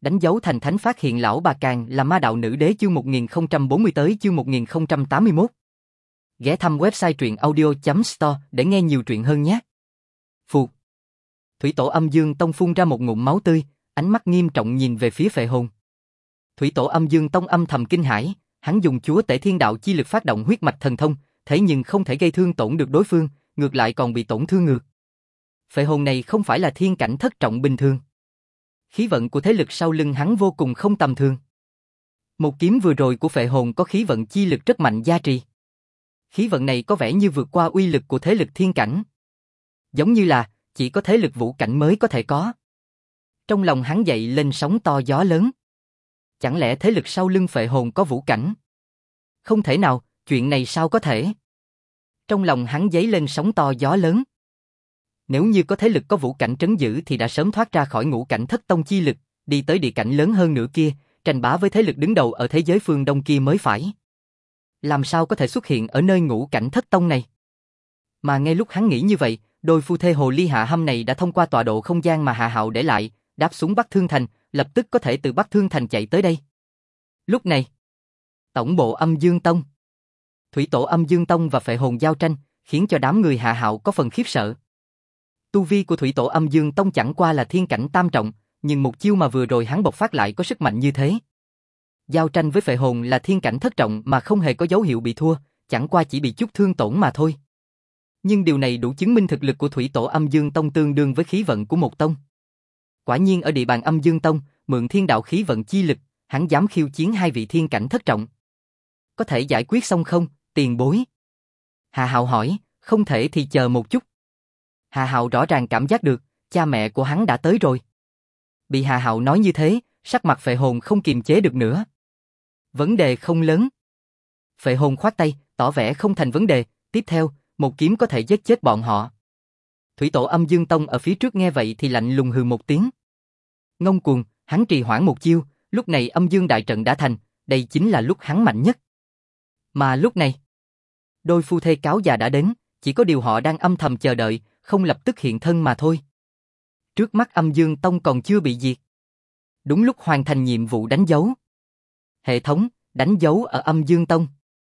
Đánh dấu thành thánh phát hiện lão bà Càng là ma đạo nữ đế chương 1040 tới chương 1081. Ghé thăm website truyện audio.store để nghe nhiều truyện hơn nhé. Phù. Thủy tổ Âm Dương Tông phun ra một ngụm máu tươi, ánh mắt nghiêm trọng nhìn về phía Phệ Hồn. Thủy tổ Âm Dương Tông âm thầm kinh hãi, hắn dùng chúa tể thiên đạo chi lực phát động huyết mạch thần thông, thế nhưng không thể gây thương tổn được đối phương, ngược lại còn bị tổn thương ngược. Phệ Hồn này không phải là thiên cảnh thất trọng bình thường. Khí vận của thế lực sau lưng hắn vô cùng không tầm thường. Một kiếm vừa rồi của Phệ Hồn có khí vận chi lực rất mạnh gia trì. Khí vận này có vẻ như vượt qua uy lực của thế lực thiên cảnh. Giống như là chỉ có thế lực vũ cảnh mới có thể có. Trong lòng hắn dậy lên sóng to gió lớn. Chẳng lẽ thế lực sau lưng Phệ Hồn có vũ cảnh? Không thể nào, chuyện này sao có thể? Trong lòng hắn dấy lên sóng to gió lớn. Nếu như có thế lực có vũ cảnh trấn giữ thì đã sớm thoát ra khỏi ngũ cảnh thất tông chi lực, đi tới địa cảnh lớn hơn nữa kia, tranh bá với thế lực đứng đầu ở thế giới phương Đông kia mới phải. Làm sao có thể xuất hiện ở nơi ngũ cảnh thất tông này? Mà ngay lúc hắn nghĩ như vậy, đôi phu thê hồ ly Hạ Hâm này đã thông qua tọa độ không gian mà Hạ Hạo để lại, đáp xuống Bắc Thương Thành, lập tức có thể từ Bắc Thương Thành chạy tới đây. Lúc này, tổng bộ Âm Dương Tông, Thủy tổ Âm Dương Tông và Phệ Hồn giao tranh, khiến cho đám người Hạ Hạo có phần khiếp sợ. Tu vi của Thủy tổ Âm Dương Tông chẳng qua là thiên cảnh tam trọng, nhưng một chiêu mà vừa rồi hắn bộc phát lại có sức mạnh như thế. Giao tranh với Phệ Hồn là thiên cảnh thất trọng mà không hề có dấu hiệu bị thua, chẳng qua chỉ bị chút thương tổn mà thôi. Nhưng điều này đủ chứng minh thực lực của Thủy tổ Âm Dương Tông tương đương với khí vận của một tông. Quả nhiên ở địa bàn Âm Dương Tông, mượn thiên đạo khí vận chi lực, hắn dám khiêu chiến hai vị thiên cảnh thất trọng. Có thể giải quyết xong không, tiền bối? Hạ Hạo hỏi, không thể thì chờ một chút. Hạ Hạo rõ ràng cảm giác được, cha mẹ của hắn đã tới rồi. Bị Hạ Hạo nói như thế, sắc mặt Phệ Hồn không kiềm chế được nữa. Vấn đề không lớn. Phệ Hồn khoát tay, tỏ vẻ không thành vấn đề, tiếp theo, một kiếm có thể giết chết bọn họ. Thủy tổ Âm Dương Tông ở phía trước nghe vậy thì lạnh lùng hừ một tiếng. Ngông cuồng, hắn trì hoãn một chiêu, lúc này Âm Dương đại trận đã thành, đây chính là lúc hắn mạnh nhất. Mà lúc này, đôi phu thê cáo già đã đến, chỉ có điều họ đang âm thầm chờ đợi, không lập tức hiện thân mà thôi. Trước mắt Âm Dương Tông còn chưa bị diệt. Đúng lúc hoàn thành nhiệm vụ đánh dấu. Hệ thống, đánh dấu ở Âm Dương Tông.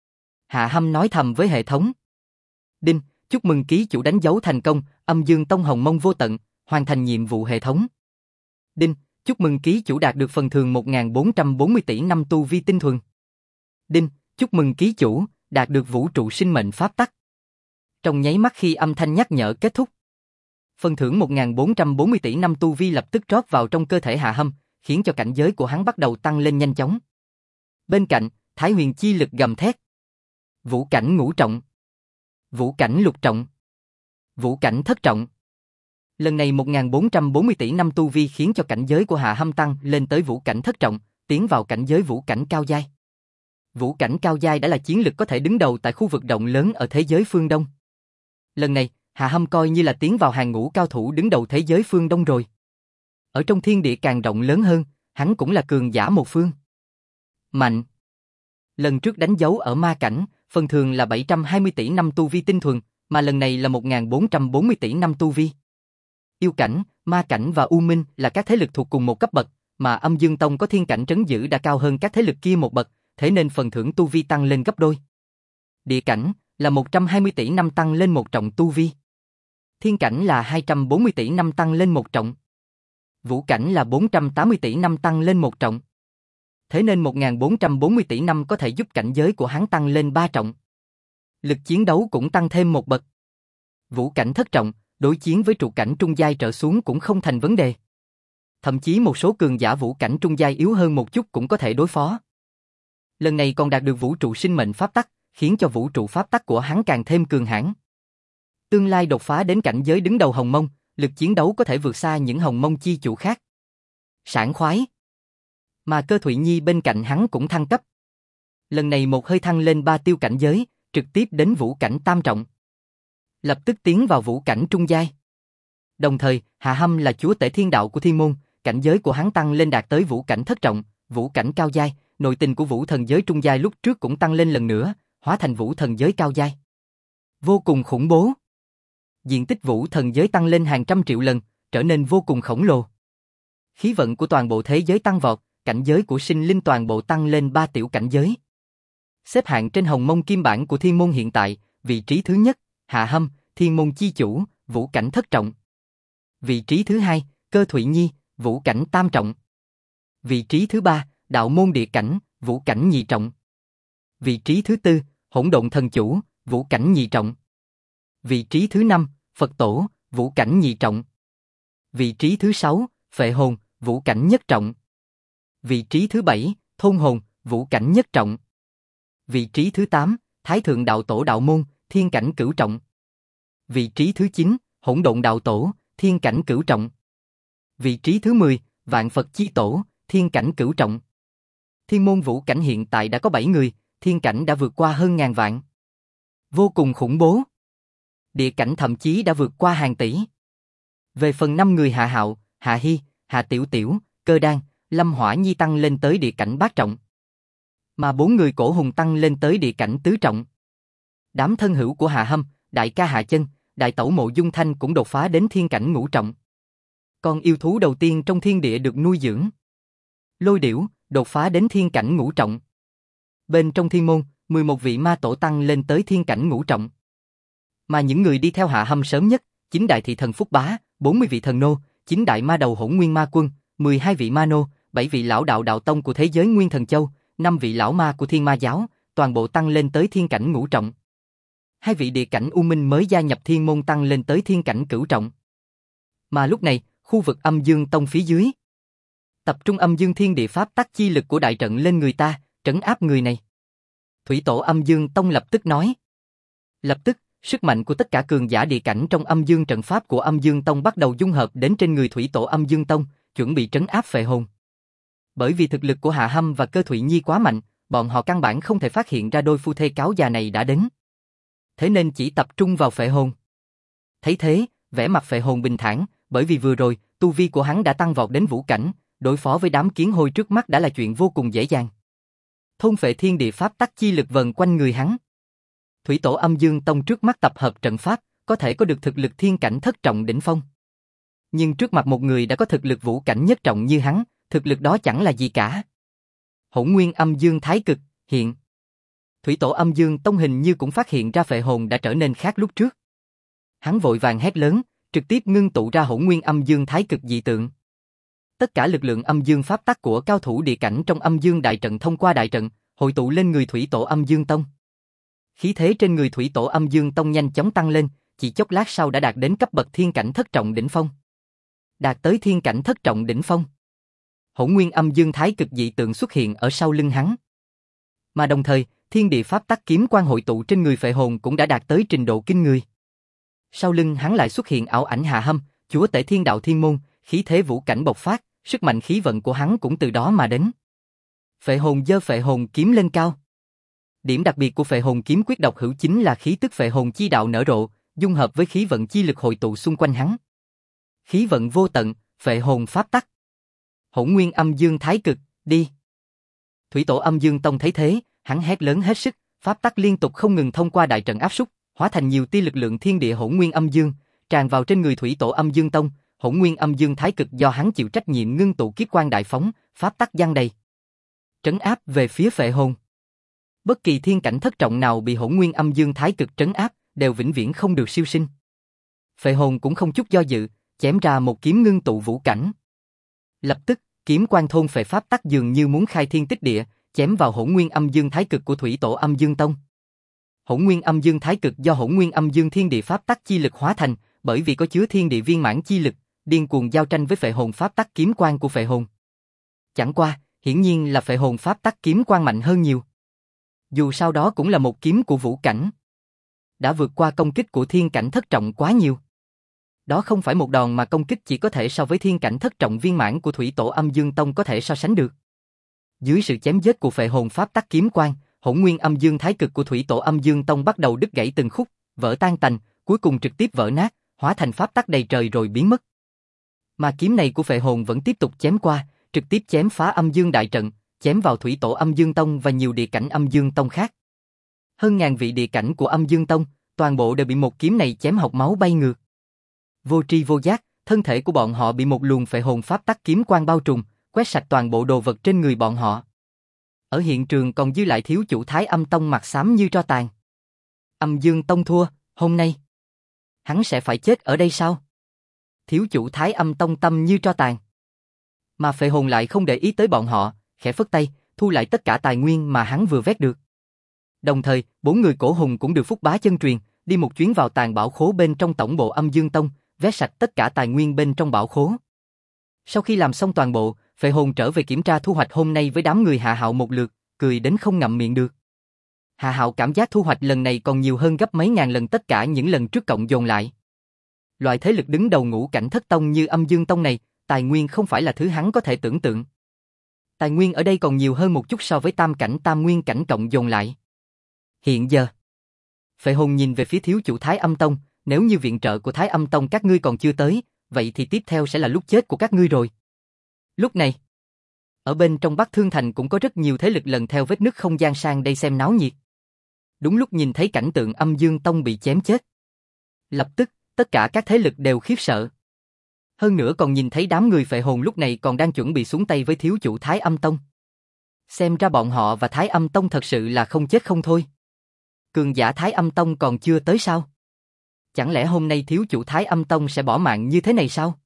Hạ Hâm nói thầm với hệ thống. Đinh, chúc mừng ký chủ đánh dấu thành công, Âm Dương Tông hồng mông vô tận, hoàn thành nhiệm vụ hệ thống. Đinh, chúc mừng ký chủ đạt được phần thưởng 1440 tỷ năm tu vi tinh thuần. Đinh, chúc mừng ký chủ, đạt được vũ trụ sinh mệnh pháp tắc. Trong nháy mắt khi âm thanh nhắc nhở kết thúc, phần thưởng 1440 tỷ năm tu vi lập tức rót vào trong cơ thể Hạ Hâm, khiến cho cảnh giới của hắn bắt đầu tăng lên nhanh chóng. Bên cạnh, Thái Huyền chi lực gầm thét. Vũ cảnh ngũ trọng, vũ cảnh lục trọng, vũ cảnh thất trọng. Lần này 1440 tỷ năm tu vi khiến cho cảnh giới của Hạ Hâm tăng lên tới vũ cảnh thất trọng, tiến vào cảnh giới vũ cảnh cao giai. Vũ cảnh cao giai đã là chiến lực có thể đứng đầu tại khu vực rộng lớn ở thế giới phương Đông. Lần này, Hạ Hâm coi như là tiến vào hàng ngũ cao thủ đứng đầu thế giới phương Đông rồi. Ở trong thiên địa càng rộng lớn hơn, hắn cũng là cường giả một phương. Mạnh. Lần trước đánh dấu ở ma cảnh, phần thường là 720 tỷ năm tu vi tinh thuần, mà lần này là 1440 tỷ năm tu vi. Yêu cảnh, ma cảnh và U Minh là các thế lực thuộc cùng một cấp bậc, mà Âm Dương Tông có thiên cảnh trấn giữ đã cao hơn các thế lực kia một bậc, thế nên phần thưởng tu vi tăng lên gấp đôi. Địa cảnh là 120 tỷ năm tăng lên một trọng tu vi. Thiên cảnh là 240 tỷ năm tăng lên một trọng. Vũ cảnh là 480 tỷ năm tăng lên một trọng. Thế nên 1440 tỷ năm có thể giúp cảnh giới của hắn tăng lên 3 trọng. Lực chiến đấu cũng tăng thêm một bậc. Vũ cảnh thất trọng, đối chiến với trụ cảnh trung giai trở xuống cũng không thành vấn đề. Thậm chí một số cường giả vũ cảnh trung giai yếu hơn một chút cũng có thể đối phó. Lần này còn đạt được vũ trụ sinh mệnh pháp tắc, khiến cho vũ trụ pháp tắc của hắn càng thêm cường hãn. Tương lai đột phá đến cảnh giới đứng đầu hồng mông, lực chiến đấu có thể vượt xa những hồng mông chi chủ khác. Sảng khoái. Mà Cơ Thụy Nhi bên cạnh hắn cũng thăng cấp. Lần này một hơi thăng lên 3 tiêu cảnh giới, trực tiếp đến vũ cảnh tam trọng. Lập tức tiến vào vũ cảnh trung giai. Đồng thời, Hạ Hâm là chúa tể thiên đạo của thiên môn, cảnh giới của hắn tăng lên đạt tới vũ cảnh thất trọng, vũ cảnh cao giai, nội tình của vũ thần giới trung giai lúc trước cũng tăng lên lần nữa, hóa thành vũ thần giới cao giai. Vô cùng khủng bố. Diện tích vũ thần giới tăng lên hàng trăm triệu lần, trở nên vô cùng khổng lồ. Khí vận của toàn bộ thế giới tăng vọt, cảnh giới của sinh linh toàn bộ tăng lên 3 tiểu cảnh giới. Xếp hạng trên hồng mông kim bản của thiên môn hiện tại, vị trí thứ nhất, Hạ Hâm, thiên môn chi chủ, vũ cảnh thất trọng. Vị trí thứ hai, Cơ Thụy Nhi, vũ cảnh tam trọng. Vị trí thứ ba, đạo môn địa cảnh, vũ cảnh nhị trọng. Vị trí thứ tư, hỗn độn thần chủ, vũ cảnh nhị trọng. Vị trí thứ năm, Phật tổ, vũ cảnh nhị trọng. Vị trí thứ sáu, Phệ hồn, vũ cảnh nhất trọng. Vị trí thứ bảy, Thôn hồn, vũ cảnh nhất trọng. Vị trí thứ 8, Thái thượng đạo tổ đạo môn, thiên cảnh cửu trọng. Vị trí thứ 9, Hỗn độn đạo tổ, thiên cảnh cửu trọng. Vị trí thứ 10, Vạn Phật chi tổ, thiên cảnh cửu trọng. Thiên môn vũ cảnh hiện tại đã có 7 người, thiên cảnh đã vượt qua hơn ngàn vạn. Vô cùng khủng bố. Địa cảnh thậm chí đã vượt qua hàng tỷ. Về phần 5 người Hạ Hạo, Hạ Hy, Hạ Tiểu Tiểu, Cơ Đan, Lâm Hỏa Nhi tăng lên tới địa cảnh bát trọng. Mà 4 người Cổ Hùng tăng lên tới địa cảnh tứ trọng. Đám thân hữu của Hạ Hâm, đại ca Hạ Chân, đại tẩu Mộ Dung Thanh cũng đột phá đến thiên cảnh ngũ trọng. Con yêu thú đầu tiên trong thiên địa được nuôi dưỡng, Lôi Điểu, đột phá đến thiên cảnh ngũ trọng. Bên trong thiên môn, 11 vị ma tổ tăng lên tới thiên cảnh ngũ trọng. Mà những người đi theo Hạ Hâm sớm nhất, 9 đại thị thần Phúc Bá, 40 vị thần nô, 9 đại ma đầu Hỗn Nguyên Ma Quân, 12 vị ma nô, 7 vị lão đạo đạo tông của thế giới Nguyên Thần Châu, 5 vị lão ma của Thiên Ma giáo, toàn bộ tăng lên tới thiên cảnh ngũ trọng. 2 vị địa cảnh U Minh mới gia nhập thiên môn tăng lên tới thiên cảnh cửu trọng. Mà lúc này, khu vực Âm Dương Tông phía dưới, tập trung Âm Dương Thiên Địa Pháp tắc chi lực của đại trận lên người ta, trấn áp người này. Thủy tổ Âm Dương Tông lập tức nói. Lập tức, sức mạnh của tất cả cường giả địa cảnh trong Âm Dương trận pháp của Âm Dương Tông bắt đầu dung hợp đến trên người Thủy tổ Âm Dương Tông, chuẩn bị trấn áp Phệ hồn. Bởi vì thực lực của Hạ Hâm và Cơ Thụy Nhi quá mạnh, bọn họ căn bản không thể phát hiện ra đôi phu thê cáo già này đã đến. Thế nên chỉ tập trung vào Phệ hồn. Thấy thế, vẻ mặt Phệ hồn bình thản, bởi vì vừa rồi, tu vi của hắn đã tăng vọt đến vũ cảnh, đối phó với đám kiến hôi trước mắt đã là chuyện vô cùng dễ dàng. Thôn phệ thiên địa pháp tắc chi lực vần quanh người hắn. Thủy tổ Âm Dương Tông trước mắt tập hợp trận pháp, có thể có được thực lực thiên cảnh thất trọng đỉnh phong. Nhưng trước mặt một người đã có thực lực vũ cảnh nhất trọng như hắn, thực lực đó chẳng là gì cả. Hỗn Nguyên Âm Dương Thái Cực, hiện. Thủy tổ Âm Dương Tông hình như cũng phát hiện ra Phệ hồn đã trở nên khác lúc trước. Hắn vội vàng hét lớn, trực tiếp ngưng tụ ra Hỗn Nguyên Âm Dương Thái Cực dị tượng. Tất cả lực lượng âm dương pháp tắc của cao thủ địa cảnh trong Âm Dương đại trận thông qua đại trận, hội tụ lên người Thủy tổ Âm Dương Tông. Khí thế trên người Thủy tổ Âm Dương Tông nhanh chóng tăng lên, chỉ chốc lát sau đã đạt đến cấp bậc thiên cảnh thất trọng đỉnh phong. Đạt tới thiên cảnh thất trọng đỉnh phong. Hỗn Nguyên Âm Dương Thái Cực dị tượng xuất hiện ở sau lưng hắn. Mà đồng thời, thiên địa pháp tắc kiếm quang hội tụ trên người Phệ hồn cũng đã đạt tới trình độ kinh người. Sau lưng hắn lại xuất hiện ảo ảnh Hạ Hâm, chúa tể thiên đạo thiên môn, khí thế vũ cảnh bộc phát, sức mạnh khí vận của hắn cũng từ đó mà đến. Phệ hồn giơ Phệ hồn kiếm lên cao. Điểm đặc biệt của Phệ hồn kiếm quyết độc hữu chính là khí tức Phệ hồn chi đạo nở rộ, dung hợp với khí vận chi lực hội tụ xung quanh hắn. Khí vận vô tận, Phệ hồn pháp tắc. Hỗn Nguyên Âm Dương Thái Cực, đi. Thủy tổ Âm Dương Tông thấy thế, hắn hét lớn hết sức, pháp tắc liên tục không ngừng thông qua đại trận áp súc, hóa thành nhiều tia lực lượng thiên địa Hỗn Nguyên Âm Dương, tràn vào trên người Thủy tổ Âm Dương Tông. Hỗn Nguyên Âm Dương Thái Cực do hắn chịu trách nhiệm ngưng tụ kiếp quang đại phóng, pháp tắc giăng đầy, trấn áp về phía Phệ hồn. Bất kỳ thiên cảnh thất trọng nào bị Hỗn Nguyên Âm Dương Thái Cực trấn áp, đều vĩnh viễn không được siêu sinh. Phệ hồn cũng không chút do dự, chém ra một kiếm ngưng tụ vũ cảnh. Lập tức, kiếm quang thôn phệ pháp tắc dường như muốn khai thiên tích địa, chém vào Hỗn Nguyên Âm Dương Thái Cực của Thủy tổ Âm Dương Tông. Hỗn Nguyên Âm Dương Thái Cực do Hỗn Nguyên Âm Dương Thiên Địa pháp tắc chi lực hóa thành, bởi vì có chứa thiên địa viên mãn chi lực, điên cuồng giao tranh với Phệ hồn pháp tắc kiếm quang của Phệ hồn. Chẳng qua, hiển nhiên là Phệ hồn pháp tắc kiếm quang mạnh hơn nhiều. Dù sao đó cũng là một kiếm của vũ cảnh, đã vượt qua công kích của thiên cảnh thất trọng quá nhiều. Đó không phải một đòn mà công kích chỉ có thể so với thiên cảnh thất trọng viên mãn của Thủy tổ Âm Dương Tông có thể so sánh được. Dưới sự chém giết của Phệ hồn pháp tắc kiếm quang, Hỗn Nguyên Âm Dương Thái Cực của Thủy tổ Âm Dương Tông bắt đầu đứt gãy từng khúc, vỡ tan tành, cuối cùng trực tiếp vỡ nát, hóa thành pháp tắc đầy trời rồi biến mất. Mà kiếm này của Phệ hồn vẫn tiếp tục chém qua, trực tiếp chém phá Âm Dương đại trận, chém vào Thủy tổ Âm Dương Tông và nhiều địa cảnh Âm Dương Tông khác. Hơn ngàn vị địa cảnh của Âm Dương Tông, toàn bộ đều bị một kiếm này chém học máu bay ngược. Vô tri vô giác, thân thể của bọn họ bị một luồng phệ hồn pháp tắc kiếm quang bao trùm, quét sạch toàn bộ đồ vật trên người bọn họ. Ở hiện trường còn dư lại thiếu chủ Thái Âm Tông mặt xám như tro tàn. Âm Dương Tông thua, hôm nay hắn sẽ phải chết ở đây sao? Thiếu chủ Thái Âm Tông tâm như tro tàn. Mà phệ hồn lại không để ý tới bọn họ, khẽ phất tay, thu lại tất cả tài nguyên mà hắn vừa vét được. Đồng thời, 4 người cổ hùng cũng được Phúc Bá chân truyền, đi một chuyến vào tàng bảo khố bên trong tổng bộ Âm Dương Tông, vét sạch tất cả tài nguyên bên trong bảo khố. Sau khi làm xong toàn bộ, phệ hồn trở về kiểm tra thu hoạch hôm nay với đám người Hạ Hạo một lượt, cười đến không ngậm miệng được. Hạ Hạo cảm giác thu hoạch lần này còn nhiều hơn gấp mấy ngàn lần tất cả những lần trước cộng dồn lại. Loại thế lực đứng đầu ngũ cảnh thất tông như Âm Dương Tông này, tài nguyên không phải là thứ hắn có thể tưởng tượng. Tài nguyên ở đây còn nhiều hơn một chút so với tam cảnh tam nguyên cảnh cộng dồn lại. Hiện giờ, phệ hồn nhìn về phía thiếu chủ Thái Âm Tông, nếu như viện trợ của Thái Âm Tông các ngươi còn chưa tới, vậy thì tiếp theo sẽ là lúc chết của các ngươi rồi. Lúc này, ở bên trong Bắc Thương Thành cũng có rất nhiều thế lực lần theo vết nứt không gian sang đây xem náo nhiệt. Đúng lúc nhìn thấy cảnh tượng Âm Dương Tông bị chém chết, lập tức, tất cả các thế lực đều khiếp sợ. Hơn nữa còn nhìn thấy đám người phệ hồn lúc này còn đang chuẩn bị xuống tay với thiếu chủ Thái Âm Tông. Xem ra bọn họ và Thái Âm Tông thật sự là không chết không thôi. Cường giả Thái Âm Tông còn chưa tới sao? Chẳng lẽ hôm nay thiếu chủ Thái Âm Tông sẽ bỏ mạng như thế này sao?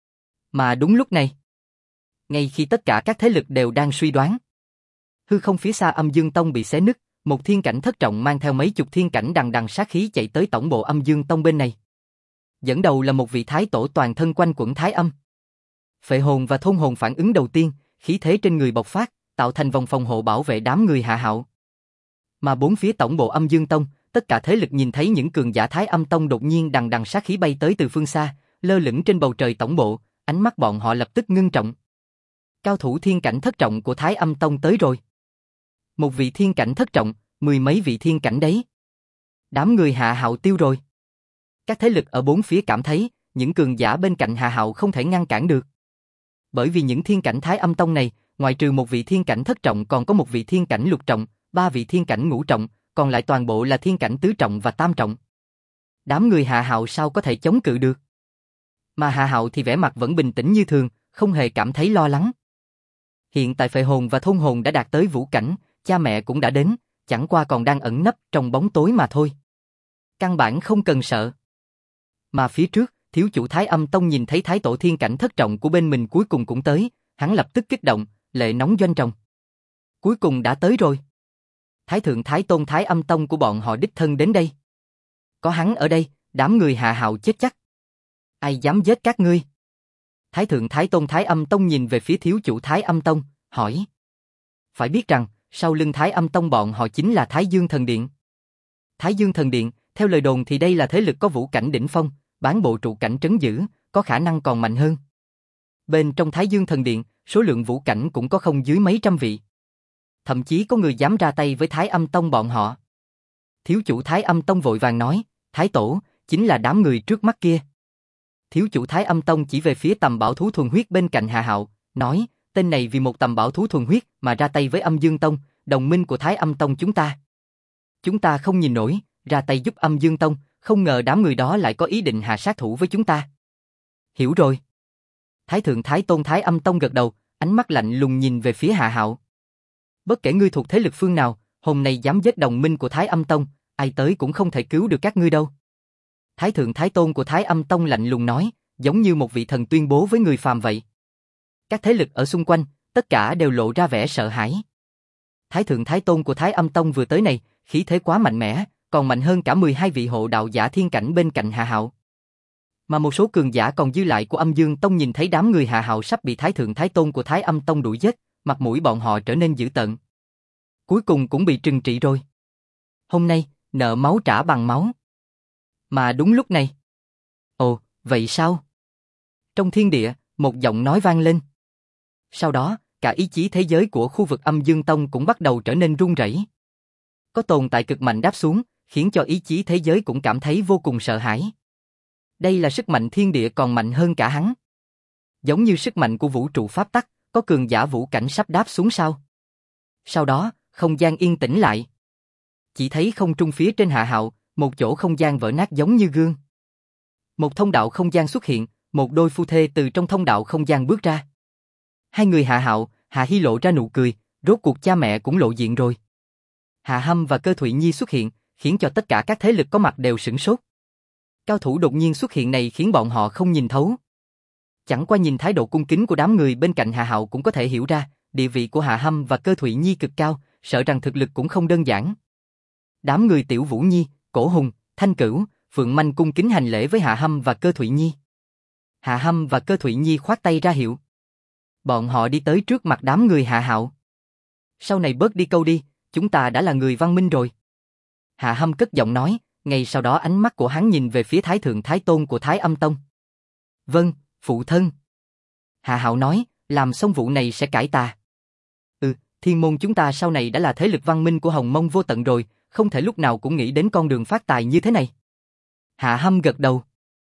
Mà đúng lúc này, ngay khi tất cả các thế lực đều đang suy đoán, hư không phía xa Âm Dương Tông bị xé nứt, một thiên cảnh thất trọng mang theo mấy chục thiên cảnh đằng đằng sát khí chạy tới tổng bộ Âm Dương Tông bên này. Dẫn đầu là một vị thái tổ toàn thân quanh quẩn thái âm. Phệ hồn và thôn hồn phản ứng đầu tiên, khí thế trên người bộc phát, tạo thành vòng phòng hộ bảo vệ đám người Hạ Hạo. Mà bốn phía tổng bộ Âm Dương Tông, tất cả thế lực nhìn thấy những cường giả Thái Âm Tông đột nhiên đằng đằng sát khí bay tới từ phương xa, lơ lửng trên bầu trời tổng bộ, ánh mắt bọn họ lập tức ngưng trọng. Cao thủ thiên cảnh thất trọng của Thái Âm Tông tới rồi. Một vị thiên cảnh thất trọng, 10 mấy vị thiên cảnh đấy. Đám người Hạ Hạo tiêu rồi. Các thế lực ở bốn phía cảm thấy, những cường giả bên cạnh Hạ Hạo không thể ngăn cản được. Bởi vì những thiên cảnh Thái Âm Tông này, ngoại trừ một vị thiên cảnh thất trọng còn có một vị thiên cảnh lục trọng, 3 vị thiên cảnh ngũ trọng, còn lại toàn bộ là thiên cảnh tứ trọng và tam trọng. Đám người Hạ Hạo sao có thể chống cự được? Mà Hạ Hạo thì vẻ mặt vẫn bình tĩnh như thường, không hề cảm thấy lo lắng. Hiện tại phệ hồn và thôn hồn đã đạt tới vũ cảnh, cha mẹ cũng đã đến, chẳng qua còn đang ẩn nấp trong bóng tối mà thôi. Căn bản không cần sợ. Mà phía trước, thiếu chủ Thái Âm Tông nhìn thấy thái tổ thiên cảnh thất trọng của bên mình cuối cùng cũng tới, hắn lập tức kích động, lệ nóng doanh trọng. Cuối cùng đã tới rồi. Thái thượng Thái Tôn Thái Âm Tông của bọn họ đích thân đến đây. Có hắn ở đây, đám người Hạ Hạo chết chắc. Ai dám giết các ngươi? Thái thượng Thái Tôn Thái Âm Tông nhìn về phía thiếu chủ Thái Âm Tông, hỏi. Phải biết rằng, sau lưng Thái Âm Tông bọn họ chính là Thái Dương Thần Điện. Thái Dương Thần Điện, theo lời đồn thì đây là thế lực có vũ cảnh đỉnh phong, bán bộ trụ cảnh trấn giữ, có khả năng còn mạnh hơn. Bên trong Thái Dương Thần Điện, số lượng vũ cảnh cũng có không dưới mấy trăm vị. Thậm chí có người dám ra tay với Thái Âm Tông bọn họ. Thiếu chủ Thái Âm Tông vội vàng nói, Thái Tổ, chính là đám người trước mắt kia. Thiếu chủ Thái Âm Tông chỉ về phía tầm bảo thú thuần huyết bên cạnh Hạ Hạo, nói, tên này vì một tầm bảo thú thuần huyết mà ra tay với Âm Dương Tông, đồng minh của Thái Âm Tông chúng ta. Chúng ta không nhìn nổi, ra tay giúp Âm Dương Tông, không ngờ đám người đó lại có ý định hạ sát thủ với chúng ta. Hiểu rồi. Thái thượng Thái Tôn Thái Âm Tông gật đầu, ánh mắt lạnh lùng nhìn về phía Hạ Hạo. Bất kể ngươi thuộc thế lực phương nào, hôm nay dám giết đồng minh của Thái Âm Tông, ai tới cũng không thể cứu được các ngươi đâu. Thái thượng Thái Tôn của Thái Âm Tông lạnh lùng nói, giống như một vị thần tuyên bố với người phàm vậy. Các thế lực ở xung quanh, tất cả đều lộ ra vẻ sợ hãi. Thái thượng Thái Tôn của Thái Âm Tông vừa tới này, khí thế quá mạnh mẽ, còn mạnh hơn cả 12 vị hộ đạo giả thiên cảnh bên cạnh Hạ Hạo. Mà một số cường giả còn dư lại của Âm Dương Tông nhìn thấy đám người Hạ Hạo sắp bị Thái thượng Thái Tôn của Thái Âm Tông đuổi giết, mặt mũi bọn họ trở nên dữ tợn. Cuối cùng cũng bị trừng trị rồi. Hôm nay, nợ máu trả bằng máu. Mà đúng lúc này. Ồ, vậy sao? Trong thiên địa, một giọng nói vang lên. Sau đó, cả ý chí thế giới của khu vực Âm Dương Tông cũng bắt đầu trở nên run rẩy. Có tồn tại cực mạnh đáp xuống, khiến cho ý chí thế giới cũng cảm thấy vô cùng sợ hãi. Đây là sức mạnh thiên địa còn mạnh hơn cả hắn. Giống như sức mạnh của vũ trụ pháp tắc, có cường giả vũ cảnh sắp đáp xuống sao? Sau đó, không gian yên tĩnh lại. Chỉ thấy không trung phía trên Hạ Hạo, một chỗ không gian vỡ nát giống như gương. Một thông đạo không gian xuất hiện, Một đôi phu thê từ trong thông đạo không gian bước ra. Hai người Hạ Hạo, Hạ Hi lộ ra nụ cười, rốt cuộc cha mẹ cũng lộ diện rồi. Hạ Hâm và Cơ Thụy Nhi xuất hiện, khiến cho tất cả các thế lực có mặt đều sửng sốt. Cao thủ đột nhiên xuất hiện này khiến bọn họ không nhìn thấu. Chẳng qua nhìn thái độ cung kính của đám người bên cạnh Hạ Hạo cũng có thể hiểu ra, địa vị của Hạ Hâm và Cơ Thụy Nhi cực cao, sợ rằng thực lực cũng không đơn giản. Đám người Tiểu Vũ Nhi, Cổ Hùng, Thanh Cửu, Phượng Manh cung kính hành lễ với Hạ Hâm và Cơ Thụy Nhi. Hạ Hâm và Cơ Thụy Nhi khoát tay ra hiệu. Bọn họ đi tới trước mặt đám người Hạ Hạo. Sau này bớt đi câu đi, chúng ta đã là người văn minh rồi. Hạ Hâm cất giọng nói, ngay sau đó ánh mắt của hắn nhìn về phía Thái Thượng Thái Tôn của Thái Âm Tông. Vâng, phụ thân. Hạ Hạo nói, làm xong vụ này sẽ cải tà. Thiên môn chúng ta sau này đã là thế lực văn minh của Hồng Mông vô tận rồi, không thể lúc nào cũng nghĩ đến con đường phát tài như thế này. Hạ Hâm gật đầu.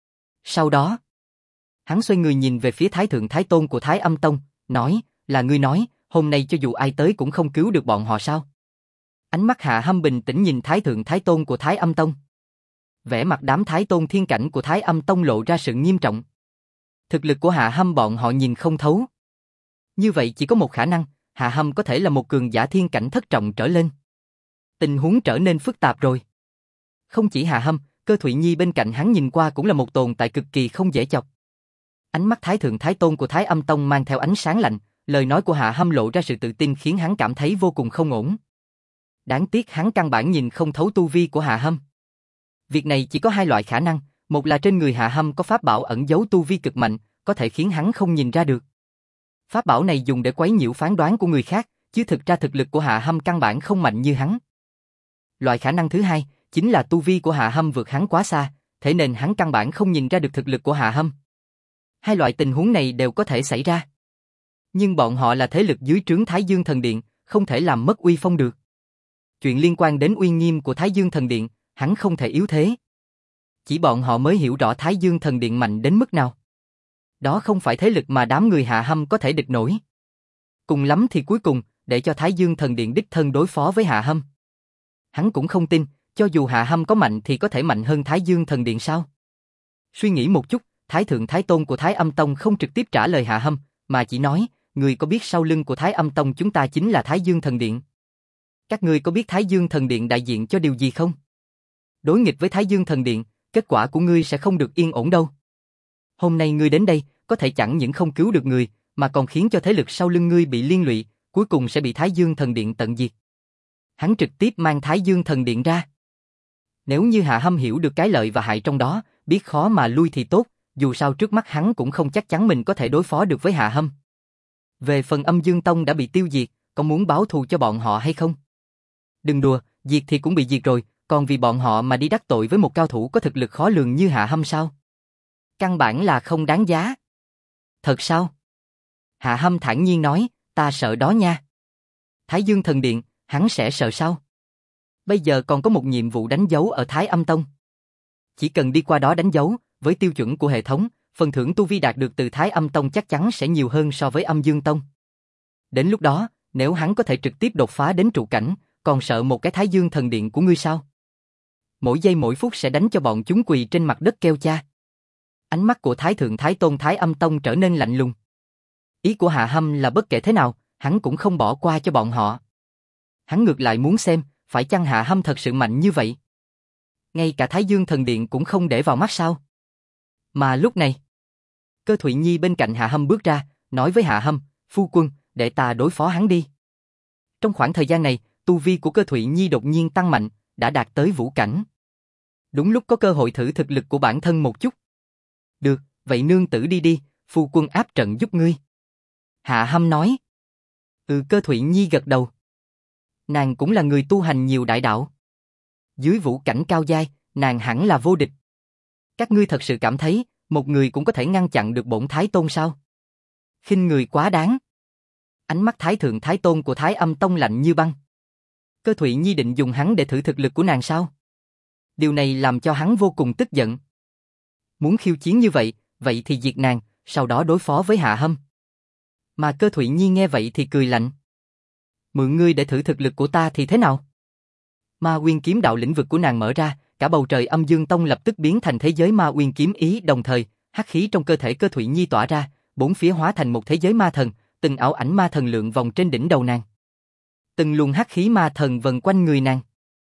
Sau đó, hắn xoay người nhìn về phía Thái Thượng Thái Tôn của Thái Âm Tông, nói, là ngươi nói, hôm nay cho dù ai tới cũng không cứu được bọn họ sao? Ánh mắt Hạ Hâm bình tĩnh nhìn Thái Thượng Thái Tôn của Thái Âm Tông. Vẻ mặt đám Thái Tôn thiên cảnh của Thái Âm Tông lộ ra sự nghiêm trọng. Thực lực của Hạ Hâm bọn họ nhìn không thấu. Như vậy chỉ có một khả năng, Hạ Hâm có thể là một cường giả thiên cảnh thất trọng trở lên. Tình huống trở nên phức tạp rồi. Không chỉ Hạ Hâm, Cơ Thụy Nhi bên cạnh hắn nhìn qua cũng là một tồn tại cực kỳ không dễ chọc. Ánh mắt Thái Thượng Thái Tôn của Thái Âm Tông mang theo ánh sáng lạnh, lời nói của Hạ Hâm lộ ra sự tự tin khiến hắn cảm thấy vô cùng không ổn. Đáng tiếc hắn căn bản nhìn không thấu tu vi của Hạ Hâm. Việc này chỉ có hai loại khả năng, một là trên người Hạ Hâm có pháp bảo ẩn giấu tu vi cực mạnh, có thể khiến hắn không nhìn ra được. Pháp bảo này dùng để quấy nhiễu phán đoán của người khác, chứ thực ra thực lực của Hạ Hâm căn bản không mạnh như hắn. Loại khả năng thứ hai, chính là tu vi của Hạ Hâm vượt hắn quá xa, thế nên hắn căn bản không nhìn ra được thực lực của Hạ Hâm. Hai loại tình huống này đều có thể xảy ra. Nhưng bọn họ là thế lực dưới trướng Thái Dương Thần Điện, không thể làm mất uy phong được. Chuyện liên quan đến uy nghiêm của Thái Dương Thần Điện, hắn không thể yếu thế. Chỉ bọn họ mới hiểu rõ Thái Dương Thần Điện mạnh đến mức nào. Đó không phải thế lực mà đám người Hạ Hâm có thể địch nổi. Cùng lắm thì cuối cùng, để cho Thái Dương Thần Điện đích thân đối phó với Hạ Hâm. Hắn cũng không tin, cho dù Hạ Hâm có mạnh thì có thể mạnh hơn Thái Dương Thần Điện sao? Suy nghĩ một chút, Thái Thượng Thái Tôn của Thái Âm Tông không trực tiếp trả lời Hạ Hâm, mà chỉ nói, người có biết sau lưng của Thái Âm Tông chúng ta chính là Thái Dương Thần Điện? Các ngươi có biết Thái Dương Thần Điện đại diện cho điều gì không? Đối nghịch với Thái Dương Thần Điện, kết quả của ngươi sẽ không được yên ổn đâu. Hôm nay ngươi đến đây, có thể chẳng những không cứu được người, mà còn khiến cho thế lực sau lưng ngươi bị liên lụy, cuối cùng sẽ bị Thái Dương Thần Điện tận diệt. Hắn trực tiếp mang Thái Dương Thần Điện ra. Nếu như Hạ Hâm hiểu được cái lợi và hại trong đó, biết khó mà lui thì tốt, dù sao trước mắt hắn cũng không chắc chắn mình có thể đối phó được với Hạ Hâm. Về phần Âm Dương Tông đã bị tiêu diệt, có muốn báo thù cho bọn họ hay không? Đừng đùa, diệt thì cũng bị diệt rồi, còn vì bọn họ mà đi đắc tội với một cao thủ có thực lực khó lường như Hạ Hâm sao? Căn bản là không đáng giá. Thật sao? Hạ Hâm thản nhiên nói, ta sợ đó nha. Thái Dương Thần Điện, hắn sẽ sợ sao? Bây giờ còn có một nhiệm vụ đánh dấu ở Thái Âm Tông. Chỉ cần đi qua đó đánh dấu, với tiêu chuẩn của hệ thống, phần thưởng tu vi đạt được từ Thái Âm Tông chắc chắn sẽ nhiều hơn so với Âm Dương Tông. Đến lúc đó, nếu hắn có thể trực tiếp đột phá đến trụ cảnh, còn sợ một cái Thái Dương Thần Điện của ngươi sao? Mỗi giây mỗi phút sẽ đánh cho bọn chúng quỳ trên mặt đất kêu cha. Ánh mắt của Thái Thượng Thái Tôn Thái Âm Tông trở nên lạnh lùng. Ý của Hạ Hâm là bất kể thế nào, hắn cũng không bỏ qua cho bọn họ. Hắn ngược lại muốn xem, phải chăng Hạ Hâm thật sự mạnh như vậy? Ngay cả Thái Dương Thần Điện cũng không để vào mắt sao? Mà lúc này, Cơ Thụy Nhi bên cạnh Hạ Hâm bước ra, nói với Hạ Hâm, phu quân, để ta đối phó hắn đi. Trong khoảng thời gian này, tu vi của Cơ Thụy Nhi đột nhiên tăng mạnh, đã đạt tới vũ cảnh. Đúng lúc có cơ hội thử thực lực của bản thân một chút. Được, vậy nương tử đi đi, phu quân áp trận giúp ngươi. Hạ Hâm nói. Cơ Thụy Nhi gật đầu. Nàng cũng là người tu hành nhiều đại đạo. Dưới vũ cảnh cao giai, nàng hẳn là vô địch. Các ngươi thật sự cảm thấy, một người cũng có thể ngăn chặn được bổn Thái Tôn sao? Khinh người quá đáng. Ánh mắt Thái Thượng Thái Tôn của Thái Âm Tông lạnh như băng. Cơ Thụy Nhi định dùng hắn để thử thực lực của nàng sao? Điều này làm cho hắn vô cùng tức giận. Muốn khiêu chiến như vậy, vậy thì diệt nàng, sau đó đối phó với Hạ Hâm. Mà Cơ Thụy Nhi nghe vậy thì cười lạnh. Mượn ngươi để thử thực lực của ta thì thế nào? Ma Uyên kiếm đạo lĩnh vực của nàng mở ra, cả bầu trời Âm Dương Tông lập tức biến thành thế giới Ma Uyên kiếm ý, đồng thời, Hắc khí trong cơ thể Cơ Thụy Nhi tỏa ra, bốn phía hóa thành một thế giới ma thần, từng ảo ảnh ma thần lượn vòng trên đỉnh đầu nàng. Từng luồng hắc khí ma thần vần quanh người nàng.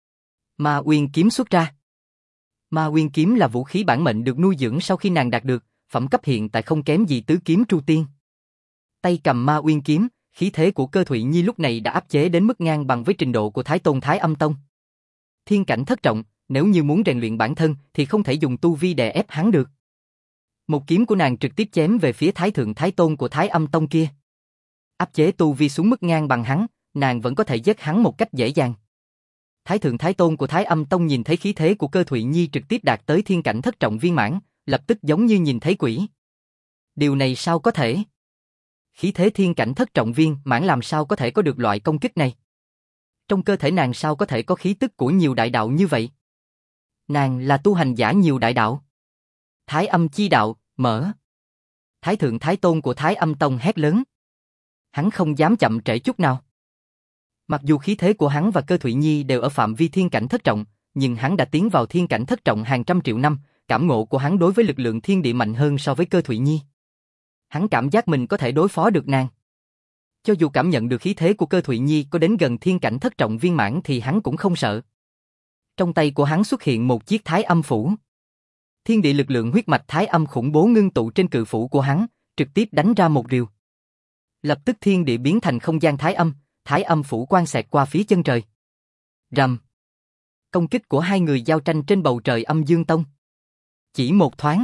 Ma Uyên kiếm xuất ra. Ma Uyên kiếm là vũ khí bản mệnh được nuôi dưỡng sau khi nàng đạt được, phẩm cấp hiện tại không kém gì tứ kiếm Tru Tiên. Tay cầm Ma Uyên kiếm, khí thế của Cơ Thụy Nhi lúc này đã áp chế đến mức ngang bằng với trình độ của Thái Tôn Thái Âm Tông. Thiên cảnh thất trọng, nếu như muốn rèn luyện bản thân thì không thể dùng tu vi đè ép hắn được. Một kiếm của nàng trực tiếp chém về phía Thái Thượng Thái Tôn của Thái Âm Tông kia. Áp chế tu vi xuống mức ngang bằng hắn, nàng vẫn có thể giết hắn một cách dễ dàng. Thái Thượng Thái Tôn của Thái Âm Tông nhìn thấy khí thế của Cơ Thụy Nhi trực tiếp đạt tới thiên cảnh thất trọng viên mãn, lập tức giống như nhìn thấy quỷ. Điều này sao có thể? Khí thế thiên cảnh thất trọng viên mãn làm sao có thể có được loại công kích này? Trong cơ thể nàng sao có thể có khí tức của nhiều đại đạo như vậy? Nàng là tu hành giả nhiều đại đạo. Thái Âm chi đạo, mở. Thái Thượng Thái Tôn của Thái Âm Tông hét lớn. Hắn không dám chậm trễ chút nào. Mặc dù khí thế của hắn và Cơ Thụy Nhi đều ở phạm vi thiên cảnh thất trọng, nhưng hắn đã tiến vào thiên cảnh thất trọng hàng trăm triệu năm, cảm ngộ của hắn đối với lực lượng thiên địa mạnh hơn so với Cơ Thụy Nhi. Hắn cảm giác mình có thể đối phó được nàng. Cho dù cảm nhận được khí thế của Cơ Thụy Nhi có đến gần thiên cảnh thất trọng viên mãn thì hắn cũng không sợ. Trong tay của hắn xuất hiện một chiếc Thái Âm phủ. Thiên địa lực lượng huyết mạch Thái Âm khủng bố ngưng tụ trên cự phủ của hắn, trực tiếp đánh ra một rìu. Lập tức thiên địa biến thành không gian Thái Âm phủ quang xẹt qua phía chân trời. Rầm. Công kích của hai người giao tranh trên bầu trời Âm Dương Tông. Chỉ một thoáng,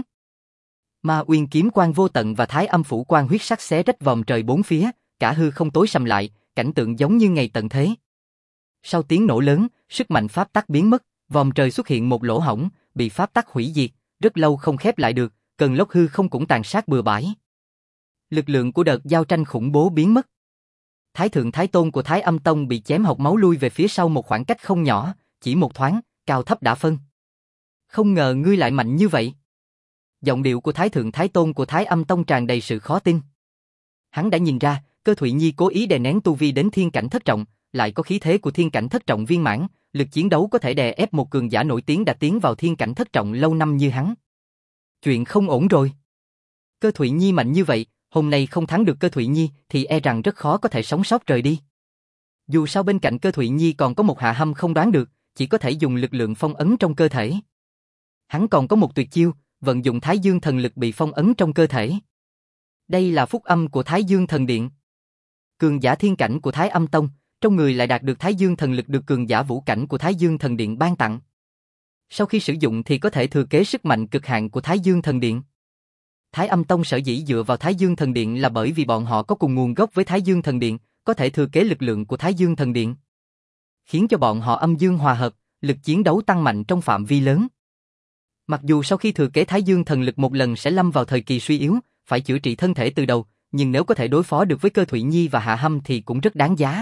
Ma Uyên kiếm quang vô tận và Thái Âm phủ quang huyết sắc xé rách vòm trời bốn phía, cả hư không tối sầm lại, cảnh tượng giống như ngày tận thế. Sau tiếng nổ lớn, sức mạnh pháp tắc biến mất, vòm trời xuất hiện một lỗ hổng, bị pháp tắc hủy diệt, rất lâu không khép lại được, cơn lốc hư không cũng tàn sát bừa bãi. Lực lượng của đợt giao tranh khủng bố biến mất. Thái Thượng Thái Tôn của Thái Âm Tông bị chém hộc máu lui về phía sau một khoảng cách không nhỏ, chỉ một thoáng, cao thấp đã phân. Không ngờ ngươi lại mạnh như vậy. Giọng điệu của Thái Thượng Thái Tôn của Thái Âm Tông tràn đầy sự khó tin. Hắn đã nhìn ra, Cơ Thụy Nhi cố ý đè nén tu vi đến thiên cảnh thất trọng, lại có khí thế của thiên cảnh thất trọng viên mãn, lực chiến đấu có thể đè ép một cường giả nổi tiếng đã tiến vào thiên cảnh thất trọng lâu năm như hắn. Chuyện không ổn rồi. Cơ Thụy Nhi mạnh như vậy, hôm nay không thắng được Cơ Thụy Nhi thì e rằng rất khó có thể sống sót rời đi. Dù sao bên cạnh Cơ Thụy Nhi còn có một Hạ Hâm không đoán được, chỉ có thể dùng lực lượng phong ấn trong cơ thể. Hắn còn có một tuyệt chiêu, vận dụng Thái Dương thần lực bị phong ấn trong cơ thể. Đây là phúc âm của Thái Dương thần điện. Cường giả thiên cảnh của Thái Âm Tông, trong người lại đạt được Thái Dương thần lực được cường giả vũ cảnh của Thái Dương thần điện ban tặng. Sau khi sử dụng thì có thể thừa kế sức mạnh cực hạn của Thái Dương thần điện. Thái Âm Tông sở dĩ dựa vào Thái Dương thần điện là bởi vì bọn họ có cùng nguồn gốc với Thái Dương thần điện, có thể thừa kế lực lượng của Thái Dương thần điện, khiến cho bọn họ âm dương hòa hợp, lực chiến đấu tăng mạnh trong phạm vi lớn. Mặc dù sau khi thừa kế Thái Dương thần lực một lần sẽ lâm vào thời kỳ suy yếu, phải chữa trị thân thể từ đầu, nhưng nếu có thể đối phó được với Cơ Thụy Nhi và Hạ Hâm thì cũng rất đáng giá.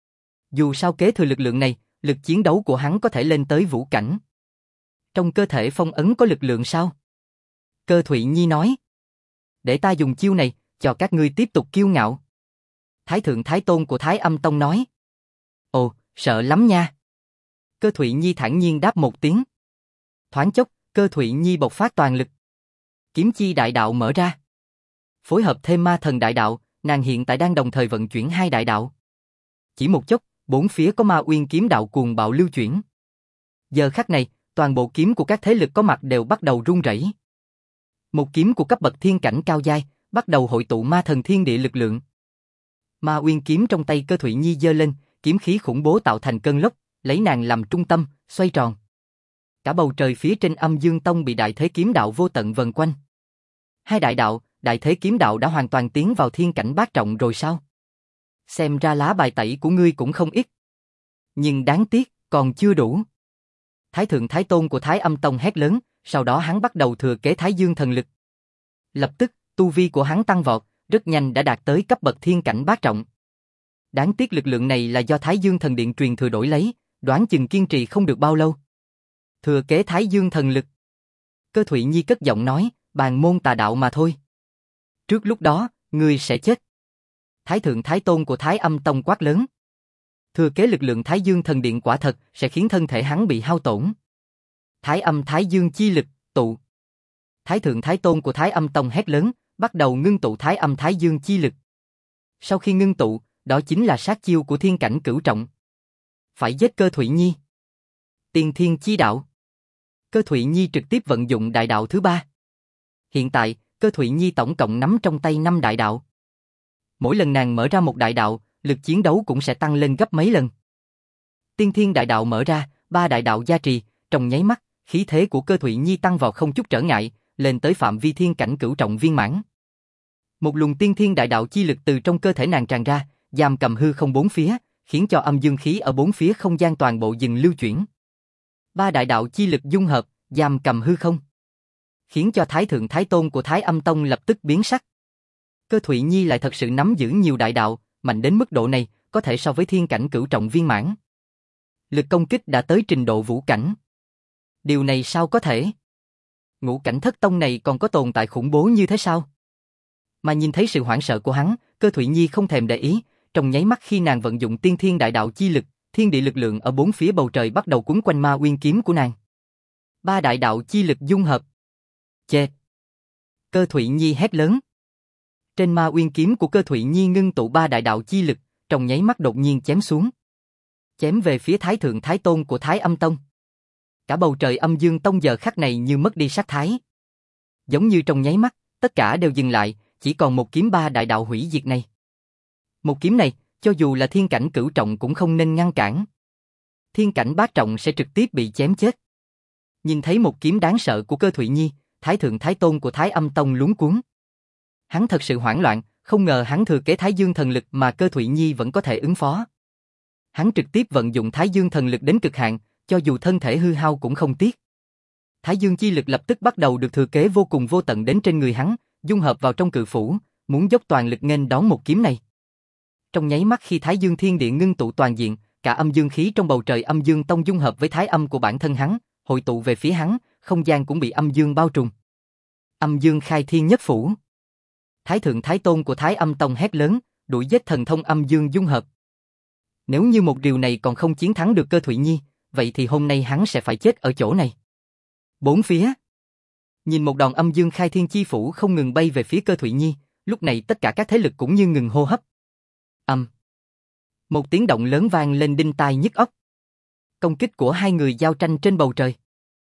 Dù sao kế thừa lực lượng này, lực chiến đấu của hắn có thể lên tới vũ cảnh. Trong cơ thể phong ấn có lực lượng sao? Cơ Thụy Nhi nói. Để ta dùng chiêu này, cho các ngươi tiếp tục kiêu ngạo. Thái Thượng Thái Tôn của Thái Âm Tông nói. Ồ, sợ lắm nha. Cơ Thụy Nhi thản nhiên đáp một tiếng. Thoáng chốc, Cơ Thụy Nhi bộc phát toàn lực. Kiếm chi đại đạo mở ra. Phối hợp thêm ma thần đại đạo, nàng hiện tại đang đồng thời vận chuyển hai đại đạo. Chỉ một chốc, bốn phía có Ma Uyên kiếm đạo cuồng bạo lưu chuyển. Giờ khắc này, toàn bộ kiếm của các thế lực có mặt đều bắt đầu rung rẩy. Một kiếm của cấp bậc thiên cảnh cao giai, bắt đầu hội tụ ma thần thiên địa lực lượng. Ma Uyên kiếm trong tay Cơ Thụy Nhi giơ lên, kiếm khí khủng bố tạo thành cơn lốc, lấy nàng làm trung tâm, xoay tròn. Cả bầu trời phía trên Âm Dương Tông bị đại thế kiếm đạo vô tận vần quanh. Hai đại đạo, đại thế kiếm đạo đã hoàn toàn tiến vào thiên cảnh bát trọng rồi sao? Xem ra lá bài tẩy của ngươi cũng không ít. Nhưng đáng tiếc, còn chưa đủ. Thái Thượng Thái Tôn của Thái Âm Tông hét lớn, sau đó hắn bắt đầu thừa kế Thái Dương thần lực. Lập tức, tu vi của hắn tăng vọt, rất nhanh đã đạt tới cấp bậc thiên cảnh bát trọng. Đáng tiếc lực lượng này là do Thái Dương thần điện truyền thừa đổi lấy, đoán chừng kiên trì không được bao lâu. Thừa kế Thái Dương thần lực. Cơ Thụy Nhi cất giọng nói, bàn môn tà đạo mà thôi. Trước lúc đó, ngươi sẽ chết. Thái Thượng Thái Tôn của Thái Âm Tông quát lớn. Thừa kế lực lượng Thái Dương thần điện quả thật sẽ khiến thân thể hắn bị hao tổn. Thái Âm Thái Dương chi lực, tụ. Thái thượng thái tôn của Thái Âm Tông hét lớn, bắt đầu ngưng tụ Thái Âm Thái Dương chi lực. Sau khi ngưng tụ, đó chính là sát chiêu của thiên cảnh cửu trọng. Phải giết Cơ Thụy Nhi. Tiên Thiên Chi Đạo. Cơ Thụy Nhi trực tiếp vận dụng đại đạo thứ 3. Hiện tại, Cơ Thụy Nhi tổng cộng nắm trong tay 5 đại đạo. Mỗi lần nàng mở ra một đại đạo, lực chiến đấu cũng sẽ tăng lên gấp mấy lần. Tiên Thiên đại đạo mở ra, 3 đại đạo gia trì, trong nháy mắt, khí thế của Cơ Thụy Nhi tăng vào không chút trở ngại, lên tới phạm vi thiên cảnh cửu trọng viên mãn. Một luồng tiên thiên đại đạo chi lực từ trong cơ thể nàng tràn ra, giam cầm hư không bốn phía, khiến cho âm dương khí ở bốn phía không gian toàn bộ dừng lưu chuyển. 3 đại đạo chi lực dung hợp, giam cầm hư không, khiến cho Thái thượng Thái tôn của Thái Âm Tông lập tức biến sắc. Cơ Thụy Nhi lại thật sự nắm giữ nhiều đại đạo, mạnh đến mức độ này, có thể so với thiên cảnh cửu trọng viên mãn. Lực công kích đã tới trình độ vũ cảnh. Điều này sao có thể? Ngũ cảnh thất tông này còn có tồn tại khủng bố như thế sao? Mà nhìn thấy sự hoảng sợ của hắn, Cơ Thụy Nhi không thèm để ý, trong nháy mắt khi nàng vận dụng tiên thiên đại đạo chi lực, thiên địa lực lượng ở bốn phía bầu trời bắt đầu quấn quanh Ma Uyên kiếm của nàng. 3 đại đạo chi lực dung hợp. Chê! Cơ Thụy Nhi hét lớn. Trên Ma Uyên kiếm của Cơ Thụy Nhi ngưng tụ 3 đại đạo chi lực, trong nháy mắt đột nhiên chém xuống. Chém về phía Thái thượng Thái tôn của Thái Âm Tông. Cả bầu trời Âm Dương Tông giờ khắc này như mất đi sát thái. Giống như trong nháy mắt, tất cả đều dừng lại, chỉ còn một kiếm 3 đại đạo hủy diệt này. Một kiếm này, cho dù là thiên cảnh cửu trọng cũng không nên ngăn cản. Thiên cảnh bát trọng sẽ trực tiếp bị chém chết. Nhìn thấy một kiếm đáng sợ của Cơ Thụy Nhi, Thái thượng Thái tôn của Thái Âm Tông luống cuống. Hắn thật sự hoảng loạn, không ngờ hắn thừa kế Thái Dương thần lực mà Cơ Thụy Nhi vẫn có thể ứng phó. Hắn trực tiếp vận dụng Thái Dương thần lực đến cực hạn, cho dù thân thể hư hao cũng không tiếc. Thái Dương chi lực lập tức bắt đầu được thừa kế vô cùng vô tận đến trên người hắn, dung hợp vào trong cự phủ, muốn dốc toàn lực nghênh đón một kiếm này. Trong nháy mắt khi Thái Dương thiên địa ngưng tụ toàn diện, cả âm dương khí trong bầu trời Âm Dương Tông dung hợp với thái âm của bản thân hắn, hội tụ về phía hắn, không gian cũng bị âm dương bao trùm. Âm Dương khai thiên nhất phủ. Thái thượng Thái tôn của Thái Âm Tông hét lớn, đuổi giết thần thông âm dương dung hợp. Nếu như một điều này còn không chiến thắng được Cơ Thụy Nhi, vậy thì hôm nay hắn sẽ phải chết ở chỗ này. Bốn phía. Nhìn một đòn âm dương khai thiên chi phủ không ngừng bay về phía Cơ Thụy Nhi, lúc này tất cả các thế lực cũng như ngừng hô hấp. Một tiếng động lớn vang lên đinh tai nhức óc. Công kích của hai người giao tranh trên bầu trời.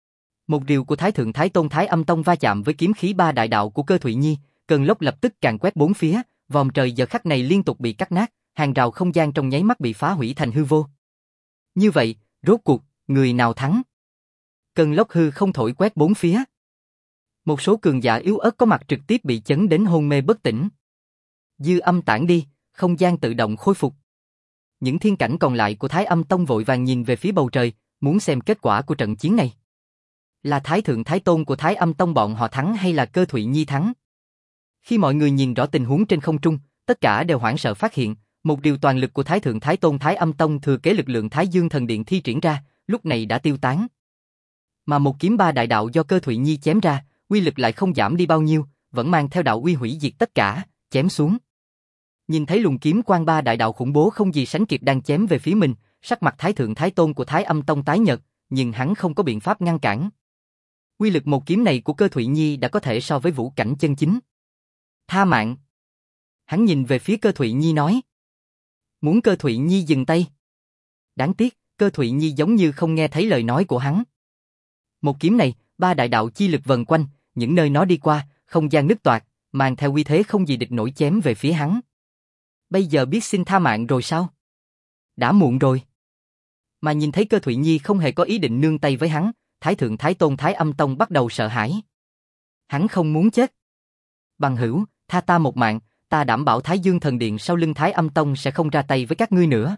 Một rìu của Thái thượng Thái tôn Thái Âm Tông va chạm với kiếm khí 3 đại đạo của Cơ Thụy Nhi, cơn lốc lập tức càn quét bốn phía, vòm trời giờ khắc này liên tục bị cắt nát, hàng rào không gian trong nháy mắt bị phá hủy thành hư vô. Như vậy, rốt cuộc, người nào thắng? Cơn lốc hư không thổi quét bốn phía. Một số cường giả yếu ớt có mặt trực tiếp bị chấn đến hôn mê bất tỉnh. Dư âm tản đi, không gian tự động khôi phục. Những thiên cảnh còn lại của Thái Âm Tông vội vàng nhìn về phía bầu trời, muốn xem kết quả của trận chiến này. Là Thái thượng Thái tôn của Thái Âm Tông bọn họ thắng hay là Cơ Thụy Nhi thắng? Khi mọi người nhìn rõ tình huống trên không trung, tất cả đều hoảng sợ phát hiện, một điều toàn lực của Thái thượng Thái tôn Thái Âm Tông thừa kế lực lượng Thái Dương thần điện thi triển ra, lúc này đã tiêu tán. Mà một kiếm 3 đại đạo do Cơ Thụy Nhi chém ra, uy lực lại không giảm đi bao nhiêu, vẫn mang theo đạo uy hủy diệt tất cả, chém xuống. Nhìn thấy luồng kiếm quang 3 đại đạo khủng bố không gì sánh kịp đang chém về phía mình, sắc mặt Thái thượng Thái tôn của Thái Âm Tông tái nhợt, nhưng hắn không có biện pháp ngăn cản. Uy lực một kiếm này của Cơ Thụy Nhi đã có thể so với vũ cảnh chân chính. Tha mạng. Hắn nhìn về phía Cơ Thụy Nhi nói. Muốn Cơ Thụy Nhi dừng tay. Đáng tiếc, Cơ Thụy Nhi giống như không nghe thấy lời nói của hắn. Một kiếm này, 3 đại đạo chi lực vần quanh, những nơi nó đi qua, không gian nứt toạc, mang theo uy thế không gì địch nổi chém về phía hắn. Bây giờ biết xin tha mạng rồi sao? Đã muộn rồi. Mà nhìn thấy Cơ Thụy Nhi không hề có ý định nương tay với hắn, Thái thượng Thái tôn Thái Âm Tông bắt đầu sợ hãi. Hắn không muốn chết. Bằng hữu, tha ta một mạng, ta đảm bảo Thái Dương thần điện sau lưng Thái Âm Tông sẽ không ra tay với các ngươi nữa.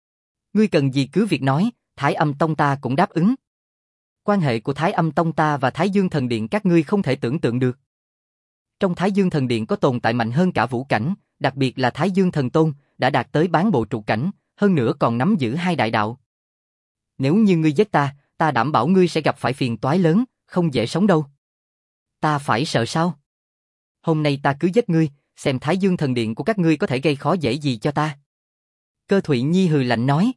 Ngươi cần gì cứ việc nói, Thái Âm Tông ta cũng đáp ứng. Quan hệ của Thái Âm Tông ta và Thái Dương thần điện các ngươi không thể tưởng tượng được. Trong Thái Dương thần điện có tồn tại mạnh hơn cả vũ cảnh, đặc biệt là Thái Dương thần tôn, đã đạt tới bán bộ trụ cảnh, hơn nữa còn nắm giữ 2 đại đạo. Nếu như ngươi giết ta, ta đảm bảo ngươi sẽ gặp phải phiền toái lớn, không dễ sống đâu. Ta phải sợ sao? Hôm nay ta cứ giết ngươi, xem Thái Dương thần điện của các ngươi có thể gây khó dễ gì cho ta. Cơ Thụy Nhi hừ lạnh nói.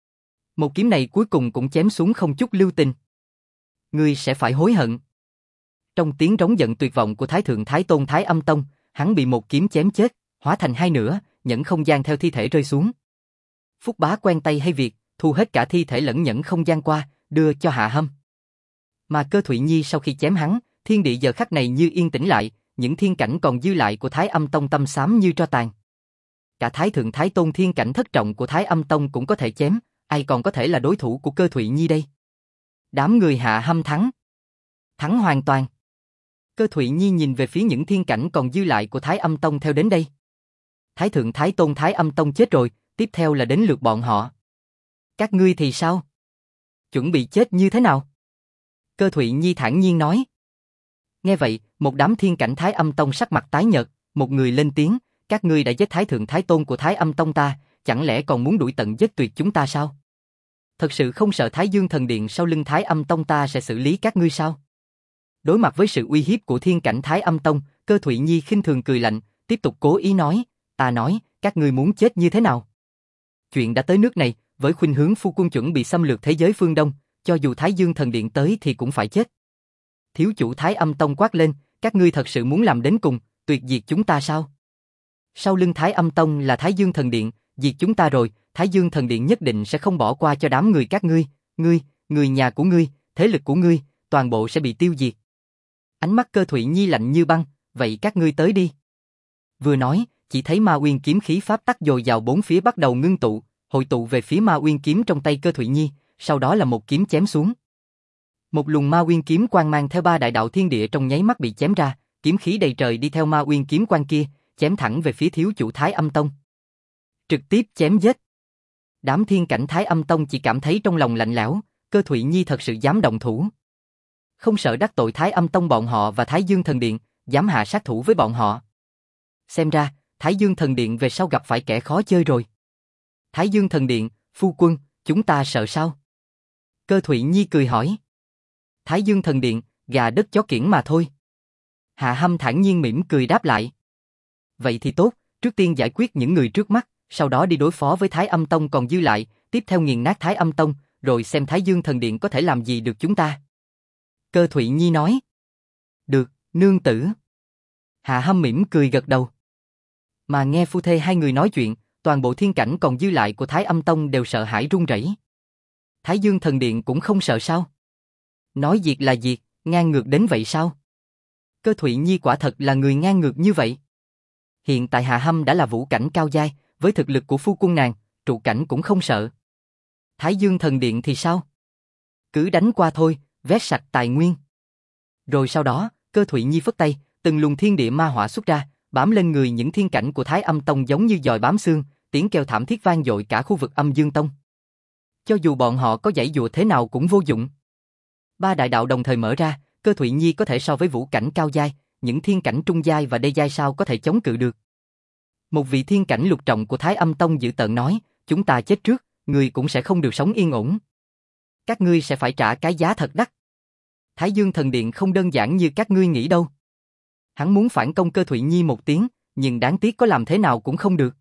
Một kiếm này cuối cùng cũng chém xuống không chút lưu tình. Ngươi sẽ phải hối hận. Trong tiếng rống giận tuyệt vọng của Thái Thượng Thái Tôn Thái Âm Tông, hắn bị một kiếm chém chết, hóa thành hai nửa, nhẫn không gian theo thi thể rơi xuống. Phúc Bá quen tay hay việc, thu hết cả thi thể lẫn nhẫn không gian qua, đưa cho Hạ Hâm. Mà Cơ Thụy Nhi sau khi chém hắn, thiên địa giờ khắc này như yên tĩnh lại, những thiên cảnh còn dư lại của Thái Âm Tông tăm xám như tro tàn. Cả Thái Thượng Thái Tôn thiên cảnh thất trọng của Thái Âm Tông cũng có thể chém, ai còn có thể là đối thủ của Cơ Thụy Nhi đây? Đám người Hạ Hâm thắng. Thắng hoàn toàn. Cơ Thụy Nhi nhìn về phía những thiên cảnh còn dư lại của Thái Âm Tông theo đến đây. Thái Thượng Thái Tôn Thái Âm Tông chết rồi, tiếp theo là đến lượt bọn họ. Các ngươi thì sao? Chuẩn bị chết như thế nào? Cơ Thụy Nhi thản nhiên nói. Nghe vậy, một đám thiên cảnh Thái Âm Tông sắc mặt tái nhợt, một người lên tiếng, các ngươi đã giết Thái Thượng Thái Tôn của Thái Âm Tông ta, chẳng lẽ còn muốn đuổi tận giết tuyệt chúng ta sao? Thật sự không sợ Thái Dương Thần Điện sau lưng Thái Âm Tông ta sẽ xử lý các ngươi sao? Đối mặt với sự uy hiếp của thiên cảnh Thái Âm Tông, Cơ Thụy Nhi khinh thường cười lạnh, tiếp tục cố ý nói, ta nói, các ngươi muốn chết như thế nào? Chuyện đã tới nước này, với khuynh hướng phu quân chuẩn bị xâm lược thế giới phương Đông, cho dù Thái Dương Thần Điện tới thì cũng phải chết. Thiếu chủ Thái Âm Tông quát lên, các ngươi thật sự muốn làm đến cùng, tuyệt diệt chúng ta sao? Sau lưng Thái Âm Tông là Thái Dương Thần Điện, diệt chúng ta rồi, Thái Dương Thần Điện nhất định sẽ không bỏ qua cho đám người các ngươi, người nhà của ngươi, thế lực của ngươi, toàn bộ sẽ bị tiêu diệt. Ánh mắt Cơ Thụy Nhi lạnh như băng, vậy các ngươi tới đi. Vừa nói, chỉ thấy Ma Uyên kiếm khí pháp tắc dồi dào bốn phía bắt đầu ngưng tụ, hội tụ về phía Ma Uyên kiếm trong tay Cơ Thụy Nhi, sau đó là một kiếm chém xuống. Một luồng Ma Uyên kiếm quang mang theo ba đại đạo thiên địa trong nháy mắt bị chém ra, kiếm khí đầy trời đi theo Ma Uyên kiếm quang kia, chém thẳng về phía thiếu chủ Thái Âm Tông. Trực tiếp chém giết. Đám thiên cảnh Thái Âm Tông chỉ cảm thấy trong lòng lạnh lẽo, Cơ Thụy Nhi thật sự dám động thủ. Không sợ đắc tội Thái Âm Tông bọn họ và Thái Dương Thần Điện, dám hạ sát thủ với bọn họ. Xem ra, Thái Dương Thần Điện về sau gặp phải kẻ khó chơi rồi. Thái Dương Thần Điện, phu quân, chúng ta sợ sao? Cơ Thụy Nhi cười hỏi. Thái Dương Thần Điện, gà đất chó kiểng mà thôi. Hạ Hâm thản nhiên mỉm cười đáp lại. Vậy thì tốt, trước tiên giải quyết những người trước mắt, sau đó đi đối phó với Thái Âm Tông còn dư lại, tiếp theo nghiền nát Thái Âm Tông, rồi xem Thái Dương Thần Điện có thể làm gì được chúng ta. Cơ Thụy Nhi nói. Được, nương tử. Hạ Hâm mỉm cười gật đầu. Mà nghe phu thê hai người nói chuyện, toàn bộ thiên cảnh còn dư lại của Thái Âm Tông đều sợ hãi run rẩy. Thái Dương Thần Điện cũng không sợ sao? Nói diệt là diệt, ngang ngược đến vậy sao? Cơ Thụy Nhi quả thật là người ngang ngược như vậy. Hiện tại Hạ Hâm đã là vũ cảnh cao giai, với thực lực của phu quân nàng, trụ cảnh cũng không sợ. Thái Dương Thần Điện thì sao? Cứ đánh qua thôi, vét sạch tài nguyên. Rồi sau đó, Cơ Thụy Nhi phất tay, từng luồng thiên địa ma hỏa xuất ra, bám lên người những thiên cảnh của Thái Âm Tông giống như dòi bám xương, tiếng kêu thảm thiết vang dội cả khu vực Âm Dương Tông. Cho dù bọn họ có giãy giụa thế nào cũng vô dụng. Ba đại đạo đồng thời mở ra, Cơ Thụy Nhi có thể so với vũ cảnh cao giai, những thiên cảnh trung giai và đê giai sao có thể chống cự được. Một vị thiên cảnh lục trọng của Thái Âm Tông dữ tợn nói, chúng ta chết trước, người cũng sẽ không được sống yên ổn. Các ngươi sẽ phải trả cái giá thật đắt. Thái Dương Thần Điện không đơn giản như các ngươi nghĩ đâu. Hắn muốn phản công Cơ Thụy Nhi một tiếng, nhưng đáng tiếc có làm thế nào cũng không được.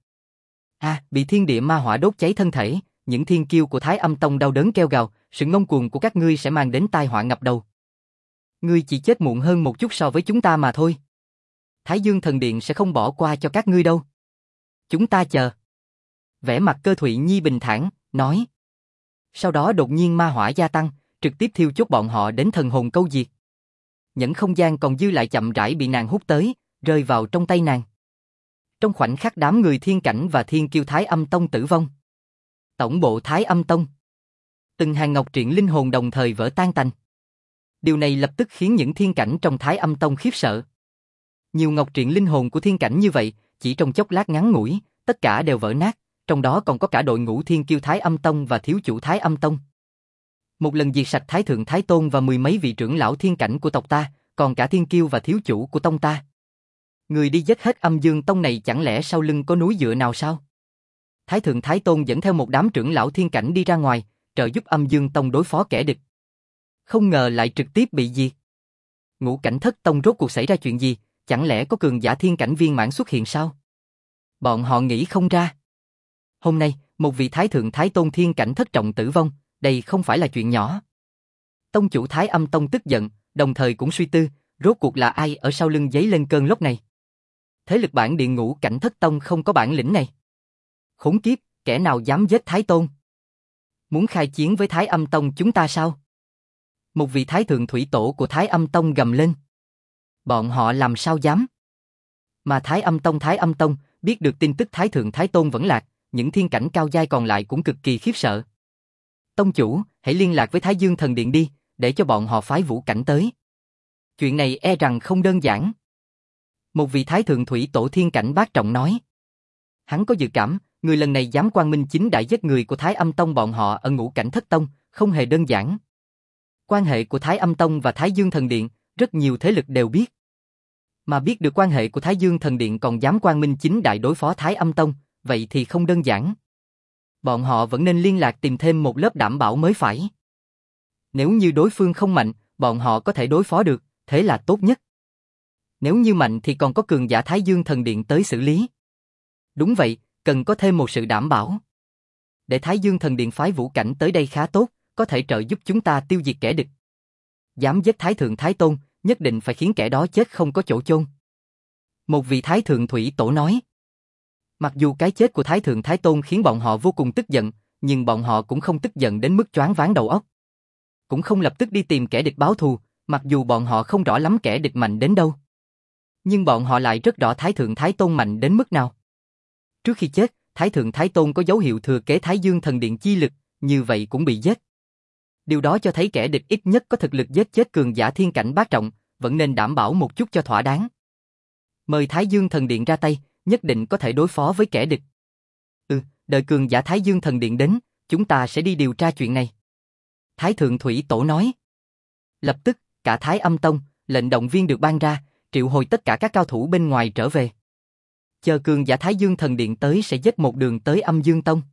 Bị thiên địa ma hỏa đốt cháy thân thể, những thiên kiêu của Thái Âm Tông đau đớn kêu gào, sự ngông cuồng của các ngươi sẽ mang đến tai họa ngập đầu. Ngươi chỉ chết muộn hơn một chút so với chúng ta mà thôi. Thái Dương Thần Điện sẽ không bỏ qua cho các ngươi đâu. Chúng ta chờ. Vẻ mặt Cơ Thụy Nhi bình thản, nói. Sau đó đột nhiên ma hỏa gia tăng, trực tiếp thiêu chốt bọn họ đến thần hồn câu diệt. Những không gian còn dư lại chậm rãi bị nàng hút tới, rơi vào trong tay nàng. Trong khoảnh khắc đám người thiên cảnh và thiên kiêu Thái Âm Tông tử vong. Tổng bộ Thái Âm Tông. Từng hàng ngọc triện linh hồn đồng thời vỡ tan tành. Điều này lập tức khiến những thiên cảnh trong Thái Âm Tông khiếp sợ. Nhiều ngọc triện linh hồn của thiên cảnh như vậy, chỉ trong chốc lát ngắn ngủi, tất cả đều vỡ nát, trong đó còn có cả đội ngũ thiên kiêu Thái Âm Tông và thiếu chủ Thái Âm Tông. Một lần diệt sạch Thái Thượng Thái Tôn và mười mấy vị trưởng lão thiên cảnh của tộc ta, còn cả thiên kiêu và thiếu chủ của tông ta. Người đi giết hết Âm Dương Tông này chẳng lẽ sau lưng có núi dựa nào sao? Thái Thượng Thái Tôn dẫn theo một đám trưởng lão thiên cảnh đi ra ngoài, trợ giúp Âm Dương Tông đối phó kẻ địch. Không ngờ lại trực tiếp bị diệt. Ngũ Cảnh Thất Tông rốt cuộc xảy ra chuyện gì, chẳng lẽ có cường giả thiên cảnh viên mãn xuất hiện sao? Bọn họ nghĩ không ra. Hôm nay, một vị Thái Thượng Thái Tôn thiên cảnh thất trọng tử vong, đây không phải là chuyện nhỏ. Tông chủ Thái Âm Tông tức giận, đồng thời cũng suy tư, Rốt cuộc là ai ở sau lưng giấy lên cơn lốc này? Thế lực bản điện ngũ cảnh thất tông không có bản lĩnh này. Khốn kiếp, kẻ nào dám giết Thái Tôn? Muốn khai chiến với Thái Âm Tông chúng ta sao? Một vị thái thượng thủy tổ của Thái Âm Tông gầm lên. Bọn họ làm sao dám? Mà Thái Âm Tông, biết được tin tức Thái thượng Thái Tôn vẫn lạc, những thiên cảnh cao giai còn lại cũng cực kỳ khiếp sợ. Tông chủ, hãy liên lạc với Thái Dương Thần Điện đi, để cho bọn họ phái vũ cảnh tới. Chuyện này e rằng không đơn giản. Một vị thái thượng thủy tổ thiên cảnh bát trọng nói. Hắn có dự cảm, người lần này dám quang minh chính đại giết người của Thái Âm Tông bọn họ ở ngũ cảnh thất tông, không hề đơn giản. Quan hệ của Thái Âm Tông và Thái Dương Thần Điện, rất nhiều thế lực đều biết. Mà biết được quan hệ của Thái Dương Thần Điện còn dám quang minh chính đại đối phó Thái Âm Tông, vậy thì không đơn giản. Bọn họ vẫn nên liên lạc tìm thêm một lớp đảm bảo mới phải. Nếu như đối phương không mạnh, bọn họ có thể đối phó được, thế là tốt nhất. Nếu như mạnh thì còn có cường giả Thái Dương Thần Điện tới xử lý. Đúng vậy, cần có thêm một sự đảm bảo. Để Thái Dương Thần Điện phái vũ cảnh tới đây khá tốt, có thể trợ giúp chúng ta tiêu diệt kẻ địch. Dám giết Thái Thượng Thái Tôn, nhất định phải khiến kẻ đó chết không có chỗ chôn. Một vị Thái Thượng Thủy Tổ nói. Mặc dù cái chết của Thái Thượng Thái Tôn khiến bọn họ vô cùng tức giận, nhưng bọn họ cũng không tức giận đến mức choáng váng đầu óc. Cũng không lập tức đi tìm kẻ địch báo thù, mặc dù bọn họ không rõ lắm kẻ địch mạnh đến đâu. Nhưng bọn họ lại rất rõ Thái Thượng Thái Tôn mạnh đến mức nào. Trước khi chết, Thái Thượng Thái Tôn có dấu hiệu thừa kế Thái Dương Thần Điện chi lực, như vậy cũng bị giết. Điều đó cho thấy kẻ địch ít nhất có thực lực giết chết cường giả thiên cảnh bát trọng, vẫn nên đảm bảo một chút cho thỏa đáng. Mời Thái Dương Thần Điện ra tay, nhất định có thể đối phó với kẻ địch. Đợi cường giả Thái Dương Thần Điện đến, chúng ta sẽ đi điều tra chuyện này. Thái Thượng Thủy Tổ nói. Lập tức, cả Thái Âm Tông, lệnh động viên được ban ra, triệu hồi tất cả các cao thủ bên ngoài trở về. Chờ cường giả Thái Dương Thần Điện tới sẽ dứt một đường tới Âm Dương Tông.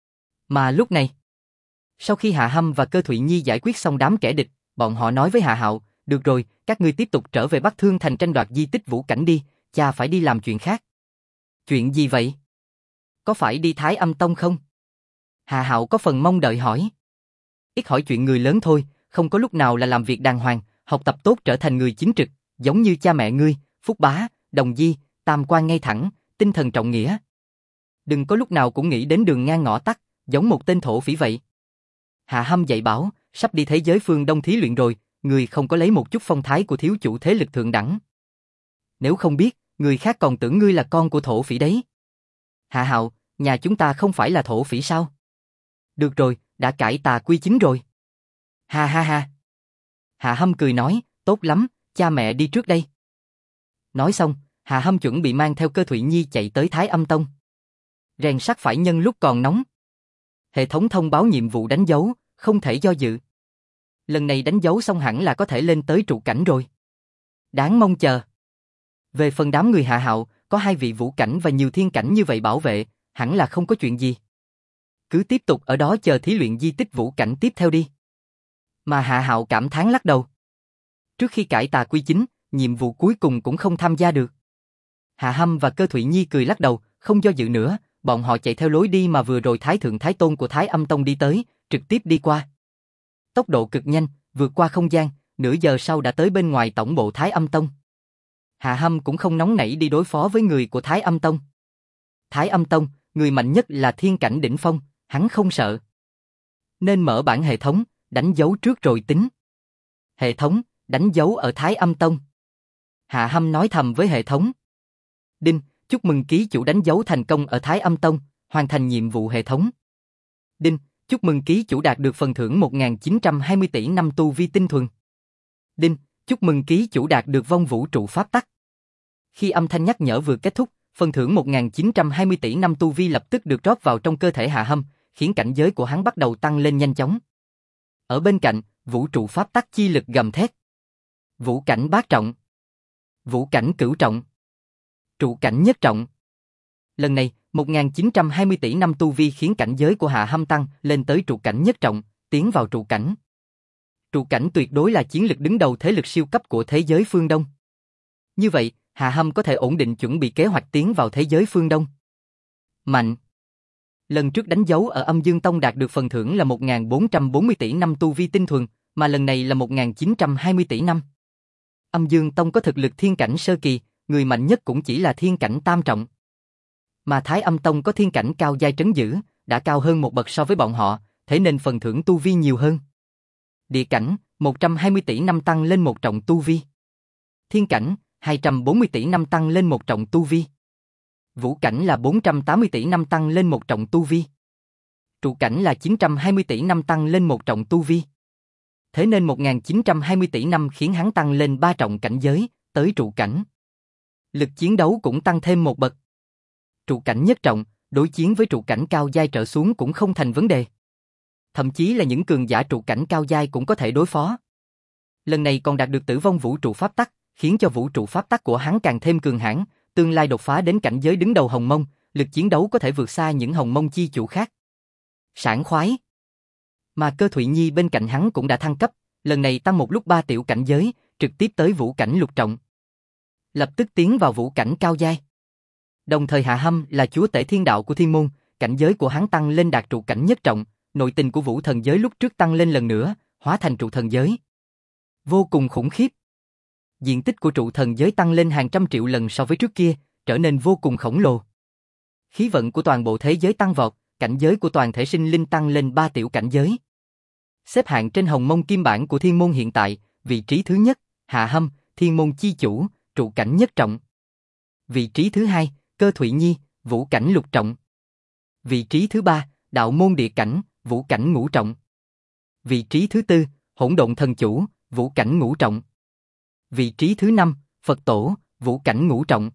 Mà lúc này, sau khi Hạ Hâm và Cơ Thụy Nhi giải quyết xong đám kẻ địch, bọn họ nói với Hạ Hạo, được rồi, các ngươi tiếp tục trở về Bắc Thương Thành tranh đoạt di tích vũ cảnh đi, cha phải đi làm chuyện khác. Chuyện gì vậy? Có phải đi Thái Âm Tông không? Hạ Hạo có phần mong đợi hỏi. Ít hỏi chuyện người lớn thôi, không có lúc nào là làm việc đàng hoàng, học tập tốt trở thành người chính trực, giống như cha mẹ ngươi, Phúc Bá, Đồng Di, tam quan ngay thẳng, tinh thần trọng nghĩa. Đừng có lúc nào cũng nghĩ đến đường ngang ngõ tắt, giống một tên thổ phỉ vậy. Hạ Hâm dạy bảo, sắp đi thế giới phương Đông thí luyện rồi, người không có lấy một chút phong thái của thiếu chủ thế lực thượng đẳng. Nếu không biết, người khác còn tưởng ngươi là con của thổ phỉ đấy. Hạ Hạo, nhà chúng ta không phải là thổ phỉ sao? Được rồi, đã cải tà quy chính rồi. Ha ha ha. Hạ Hâm cười nói, tốt lắm, cha mẹ đi trước đây. Nói xong, Hạ Hâm chuẩn bị mang theo Cơ Thụy Nhi chạy tới Thái Âm Tông. Rèn sắt phải nhân lúc còn nóng. Hệ thống thông báo nhiệm vụ đánh dấu, không thể do dự. Lần này đánh dấu xong hẳn là có thể lên tới trụ cảnh rồi. Đáng mong chờ. Về phần đám người Hạ Hạo, có 2 vị vũ cảnh và nhiều thiên cảnh như vậy bảo vệ, hẳn là không có chuyện gì. Cứ tiếp tục ở đó chờ thí luyện di tích vũ cảnh tiếp theo đi. Mà Hạ Hạo cảm thán lắc đầu. Trước khi cải tà quy chính, nhiệm vụ cuối cùng cũng không tham gia được. Hạ Hâm và Cơ Thụy Nhi cười lắc đầu, không do dự nữa, bọn họ chạy theo lối đi mà vừa rồi Thái Thượng Thái Tôn của Thái Âm Tông đi tới, trực tiếp đi qua. Tốc độ cực nhanh, vượt qua không gian, nửa giờ sau đã tới bên ngoài tổng bộ Thái Âm Tông. Hạ Hâm cũng không nóng nảy đi đối phó với người của Thái Âm Tông. Thái Âm Tông, người mạnh nhất là thiên cảnh đỉnh phong, hắn không sợ. Nên mở bản hệ thống, đánh dấu trước rồi tính. Hệ thống, đánh dấu ở Thái Âm Tông. Hạ Hâm nói thầm với hệ thống. Đinh, chúc mừng ký chủ đánh dấu thành công ở Thái Âm Tông, hoàn thành nhiệm vụ hệ thống. Đinh, chúc mừng ký chủ đạt được phần thưởng 1920 tỷ năm tu vi tinh thuần. Đinh, chúc mừng ký chủ đạt được vong vũ trụ pháp tắc. Khi âm thanh nhắc nhở vừa kết thúc, phần thưởng 1920 tỷ năm tu vi lập tức được rót vào trong cơ thể Hạ Hâm, khiến cảnh giới của hắn bắt đầu tăng lên nhanh chóng. Ở bên cạnh, vũ trụ pháp tắc chi lực gầm thét. Vũ cảnh bát trọng. Vũ cảnh cửu trọng. Trụ cảnh nhất trọng. Lần này, 1920 tỷ năm tu vi khiến cảnh giới của Hạ Hâm tăng lên tới trụ cảnh nhất trọng, tiến vào trụ cảnh. Trụ cảnh tuyệt đối là chiến lực đứng đầu thế lực siêu cấp của thế giới phương Đông. Như vậy, Hạ Hâm có thể ổn định chuẩn bị kế hoạch tiến vào thế giới phương Đông. Mạnh. Lần trước đánh dấu ở Âm Dương Tông đạt được phần thưởng là 1440 tỷ năm tu vi tinh thuần, mà lần này là 1920 tỷ năm. Âm Dương Tông có thực lực thiên cảnh sơ kỳ, người mạnh nhất cũng chỉ là thiên cảnh tam trọng. Mà Thái Âm Tông có thiên cảnh cao giai trấn giữ, đã cao hơn một bậc so với bọn họ, thế nên phần thưởng tu vi nhiều hơn. Địa cảnh, 120 tỷ năm tăng lên một trọng tu vi. Thiên cảnh, 240 tỷ năm tăng lên một trọng tu vi. Vũ cảnh là 480 tỷ năm tăng lên một trọng tu vi. Trụ cảnh là 920 tỷ năm tăng lên một trọng tu vi. Thế nên 1920 tỷ năm khiến hắn tăng lên 3 trọng cảnh giới, tới trụ cảnh. Lực chiến đấu cũng tăng thêm một bậc. Trụ cảnh nhất trọng, đối chiến với trụ cảnh cao giai trở xuống cũng không thành vấn đề. Thậm chí là những cường giả trụ cảnh cao giai cũng có thể đối phó. Lần này còn đạt được tử vong vũ trụ pháp tắc, khiến cho vũ trụ pháp tắc của hắn càng thêm cường hãn, tương lai đột phá đến cảnh giới đứng đầu Hồng Mông, lực chiến đấu có thể vượt xa những Hồng Mông chi chủ khác. Sảng khoái. Mà Cơ Thụy Nhi bên cạnh hắn cũng đã thăng cấp, lần này tăng một lúc 3 tiểu cảnh giới, trực tiếp tới vũ cảnh lục trọng. Lập tức tiến vào vũ cảnh cao giai. Đồng thời Hạ Hâm là chúa tể thiên đạo của thiên môn, cảnh giới của hắn tăng lên đạt trụ cảnh nhất trọng, nội tình của vũ thần giới lúc trước tăng lên lần nữa, hóa thành trụ thần giới. Vô cùng khủng khiếp. Diện tích của trụ thần giới tăng lên hàng trăm triệu lần so với trước kia, trở nên vô cùng khổng lồ. Khí vận của toàn bộ thế giới tăng vọt, cảnh giới của toàn thể sinh linh tăng lên 3 tiểu cảnh giới. Xếp hạng trên Hồng Mông kim bản của thiên môn hiện tại, vị trí thứ nhất, Hạ Hâm, thiên môn chi chủ, trụ cảnh nhất trọng. Vị trí thứ hai, Cơ Thụy Nhi, vũ cảnh lục trọng. Vị trí thứ ba, đạo môn địa cảnh, vũ cảnh ngũ trọng. Vị trí thứ tư, hỗn độn thần chủ, vũ cảnh ngũ trọng. Vị trí thứ năm, Phật tổ, vũ cảnh ngũ trọng.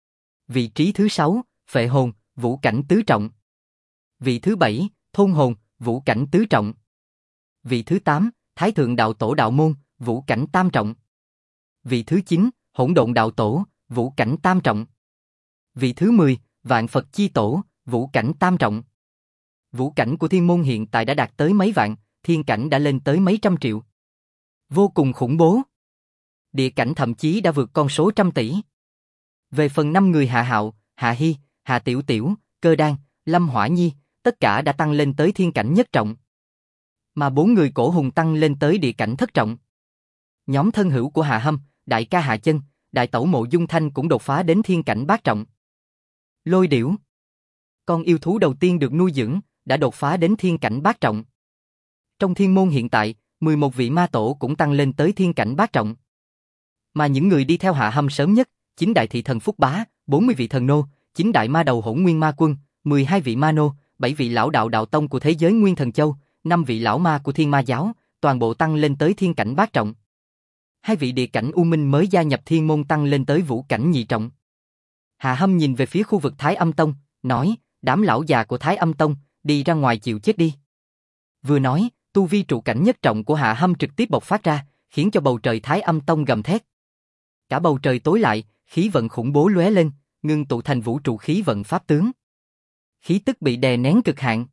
Vị trí thứ sáu, phệ hồn, vũ cảnh tứ trọng. Vị thứ bảy, thôn hồn, vũ cảnh tứ trọng. Vị thứ 8, Thái thượng đạo tổ đạo môn, vũ cảnh tam trọng. Vị thứ 9, hỗn độn đạo tổ, vũ cảnh tam trọng. Vị thứ 10, vạn Phật chi tổ, vũ cảnh tam trọng. Vũ cảnh của thiên môn hiện tại đã đạt tới mấy vạn, thiên cảnh đã lên tới mấy trăm triệu. Vô cùng khủng bố. Địa cảnh thậm chí đã vượt con số trăm tỷ. Về phần 5 người Hạ Hạo, Hạ Hy, Hạ Tiểu Tiểu, Cơ Đan, Lâm Hỏa Nhi, tất cả đã tăng lên tới thiên cảnh nhất trọng. Mà 4 người Cổ Hùng tăng lên tới địa cảnh thất trọng. Nhóm thân hữu của Hạ Hâm, đại ca Hạ Chân, đại tẩu Mộ Dung Thanh cũng đột phá đến thiên cảnh bát trọng. Lôi Điểu, con yêu thú đầu tiên được nuôi dưỡng, đã đột phá đến thiên cảnh bát trọng. Trong thiên môn hiện tại, 11 vị ma tổ cũng tăng lên tới thiên cảnh bát trọng. Mà những người đi theo Hạ Hâm sớm nhất, 9 đại thị thần Phúc Bá, 40 vị thần nô, 9 đại ma đầu Hỗn Nguyên Ma Quân, 12 vị ma nô, 7 vị lão đạo đạo tông của thế giới Nguyên Thần Châu, 5 vị lão ma của Thiên Ma giáo, toàn bộ tăng lên tới thiên cảnh bát trọng. 2 vị địa cảnh U Minh mới gia nhập thiên môn tăng lên tới vũ cảnh nhị trọng. Hạ Hâm nhìn về phía khu vực Thái Âm Tông, nói, đám lão già của Thái Âm Tông, đi ra ngoài chịu chết đi. Vừa nói, tu vi trụ cảnh nhất trọng của Hạ Hâm trực tiếp bộc phát ra, khiến cho bầu trời Thái Âm Tông gầm thét. Cả bầu trời tối lại, khí vận khủng bố lóe lên, ngưng tụ thành vũ trụ khí vận pháp tướng. Khí tức bị đè nén cực hạn.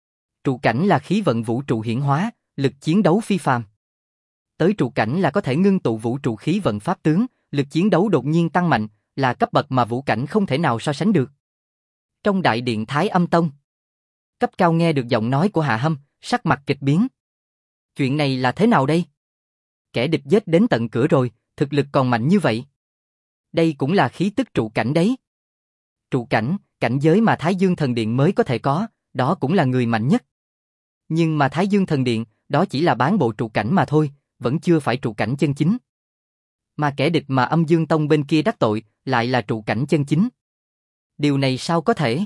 Trụ cảnh là khí vận vũ trụ hiển hóa, lực chiến đấu phi phàm. Tới trụ cảnh là có thể ngưng tụ vũ trụ khí vận pháp tướng, lực chiến đấu đột nhiên tăng mạnh, là cấp bậc mà vũ cảnh không thể nào so sánh được. Trong đại điện Thái Âm Tông, cấp cao nghe được giọng nói của Hạ Hâm, sắc mặt kịch biến. Chuyện này là thế nào đây? Kẻ địch giết đến tận cửa rồi, thực lực còn mạnh như vậy. Đây cũng là khí tức trụ cảnh đấy. Trụ cảnh, cảnh giới mà Thái Dương Thần Điện mới có thể có, đó cũng là người mạnh nhất. Nhưng mà Thái Dương Thần Điện, đó chỉ là bán bộ trụ cảnh mà thôi, vẫn chưa phải trụ cảnh chân chính. Mà kẻ địch mà Âm Dương Tông bên kia đắc tội, lại là trụ cảnh chân chính. Điều này sao có thể?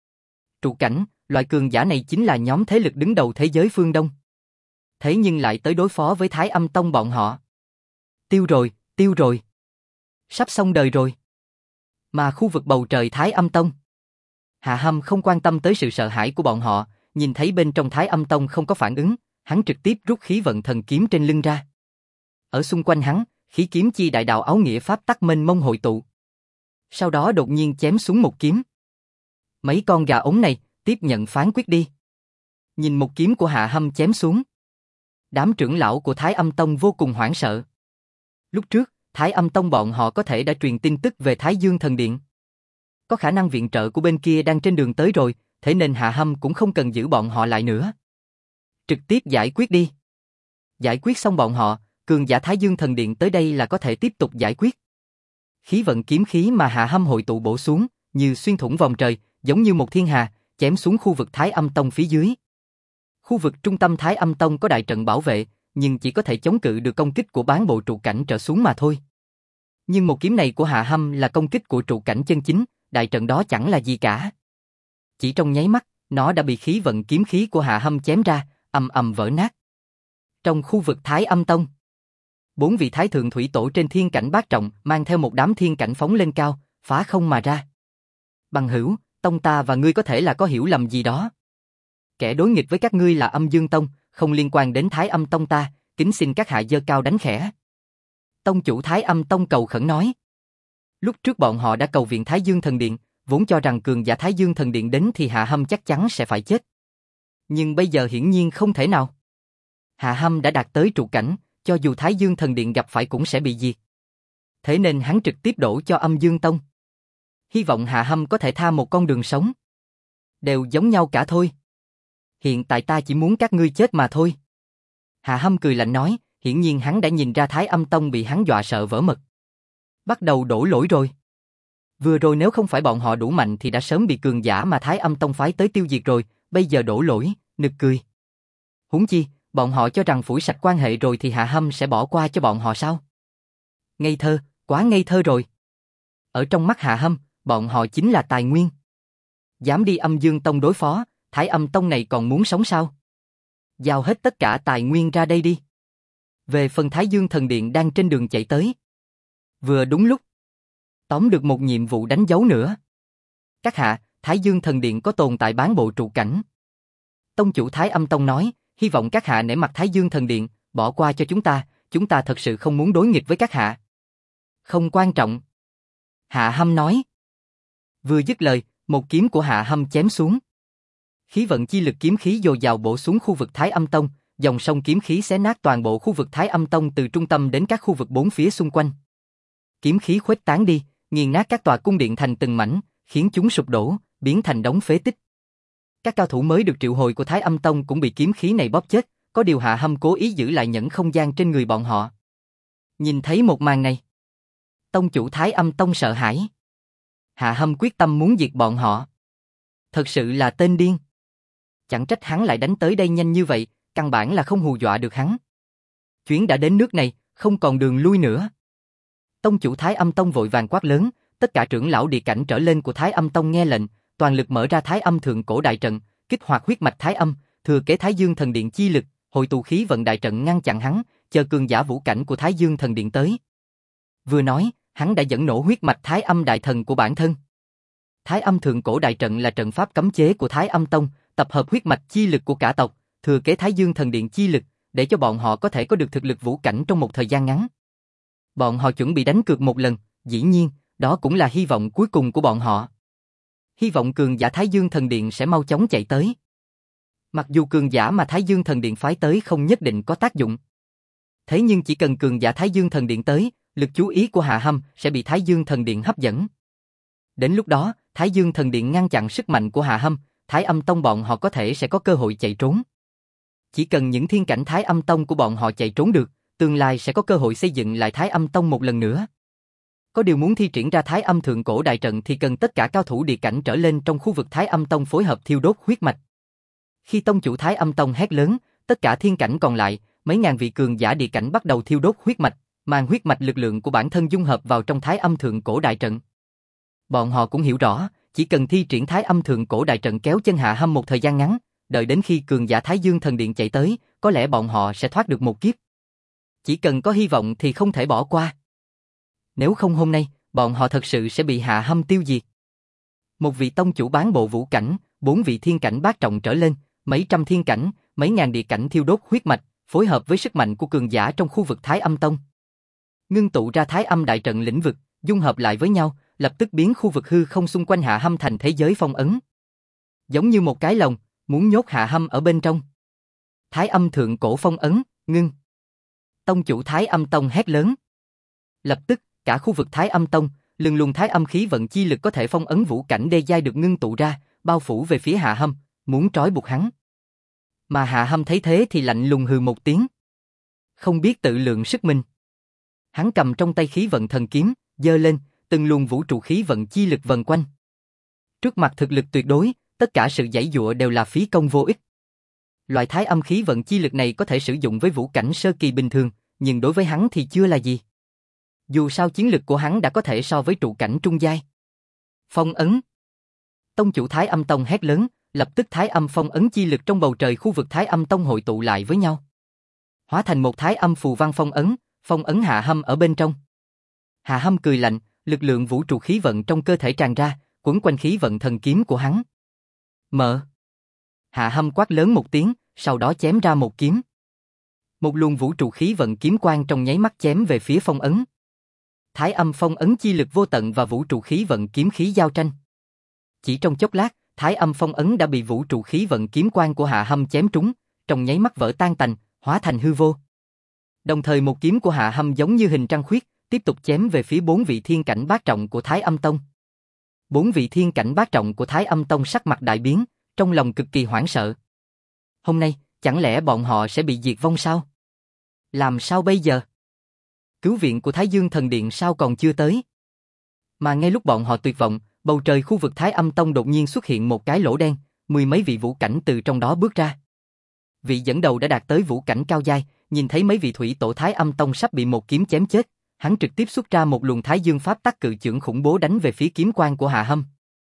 Trụ cảnh, loại cường giả này chính là nhóm thế lực đứng đầu thế giới phương Đông. Thế nhưng lại tới đối phó với Thái Âm Tông bọn họ. Tiêu rồi, tiêu rồi. Sắp xong đời rồi. Mà khu vực bầu trời Thái Âm Tông, Hạ Hâm không quan tâm tới sự sợ hãi của bọn họ, nhìn thấy bên trong Thái Âm Tông không có phản ứng, hắn trực tiếp rút khí vận thần kiếm trên lưng ra. Ở xung quanh hắn, khí kiếm chi đại đạo áo nghĩa pháp tắc mênh mông hội tụ. Sau đó đột nhiên chém xuống một kiếm. Mấy con gà ống này, tiếp nhận phán quyết đi. Nhìn một kiếm của Hạ Hâm chém xuống, đám trưởng lão của Thái Âm Tông vô cùng hoảng sợ. Lúc trước, Thái Âm Tông bọn họ có thể đã truyền tin tức về Thái Dương Thần Điện. Có khả năng viện trợ của bên kia đang trên đường tới rồi, thế nên Hạ Hâm cũng không cần giữ bọn họ lại nữa. Trực tiếp giải quyết đi. Giải quyết xong bọn họ, cường giả Thái Dương Thần Điện tới đây là có thể tiếp tục giải quyết. Khí vận kiếm khí mà Hạ Hâm hội tụ bổ xuống, như xuyên thủng vòng trời, giống như một thiên hà, chém xuống khu vực Thái Âm Tông phía dưới. Khu vực trung tâm Thái Âm Tông có đại trận bảo vệ, nhưng chỉ có thể chống cự được công kích của bán bộ trụ cảnh trở xuống mà thôi. Nhưng một kiếm này của Hạ Hâm là công kích của trụ cảnh chân chính, đại trận đó chẳng là gì cả. Chỉ trong nháy mắt, nó đã bị khí vận kiếm khí của Hạ Hâm chém ra, ầm ầm vỡ nát. Trong khu vực Thái Âm Tông, 4 vị Thái Thượng Thủy Tổ trên thiên cảnh bát trọng mang theo một đám thiên cảnh phóng lên cao, phá không mà ra. Bằng hữu, tông ta và ngươi có thể là có hiểu lầm gì đó. Kẻ đối nghịch với các ngươi là Âm Dương Tông, không liên quan đến Thái Âm Tông ta, kính xin các hạ giơ cao đánh khẽ. Tông chủ Thái Âm Tông cầu khẩn nói. Lúc trước bọn họ đã cầu viện Thái Dương Thần Điện, vốn cho rằng cường giả Thái Dương Thần Điện đến thì Hạ Hâm chắc chắn sẽ phải chết. Nhưng bây giờ hiển nhiên không thể nào. Hạ Hâm đã đạt tới trụ cảnh, cho dù Thái Dương Thần Điện gặp phải cũng sẽ bị diệt. Thế nên hắn trực tiếp đổ cho Âm Dương Tông. Hy vọng Hạ Hâm có thể tha một con đường sống. Đều giống nhau cả thôi. Hiện tại ta chỉ muốn các ngươi chết mà thôi. Hạ Hâm cười lạnh nói, hiển nhiên hắn đã nhìn ra Thái Âm Tông bị hắn dọa sợ vỡ mật. Bắt đầu đổ lỗi rồi. Vừa rồi nếu không phải bọn họ đủ mạnh thì đã sớm bị cường giả mà Thái Âm Tông phái tới tiêu diệt rồi, bây giờ đổ lỗi, nực cười. Huống chi, bọn họ cho rằng phủi sạch quan hệ rồi thì Hạ Hâm sẽ bỏ qua cho bọn họ sao? Ngây thơ, quá ngây thơ rồi. Ở trong mắt Hạ Hâm, bọn họ chính là tài nguyên. Dám đi Âm Dương Tông đối phó, Thái Âm Tông này còn muốn sống sao? Giao hết tất cả tài nguyên ra đây đi. Về phần Thái Dương Thần Điện đang trên đường chạy tới. Vừa đúng lúc. Tóm được một nhiệm vụ đánh dấu nữa. Các hạ, Thái Dương Thần Điện có tồn tại bán bộ trụ cảnh. Tông chủ Thái Âm Tông nói, hy vọng các hạ nể mặt Thái Dương Thần Điện, bỏ qua cho chúng ta thật sự không muốn đối nghịch với các hạ. Không quan trọng. Hạ Hâm nói. Vừa dứt lời, một kiếm của Hạ Hâm chém xuống. Khí vận chi lực kiếm khí dồi dào bổ xuống khu vực Thái Âm Tông, dòng sông kiếm khí xé nát toàn bộ khu vực Thái Âm Tông từ trung tâm đến các khu vực bốn phía xung quanh. Kiếm khí khuếch tán đi, nghiền nát các tòa cung điện thành từng mảnh, khiến chúng sụp đổ, biến thành đống phế tích. Các cao thủ mới được triệu hồi của Thái Âm Tông cũng bị kiếm khí này bóp chết, có điều Hạ Hâm cố ý giữ lại nhẫn không gian trên người bọn họ. Nhìn thấy một màn này, tông chủ Thái Âm Tông sợ hãi. Hạ Hâm quyết tâm muốn diệt bọn họ. Thật sự là tên điên. Chẳng trách hắn lại đánh tới đây nhanh như vậy, căn bản là không hù dọa được hắn. Chuyến đã đến nước này, không còn đường lui nữa. Tông chủ Thái Âm Tông vội vàng quát lớn, tất cả trưởng lão địa cảnh trở lên của Thái Âm Tông nghe lệnh, toàn lực mở ra Thái Âm Thượng Cổ Đại Trận, kích hoạt huyết mạch Thái Âm, thừa kế Thái Dương Thần Điện chi lực, hội tụ khí vận đại trận ngăn chặn hắn, chờ cường giả vũ cảnh của Thái Dương Thần Điện tới. Vừa nói, hắn đã dẫn nổ huyết mạch Thái Âm Đại Thần của bản thân. Thái Âm Thượng Cổ Đại Trận là trận pháp cấm chế của Thái Âm Tông, tập hợp huyết mạch chi lực của cả tộc, thừa kế Thái Dương Thần Điện chi lực, để cho bọn họ có thể có được thực lực vũ cảnh trong một thời gian ngắn. Bọn họ chuẩn bị đánh cược một lần, dĩ nhiên, đó cũng là hy vọng cuối cùng của bọn họ. Hy vọng cường giả Thái Dương Thần Điện sẽ mau chóng chạy tới. Mặc dù cường giả mà Thái Dương Thần Điện phái tới không nhất định có tác dụng. Thế nhưng chỉ cần cường giả Thái Dương Thần Điện tới, lực chú ý của Hạ Hâm sẽ bị Thái Dương Thần Điện hấp dẫn. Đến lúc đó, Thái Dương Thần Điện ngăn chặn sức mạnh của Hạ Hâm, Thái Âm Tông bọn họ có thể sẽ có cơ hội chạy trốn. Chỉ cần những thiên cảnh Thái Âm Tông của bọn họ chạy trốn được, tương lai sẽ có cơ hội xây dựng lại Thái Âm Tông một lần nữa. Có điều muốn thi triển ra Thái Âm Thượng Cổ Đại Trận thì cần tất cả cao thủ địa cảnh trở lên trong khu vực Thái Âm Tông phối hợp thiêu đốt huyết mạch. Khi tông chủ Thái Âm Tông hét lớn, tất cả thiên cảnh còn lại, mấy ngàn vị cường giả địa cảnh bắt đầu thiêu đốt huyết mạch, mang huyết mạch lực lượng của bản thân dung hợp vào trong Thái Âm Thượng Cổ Đại Trận. Bọn họ cũng hiểu rõ, chỉ cần thi triển Thái Âm Thượng Cổ Đại Trận kéo chân Hạ Hâm một thời gian ngắn, đợi đến khi cường giả Thái Dương Thần Điện chạy tới, có lẽ bọn họ sẽ thoát được một kiếp. Chỉ cần có hy vọng thì không thể bỏ qua. Nếu không hôm nay, bọn họ thật sự sẽ bị Hạ Hâm tiêu diệt. Một vị tông chủ bán bộ vũ cảnh, 4 vị thiên cảnh bát trọng trở lên, mấy trăm thiên cảnh, mấy ngàn địa cảnh thiêu đốt huyết mạch, phối hợp với sức mạnh của cường giả trong khu vực Thái Âm Tông. Ngưng tụ ra Thái Âm Đại Trận lĩnh vực, dung hợp lại với nhau, lập tức biến khu vực hư không xung quanh Hạ Hâm thành thế giới phong ấn. Giống như một cái lồng, muốn nhốt Hạ Hâm ở bên trong. Thái Âm Thượng Cổ phong ấn, ngưng. Tông chủ Thái Âm Tông hét lớn. Lập tức, cả khu vực Thái Âm Tông, lừng luồng Thái Âm khí vận chi lực có thể phong ấn vũ cảnh đê giai được ngưng tụ ra, bao phủ về phía Hạ Hâm, muốn trói buộc hắn. Mà Hạ Hâm thấy thế thì lạnh lùng hừ một tiếng. Không biết tự lượng sức mình. Hắn cầm trong tay khí vận thần kiếm, giơ lên, từng luồng vũ trụ khí vận chi lực vần quanh. Trước mặt thực lực tuyệt đối, tất cả sự giãy giụa đều là phí công vô ích. Loại thái âm khí vận chi lực này có thể sử dụng với vũ cảnh sơ kỳ bình thường, nhưng đối với hắn thì chưa là gì. Dù sao chiến lực của hắn đã có thể so với trụ cảnh trung giai. Phong ấn. Tông chủ Thái Âm Tông hét lớn, lập tức thái âm phong ấn chi lực trong bầu trời khu vực Thái Âm Tông hội tụ lại với nhau. Hóa thành một thái âm phù văn phong ấn Hạ Hâm ở bên trong. Hạ Hâm cười lạnh, lực lượng vũ trụ khí vận trong cơ thể tràn ra, quấn quanh khí vận thần kiếm của hắn. Mở. Hạ Hâm quát lớn một tiếng, sau đó chém ra một kiếm. Một luồng vũ trụ khí vận kiếm quang trong nháy mắt chém về phía phong ấn. Thái âm phong ấn chi lực vô tận và vũ trụ khí vận kiếm khí giao tranh. Chỉ trong chốc lát, thái âm phong ấn đã bị vũ trụ khí vận kiếm quang của Hạ Hâm chém trúng, trong nháy mắt vỡ tan tành, hóa thành hư vô. Đồng thời một kiếm của Hạ Hâm giống như hình trăng khuyết, tiếp tục chém về phía 4 vị thiên cảnh bát trọng của Thái Âm Tông. 4 vị thiên cảnh bát trọng của Thái Âm Tông sắc mặt đại biến, trong lòng cực kỳ hoảng sợ. Hôm nay, chẳng lẽ bọn họ sẽ bị diệt vong sao? Làm sao bây giờ? Cứu viện của Thái Dương Thần Điện sao còn chưa tới? Mà ngay lúc bọn họ tuyệt vọng, bầu trời khu vực Thái Âm Tông đột nhiên xuất hiện một cái lỗ đen, 10 mấy vị vũ cảnh từ trong đó bước ra. Vị dẫn đầu đã đạt tới vũ cảnh cao giai, nhìn thấy mấy vị thủy tổ Thái Âm Tông sắp bị một kiếm chém chết, hắn trực tiếp xuất ra một luồng Thái Dương pháp tắc cự chưởng khủng bố đánh về phía kiếm quang của Hạ Hâm.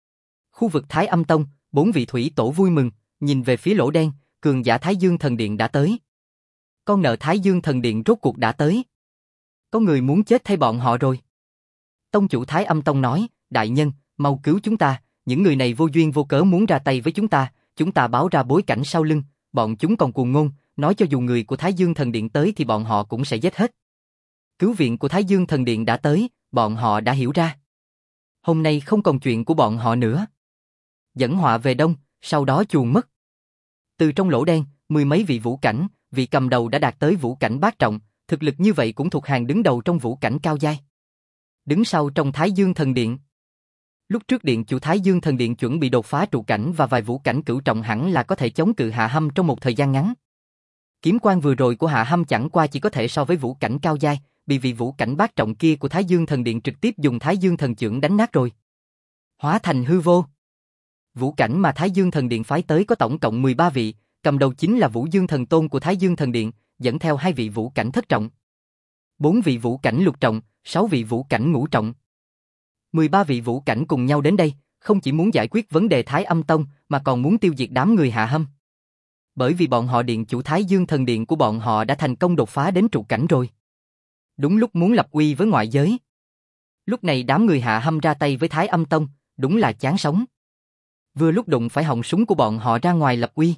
Khu vực Thái Âm Tông, 4 vị thủy tổ vui mừng, nhìn về phía lỗ đen, cường giả Thái Dương Thần Điện đã tới. Con nợ Thái Dương Thần Điện rốt cuộc đã tới. Có người muốn chết thay bọn họ rồi. Tông chủ Thái Âm Tông nói, đại nhân, mau cứu chúng ta, những người này vô duyên vô cớ muốn ra tay với chúng ta báo ra bối cảnh sau lưng, bọn chúng còn cuồng ngôn, nói cho dù người của Thái Dương Thần Điện tới thì bọn họ cũng sẽ giết hết. Cứu viện của Thái Dương Thần Điện đã tới, bọn họ đã hiểu ra. Hôm nay không còn chuyện của bọn họ nữa. Dẫn họa về đông, sau đó chuồn mất. Từ trong lỗ đen, 10 mấy vị vũ cảnh, vị cầm đầu đã đạt tới vũ cảnh bát trọng, thực lực như vậy cũng thuộc hàng đứng đầu trong vũ cảnh cao giai. Đứng sau trong Thái Dương Thần Điện. Lúc trước điện chủ Thái Dương Thần Điện chuẩn bị đột phá trụ cảnh và vài vũ cảnh cửu trọng hẳn là có thể chống cự Hạ Hâm trong một thời gian ngắn. Kiếm quang vừa rồi của Hạ Hâm chẳng qua chỉ có thể so với vũ cảnh cao giai, bị vị vũ cảnh bát trọng kia của Thái Dương Thần Điện trực tiếp dùng Thái Dương Thần Chưởng đánh nát rồi. Hóa thành hư vô. Vũ cảnh mà Thái Dương Thần Điện phái tới có tổng cộng 13 vị, cầm đầu chính là Vũ Dương Thần Tôn của Thái Dương Thần Điện, dẫn theo 2 vị vũ cảnh thất trọng, 4 vị vũ cảnh lục trọng, 6 vị vũ cảnh ngũ trọng. 13 vị vũ cảnh cùng nhau đến đây, không chỉ muốn giải quyết vấn đề Thái Âm Tông, mà còn muốn tiêu diệt đám người Hạ Hâm. Bởi vì bọn họ điện chủ Thái Dương Thần Điện của bọn họ đã thành công đột phá đến trụ cảnh rồi. Đúng lúc muốn lập uy với ngoại giới. Lúc này đám người Hạ Hâm ra tay với Thái Âm Tông, đúng là chán sống. Vừa lúc đụng phải họng súng của bọn họ ra ngoài lập uy.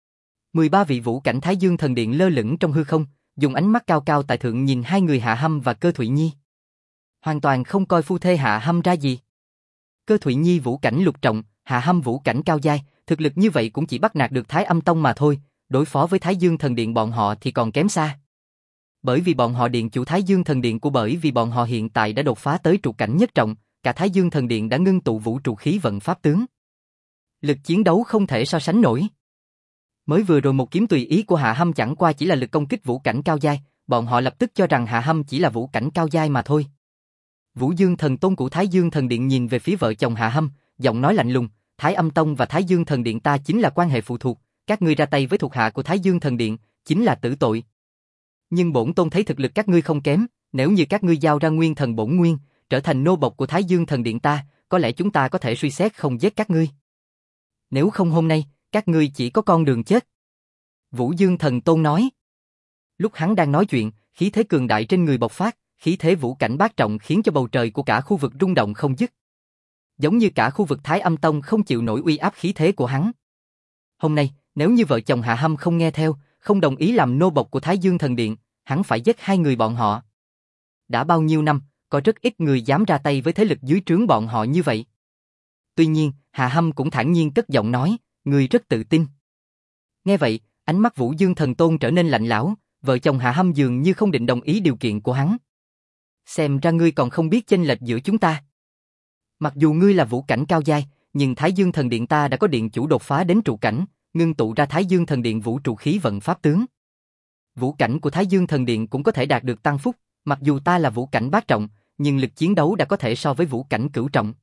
13 vị vũ cảnh Thái Dương Thần Điện lơ lửng trong hư không, dùng ánh mắt cao cao tại thượng nhìn hai người Hạ Hâm và Cơ Thụy Nhi. Hoàn toàn không coi phu thê Hạ Hâm ra gì. Cơ Thụy Nhi vũ cảnh lục trọng, Hạ Hâm vũ cảnh cao giai, thực lực như vậy cũng chỉ bắt nạt được Thái Âm Tông mà thôi, đối phó với Thái Dương Thần Điện bọn họ thì còn kém xa. Bởi vì bọn họ điện chủ Thái Dương Thần Điện bởi vì bọn họ hiện tại đã đột phá tới trụ cảnh nhất trọng, cả Thái Dương Thần Điện đã ngưng tụ vũ trụ khí vận pháp tướng. Lực chiến đấu không thể so sánh nổi. Mới vừa rồi một kiếm tùy ý của Hạ Hâm chẳng qua chỉ là lực công kích vũ cảnh cao giai, bọn họ lập tức cho rằng Hạ Hâm chỉ là vũ cảnh cao giai mà thôi. Vũ Dương Thần Tôn của Thái Dương Thần Điện nhìn về phía vợ chồng Hạ Hâm, giọng nói lạnh lùng, Thái Âm Tông và Thái Dương Thần Điện ta chính là quan hệ phụ thuộc, các ngươi ra tay với thuộc hạ của Thái Dương Thần Điện, chính là tử tội. Nhưng bổn tôn thấy thực lực các ngươi không kém, nếu như các ngươi giao ra nguyên thần bổn nguyên, trở thành nô bộc của Thái Dương Thần Điện ta, có lẽ chúng ta có thể suy xét không giết các ngươi. Nếu không hôm nay, các ngươi chỉ có con đường chết. Vũ Dương Thần Tôn nói. Lúc hắn đang nói chuyện, khí thế cường đại trên người bộc phát, khí thế vũ cảnh bát trọng khiến cho bầu trời của cả khu vực rung động không dứt. Giống như cả khu vực Thái Âm Tông không chịu nổi uy áp khí thế của hắn. Hôm nay, nếu như vợ chồng Hạ Hâm không nghe theo, không đồng ý làm nô bộc của Thái Dương Thần Điện, hắn phải giết hai người bọn họ. Đã bao nhiêu năm, có rất ít người dám ra tay với thế lực dưới trướng bọn họ như vậy. Tuy nhiên, Hạ Hâm cũng thản nhiên cất giọng nói, người rất tự tin. Nghe vậy, ánh mắt Vũ Dương Thần Tôn trở nên lạnh lẽo, vợ chồng Hạ Hâm dường như không định đồng ý điều kiện của hắn. Xem ra ngươi còn không biết chênh lệch giữa chúng ta. Mặc dù ngươi là vũ cảnh cao giai, nhưng Thái Dương Thần Điện ta đã có điện chủ đột phá đến trụ cảnh, ngưng tụ ra Thái Dương Thần Điện vũ trụ khí vận pháp tướng. vũ cảnh của Thái Dương Thần Điện cũng có thể đạt được tăng phúc, mặc dù ta là vũ cảnh bát trọng, nhưng lực chiến đấu đã có thể so với vũ cảnh cửu trọng.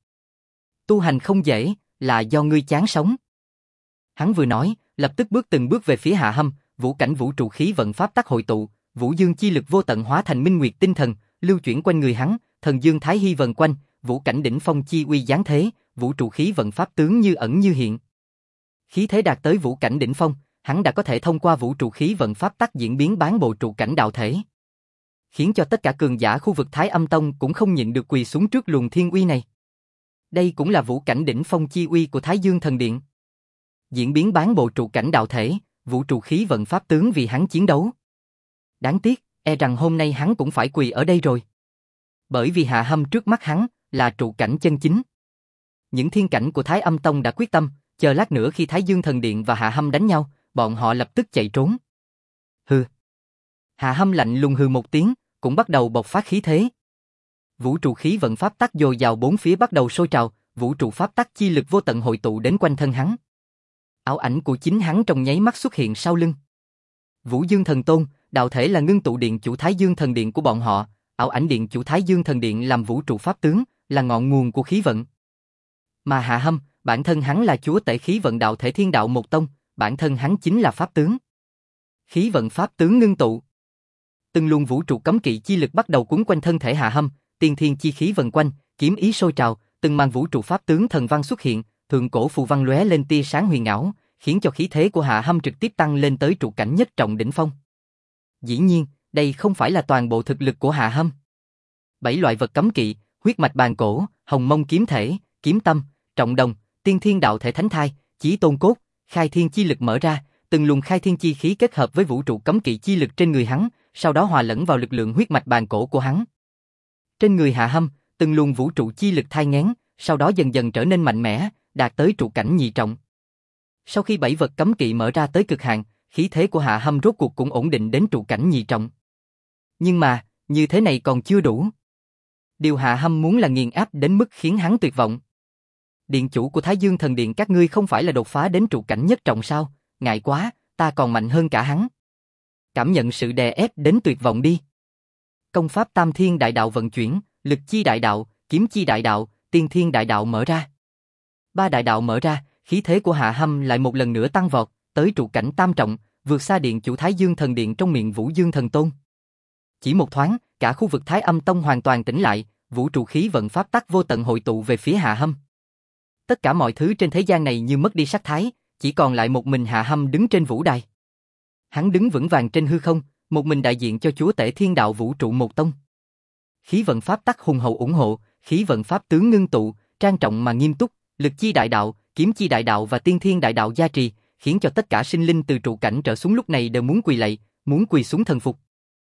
Tu hành không dễ, là do ngươi chán sống. Hắn vừa nói, lập tức bước từng bước về phía Hạ Hâm, vũ cảnh vũ trụ khí vận pháp tắc hội tụ, vũ dương chi lực vô tận hóa thành minh nguyệt tinh thần, lưu chuyển quanh người hắn, thần dương thái hy vần quanh, vũ cảnh đỉnh phong chi uy giáng thế, vũ trụ khí vận pháp tướng như ẩn như hiện. Khí thế đạt tới vũ cảnh đỉnh phong, hắn đã có thể thông qua vũ trụ khí vận pháp tắc diễn biến bán bộ trụ cảnh đạo thể, khiến cho tất cả cường giả khu vực Thái Âm Tông cũng không nhịn được quỳ xuống trước luồng thiên uy này. Đây cũng là vũ cảnh đỉnh phong chi uy của Thái Dương Thần Điện. Diễn biến bán bộ trụ cảnh đạo thể, vũ trụ khí vận pháp tướng vì hắn chiến đấu. Đáng tiếc, e rằng hôm nay hắn cũng phải quỳ ở đây rồi. Bởi vì Hạ Hâm trước mắt hắn là trụ cảnh chân chính. Những thiên cảnh của Thái Âm Tông đã quyết tâm, chờ lát nữa khi Thái Dương Thần Điện và Hạ Hâm đánh nhau, bọn họ lập tức chạy trốn. Hừ. Hạ Hâm lạnh lùng hừ một tiếng, cũng bắt đầu bộc phát khí thế. Vũ trụ khí vận pháp tắc dồi dào bốn phía bắt đầu sôi trào, vũ trụ pháp tắc chi lực vô tận hội tụ đến quanh thân hắn. Ảo ảnh của chính hắn trong nháy mắt xuất hiện sau lưng. Vũ Dương Thần Tôn, đạo thể là ngưng tụ điện chủ Thái Dương Thần Điện của bọn họ, ảo ảnh điện chủ Thái Dương Thần Điện làm vũ trụ pháp tướng, là ngọn nguồn của khí vận. Mà Hạ Hâm, bản thân hắn là chúa tể khí vận đạo thể Thiên Đạo Một Tông, bản thân hắn chính là pháp tướng. Khí vận pháp tướng ngưng tụ. Từng luồng vũ trụ cấm kỵ chi lực bắt đầu quấn quanh thân thể Hạ Hâm, tiên thiên chi khí vần quanh, kiếm ý sôi trào, từng màn vũ trụ pháp tướng thần văn xuất hiện, thượng cổ phù văn lóe lên tia sáng huyền ảo, khiến cho khí thế của Hạ Hâm trực tiếp tăng lên tới trụ cảnh nhất trọng đỉnh phong. Dĩ nhiên, đây không phải là toàn bộ thực lực của Hạ Hâm. 7 loại vật cấm kỵ, huyết mạch bàn cổ, hồng mông kiếm thể, kiếm tâm, trọng đồng, tiên thiên đạo thể thánh thai, chí tôn cốt, khai thiên chi lực mở ra, từng luồng khai thiên chi khí kết hợp với vũ trụ cấm kỵ chi lực trên người hắn, sau đó hòa lẫn vào lực lượng huyết mạch bàn cổ của hắn. Trên người Hạ Hâm, từng luồng vũ trụ chi lực thai nghén, sau đó dần dần trở nên mạnh mẽ, đạt tới trụ cảnh nhị trọng. Sau khi 7 vật cấm kỵ mở ra tới cực hạn, khí thế của Hạ Hâm rốt cuộc cũng ổn định đến trụ cảnh nhị trọng. Nhưng mà, như thế này còn chưa đủ. Điều Hạ Hâm muốn là nghiền áp đến mức khiến hắn tuyệt vọng. Điện chủ của Thái Dương Thần Điện các ngươi không phải là đột phá đến trụ cảnh nhất trọng sao? Ngại quá, ta còn mạnh hơn cả hắn. Cảm nhận sự đè ép đến tuyệt vọng đi. Công pháp Tam Thiên Đại Đạo vận chuyển, lực chi đại đạo, kiếm chi đại đạo, tiên thiên đại đạo mở ra. 3 đại đạo mở ra, khí thế của Hạ Hâm lại một lần nữa tăng vọt, tới trụ cảnh tam trọng, vượt xa điện chủ Thái Dương Thần Điện trong miệng Vũ Dương Thần Tôn. Chỉ một thoáng, cả khu vực Thái Âm Tông hoàn toàn tĩnh lại, vũ trụ khí vận pháp tắc vô tận hội tụ về phía Hạ Hâm. Tất cả mọi thứ trên thế gian này như mất đi sắc thái, chỉ còn lại một mình Hạ Hâm đứng trên vũ đài. Hắn đứng vững vàng trên hư không, một mình đại diện cho chúa tể Thiên Đạo Vũ Trụ Một Tông. Khí vận pháp tắc hùng hậu ủng hộ, khí vận pháp tướng ngưng tụ, trang trọng mà nghiêm túc, lực chi đại đạo, kiếm chi đại đạo và tiên thiên đại đạo gia trì, khiến cho tất cả sinh linh từ trụ cảnh trở xuống lúc này đều muốn quỳ lạy, muốn quỳ xuống thần phục.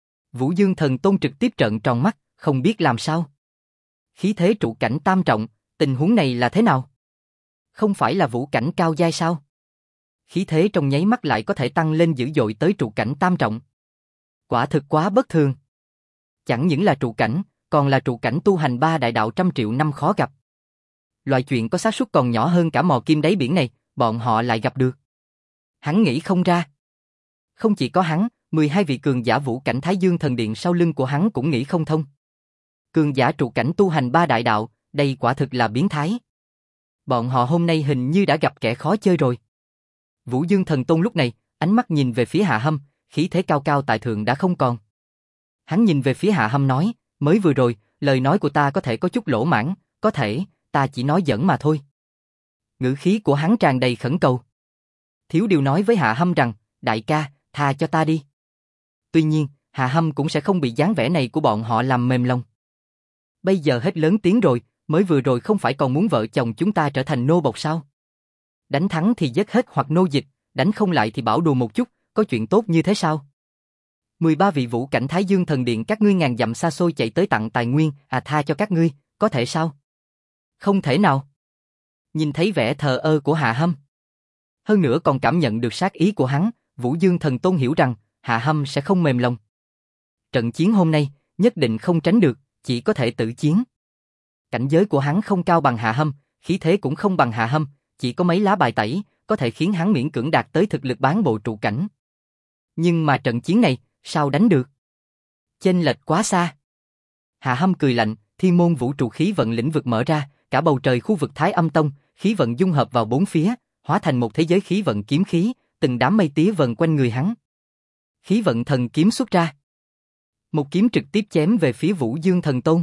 Vũ Dương Thần Tôn trực tiếp trợn tròn mắt, không biết làm sao. Khí thế trụ cảnh tam trọng, tình huống này là thế nào? Không phải là vũ cảnh cao giai sao? Khí thế trong nháy mắt lại có thể tăng lên dữ dội tới trụ cảnh tam trọng. Quả thực quá bất thường. Chẳng những là trụ cảnh, còn là trụ cảnh tu hành 3 đại đạo trăm triệu năm khó gặp. Loại chuyện có xác suất còn nhỏ hơn cả mò kim đáy biển này, bọn họ lại gặp được. Hắn nghĩ không ra. Không chỉ có hắn, 12 vị cường giả vũ cảnh Thái Dương Thần Điện sau lưng của hắn cũng nghĩ không thông. Cường giả trụ cảnh tu hành 3 đại đạo, đây quả thực là biến thái. Bọn họ hôm nay hình như đã gặp kẻ khó chơi rồi. Vũ Dương Thần Tôn lúc này, ánh mắt nhìn về phía Hạ Hâm, khí thế cao cao tại thượng đã không còn. Hắn nhìn về phía Hạ Hâm nói, mới vừa rồi, lời nói của ta có thể có chút lỗ mãng, có thể, ta chỉ nói giỡn mà thôi. Ngữ khí của hắn tràn đầy khẩn cầu. Thiếu điều nói với Hạ Hâm rằng, đại ca, tha cho ta đi. Tuy nhiên, Hạ Hâm cũng sẽ không bị dáng vẻ này của bọn họ làm mềm lòng. Bây giờ hết lớn tiếng rồi, mới vừa rồi không phải còn muốn vợ chồng chúng ta trở thành nô bộc sao? Đánh thắng thì giết hết hoặc nô dịch, đánh không lại thì bảo đùa một chút, có chuyện tốt như thế sao? 13 vị vũ cảnh Thái Dương Thần Điện các ngươi ngàn dặm xa xôi chạy tới tặng tài nguyên, tha cho các ngươi, có thể sao? Không thể nào. Nhìn thấy vẻ thờ ơ của Hạ Hâm, hơn nữa còn cảm nhận được sát ý của hắn, Vũ Dương Thần Tôn hiểu rằng Hạ Hâm sẽ không mềm lòng. Trận chiến hôm nay nhất định không tránh được, chỉ có thể tự chiến. Cảnh giới của hắn không cao bằng Hạ Hâm, khí thế cũng không bằng Hạ Hâm, chỉ có mấy lá bài tẩy có thể khiến hắn miễn cưỡng đạt tới thực lực bán bộ trụ cảnh. Nhưng mà trận chiến này Sao đánh được? Chênh lệch quá xa. Hạ Hâm cười lạnh, thiên môn vũ trụ khí vận lĩnh vực mở ra, cả bầu trời khu vực Thái Âm Tông, khí vận dung hợp vào bốn phía, hóa thành một thế giới khí vận kiếm khí, từng đám mây tía vần quanh người hắn. Khí vận thần kiếm xuất ra. Một kiếm trực tiếp chém về phía Vũ Dương Thần Tôn.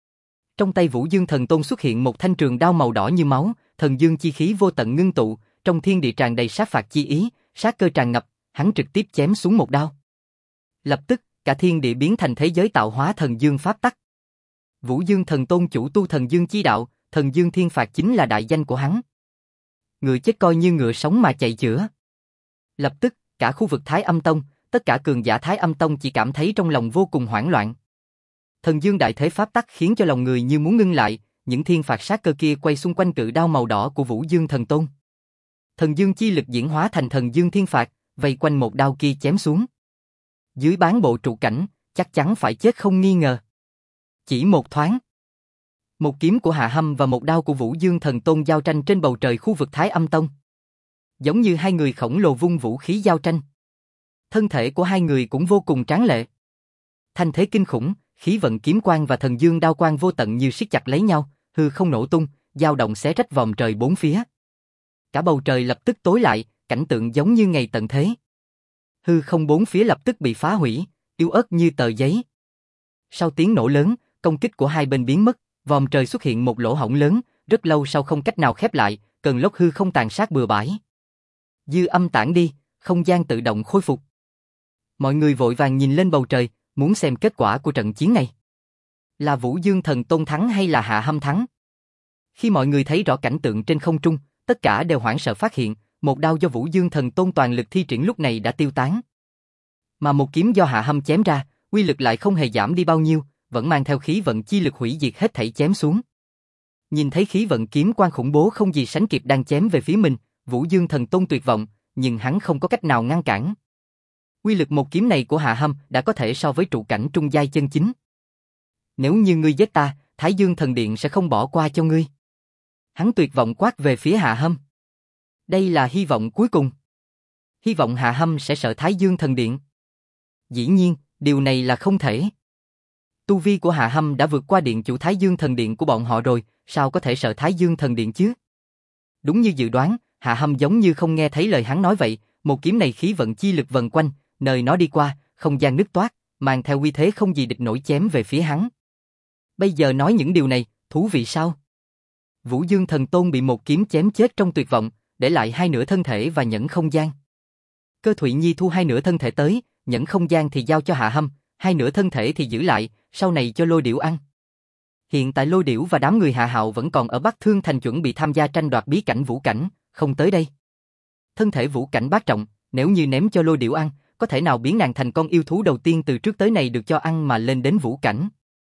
Trong tay Vũ Dương Thần Tôn xuất hiện một thanh trường đao màu đỏ như máu, thần dương chi khí vô tận ngưng tụ, trong thiên địa tràn đầy sát phạt chi ý, sát cơ tràn ngập, hắn trực tiếp chém xuống một đao. Lập tức, cả thiên địa biến thành thế giới tạo hóa thần dương pháp tắc. Vũ Dương Thần Tôn chủ tu thần dương chi đạo, thần dương thiên phạt chính là đại danh của hắn. Người chết coi như ngựa sống mà chạy chữa. Lập tức, cả khu vực Thái Âm Tông, tất cả cường giả Thái Âm Tông chỉ cảm thấy trong lòng vô cùng hoảng loạn. Thần dương đại thế pháp tắc khiến cho lòng người như muốn ngưng lại, những thiên phạt sát cơ kia quay xung quanh cự đao màu đỏ của Vũ Dương Thần Tôn. Thần dương chi lực diễn hóa thành thần dương thiên phạt, vây quanh một đao kia chém xuống. Dưới bán bộ trụ cảnh, chắc chắn phải chết không nghi ngờ. Chỉ một thoáng, một kiếm của Hạ Hâm và một đao của Vũ Dương Thần Tôn giao tranh trên bầu trời khu vực Thái Âm Tông. Giống như hai người khổng lồ vung vũ khí giao tranh. Thân thể của hai người cũng vô cùng tráng lệ. Thanh thế kinh khủng, khí vận kiếm quang và thần dương đao quang vô tận như siết chặt lấy nhau, hư không nổ tung, dao động xé rách vòm trời bốn phía. Cả bầu trời lập tức tối lại, cảnh tượng giống như ngày tận thế. Hư không bốn phía lập tức bị phá hủy, yếu ớt như tờ giấy. Sau tiếng nổ lớn, công kích của hai bên biến mất, vòm trời xuất hiện một lỗ hổng lớn, rất lâu sau không cách nào khép lại, cơn lốc hư không tàn sát bừa bãi. Dư âm tản đi, không gian tự động khôi phục. Mọi người vội vàng nhìn lên bầu trời, muốn xem kết quả của trận chiến này. Là Vũ Dương Thần Tôn thắng hay là Hạ Hâm thắng? Khi mọi người thấy rõ cảnh tượng trên không trung, tất cả đều hoảng sợ phát hiện, một đao do Vũ Dương Thần Tôn toàn lực thi triển lúc này đã tiêu tán. Mà một kiếm do Hạ Hâm chém ra, uy lực lại không hề giảm đi bao nhiêu, vẫn mang theo khí vận chi lực hủy diệt hết thảy chém xuống. Nhìn thấy khí vận kiếm quang khủng bố không gì sánh kịp đang chém về phía mình, Vũ Dương Thần Tôn tuyệt vọng, nhưng hắn không có cách nào ngăn cản. Uy lực một kiếm này của Hạ Hâm đã có thể so với trụ cảnh trung giai chân chính. Nếu như ngươi giết ta, Thái Dương Thần Điện sẽ không bỏ qua cho ngươi. Hắn tuyệt vọng quát về phía Hạ Hâm. Đây là hy vọng cuối cùng. Hy vọng Hạ Hâm sẽ sợ Thái Dương Thần Điện. Dĩ nhiên, điều này là không thể. Tu vi của Hạ Hâm đã vượt qua điện chủ Thái Dương Thần Điện của bọn họ rồi, sao có thể sợ Thái Dương Thần Điện chứ? Đúng như dự đoán, Hạ Hâm giống như không nghe thấy lời hắn nói vậy, một kiếm này khí vận chi lực vần quanh, nơi nó đi qua, không gian nứt toát, mang theo uy thế không gì địch nổi chém về phía hắn. Bây giờ nói những điều này, thú vị sao? Vũ Dương Thần Tôn bị một kiếm chém chết trong tuyệt vọng, để lại hai nửa thân thể và nhẫn không gian. Cơ Thụy Nhi thu hai nửa thân thể tới, nhẫn không gian thì giao cho Hạ Hâm, hai nửa thân thể thì giữ lại, sau này cho Lôi Điểu ăn. Hiện tại Lôi Điểu và đám người Hạ Hạo vẫn còn ở Bắc Thương Thành chuẩn bị tham gia tranh đoạt bí cảnh vũ cảnh, không tới đây. Thân thể vũ cảnh bát trọng, nếu như ném cho Lôi Điểu ăn, có thể nào biến nàng thành con yêu thú đầu tiên từ trước tới nay được cho ăn mà lên đến vũ cảnh.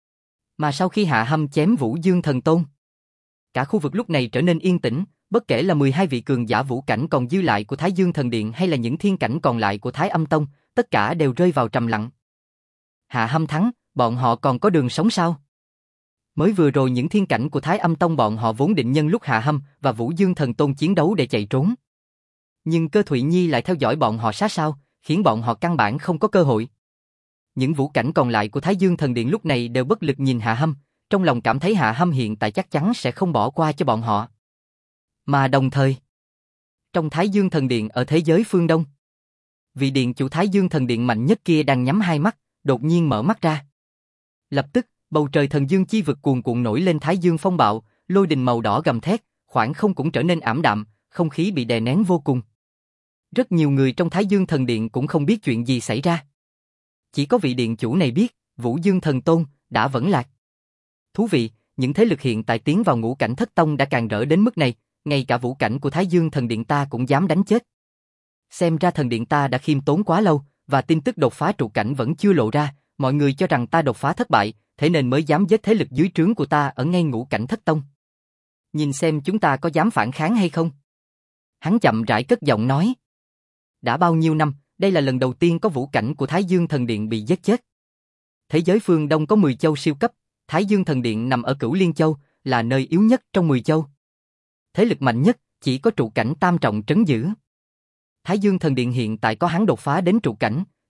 Mà sau khi Hạ Hâm chém Vũ Dương Thần Tôn, cả khu vực lúc này trở nên yên tĩnh, bất kể là 12 vị cường giả vũ cảnh còn dư lại của Thái Dương Thần Điện hay là những thiên cảnh còn lại của Thái Âm Tông, tất cả đều rơi vào trầm lặng. Hạ Hâm thắng, bọn họ còn có đường sống sao? Mới vừa rồi những thiên cảnh của Thái Âm Tông bọn họ vốn định nhân lúc Hạ Hâm và Vũ Dương Thần Tôn chiến đấu để chạy trốn. Nhưng Cơ Thụy Nhi lại theo dõi bọn họ sát sao, khiến bọn họ căn bản không có cơ hội. Những vũ cảnh còn lại của Thái Dương Thần Điện lúc này đều bất lực nhìn Hạ Hâm, trong lòng cảm thấy Hạ Hâm hiện tại chắc chắn sẽ không bỏ qua cho bọn họ. Mà đồng thời, trong Thái Dương Thần Điện ở thế giới phương Đông, vị điện chủ Thái Dương Thần Điện mạnh nhất kia đang nhắm hai mắt, đột nhiên mở mắt ra. Lập tức, bầu trời thần dương chi vực cuồn cuộn nổi lên Thái Dương phong bạo, lôi đình màu đỏ gầm thét, khoảng không cũng trở nên ảm đạm, không khí bị đè nén vô cùng. Rất nhiều người trong Thái Dương Thần Điện cũng không biết chuyện gì xảy ra. Chỉ có vị điện chủ này biết, Vũ Dương Thần Tôn đã vẫn lạc. Thú vị, những thế lực hiện tại tiến vào ngũ cảnh thất tông đã càng rỡ đến mức này, ngay cả vũ cảnh của Thái Dương Thần Điện ta cũng dám đánh chết. Xem ra thần điện ta đã khiêm tốn quá lâu, và tin tức đột phá trụ cảnh vẫn chưa lộ ra, mọi người cho rằng ta đột phá thất bại, thế nên mới dám giết thế lực dưới trướng của ta ở ngay ngũ cảnh thất tông. Nhìn xem chúng ta có dám phản kháng hay không? Hắn chậm rãi cất giọng nói. Đã bao nhiêu năm, đây là lần đầu tiên có vũ cảnh của Thái Dương Thần Điện bị giết chết. Thế giới phương Đông có 10 châu siêu cấp, Thái Dương Thần Điện nằm ở Cửu Liên Châu, là nơi yếu nhất trong 10 châu. Thế lực mạnh nhất chỉ có trụ cảnh tam trọng trấn giữ. Thái Dương Thần Điện hiện tại có hắn đột phá đến trụ cảnh,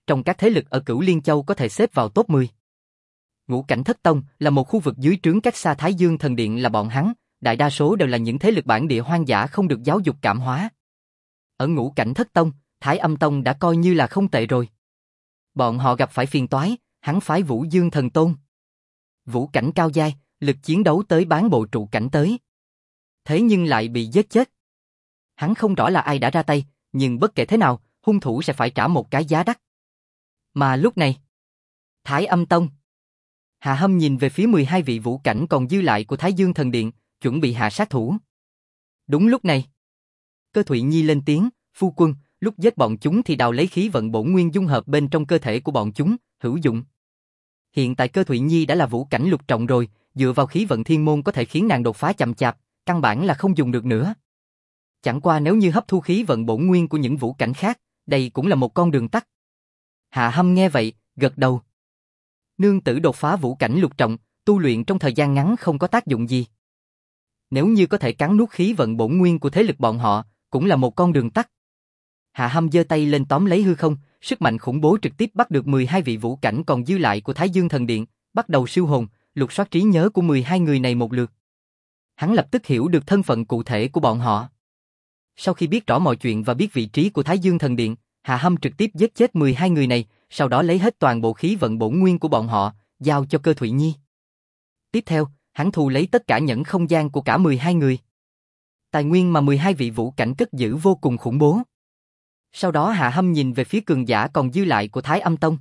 trong các thế lực ở Cửu Liên Châu có thể xếp vào top 10. Ngũ Cảnh Thất Tông là một khu vực dưới trướng cách xa Thái Dương Thần Điện là bọn hắn, đại đa số đều là những thế lực bản địa hoang dã không được giáo dục cảm hóa. Ở Ngũ Cảnh Thất Tông, Thái Âm Tông đã coi như là không tệ rồi. Bọn họ gặp phải phiền toái, hắn phái Vũ Dương Thần Tôn. Vũ cảnh cao giai, lực chiến đấu tới bán bộ trụ cảnh tới. Thế nhưng lại bị giết chết. Hắn không rõ là ai đã ra tay, nhưng bất kể thế nào, hung thủ sẽ phải trả một cái giá đắt. Mà lúc này, Thái Âm Tông. Hạ Hâm nhìn về phía 12 vị vũ cảnh còn dư lại của Thái Dương Thần Điện, chuẩn bị hạ sát thủ. Đúng lúc này, Cơ Thụy Nhi lên tiếng, phu quân, lúc giết bọn chúng thì đào lấy khí vận bổn nguyên dung hợp bên trong cơ thể của bọn chúng, hữu dụng. Hiện tại Cơ Thụy Nhi đã là vũ cảnh lục trọng rồi, dựa vào khí vận thiên môn có thể khiến nàng đột phá chậm chạp, căn bản là không dùng được nữa. Chẳng qua nếu như hấp thu khí vận bổn nguyên của những vũ cảnh khác, đây cũng là một con đường tắt. Hạ Hâm nghe vậy, gật đầu. Nương tử đột phá vũ cảnh lục trọng, tu luyện trong thời gian ngắn không có tác dụng gì. Nếu như có thể cắn nuốt khí vận bổn nguyên của thế lực bọn họ, cũng là một con đường tắt. Hạ Hâm giơ tay lên tóm lấy hư không, sức mạnh khủng bố trực tiếp bắt được 12 vị vũ cảnh còn dư lại của Thái Dương Thần Điện, bắt đầu siêu hồn, lục soát trí nhớ của 12 người này một lượt. Hắn lập tức hiểu được thân phận cụ thể của bọn họ. Sau khi biết rõ mọi chuyện và biết vị trí của Thái Dương Thần Điện, Hạ Hâm trực tiếp giết chết 12 người này, sau đó lấy hết toàn bộ khí vận bổn nguyên của bọn họ, giao cho Cơ Thụy Nhi. Tiếp theo, hắn thu lấy tất cả nhẫn không gian của cả 12 người. Tài nguyên mà 12 vị vũ cảnh cất giữ vô cùng khủng bố. Sau đó Hạ Hâm nhìn về phía cường giả còn dư lại của Thái Âm Tông.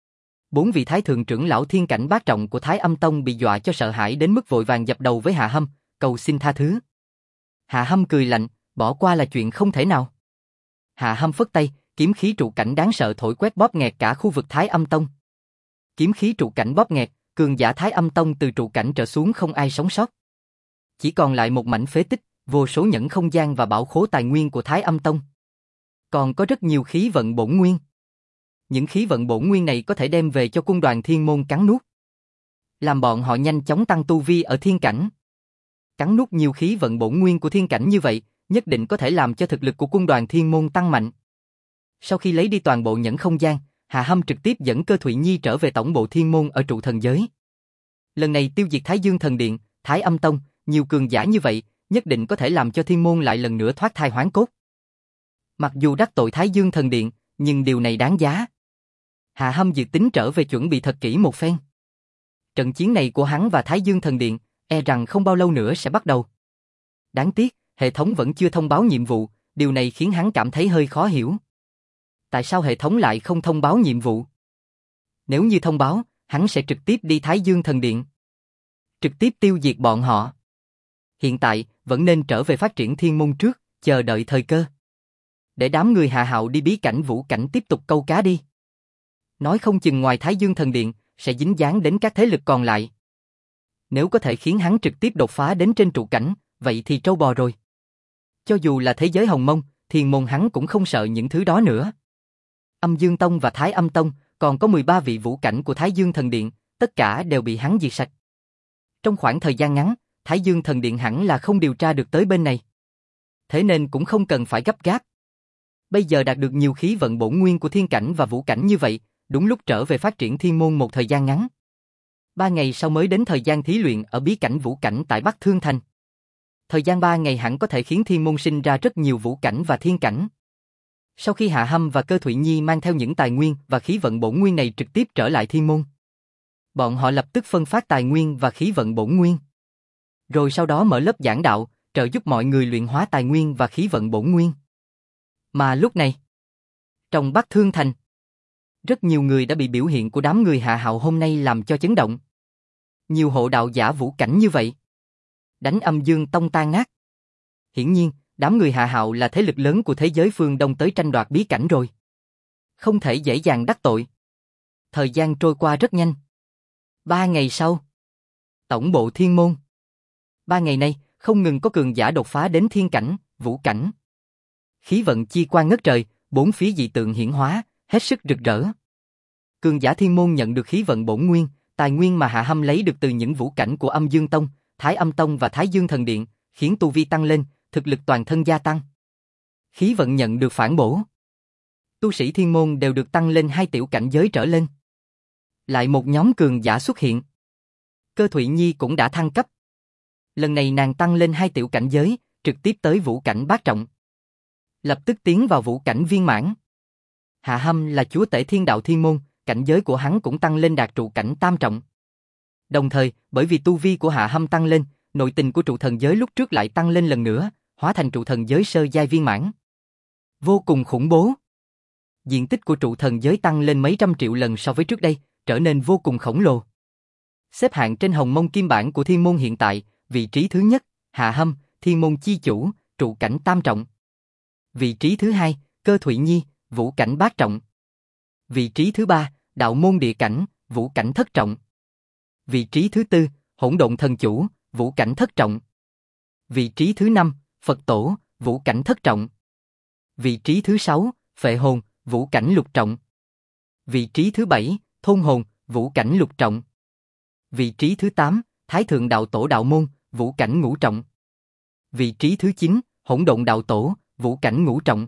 4 vị thái thượng trưởng lão thiên cảnh bát trọng của Thái Âm Tông bị dọa cho sợ hãi đến mức vội vàng dập đầu với Hạ Hâm, cầu xin tha thứ. Hạ Hâm cười lạnh, bỏ qua là chuyện không thể nào. Hạ Hâm phất tay, kiếm khí trụ cảnh đáng sợ thổi quét bóp nghẹt cả khu vực Thái Âm Tông. Kiếm khí trụ cảnh bóp nghẹt, cường giả Thái Âm Tông từ trụ cảnh trở xuống không ai sống sót. Chỉ còn lại một mảnh phế tích, vô số nhẫn không gian và bảo khố tài nguyên của Thái Âm Tông. Còn có rất nhiều khí vận bổn nguyên. Những khí vận bổn nguyên này có thể đem về cho quân đoàn thiên môn cắn nuốt. Làm bọn họ nhanh chóng tăng tu vi ở thiên cảnh. Cắn nuốt nhiều khí vận bổn nguyên của thiên cảnh như vậy, nhất định có thể làm cho thực lực của quân đoàn thiên môn tăng mạnh. Sau khi lấy đi toàn bộ nhẫn không gian, Hạ Hâm trực tiếp dẫn Cơ Thụy Nhi trở về tổng bộ thiên môn ở trụ thần giới. Lần này tiêu diệt Thái Dương Thần Điện, Thái Âm Tông, nhiều cường giả như vậy, nhất định có thể làm cho thiên môn lại lần nữa thoát thai hoán cốt. Mặc dù đắc tội Thái Dương Thần Điện, nhưng điều này đáng giá. Hạ Hâm dự tính trở về chuẩn bị thật kỹ một phen. Trận chiến này của hắn và Thái Dương Thần Điện, e rằng không bao lâu nữa sẽ bắt đầu. Đáng tiếc, hệ thống vẫn chưa thông báo nhiệm vụ, điều này khiến hắn cảm thấy hơi khó hiểu. Tại sao hệ thống lại không thông báo nhiệm vụ? Nếu như thông báo, hắn sẽ trực tiếp đi Thái Dương Thần Điện. Trực tiếp tiêu diệt bọn họ. Hiện tại, vẫn nên trở về phát triển thiên môn trước, chờ đợi thời cơ. Để đám người Hạ Hạo đi bí cảnh vũ cảnh tiếp tục câu cá đi. Nói không chừng ngoài Thái Dương Thần Điện, sẽ dính dáng đến các thế lực còn lại. Nếu có thể khiến hắn trực tiếp đột phá đến trên trụ cảnh, vậy thì trâu bò rồi. Cho dù là thế giới hồng mông, thiên môn hắn cũng không sợ những thứ đó nữa. Âm Dương Tông và Thái Âm Tông, còn có 13 vị vũ cảnh của Thái Dương Thần Điện, tất cả đều bị hắn diệt sạch. Trong khoảng thời gian ngắn, Thái Dương Thần Điện hẳn là không điều tra được tới bên này. Thế nên cũng không cần phải gấp gáp. Bây giờ đạt được nhiều khí vận bổn nguyên của thiên cảnh và vũ cảnh như vậy, đúng lúc trở về phát triển thiên môn một thời gian ngắn. 3 ngày sau mới đến thời gian thí luyện ở bí cảnh vũ cảnh tại Bắc Thương Thành. Thời gian 3 ngày hẳn có thể khiến thiên môn sinh ra rất nhiều vũ cảnh và thiên cảnh. Sau khi Hạ Hâm và Cơ Thụy Nhi mang theo những tài nguyên và khí vận bổn nguyên này trực tiếp trở lại thiên môn, bọn họ lập tức phân phát tài nguyên và khí vận bổn nguyên. Rồi sau đó mở lớp giảng đạo, trợ giúp mọi người luyện hóa tài nguyên và khí vận bổn nguyên. Mà lúc này, trong Bắc Thương Thành, rất nhiều người đã bị biểu hiện của đám người Hạ Hạo hôm nay làm cho chấn động. Nhiều hộ đạo giả vũ cảnh như vậy, đánh Âm Dương Tông tan nát. Hiển nhiên, đám người Hạ Hạo là thế lực lớn của thế giới phương Đông tới tranh đoạt bí cảnh rồi. Không thể dễ dàng đắc tội. Thời gian trôi qua rất nhanh. 3 ngày sau, tổng bộ thiên môn. 3 ngày nay, không ngừng có cường giả đột phá đến thiên cảnh, vũ cảnh. Khí vận chi quang ngất trời, bốn phía dị tượng hiển hóa, hết sức rực rỡ. Cường giả thiên môn nhận được khí vận bổn nguyên, tài nguyên mà Hạ Hâm lấy được từ những vũ cảnh của Âm Dương Tông, Thái Âm Tông và Thái Dương Thần Điện, khiến tu vi tăng lên, thực lực toàn thân gia tăng. Khí vận nhận được phản bổ. Tu sĩ thiên môn đều được tăng lên 2 tiểu cảnh giới trở lên. Lại một nhóm cường giả xuất hiện. Cơ Thụy Nhi cũng đã thăng cấp. Lần này nàng tăng lên 2 tiểu cảnh giới, trực tiếp tới vũ cảnh bát trọng. Lập tức tiến vào vũ cảnh viên mãn. Hạ Hâm là chúa tể thiên đạo thiên môn, cảnh giới của hắn cũng tăng lên đạt trụ cảnh tam trọng. Đồng thời, bởi vì tu vi của Hạ Hâm tăng lên, nội tình của trụ thần giới lúc trước lại tăng lên lần nữa, hóa thành trụ thần giới sơ giai viên mãn. Vô cùng khủng bố. Diện tích của trụ thần giới tăng lên mấy trăm triệu lần so với trước đây, trở nên vô cùng khổng lồ. Xếp hạng trên hồng mông kim bản của thiên môn hiện tại, vị trí thứ nhất, Hạ Hâm, thiên môn chi chủ, trụ cảnh tam trọng. Vị trí thứ hai, Cơ Thụy Nhi, vũ cảnh bát trọng. Vị trí thứ ba, đạo môn địa cảnh, vũ cảnh thất trọng. Vị trí thứ tư, hỗn độn thần chủ, vũ cảnh thất trọng. Vị trí thứ năm, Phật tổ, vũ cảnh thất trọng. Vị trí thứ sáu, Phệ hồn, vũ cảnh lục trọng. Vị trí thứ bảy, Thôn hồn, vũ cảnh lục trọng. Vị trí thứ 8, Thái thượng đạo tổ đạo môn, vũ cảnh ngũ trọng. Vị trí thứ 9, Hỗn độn đạo tổ, vũ cảnh ngũ trọng.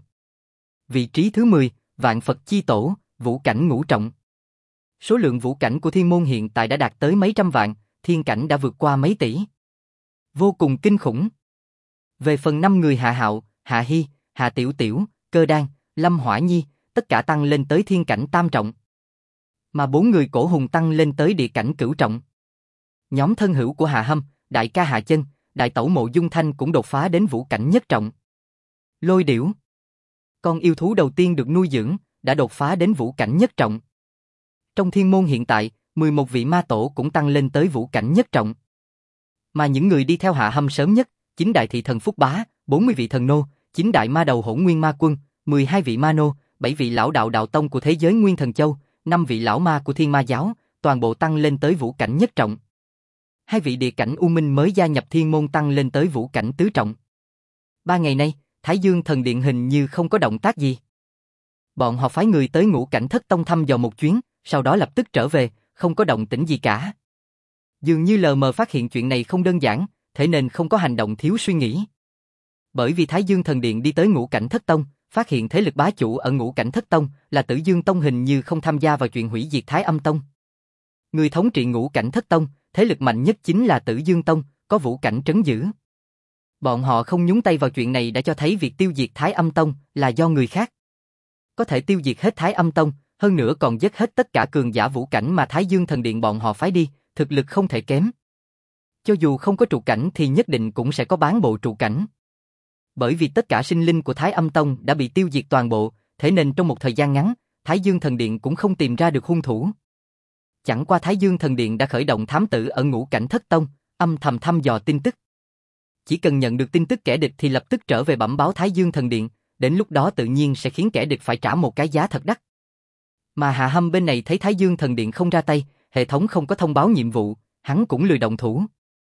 Vị trí thứ 10, Vạn Phật chi tổ, vũ cảnh ngũ trọng. Số lượng vũ cảnh của thiên môn hiện tại đã đạt tới mấy trăm vạn, thiên cảnh đã vượt qua mấy tỷ. Vô cùng kinh khủng. Về phần 5 người Hạ Hạo, Hạ Hy, Hạ Tiểu Tiểu, Cơ Đan, Lâm Hỏa Nhi, tất cả tăng lên tới thiên cảnh tam trọng. Mà 4 người Cổ Hùng tăng lên tới địa cảnh cửu trọng. Nhóm thân hữu của Hạ Hâm, đại ca Hạ Chân, đại tẩu Mộ Dung Thanh cũng đột phá đến vũ cảnh nhất trọng. Lôi Điểu, con yêu thú đầu tiên được nuôi dưỡng, đã đột phá đến vũ cảnh nhất trọng. Trong thiên môn hiện tại, 11 vị ma tổ cũng tăng lên tới vũ cảnh nhất trọng. Mà những người đi theo Hạ Hâm sớm nhất, 9 đại thị thần Phúc Bá, 40 vị thần nô, 9 đại ma đầu Hỗn Nguyên Ma Quân, 12 vị ma nô, 7 vị lão đạo đạo tông của thế giới Nguyên Thần Châu, 5 vị lão ma của Thiên Ma giáo, toàn bộ tăng lên tới vũ cảnh nhất trọng. 2 vị địa cảnh U Minh mới gia nhập thiên môn tăng lên tới vũ cảnh tứ trọng. 3 ngày nay, Thái Dương Thần Điện hình như không có động tác gì. Bọn họ phái người tới Ngũ Cảnh Thất Tông thăm dò một chuyến, sau đó lập tức trở về, không có động tĩnh gì cả. Dường như lờ mờ phát hiện chuyện này không đơn giản, thế nên không có hành động thiếu suy nghĩ. Bởi vì Thái Dương Thần Điện đi tới Ngũ Cảnh Thất Tông, phát hiện thế lực bá chủ ở Ngũ Cảnh Thất Tông là Tử Dương Tông hình như không tham gia vào chuyện hủy diệt Thái Âm Tông. Người thống trị Ngũ Cảnh Thất Tông, thế lực mạnh nhất chính là Tử Dương Tông, có vũ cảnh trấn giữ. Bọn họ không nhúng tay vào chuyện này đã cho thấy việc tiêu diệt Thái Âm Tông là do người khác. Có thể tiêu diệt hết Thái Âm Tông, hơn nữa còn giết hết tất cả cường giả vũ cảnh mà Thái Dương Thần Điện bọn họ phái đi, thực lực không thể kém. Cho dù không có trụ cảnh thì nhất định cũng sẽ có bán bộ trụ cảnh. Bởi vì tất cả sinh linh của Thái Âm Tông đã bị tiêu diệt toàn bộ, thế nên trong một thời gian ngắn, Thái Dương Thần Điện cũng không tìm ra được hung thủ. Chẳng qua Thái Dương Thần Điện đã khởi động thám tử ở Ngũ Cảnh Thất Tông, âm thầm thăm dò tin tức. Chỉ cần nhận được tin tức kẻ địch thì lập tức trở về bẩm báo Thái Dương Thần Điện, đến lúc đó tự nhiên sẽ khiến kẻ địch phải trả một cái giá thật đắt. Mà Hạ Hâm bên này thấy Thái Dương Thần Điện không ra tay, hệ thống không có thông báo nhiệm vụ, hắn cũng lười động thủ.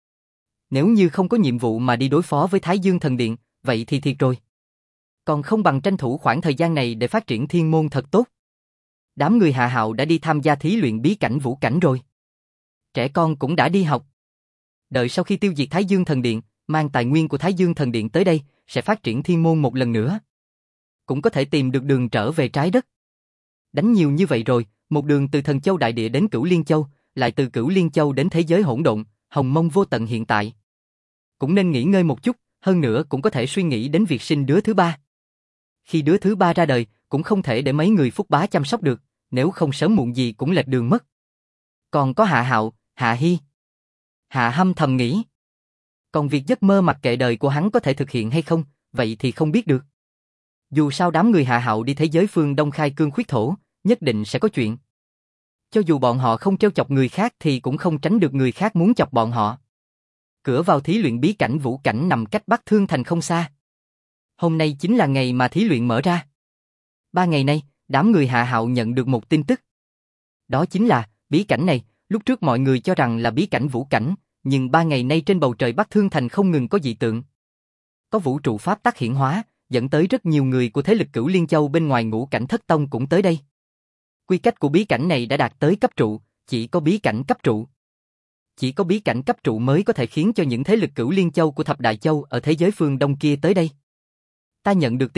Nếu như không có nhiệm vụ mà đi đối phó với Thái Dương Thần Điện, vậy thì thiệt rồi. Còn không bằng tranh thủ khoảng thời gian này để phát triển thiên môn thật tốt. Đám người Hạ Hạo đã đi tham gia thí luyện bí cảnh vũ cảnh rồi. Trẻ con cũng đã đi học. Đợi sau khi tiêu diệt Thái Dương Thần Điện, mang tài nguyên của Thái Dương Thần Điện tới đây, sẽ phát triển thiên môn một lần nữa. Cũng có thể tìm được đường trở về trái đất. Đánh nhiều như vậy rồi, một đường từ Thần Châu Đại Địa đến Cửu Liên Châu, lại từ Cửu Liên Châu đến thế giới hỗn độn, hồng mông vô tận hiện tại. Cũng nên nghỉ ngơi một chút, hơn nữa cũng có thể suy nghĩ đến việc sinh đứa thứ ba. Khi đứa thứ ba ra đời, cũng không thể để mấy người Phúc Bá chăm sóc được, nếu không sớm muộn gì cũng lệch đường mất. Còn có Hạ Hạo, Hạ Hy. Hạ Hâm thầm nghĩ. Còn việc giấc mơ mặc kệ đời của hắn có thể thực hiện hay không, vậy thì không biết được. Dù sao đám người Hạ Hạo đi thế giới phương Đông khai cương khuyết thổ, nhất định sẽ có chuyện. Cho dù bọn họ không trêu chọc người khác thì cũng không tránh được người khác muốn chọc bọn họ. Cửa vào thí luyện bí cảnh vũ cảnh nằm cách Bắc Thương Thành không xa. Hôm nay chính là ngày mà thí luyện mở ra. 3 ngày nay, đám người Hạ Hạo nhận được một tin tức. Đó chính là, bí cảnh này, lúc trước mọi người cho rằng là bí cảnh vũ cảnh, nhưng 3 ngày nay trên bầu trời Bắc Thương Thành không ngừng có dị tượng. Có vũ trụ pháp tắc hiển hóa, dẫn tới rất nhiều người của thế lực Cửu Liên Châu bên ngoài Ngũ Cảnh Thất Tông cũng tới đây. Quy cách của bí cảnh này đã đạt tới cấp trụ, chỉ có bí cảnh cấp trụ. Chỉ có bí cảnh cấp trụ mới có thể khiến cho những thế lực Cửu Liên Châu của Thập Đại Châu ở thế giới phương Đông kia tới đây. Ta nhận được tin tức,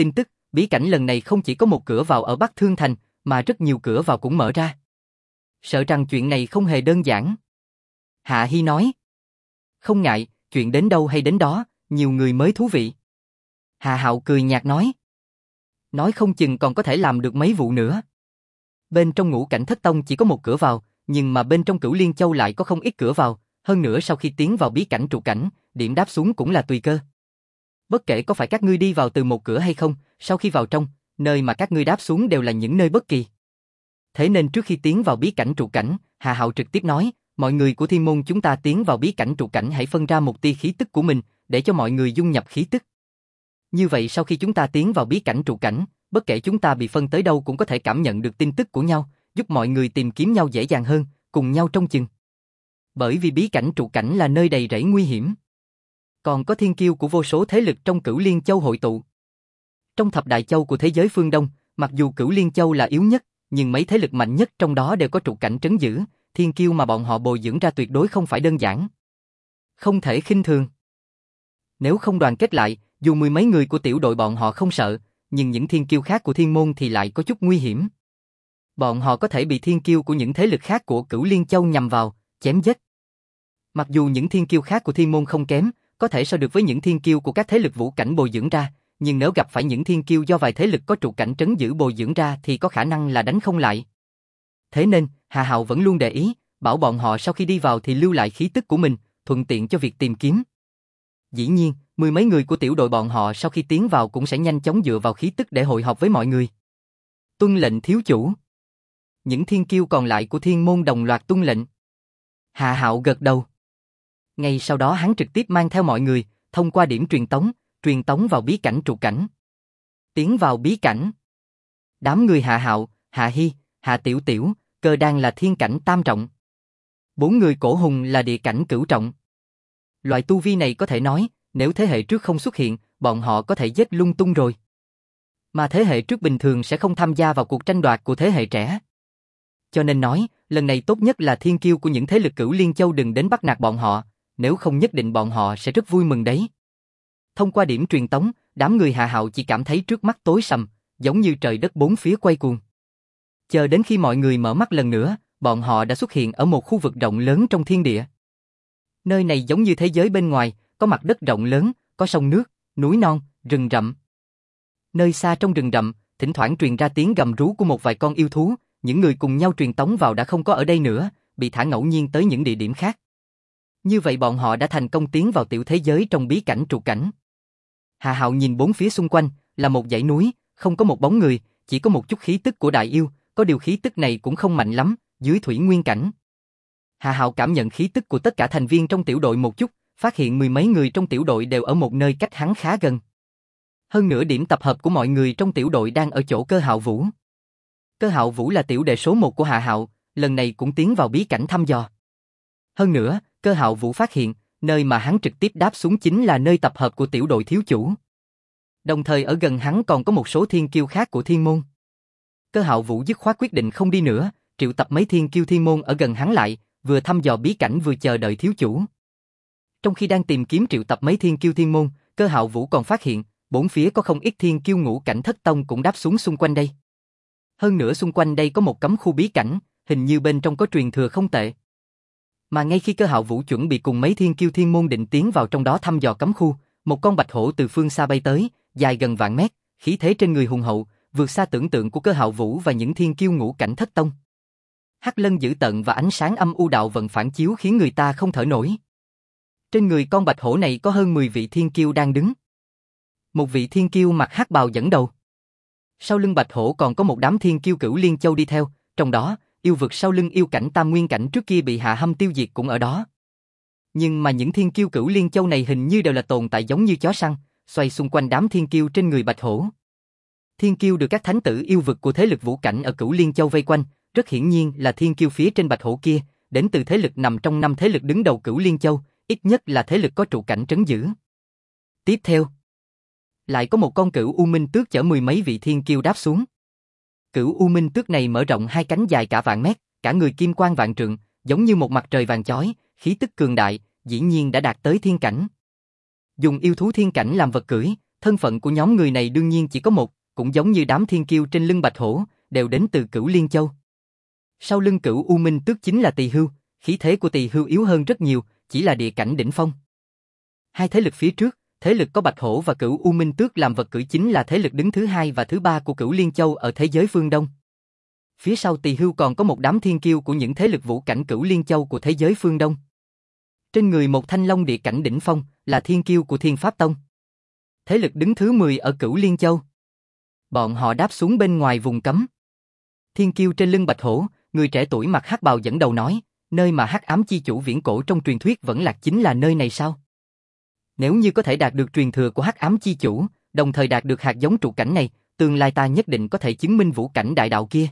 bí cảnh lần này không chỉ có một cửa vào ở Bắc Thương Thành, mà rất nhiều cửa vào cũng mở ra. Sợ rằng chuyện này không hề đơn giản. Hạ Hi nói. Không ngại, chuyện đến đâu hay đến đó, nhiều người mới thú vị. Hà Hạo cười nhạt nói. Nói không chừng còn có thể làm được mấy vụ nữa. Bên trong Ngũ Cảnh Thất Tông chỉ có một cửa vào, nhưng mà bên trong Cửu Liên Châu lại có không ít cửa vào, hơn nữa sau khi tiến vào bí cảnh trụ cảnh, điểm đáp xuống cũng là tùy cơ. Bất kể có phải các ngươi đi vào từ một cửa hay không, sau khi vào trong, nơi mà các ngươi đáp xuống đều là những nơi bất kỳ. Thế nên trước khi tiến vào bí cảnh trụ cảnh, Hà Hạo trực tiếp nói, mọi người của Thiên Môn chúng ta tiến vào bí cảnh trụ cảnh hãy phân ra một tia khí tức của mình, để cho mọi người dung nhập khí tức. Như vậy sau khi chúng ta tiến vào bí cảnh trụ cảnh, bất kể chúng ta bị phân tới đâu cũng có thể cảm nhận được tin tức của nhau, giúp mọi người tìm kiếm nhau dễ dàng hơn, cùng nhau trông chừng. Bởi vì bí cảnh trụ cảnh là nơi đầy rẫy nguy hiểm. Còn có thiên kiêu của vô số thế lực trong Cửu Liên Châu hội tụ. Trong thập đại châu của thế giới phương Đông, mặc dù Cửu Liên Châu là yếu nhất, nhưng mấy thế lực mạnh nhất trong đó đều có trụ cảnh trấn giữ, thiên kiêu mà bọn họ bồi dưỡng ra tuyệt đối không phải đơn giản. Không thể khinh thường. Nếu không đoàn kết lại, dù mười mấy người của tiểu đội bọn họ không sợ, nhưng những thiên kiêu khác của Thiên Môn thì lại có chút nguy hiểm. Bọn họ có thể bị thiên kiêu của những thế lực khác của Cửu Liên Châu nhằm vào, chém giết. Mặc dù những thiên kiêu khác của Thiên Môn không kém, có thể so được với những thiên kiêu của các thế lực vũ cảnh bồi dưỡng ra, nhưng nếu gặp phải những thiên kiêu do vài thế lực có trụ cảnh trấn giữ bồi dưỡng ra thì có khả năng là đánh không lại. Thế nên, Hà Hạo vẫn luôn để ý, bảo bọn họ sau khi đi vào thì lưu lại khí tức của mình, thuận tiện cho việc tìm kiếm. Dĩ nhiên, mười mấy người của tiểu đội bọn họ sau khi tiến vào cũng sẽ nhanh chóng dựa vào khí tức để hội họp với mọi người. Tuân lệnh thiếu chủ. Những thiên kiêu còn lại của Thiên Môn đồng loạt tuân lệnh. Hà Hạo gật đầu. Ngay sau đó hắn trực tiếp mang theo mọi người, thông qua điểm truyền tống vào bí cảnh trụ cảnh. Tiến vào bí cảnh. Đám người Hạ Hạo, Hạ Hi, Hạ Tiểu Tiểu, Cơ Đan là thiên cảnh tam trọng. 4 người Cổ Hùng là địa cảnh cửu trọng. Loại tu vi này có thể nói, nếu thế hệ trước không xuất hiện, bọn họ có thể giết lung tung rồi. Mà thế hệ trước bình thường sẽ không tham gia vào cuộc tranh đoạt của thế hệ trẻ. Cho nên nói, lần này tốt nhất là thiên kiêu của những thế lực Cửu Liên Châu đừng đến bắt nạt bọn họ, nếu không nhất định bọn họ sẽ rất vui mừng đấy. Thông qua điểm truyền tống, đám người Hạ Hạo chỉ cảm thấy trước mắt tối sầm, giống như trời đất bốn phía quay cuồng. Chờ đến khi mọi người mở mắt lần nữa, bọn họ đã xuất hiện ở một khu vực rộng lớn trong thiên địa. Nơi này giống như thế giới bên ngoài, có mặt đất rộng lớn, có sông nước, núi non, rừng rậm. Nơi xa trong rừng rậm, thỉnh thoảng truyền ra tiếng gầm rú của một vài con yêu thú, những người cùng nhau truyền tống vào đã không có ở đây nữa, bị thả ngẫu nhiên tới những địa điểm khác. Như vậy bọn họ đã thành công tiến vào tiểu thế giới trong bí cảnh trụ cảnh. Hà Hạo nhìn bốn phía xung quanh, là một dãy núi, không có một bóng người, chỉ có một chút khí tức của đại yêu, có điều khí tức này cũng không mạnh lắm, dưới thủy nguyên cảnh. Hà Hạo cảm nhận khí tức của tất cả thành viên trong tiểu đội một chút, phát hiện mười mấy người trong tiểu đội đều ở một nơi cách hắn khá gần. Hơn nữa điểm tập hợp của mọi người trong tiểu đội đang ở chỗ Cơ Hạo Vũ. Cơ Hạo Vũ là tiểu đệ số 1 của Hà Hạo, lần này cũng tiến vào bí cảnh thăm dò. Hơn nữa, Cơ Hạo Vũ phát hiện, nơi mà hắn trực tiếp đáp xuống chính là nơi tập hợp của tiểu đội thiếu chủ. Đồng thời ở gần hắn còn có một số thiên kiêu khác của Thiên Môn. Cơ Hạo Vũ dứt khoát quyết định không đi nữa, triệu tập mấy thiên kiêu Thiên Môn ở gần hắn lại, vừa thăm dò bí cảnh vừa chờ đợi thiếu chủ. Trong khi đang tìm kiếm triệu tập mấy thiên kiêu Thiên Môn, Cơ Hạo Vũ còn phát hiện, bốn phía có không ít thiên kiêu Ngũ Cảnh Thất Tông cũng đáp xuống xung quanh đây. Hơn nữa xung quanh đây có một cấm khu bí cảnh, hình như bên trong có truyền thừa không tệ. Mà ngay khi Cơ Hạo Vũ chuẩn bị cùng mấy thiên kiêu Thiên Môn định tiến vào trong đó thăm dò cấm khu, một con bạch hổ từ phương xa bay tới, dài gần vạn mét, khí thế trên người hùng hậu, vượt xa tưởng tượng của Cơ Hạo Vũ và những thiên kiêu Ngũ Cảnh Thất Tông. Hắc lân dữ tợn và ánh sáng âm u đạo vận phản chiếu khiến người ta không thở nổi. Trên người con bạch hổ này có hơn 10 vị thiên kiêu đang đứng. Một vị thiên kiêu mặc hắc bào dẫn đầu. Sau lưng bạch hổ còn có một đám thiên kiêu Cửu Liên Châu đi theo, trong đó, yêu vực sau lưng yêu cảnh Tam Nguyên cảnh trước kia bị Hạ Hâm tiêu diệt cũng ở đó. Nhưng mà những thiên kiêu Cửu Liên Châu này hình như đều là tồn tại giống như chó săn, xoay xung quanh đám thiên kiêu trên người bạch hổ. Thiên kiêu được các thánh tử yêu vực của thế lực vũ cảnh ở Cửu Liên Châu vây quanh, rất hiển nhiên là thiên kiêu phía trên bạch hổ kia, đến từ thế lực nằm trong 5 thế lực đứng đầu Cửu Liên Châu, ít nhất là thế lực có trụ cảnh trấn giữ. Tiếp theo, lại có một con Cửu U Minh Tước chở mười mấy vị thiên kiêu đáp xuống. Cửu U Minh Tước này mở rộng hai cánh dài cả vạn mét, cả người kim quang vạn trượng, giống như một mặt trời vàng chói, khí tức cường đại, dĩ nhiên đã đạt tới thiên cảnh. Dùng yêu thú thiên cảnh làm vật cưỡi, thân phận của nhóm người này đương nhiên chỉ có một, cũng giống như đám thiên kiêu trên lưng Bạch Hổ, đều đến từ Cửu Liên Châu. Sau lưng Cửu U Minh Tước chính là Tỳ Hưu, khí thế của Tỳ Hưu yếu hơn rất nhiều, chỉ là địa cảnh đỉnh phong. Hai thế lực phía trước, thế lực có Bạch Hổ và Cửu U Minh Tước làm vật cưỡi chính là thế lực đứng thứ hai và thứ ba của Cửu Liên Châu ở thế giới phương Đông. Phía sau Tỳ Hưu còn có một đám thiên kiêu của những thế lực vũ cảnh Cửu Liên Châu của thế giới phương Đông. Trên người một thanh long địa cảnh đỉnh phong là thiên kiêu của Thiên Pháp Tông. Thế lực đứng thứ 10 ở Cửu Liên Châu. Bọn họ đáp xuống bên ngoài vùng cấm. Thiên kiêu trên lưng Bạch Hổ, người trẻ tuổi mặc hắc bào dẫn đầu nói, nơi mà hắc ám chi chủ viễn cổ trong truyền thuyết vẫn lạc chính là nơi này sao? Nếu như có thể đạt được truyền thừa của hắc ám chi chủ, đồng thời đạt được hạt giống trụ cảnh này, tương lai ta nhất định có thể chứng minh vũ cảnh đại đạo kia.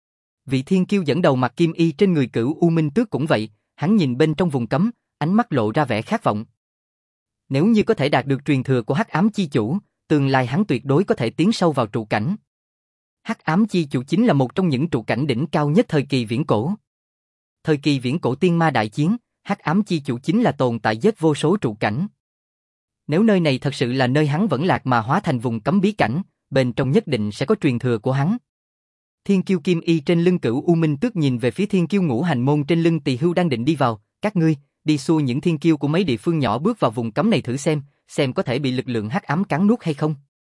Vị thiên kiêu dẫn đầu mặc kim y trên người Cửu U Minh Tước cũng vậy, hắn nhìn bên trong vùng cấm, ánh mắt lộ ra vẻ khát vọng. Nếu như có thể đạt được truyền thừa của hắc ám chi chủ, tương lai hắn tuyệt đối có thể tiến sâu vào trụ cảnh. Hắc ám chi chủ chính là một trong những trụ cảnh đỉnh cao nhất thời kỳ viễn cổ. Thời kỳ viễn cổ tiên ma đại chiến, hắc ám chi chủ chính là tồn tại giết vô số trụ cảnh. Nếu nơi này thật sự là nơi hắn vẫn lạc mà hóa thành vùng cấm bí cảnh, bên trong nhất định sẽ có truyền thừa của hắn. Thiên kiêu kim y trên lưng Cửu U Minh Tước nhìn về phía thiên kiêu ngũ hành môn trên lưng Tỳ Hưu đang định đi vào, các ngươi, đi xua những thiên kiêu của mấy địa phương nhỏ bước vào vùng cấm này thử xem có thể bị lực lượng hắc ám cắn nuốt hay không.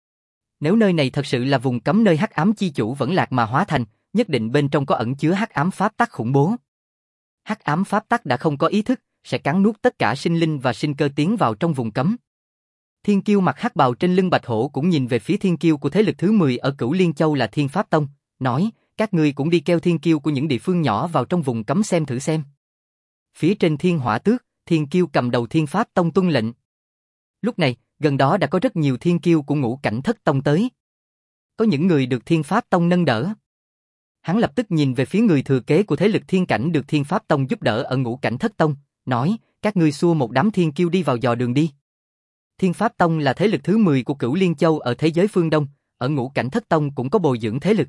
Nếu nơi này thật sự là vùng cấm nơi hắc ám chi chủ vẫn lạc mà hóa thành, nhất định bên trong có ẩn chứa hắc ám pháp tắc khủng bố. Hắc ám pháp tắc đã không có ý thức, sẽ cắn nuốt tất cả sinh linh và sinh cơ tiến vào trong vùng cấm. Thiên kiêu mặc hắc bào trên lưng Bạch Hổ cũng nhìn về phía thiên kiêu của thế lực thứ 10 ở Cửu Liên Châu là Thiên Pháp Tông, nói, các ngươi cũng đi kêu thiên kiêu của những địa phương nhỏ vào trong vùng cấm xem thử xem. Phía trên Thiên Hỏa Tước, thiên kiêu cầm đầu Thiên Pháp Tông tuân lệnh. Lúc này, gần đó đã có rất nhiều thiên kiêu của Ngũ Cảnh Thất Tông tới. Có những người được Thiên Pháp Tông nâng đỡ. Hắn lập tức nhìn về phía người thừa kế của thế lực thiên cảnh được Thiên Pháp Tông giúp đỡ ở Ngũ Cảnh Thất Tông, nói, các ngươi xua một đám thiên kiêu đi vào dò đường đi. Thiên Pháp Tông là thế lực thứ 10 của Cửu Liên Châu ở thế giới phương Đông, ở Ngũ Cảnh Thất Tông cũng có bồi dưỡng thế lực.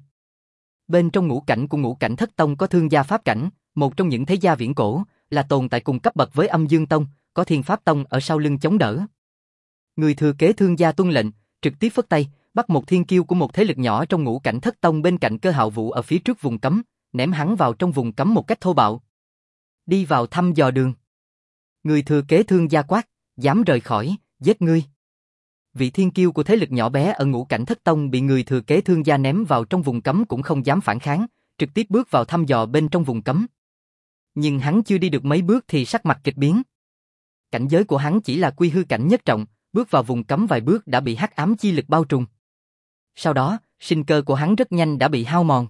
Bên trong ngũ cảnh của Ngũ Cảnh Thất Tông có Thương Gia Pháp Cảnh, một trong những thế gia viễn cổ, là tồn tại cùng cấp bậc với Âm Dương Tông, có Thiên Pháp Tông ở sau lưng chống đỡ. Người thừa kế Thương Gia tuân lệnh, trực tiếp phất tay, bắt một thiên kiêu của một thế lực nhỏ trong Ngũ Cảnh Thất Tông bên cạnh Cơ Hạo Vũ ở phía trước vùng cấm, ném hắn vào trong vùng cấm một cách thô bạo. Đi vào thăm dò đường. Người thừa kế Thương Gia quát, dám rời khỏi, giết ngươi. Vị thiên kiêu của thế lực nhỏ bé ở Ngũ Cảnh Thất Tông bị người thừa kế Thương Gia ném vào trong vùng cấm cũng không dám phản kháng, trực tiếp bước vào thăm dò bên trong vùng cấm. Nhưng hắn chưa đi được mấy bước thì sắc mặt kịch biến. Cảnh giới của hắn chỉ là quy hư cảnh nhất trọng, bước vào vùng cấm vài bước đã bị hắc ám chi lực bao trùm. Sau đó, sinh cơ của hắn rất nhanh đã bị hao mòn.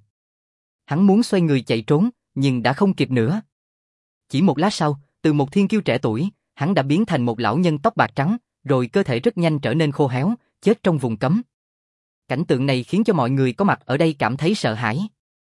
Hắn muốn xoay người chạy trốn, nhưng đã không kịp nữa. Chỉ một lát sau, từ một thiên kiêu trẻ tuổi, hắn đã biến thành một lão nhân tóc bạc trắng, rồi cơ thể rất nhanh trở nên khô héo, chết trong vùng cấm. Cảnh tượng này khiến cho mọi người có mặt ở đây cảm thấy sợ hãi.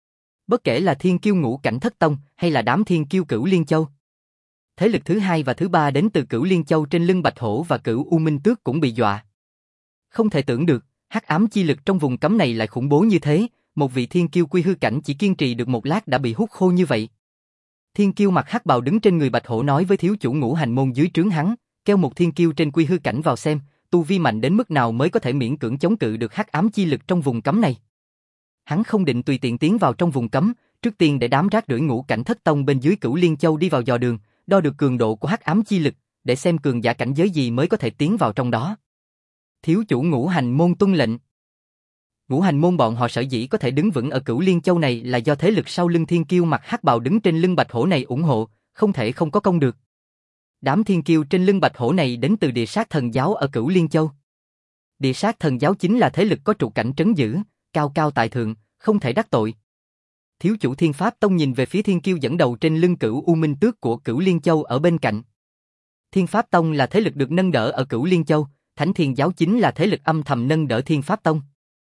Bất kể là thiên kiêu Ngũ Cảnh Thất Tông hay là đám thiên kiêu Cửu Liên Châu. Thế lực thứ 2 và thứ 3 đến từ Cửu Liên Châu trên lưng Bạch Hổ và Cửu U Minh Tước cũng bị dọa. Không thể tưởng được, hắc ám chi lực trong vùng cấm này lại khủng bố như thế, một vị thiên kiêu quy hư cảnh chỉ kiên trì được một lát đã bị hút khô như vậy. Thiên kiêu mặc hắc bào đứng trên người Bạch Hổ nói với thiếu chủ Ngũ Hành môn dưới trướng hắn, kêu một thiên kiêu trên quy hư cảnh vào xem, tu vi mạnh đến mức nào mới có thể miễn cưỡng chống cự được hắc ám chi lực trong vùng cấm này. Hắn không định tùy tiện tiến vào trong vùng cấm, trước tiên để đám rác rưởi Ngũ Cảnh Thất Tông bên dưới Cửu Liên Châu đi vào dò đường, đo được cường độ của hắc ám chi lực, để xem cường giả cảnh giới gì mới có thể tiến vào trong đó. Thiếu chủ Ngũ Hành môn tuân lệnh. Ngũ Hành môn bọn họ sở dĩ có thể đứng vững ở Cửu Liên Châu này là do thế lực sau lưng thiên kiêu mặc hắc bào đứng trên lưng Bạch Hổ này ủng hộ, không thể không có công được. Đám thiên kiêu trên lưng Bạch Hổ này đến từ Địa Sát Thần Giáo ở Cửu Liên Châu. Địa Sát Thần Giáo chính là thế lực có trụ cảnh trấn giữ, cao cao tại thượng, không thể đắc tội. Thiếu chủ Thiên Pháp Tông nhìn về phía thiên kiêu dẫn đầu trên lưng Cửu U Minh Tước của Cửu Liên Châu ở bên cạnh. Thiên Pháp Tông là thế lực được nâng đỡ ở Cửu Liên Châu, Thánh Thiên Giáo chính là thế lực âm thầm nâng đỡ Thiên Pháp Tông.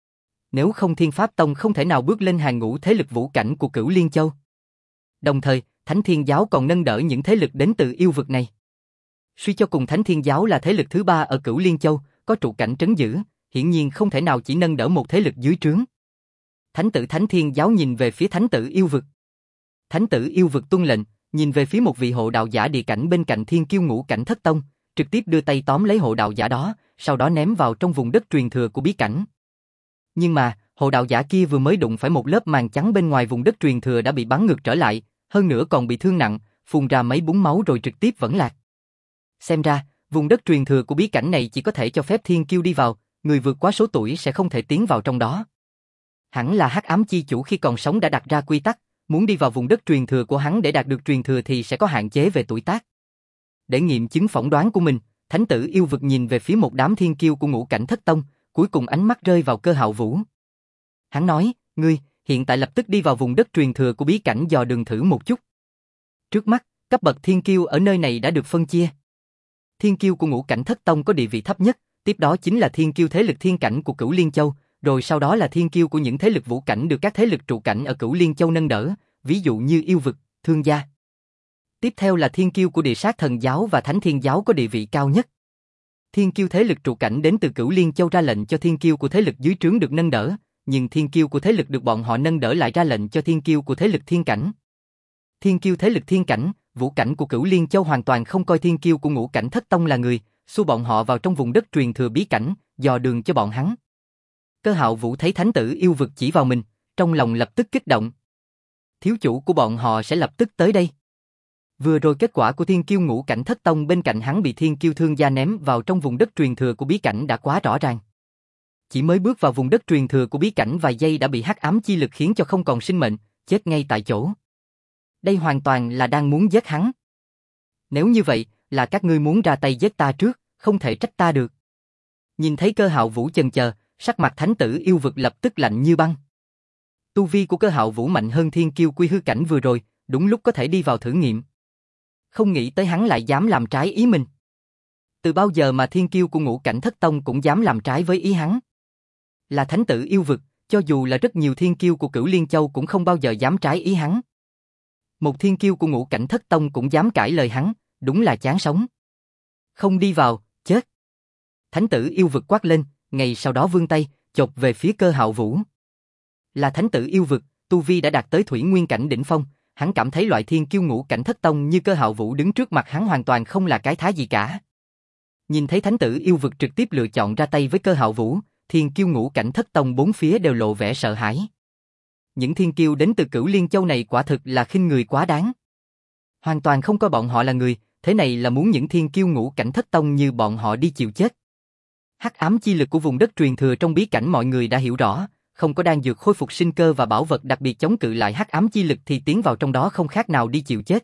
Nếu không Thiên Pháp Tông không thể nào bước lên hàng ngũ thế lực vũ cảnh của Cửu Liên Châu. Đồng thời, Thánh Thiên Giáo còn nâng đỡ những thế lực đến từ yêu vực này. Suy cho cùng Thánh Thiên Giáo là thế lực thứ 3 ở Cửu Liên Châu, có trụ cảnh trấn giữ, hiển nhiên không thể nào chỉ nâng đỡ một thế lực dưới trướng. Thánh tử Thánh Thiên Giáo nhìn về phía Thánh tử yêu vực. Thánh tử yêu vực tuân lệnh, nhìn về phía một vị hộ đạo giả địa cảnh bên cạnh thiên kiêu Ngũ Cảnh Thất Tông, trực tiếp đưa tay tóm lấy hộ đạo giả đó, sau đó ném vào trong vùng đất truyền thừa của bí cảnh. Nhưng mà, hộ đạo giả kia vừa mới đụng phải một lớp màn trắng bên ngoài vùng đất truyền thừa đã bị bắn ngược trở lại, hơn nữa còn bị thương nặng, phun ra mấy búng máu rồi trực tiếp vẫn lạc. Xem ra, vùng đất truyền thừa của bí cảnh này chỉ có thể cho phép thiên kiêu đi vào, người vượt quá số tuổi sẽ không thể tiến vào trong đó. Hẳn là Hắc Ám Chi Chủ khi còn sống đã đặt ra quy tắc, muốn đi vào vùng đất truyền thừa của hắn để đạt được truyền thừa thì sẽ có hạn chế về tuổi tác. Để nghiệm chứng phỏng đoán của mình, Thánh tử yêu vực nhìn về phía một đám thiên kiêu của ngũ cảnh thất tông, cuối cùng ánh mắt rơi vào Cơ Hạo Vũ. Hắn nói, ngươi, hiện tại lập tức đi vào vùng đất truyền thừa của bí cảnh dò đường thử một chút. Trước mắt, cấp bậc thiên kiêu ở nơi này đã được phân chia. Thiên kiêu của ngũ cảnh thất tông có địa vị thấp nhất, tiếp đó chính là thiên kiêu thế lực thiên cảnh của Cửu Liên Châu, rồi sau đó là thiên kiêu của những thế lực vũ cảnh được các thế lực trụ cảnh ở Cửu Liên Châu nâng đỡ, ví dụ như yêu vực, thương gia. Tiếp theo là thiên kiêu của địa sát thần giáo và thánh thiên giáo có địa vị cao nhất. Thiên kiêu thế lực trụ cảnh đến từ Cửu Liên Châu ra lệnh cho thiên kiêu của thế lực dưới trướng được nâng đỡ, nhưng thiên kiêu của thế lực được bọn họ nâng đỡ lại ra lệnh cho thiên kiêu của thế lực thiên cảnh. Thiên kiêu thế lực thiên cảnh, vũ cảnh của Cửu Liên Châu hoàn toàn không coi thiên kiêu của ngũ cảnh thất tông là người, xua bọn họ vào trong vùng đất truyền thừa bí cảnh, dò đường cho bọn hắn. Cơ Hạo Vũ thấy thánh tử yêu vực chỉ vào mình, trong lòng lập tức kích động. Thiếu chủ của bọn họ sẽ lập tức tới đây. Vừa rồi kết quả của thiên kiêu ngũ cảnh thất tông bên cạnh hắn bị thiên kiêu thương gia ném vào trong vùng đất truyền thừa của bí cảnh đã quá rõ ràng. Chỉ mới bước vào vùng đất truyền thừa của bí cảnh vài giây đã bị hắc ám chi lực khiến cho không còn sinh mệnh, chết ngay tại chỗ. Đây hoàn toàn là đang muốn giết hắn. Nếu như vậy, là các ngươi muốn ra tay giết ta trước, không thể trách ta được. Nhìn thấy Cơ Hạo Vũ chần chờ, sắc mặt thánh tử yêu vực lập tức lạnh như băng. Tu vi của Cơ Hạo Vũ mạnh hơn thiên kiêu quy hư cảnh vừa rồi, đúng lúc có thể đi vào thử nghiệm. Không nghĩ tới hắn lại dám làm trái ý mình. Từ bao giờ mà thiên kiêu của ngũ cảnh thất tông cũng dám làm trái với ý hắn. Là thánh tử yêu vực, cho dù là rất nhiều thiên kiêu của Cửu Liên Châu cũng không bao giờ dám trái ý hắn. Một thiên kiêu của ngũ cảnh thất tông cũng dám cãi lời hắn, đúng là chán sống. Không đi vào, chết. Thánh tử yêu vực quát lên, ngay sau đó vươn tay, chộp về phía Cơ Hạo Vũ. Là thánh tử yêu vực, tu vi đã đạt tới thủy nguyên cảnh đỉnh phong, hắn cảm thấy loại thiên kiêu ngũ cảnh thất tông như Cơ Hạo Vũ đứng trước mặt hắn hoàn toàn không là cái thá gì cả. Nhìn thấy thánh tử yêu vực trực tiếp lựa chọn ra tay với Cơ Hạo Vũ, thiên kiêu ngũ cảnh thất tông bốn phía đều lộ vẻ sợ hãi. Những thiên kiêu đến từ Cửu Liên Châu này quả thực là khinh người quá đáng. Hoàn toàn không coi bọn họ là người, thế này là muốn những thiên kiêu ngũ cảnh thất tông như bọn họ đi chịu chết. Hắc ám chi lực của vùng đất truyền thừa trong bí cảnh mọi người đã hiểu rõ, không có đan dược khôi phục sinh cơ và bảo vật đặc biệt chống cự lại hắc ám chi lực thì tiến vào trong đó không khác nào đi chịu chết.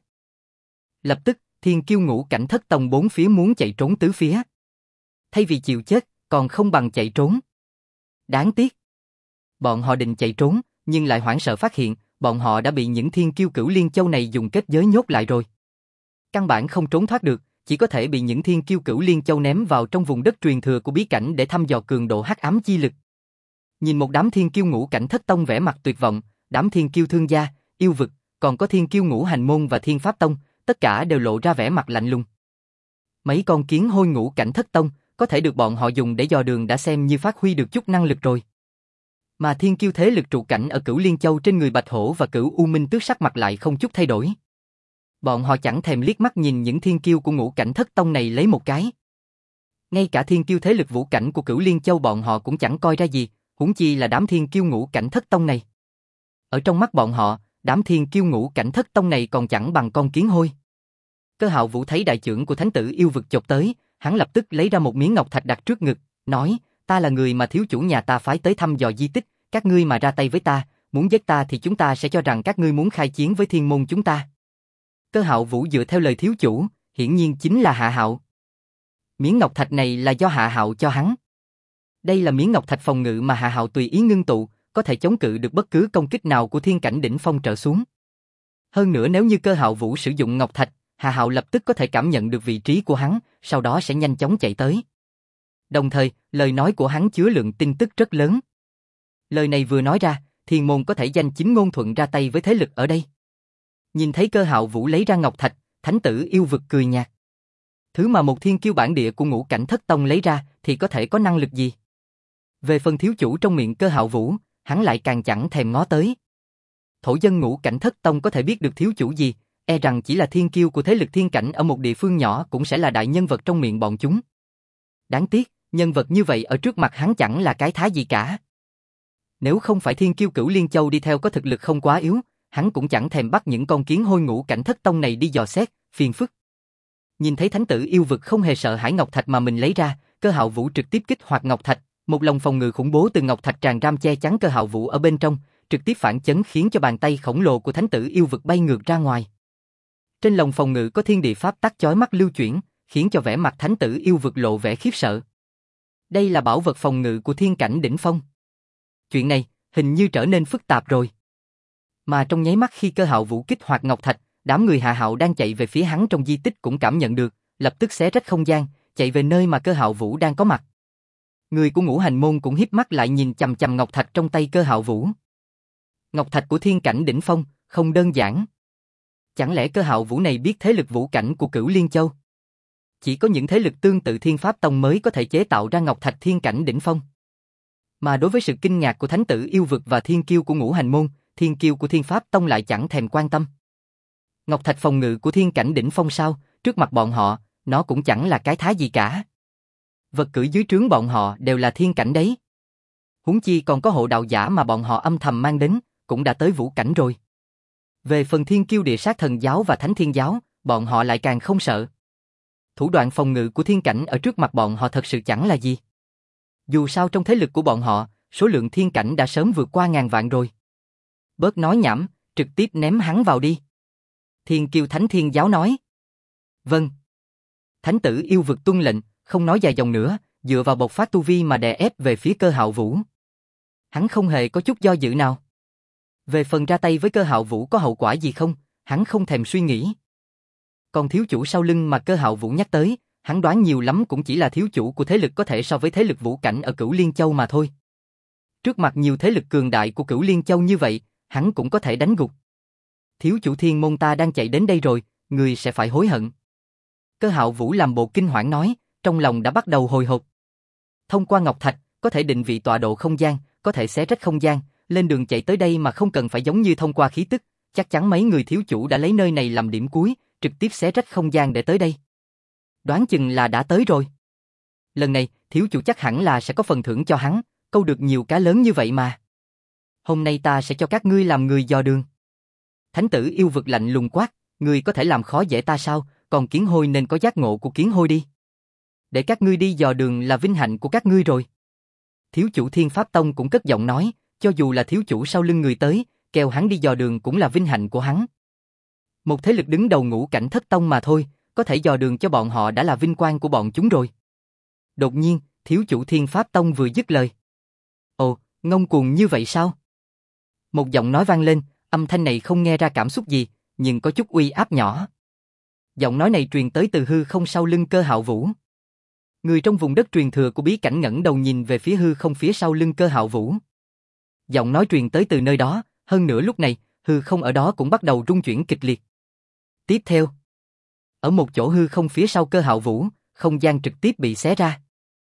Lập tức, thiên kiêu ngũ cảnh thất tông bốn phía muốn chạy trốn tứ phía. Thay vì chịu chết, còn không bằng chạy trốn. Đáng tiếc. Bọn họ định chạy trốn, nhưng lại hoảng sợ phát hiện, bọn họ đã bị những thiên kiêu Cửu Liên Châu này dùng kết giới nhốt lại rồi. Căn bản không trốn thoát được, chỉ có thể bị những thiên kiêu Cửu Liên Châu ném vào trong vùng đất truyền thừa của bí cảnh để thăm dò cường độ hắc ám chi lực. Nhìn một đám thiên kiêu ngũ cảnh thất tông vẻ mặt tuyệt vọng, đám thiên kiêu thương gia, yêu vực, còn có thiên kiêu ngũ hành môn và thiên pháp tông, tất cả đều lộ ra vẻ mặt lạnh lùng. Mấy con kiến hôi ngũ cảnh thất tông, có thể được bọn họ dùng để dò đường đã xem như phát huy được chút năng lực rồi. Mà thiên kiêu thế lực trụ cảnh ở Cửu Liên Châu trên người Bạch Hổ và Cửu U Minh Tước sắc mặt lại không chút thay đổi. Bọn họ chẳng thèm liếc mắt nhìn những thiên kiêu của ngũ cảnh thất tông này lấy một cái. Ngay cả thiên kiêu thế lực vũ cảnh của Cửu Liên Châu bọn họ cũng chẳng coi ra gì, huống chi là đám thiên kiêu ngũ cảnh thất tông này. Ở trong mắt bọn họ, đám thiên kiêu ngũ cảnh thất tông này còn chẳng bằng con kiến hôi. Cơ Hạo Vũ thấy đại trưởng của thánh tử yêu vực chộp tới, hắn lập tức lấy ra một miếng ngọc thạch đặt trước ngực, nói, ta là người mà thiếu chủ nhà ta phái tới thăm dò di tích, các ngươi mà ra tay với ta, muốn giết ta thì chúng ta sẽ cho rằng các ngươi muốn khai chiến với thiên môn chúng ta. Cơ Hạo Vũ dựa theo lời thiếu chủ, hiển nhiên chính là Hạ Hạo. Miếng ngọc thạch này là do Hạ Hạo cho hắn. Đây là miếng ngọc thạch phòng ngự mà Hạ Hạo tùy ý ngưng tụ, có thể chống cự được bất cứ công kích nào của thiên cảnh đỉnh phong trở xuống. Hơn nữa nếu như Cơ Hạo Vũ sử dụng ngọc thạch, Hạ Hạo lập tức có thể cảm nhận được vị trí của hắn, sau đó sẽ nhanh chóng chạy tới. Đồng thời, lời nói của hắn chứa lượng tin tức rất lớn. Lời này vừa nói ra, thiên môn có thể danh chính ngôn thuận ra tay với thế lực ở đây. Nhìn thấy Cơ Hạo Vũ lấy ra ngọc thạch, thánh tử yêu vực cười nhạt. Thứ mà một thiên kiêu bản địa của ngũ cảnh thất tông lấy ra thì có thể có năng lực gì? Về phần thiếu chủ trong miệng Cơ Hạo Vũ, hắn lại càng chẳng thèm ngó tới. Thổ dân ngũ cảnh thất tông có thể biết được thiếu chủ gì, e rằng chỉ là thiên kiêu của thế lực thiên cảnh ở một địa phương nhỏ cũng sẽ là đại nhân vật trong miệng bọn chúng. Đáng tiếc, nhân vật như vậy ở trước mặt hắn chẳng là cái thá gì cả. Nếu không phải Thiên Kiêu Cửu Liên Châu đi theo có thực lực không quá yếu, hắn cũng chẳng thèm bắt những con kiến hôi ngũ cảnh thất tông này đi dò xét, phiền phức. Nhìn thấy thánh tử yêu vực không hề sợ hãi ngọc thạch mà mình lấy ra, Cơ Hạo Vũ trực tiếp kích hoạt ngọc thạch, một lồng phòng ngự khủng bố từ ngọc thạch tràn ram che chắn Cơ Hạo Vũ ở bên trong, trực tiếp phản chấn khiến cho bàn tay khổng lồ của thánh tử yêu vực bay ngược ra ngoài. Trên lồng phòng ngự có thiên địa pháp tắc chói mắt lưu chuyển, khiến cho vẻ mặt thánh tử yêu vực lộ vẻ khiếp sợ. Đây là bảo vật phòng ngự của thiên cảnh đỉnh phong. Chuyện này hình như trở nên phức tạp rồi. Mà trong nháy mắt khi Cơ Hạo Vũ kích hoạt ngọc thạch, đám người Hạ Hạo đang chạy về phía hắn trong di tích cũng cảm nhận được, lập tức xé rách không gian, chạy về nơi mà Cơ Hạo Vũ đang có mặt. Người của Ngũ Hành môn cũng híp mắt lại nhìn chằm chằm ngọc thạch trong tay Cơ Hạo Vũ. Ngọc thạch của thiên cảnh đỉnh phong, không đơn giản. Chẳng lẽ Cơ Hạo Vũ này biết thế lực vũ cảnh của Cửu Liên Châu? Chỉ có những thế lực tương tự Thiên Pháp Tông mới có thể chế tạo ra ngọc thạch thiên cảnh đỉnh phong. Mà đối với sự kinh ngạc của thánh tử yêu vực và thiên kiêu của Ngũ Hành môn, thiên kiêu của Thiên Pháp Tông lại chẳng thèm quan tâm. Ngọc thạch phòng ngự của thiên cảnh đỉnh phong sao, trước mặt bọn họ, nó cũng chẳng là cái thá gì cả. Vật cử dưới trướng bọn họ đều là thiên cảnh đấy. Huống chi còn có hộ đạo giả mà bọn họ âm thầm mang đến, cũng đã tới vũ cảnh rồi. Về phần thiên kiêu địa sát thần giáo và thánh thiên giáo, bọn họ lại càng không sợ. Thủ đoạn phòng ngự của thiên cảnh ở trước mặt bọn họ thật sự chẳng là gì. Dù sao trong thế lực của bọn họ, số lượng thiên cảnh đã sớm vượt qua ngàn vạn rồi. Bớt nói nhảm, trực tiếp ném hắn vào đi. Thiên kiêu thánh thiên giáo nói. Vâng. Thánh tử yêu vực tuân lệnh, không nói dài dòng nữa, dựa vào bộc phát tu vi mà đè ép về phía Cơ Hạo Vũ. Hắn không hề có chút do dự nào. Về phần ra tay với Cơ Hạo Vũ có hậu quả gì không, hắn không thèm suy nghĩ. Còn thiếu chủ sau lưng mà Cơ Hạo Vũ nhắc tới, hắn đoán nhiều lắm cũng chỉ là thiếu chủ của thế lực có thể so với thế lực vũ cảnh ở Cửu Liên Châu mà thôi. Trước mặt nhiều thế lực cường đại của Cửu Liên Châu như vậy, hắn cũng có thể đánh gục. Thiếu chủ thiên môn ta đang chạy đến đây rồi, người sẽ phải hối hận. Cơ Hạo Vũ làm bộ kinh hoảng nói, trong lòng đã bắt đầu hồi hộp. Thông qua ngọc thạch, có thể định vị tọa độ không gian, có thể xé rách không gian, lên đường chạy tới đây mà không cần phải giống như thông qua khí tức, chắc chắn mấy người thiếu chủ đã lấy nơi này làm điểm cuối, trực tiếp xé rách không gian để tới đây. Đoán chừng là đã tới rồi. Lần này, thiếu chủ chắc hẳn là sẽ có phần thưởng cho hắn, câu được nhiều cá lớn như vậy mà. Hôm nay ta sẽ cho các ngươi làm người dò đường. Thánh tử yêu vực lạnh lùng quát, ngươi có thể làm khó dễ ta sao, còn kiến hôi nên có giác ngộ của kiến hôi đi. Để các ngươi đi dò đường là vinh hạnh của các ngươi rồi. Thiếu chủ Thiên Pháp Tông cũng cất giọng nói, cho dù là thiếu chủ sau lưng người tới, kêu hắn đi dò đường cũng là vinh hạnh của hắn. Một thế lực đứng đầu ngũ cảnh thất tông mà thôi, có thể dò đường cho bọn họ đã là vinh quang của bọn chúng rồi. Đột nhiên, thiếu chủ Thiên Pháp Tông vừa dứt lời. Ồ, ngông cuồng như vậy sao? Một giọng nói vang lên, âm thanh này không nghe ra cảm xúc gì, nhưng có chút uy áp nhỏ. Giọng nói này truyền tới từ hư không sau lưng Cơ Hạo Vũ. Người trong vùng đất truyền thừa của bí cảnh ngẩng đầu nhìn về phía hư không phía sau lưng Cơ Hạo Vũ. Giọng nói truyền tới từ nơi đó, hơn nữa lúc này, hư không ở đó cũng bắt đầu rung chuyển kịch liệt. Tiếp theo, ở một chỗ hư không phía sau Cơ Hạo Vũ, không gian trực tiếp bị xé ra.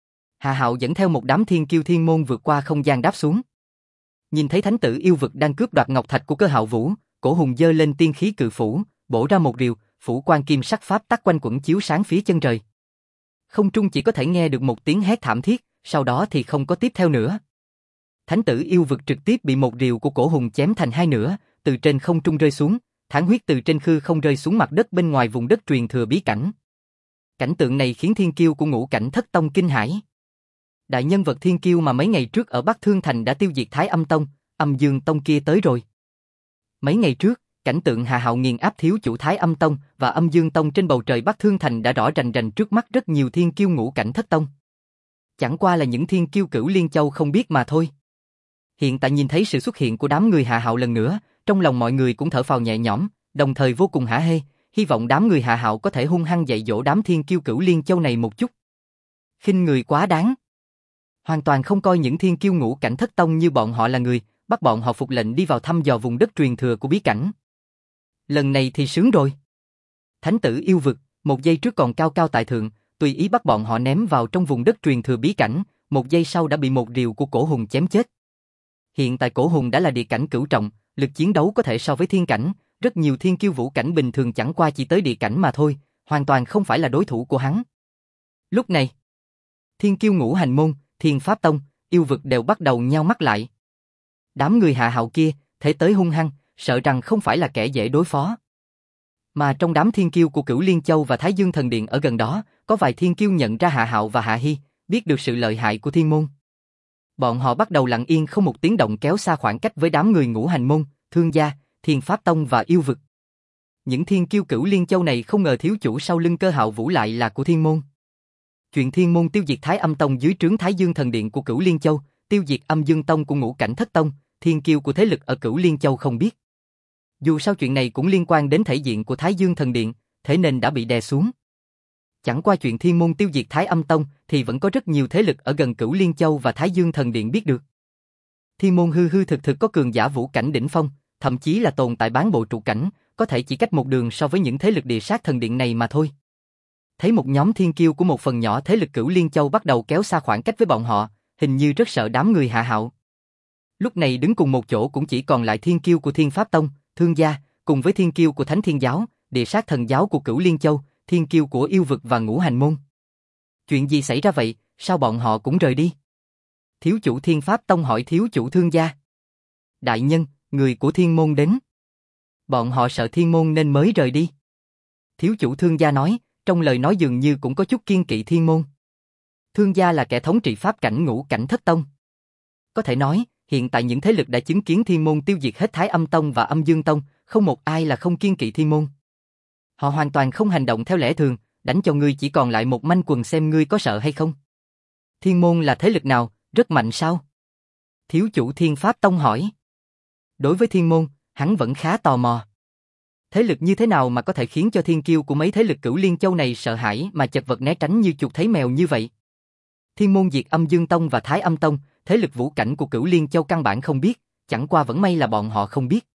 Hạ Hạo dẫn theo một đám thiên kiêu thiên môn vượt qua không gian đáp xuống. Nhìn thấy thánh tử yêu vực đang cướp đoạt ngọc thạch của Cơ Hạo Vũ, Cổ Hùng giơ lên tiên khí cự phủ, bổ ra một rìu, phủ quan kim sắc pháp tắc quanh quẩn chiếu sáng phía chân trời. Không trung chỉ có thể nghe được một tiếng hét thảm thiết, sau đó thì không có tiếp theo nữa. Thánh tử yêu vực trực tiếp bị một rìu của Cổ Hùng chém thành hai nửa, từ trên không trung rơi xuống, thản huyết từ trên hư không rơi xuống mặt đất bên ngoài vùng đất truyền thừa bí cảnh. Cảnh tượng này khiến thiên kiêu của ngũ cảnh thất tông kinh hãi. Đại nhân vật thiên kiêu mà mấy ngày trước ở Bắc Thương Thành đã tiêu diệt Thái Âm Tông, Âm Dương Tông kia tới rồi. Mấy ngày trước, cảnh tượng Hạ Hạo nghiền áp thiếu chủ Thái Âm Tông và Âm Dương Tông trên bầu trời Bắc Thương Thành đã rõ rành rành trước mắt rất nhiều thiên kiêu ngũ cảnh thất tông. Chẳng qua là những thiên kiêu Cửu Liên Châu không biết mà thôi. Hiện tại nhìn thấy sự xuất hiện của đám người Hạ Hạo lần nữa, trong lòng mọi người cũng thở phào nhẹ nhõm, đồng thời vô cùng hả hê, hy vọng đám người Hạ Hạo có thể hung hăng dạy dỗ đám thiên kiêu Cửu Liên Châu này một chút. Khinh người quá đáng. Hoàn toàn không coi những thiên kiêu ngũ cảnh thất tông như bọn họ là người, bắt bọn họ phục lệnh đi vào thăm dò vùng đất truyền thừa của bí cảnh. Lần này thì sướng rồi. Thánh tử yêu vực, một giây trước còn cao cao tại thượng, tùy ý bắt bọn họ ném vào trong vùng đất truyền thừa bí cảnh, một giây sau đã bị một rìu của Cổ Hùng chém chết. Hiện tại Cổ Hùng đã là địa cảnh cửu trọng, lực chiến đấu có thể so với thiên cảnh, rất nhiều thiên kiêu vũ cảnh bình thường chẳng qua chỉ tới địa cảnh mà thôi, hoàn toàn không phải là đối thủ của hắn. Lúc này, thiên kiêu ngũ hành môn, Thiên Pháp Tông, yêu vực đều bắt đầu nhao mắt lại. Đám người Hạ Hạo kia, thể tới hung hăng, sợ rằng không phải là kẻ dễ đối phó. Mà trong đám thiên kiêu của Cửu Liên Châu và Thái Dương Thần Điện ở gần đó, có vài thiên kiêu nhận ra Hạ Hạo và Hạ Hi, biết được sự lợi hại của thiên môn. Bọn họ bắt đầu lặng yên không một tiếng động kéo xa khoảng cách với đám người Ngũ Hành Môn, Thương Gia, Thiên Pháp Tông và Yêu Vực. Những thiên kiêu Cửu Liên Châu này không ngờ thiếu chủ sau lưng Cơ Hạo Vũ lại là của thiên môn. Chuyện thiên môn tiêu diệt Thái Âm Tông dưới trướng Thái Dương Thần Điện của Cửu Liên Châu, tiêu diệt Âm Dương Tông của Ngũ Cảnh Thất Tông, thiên kiêu của thế lực ở Cửu Liên Châu không biết. Dù sao chuyện này cũng liên quan đến thể diện của Thái Dương Thần Điện, thế nên đã bị đè xuống. Chẳng qua chuyện thiên môn tiêu diệt Thái Âm Tông thì vẫn có rất nhiều thế lực ở gần Cửu Liên Châu và Thái Dương Thần Điện biết được. Thiên môn hư hư thực thực có cường giả vũ cảnh đỉnh phong, thậm chí là tồn tại bán bộ trụ cảnh, có thể chỉ cách một đường so với những thế lực địa sát thần điện này mà thôi. Thấy một nhóm thiên kiêu của một phần nhỏ thế lực Cửu Liên Châu bắt đầu kéo xa khoảng cách với bọn họ, hình như rất sợ đám người Hạ Hạo. Lúc này đứng cùng một chỗ cũng chỉ còn lại thiên kiêu của Thiên Pháp Tông, Thương Gia, cùng với thiên kiêu của Thánh Thiên Giáo, địa sát thần giáo của Cửu Liên Châu, thiên kiêu của Yêu Vực và Ngũ Hành Môn. Chuyện gì xảy ra vậy, sao bọn họ cũng rời đi? Thiếu chủ Thiên Pháp Tông hỏi thiếu chủ Thương Gia. Đại nhân, người của Thiên Môn đến. Bọn họ sợ Thiên Môn nên mới rời đi. Thiếu chủ Thương Gia nói, trong lời nói dường như cũng có chút kiêng kỵ Thiên Môn. Thương Gia là kẻ thống trị pháp cảnh Ngũ Cảnh Thất Tông. Có thể nói, hiện tại những thế lực đã chứng kiến Thiên Môn tiêu diệt hết Thái Âm Tông và Âm Dương Tông, không một ai là không kiêng kỵ Thiên Môn. Họ hoàn toàn không hành động theo lẽ thường, đánh cho ngươi chỉ còn lại một manh quần xem ngươi có sợ hay không. Thiên Môn là thế lực nào, rất mạnh sao? Thiếu chủ Thiên Pháp Tông hỏi. Đối với Thiên Môn, hắn vẫn khá tò mò. Thế lực như thế nào mà có thể khiến cho thiên kiêu của mấy thế lực Cửu Liên Châu này sợ hãi mà chật vật né tránh như chuột thấy mèo như vậy? Thiên Môn diệt Âm Dương Tông và Thái Âm Tông, thế lực vũ cảnh của Cửu Liên Châu căn bản không biết, chẳng qua vẫn may là bọn họ không biết.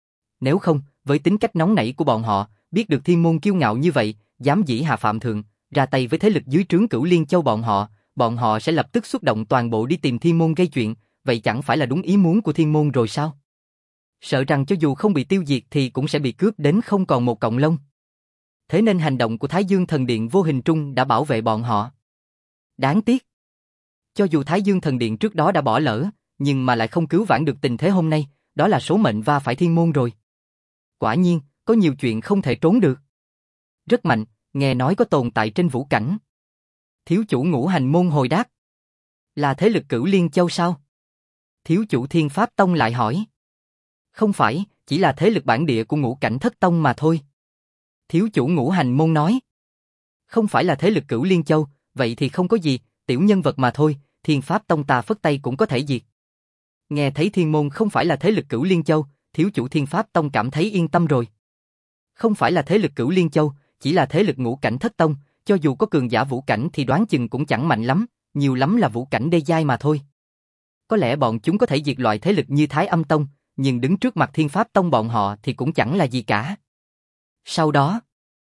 Nếu không, với tính cách nóng nảy của bọn họ, biết được Thiên Môn kiêu ngạo như vậy, dám dĩ hạ phạm thượng, ra tay với thế lực dưới trướng Cửu Liên Châu bọn họ sẽ lập tức xuất động toàn bộ đi tìm Thiên Môn gây chuyện, vậy chẳng phải là đúng ý muốn của Thiên Môn rồi sao? Sợ rằng cho dù không bị tiêu diệt thì cũng sẽ bị cướp đến không còn một cọng lông. Thế nên hành động của Thái Dương Thần Điện vô hình trung đã bảo vệ bọn họ. Đáng tiếc. Cho dù Thái Dương Thần Điện trước đó đã bỏ lỡ, nhưng mà lại không cứu vãn được tình thế hôm nay, đó là số mệnh va phải Thiên Môn rồi. Quả nhiên, có nhiều chuyện không thể trốn được. Rất mạnh, nghe nói có tồn tại trên vũ cảnh. Thiếu chủ Ngũ Hành Môn hồi đáp. Là thế lực Cửu Liên Châu sao? Thiếu chủ Thiên Pháp Tông lại hỏi. Không phải, chỉ là thế lực bản địa của Ngũ Cảnh Thất Tông mà thôi. Thiếu chủ Ngũ Hành Môn nói. Không phải là thế lực Cửu Liên Châu, vậy thì không có gì, tiểu nhân vật mà thôi, Thiên Pháp Tông ta phất tay cũng có thể diệt. Nghe thấy Thiên Môn không phải là thế lực Cửu Liên Châu, thiếu chủ Thiên Pháp Tông cảm thấy yên tâm rồi. Không phải là thế lực Cửu Liên Châu, chỉ là thế lực Ngũ Cảnh Thất Tông, cho dù có cường giả vũ cảnh thì đoán chừng cũng chẳng mạnh lắm, nhiều lắm là vũ cảnh đê giai mà thôi. Có lẽ bọn chúng có thể diệt loại thế lực như Thái Âm Tông, nhưng đứng trước mặt Thiên Pháp Tông bọn họ thì cũng chẳng là gì cả. Sau đó,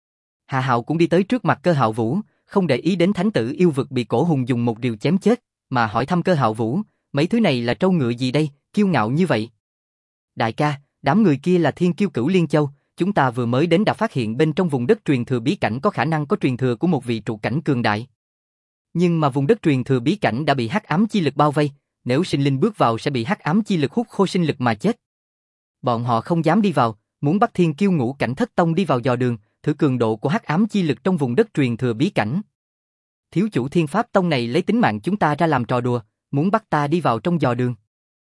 Hạ Hạo cũng đi tới trước mặt Cơ Hạo Vũ, không để ý đến thánh tử Yêu Vực bị Cổ Hùng dùng một rìu chém chết, mà hỏi thăm Cơ Hạo Vũ, mấy thứ này là trâu ngựa gì đây, kiêu ngạo như vậy. Đại ca, đám người kia là thiên kiêu Cửu Liên Châu, chúng ta vừa mới đến đã phát hiện bên trong vùng đất truyền thừa bí cảnh có khả năng có truyền thừa của một vị trụ cảnh cường đại. Nhưng mà vùng đất truyền thừa bí cảnh đã bị hắc ám chi lực bao vây, nếu sinh linh bước vào sẽ bị hắc ám chi lực hút khô sinh lực mà chết. Bọn họ không dám đi vào, muốn bắt thiên kiêu Ngũ Cảnh Thất Tông đi vào dò đường, thử cường độ của hắc ám chi lực trong vùng đất truyền thừa bí cảnh. Thiếu chủ Thiên Pháp Tông này lấy tính mạng chúng ta ra làm trò đùa, muốn bắt ta đi vào trong dò đường.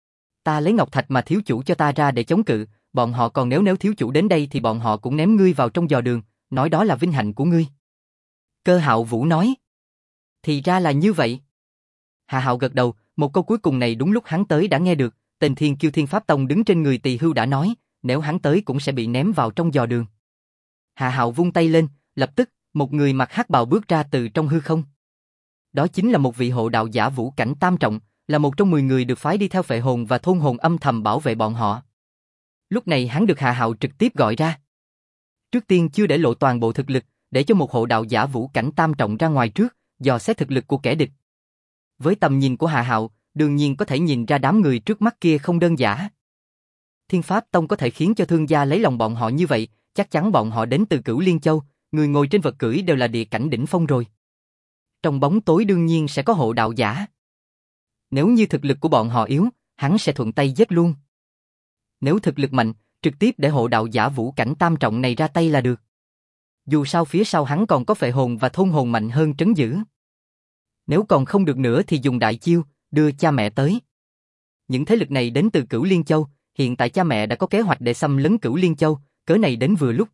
Ta lấy ngọc thạch mà thiếu chủ cho ta ra để chống cự, bọn họ còn nếu thiếu chủ đến đây thì bọn họ cũng ném ngươi vào trong dò đường, nói đó là vinh hạnh của ngươi. Cơ Hạo Vũ nói. Thì ra là như vậy. Hạ Hạo gật đầu, một câu cuối cùng này đúng lúc hắn tới đã nghe được, tên thiên kiêu Thiên Pháp Tông đứng trên người Tỳ Hưu đã nói, nếu hắn tới cũng sẽ bị ném vào trong dò đường. Hạ Hạo vung tay lên, lập tức, một người mặc hắc bào bước ra từ trong hư không. Đó chính là một vị hộ đạo giả vũ cảnh tam trọng, là một trong 10 người được phái đi theo phệ hồn và thôn hồn âm thầm bảo vệ bọn họ. Lúc này hắn được Hạ Hạo trực tiếp gọi ra. Trước tiên chưa để lộ toàn bộ thực lực, để cho một hộ đạo giả vũ cảnh tam trọng ra ngoài trước, dò xét thực lực của kẻ địch. Với tầm nhìn của Hạ Hạo, đương nhiên có thể nhìn ra đám người trước mắt kia không đơn giản. Thiên Pháp Tông có thể khiến cho Thương gia lấy lòng bọn họ như vậy, chắc chắn bọn họ đến từ Cửu Liên Châu, người ngồi trên vật cưỡi đều là địa cảnh đỉnh phong rồi. Trong bóng tối đương nhiên sẽ có hộ đạo giả. Nếu như thực lực của bọn họ yếu, hắn sẽ thuận tay giết luôn. Nếu thực lực mạnh, trực tiếp để hộ đạo giả vũ cảnh tam trọng này ra tay là được. Dù sao phía sau hắn còn có phệ hồn và thôn hồn mạnh hơn trấn giữ. Nếu còn không được nữa thì dùng đại chiêu, đưa cha mẹ tới. Những thế lực này đến từ Cửu Liên Châu, hiện tại cha mẹ đã có kế hoạch để xâm lấn Cửu Liên Châu, cớ này đến vừa lúc.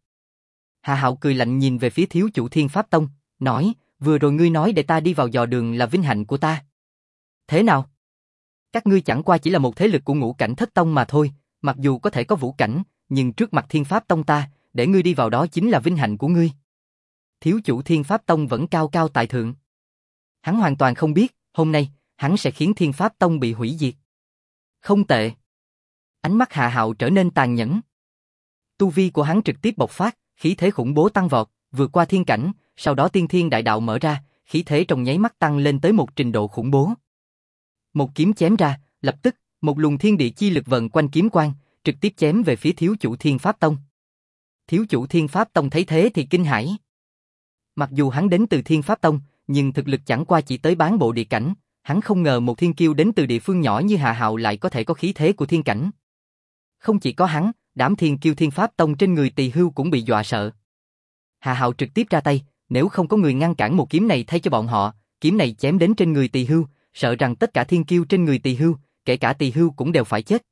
Hà Hạo cười lạnh nhìn về phía thiếu chủ Thiên Pháp Tông, nói, vừa rồi ngươi nói để ta đi vào dò đường là vinh hạnh của ta. Thế nào? Các ngươi chẳng qua chỉ là một thế lực của ngũ cảnh thất tông mà thôi, mặc dù có thể có vũ cảnh, nhưng trước mặt Thiên Pháp Tông ta, để ngươi đi vào đó chính là vinh hạnh của ngươi. Thiếu chủ Thiên Pháp Tông vẫn cao cao tại thượng. Hắn hoàn toàn không biết, hôm nay, hắn sẽ khiến Thiên Pháp Tông bị hủy diệt. Không tệ. Ánh mắt Hạ Hạo trở nên tàn nhẫn. Tu vi của hắn trực tiếp bộc phát, khí thế khủng bố tăng vọt, vượt qua thiên cảnh, sau đó tiên thiên đại đạo mở ra, khí thế trong nháy mắt tăng lên tới một trình độ khủng bố. Một kiếm chém ra, lập tức, một luồng thiên địa chi lực vần quanh kiếm quang, trực tiếp chém về phía thiếu chủ Thiên Pháp Tông. Thiếu chủ Thiên Pháp Tông thấy thế thì kinh hãi. Mặc dù hắn đến từ Thiên Pháp Tông, nhưng thực lực chẳng qua chỉ tới bán bộ địa cảnh, hắn không ngờ một thiên kiêu đến từ địa phương nhỏ như Hạ Hạo lại có thể có khí thế của thiên cảnh. Không chỉ có hắn, đám thiên kiêu Thiên Pháp Tông trên người Tỳ Hưu cũng bị dọa sợ. Hạ Hạo trực tiếp ra tay, nếu không có người ngăn cản một kiếm này thay cho bọn họ, kiếm này chém đến trên người Tỳ Hưu, sợ rằng tất cả thiên kiêu trên người Tỳ Hưu, kể cả Tỳ Hưu cũng đều phải chết.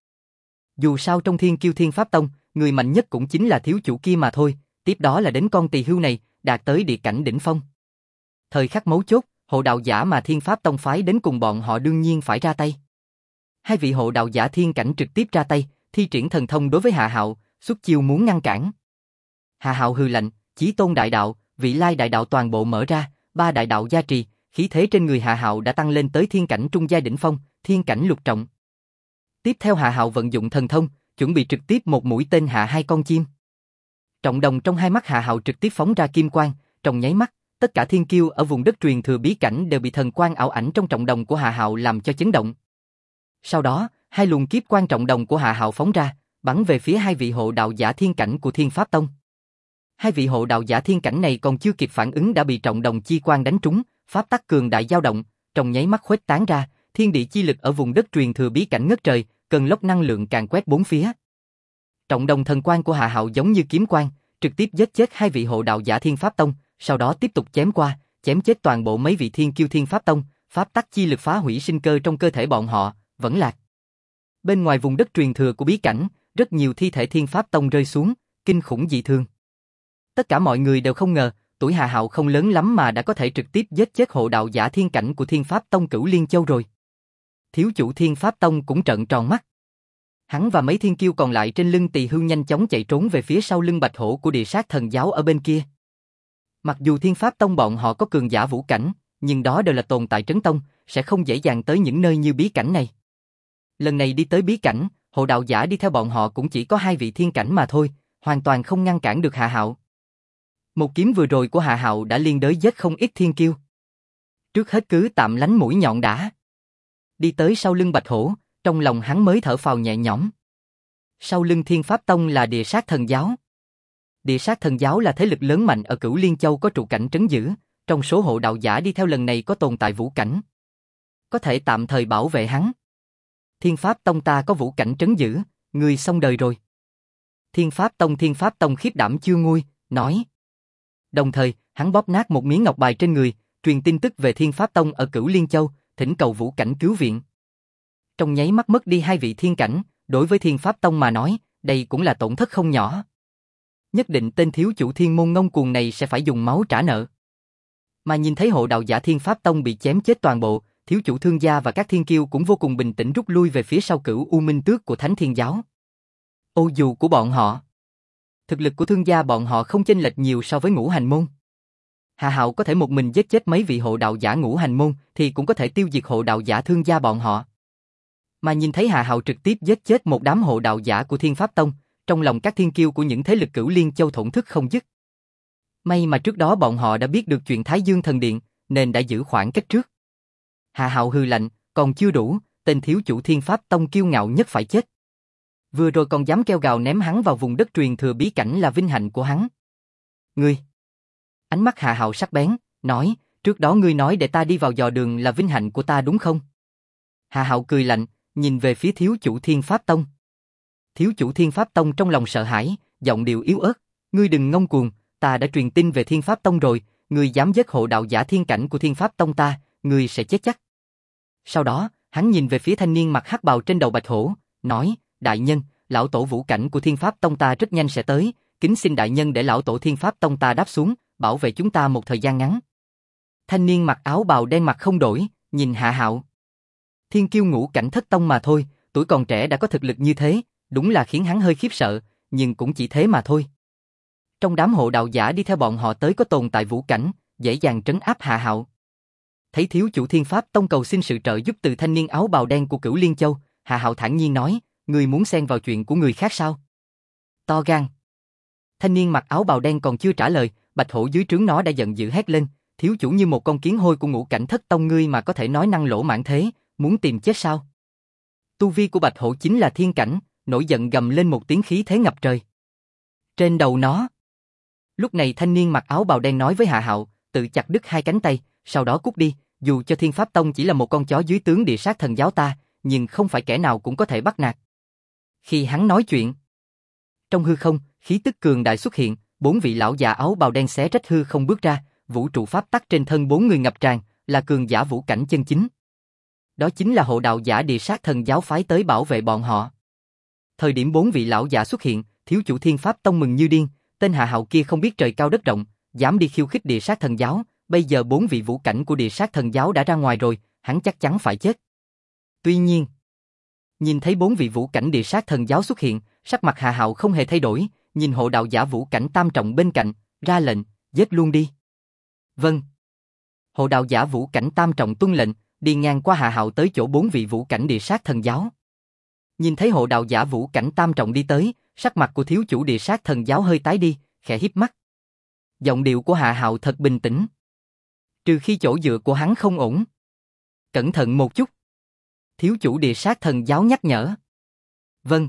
Dù sao trong thiên kiêu Thiên Pháp Tông, người mạnh nhất cũng chính là thiếu chủ kia mà thôi, tiếp đó là đến con Tỳ Hưu này, đạt tới địa cảnh đỉnh phong. Thời khắc mấu chốt, hộ đạo giả mà Thiên Pháp Tông phái đến cùng bọn họ đương nhiên phải ra tay. Hai vị hộ đạo giả thiên cảnh trực tiếp ra tay, thi triển thần thông đối với Hạ Hạo, xuất chiêu muốn ngăn cản. Hạ Hạo hừ lạnh, Chí Tôn đại đạo, Vị Lai đại đạo toàn bộ mở ra, ba đại đạo gia trì, khí thế trên người Hạ Hạo đã tăng lên tới thiên cảnh trung giai đỉnh phong, thiên cảnh lục trọng. Tiếp theo Hạ Hạo vận dụng thần thông, chuẩn bị trực tiếp một mũi tên hạ hai con chim. Trọng đồng trong hai mắt Hạ Hạo trực tiếp phóng ra kim quang, trong nháy mắt, tất cả thiên kiêu ở vùng đất truyền thừa bí cảnh đều bị thần quang ảo ảnh trong trọng đồng của Hạ Hạo làm cho chấn động. Sau đó, hai luồng kiếp quang trọng đồng của Hạ Hạo phóng ra, bắn về phía hai vị hộ đạo giả thiên cảnh của Thiên Pháp Tông. Hai vị hộ đạo giả thiên cảnh này còn chưa kịp phản ứng đã bị trọng đồng chi quang đánh trúng, pháp tắc cường đại dao động, trong nháy mắt khuếch tán ra, thiên địa chi lực ở vùng đất truyền thừa bí cảnh ngất trời, cơn lốc năng lượng càn quét bốn phía. Trọng đồng thần quang của Hạ Hạo giống như kiếm quang, trực tiếp giết chết hai vị hộ đạo giả Thiên Pháp Tông, sau đó tiếp tục chém qua, chém chết toàn bộ mấy vị thiên kiêu Thiên Pháp Tông, pháp tắc chi lực phá hủy sinh cơ trong cơ thể bọn họ, vẫn lạc. Bên ngoài vùng đất truyền thừa của bí cảnh, rất nhiều thi thể Thiên Pháp Tông rơi xuống, kinh khủng dị thường. Tất cả mọi người đều không ngờ, tuổi Hạ Hạo không lớn lắm mà đã có thể trực tiếp giết chết hộ đạo giả thiên cảnh của Thiên Pháp Tông Cửu Liên Châu rồi. Thiếu chủ Thiên Pháp Tông cũng trợn tròn mắt. Hắn và mấy thiên kiêu còn lại trên lưng Tỳ Hưu nhanh chóng chạy trốn về phía sau lưng Bạch Hổ của Địa Sát Thần Giáo ở bên kia. Mặc dù Thiên Pháp Tông bọn họ có cường giả vũ cảnh, nhưng đó đều là tồn tại trấn tông, sẽ không dễ dàng tới những nơi như bí cảnh này. Lần này đi tới bí cảnh, hộ đạo giả đi theo bọn họ cũng chỉ có hai vị thiên cảnh mà thôi, hoàn toàn không ngăn cản được Hạ Hạo. Một kiếm vừa rồi của Hạ Hạo đã liên đới giết không ít thiên kiêu. Trước hết cứ tạm lánh mũi nhọn đã. Đi tới sau lưng Bạch Hổ, trong lòng hắn mới thở phào nhẹ nhõm. Sau lưng Thiên Pháp Tông là Địa Sát Thần Giáo. Địa Sát Thần Giáo là thế lực lớn mạnh ở Cửu Liên Châu có trụ cảnh trấn giữ, trong số hộ đạo giả đi theo lần này có tồn tại vũ cảnh. Có thể tạm thời bảo vệ hắn. Thiên Pháp Tông ta có vũ cảnh trấn giữ, ngươi xong đời rồi. Thiên Pháp Tông khiếp đảm chưa nguôi, nói. Đồng thời, hắn bóp nát một miếng ngọc bài trên người, truyền tin tức về Thiên Pháp Tông ở Cửu Liên Châu, thỉnh cầu vũ cảnh cứu viện. Trong nháy mắt mất đi hai vị thiên cảnh, đối với Thiên Pháp Tông mà nói, đây cũng là tổn thất không nhỏ. Nhất định tên thiếu chủ Thiên Môn ngông cuồng này sẽ phải dùng máu trả nợ. Mà nhìn thấy hộ đạo giả Thiên Pháp Tông bị chém chết toàn bộ, thiếu chủ Thương Gia và các thiên kiêu cũng vô cùng bình tĩnh rút lui về phía sau Cửu U Minh Tước của Thánh Thiên Giáo. Ô dù của bọn họ. Thực lực của Thương Gia bọn họ không chênh lệch nhiều so với Ngũ Hành Môn. Hạ Hạo có thể một mình giết chết mấy vị hộ đạo giả Ngũ Hành Môn thì cũng có thể tiêu diệt hộ đạo giả Thương Gia bọn họ. Mà nhìn thấy Hạ Hạo trực tiếp giết chết một đám hộ đạo giả của Thiên Pháp Tông, trong lòng các thiên kiêu của những thế lực Cửu Liên Châu thổn thức không dứt. May mà trước đó bọn họ đã biết được chuyện Thái Dương Thần Điện, nên đã giữ khoảng cách trước. Hạ Hạo hừ lạnh, còn chưa đủ, tên thiếu chủ Thiên Pháp Tông kiêu ngạo nhất phải chết. Vừa rồi còn dám kêu gào ném hắn vào vùng đất truyền thừa bí cảnh là vinh hạnh của hắn. Ngươi! Ánh mắt Hạ Hạo sắc bén, nói, trước đó ngươi nói để ta đi vào dò đường là vinh hạnh của ta đúng không? Hạ Hạo cười lạnh, nhìn về phía thiếu chủ Thiên Pháp Tông. Thiếu chủ Thiên Pháp Tông trong lòng sợ hãi, giọng điệu yếu ớt, ngươi đừng ngông cuồng, ta đã truyền tin về Thiên Pháp Tông rồi, ngươi dám giết hộ đạo giả thiên cảnh của Thiên Pháp Tông ta, ngươi sẽ chết chắc. Sau đó, hắn nhìn về phía thanh niên mặc hắc bào trên đầu bạch hổ, nói, đại nhân, lão tổ vũ cảnh của Thiên Pháp Tông ta rất nhanh sẽ tới, kính xin đại nhân để lão tổ Thiên Pháp Tông ta đáp xuống, bảo vệ chúng ta một thời gian ngắn. Thanh niên mặc áo bào đen mặt không đổi, nhìn Hạ Hạo. Thiên kiêu ngũ cảnh thất tông mà thôi, tuổi còn trẻ đã có thực lực như thế, đúng là khiến hắn hơi khiếp sợ, nhưng cũng chỉ thế mà thôi. Trong đám hộ đạo giả đi theo bọn họ tới có tồn tại vũ cảnh, dễ dàng trấn áp Hạ Hạo. Thấy thiếu chủ Thiên Pháp Tông cầu xin sự trợ giúp từ thanh niên áo bào đen của Cửu Liên Châu, Hạ Hạo thản nhiên nói, ngươi muốn xen vào chuyện của người khác sao? To gan. Thanh niên mặc áo bào đen còn chưa trả lời, bạch hổ dưới trướng nó đã giận dữ hét lên, thiếu chủ như một con kiến hôi của ngũ cảnh thất tông ngươi mà có thể nói năng lỗ mãng thế, muốn tìm chết sao? Tu vi của bạch hổ chính là thiên cảnh, nổi giận gầm lên một tiếng khí thế ngập trời. Trên đầu nó. Lúc này thanh niên mặc áo bào đen nói với Hạ Hạo, tự chặt đứt hai cánh tay, sau đó cút đi, dù cho Thiên Pháp Tông chỉ là một con chó dưới tướng Địa Sát Thần giáo ta, nhưng không phải kẻ nào cũng có thể bắt nạt. Khi hắn nói chuyện, trong hư không, khí tức cường đại xuất hiện, 4 vị lão già áo bào đen xé rách hư không bước ra, vũ trụ pháp tắc trên thân 4 người ngập tràn, là cường giả vũ cảnh chân chính. Đó chính là hộ đạo giả Địa Sát Thần giáo phái tới bảo vệ bọn họ. Thời điểm 4 vị lão giả xuất hiện, thiếu chủ Thiên Pháp Tông mừng như điên, tên Hạ Hạo kia không biết trời cao đất rộng, dám đi khiêu khích Địa Sát Thần giáo, bây giờ 4 vị vũ cảnh của Địa Sát Thần giáo đã ra ngoài rồi, hắn chắc chắn phải chết. Tuy nhiên, nhìn thấy 4 vị vũ cảnh Địa Sát Thần giáo xuất hiện, sắc mặt Hạ Hạo không hề thay đổi, nhìn hộ đạo giả vũ cảnh tam trọng bên cạnh, ra lệnh, giết luôn đi. Vâng. Hộ đạo giả vũ cảnh tam trọng tuân lệnh, đi ngang qua Hạ Hạo tới chỗ 4 vị vũ cảnh Địa Sát Thần giáo. Nhìn thấy hộ đạo giả vũ cảnh tam trọng đi tới, sắc mặt của thiếu chủ Địa Sát Thần giáo hơi tái đi, khẽ híp mắt. Giọng điệu của Hạ Hạo thật bình tĩnh. Trừ khi chỗ dựa của hắn không ổn. Cẩn thận một chút. Thiếu chủ Địa Sát Thần giáo nhắc nhở. Vâng.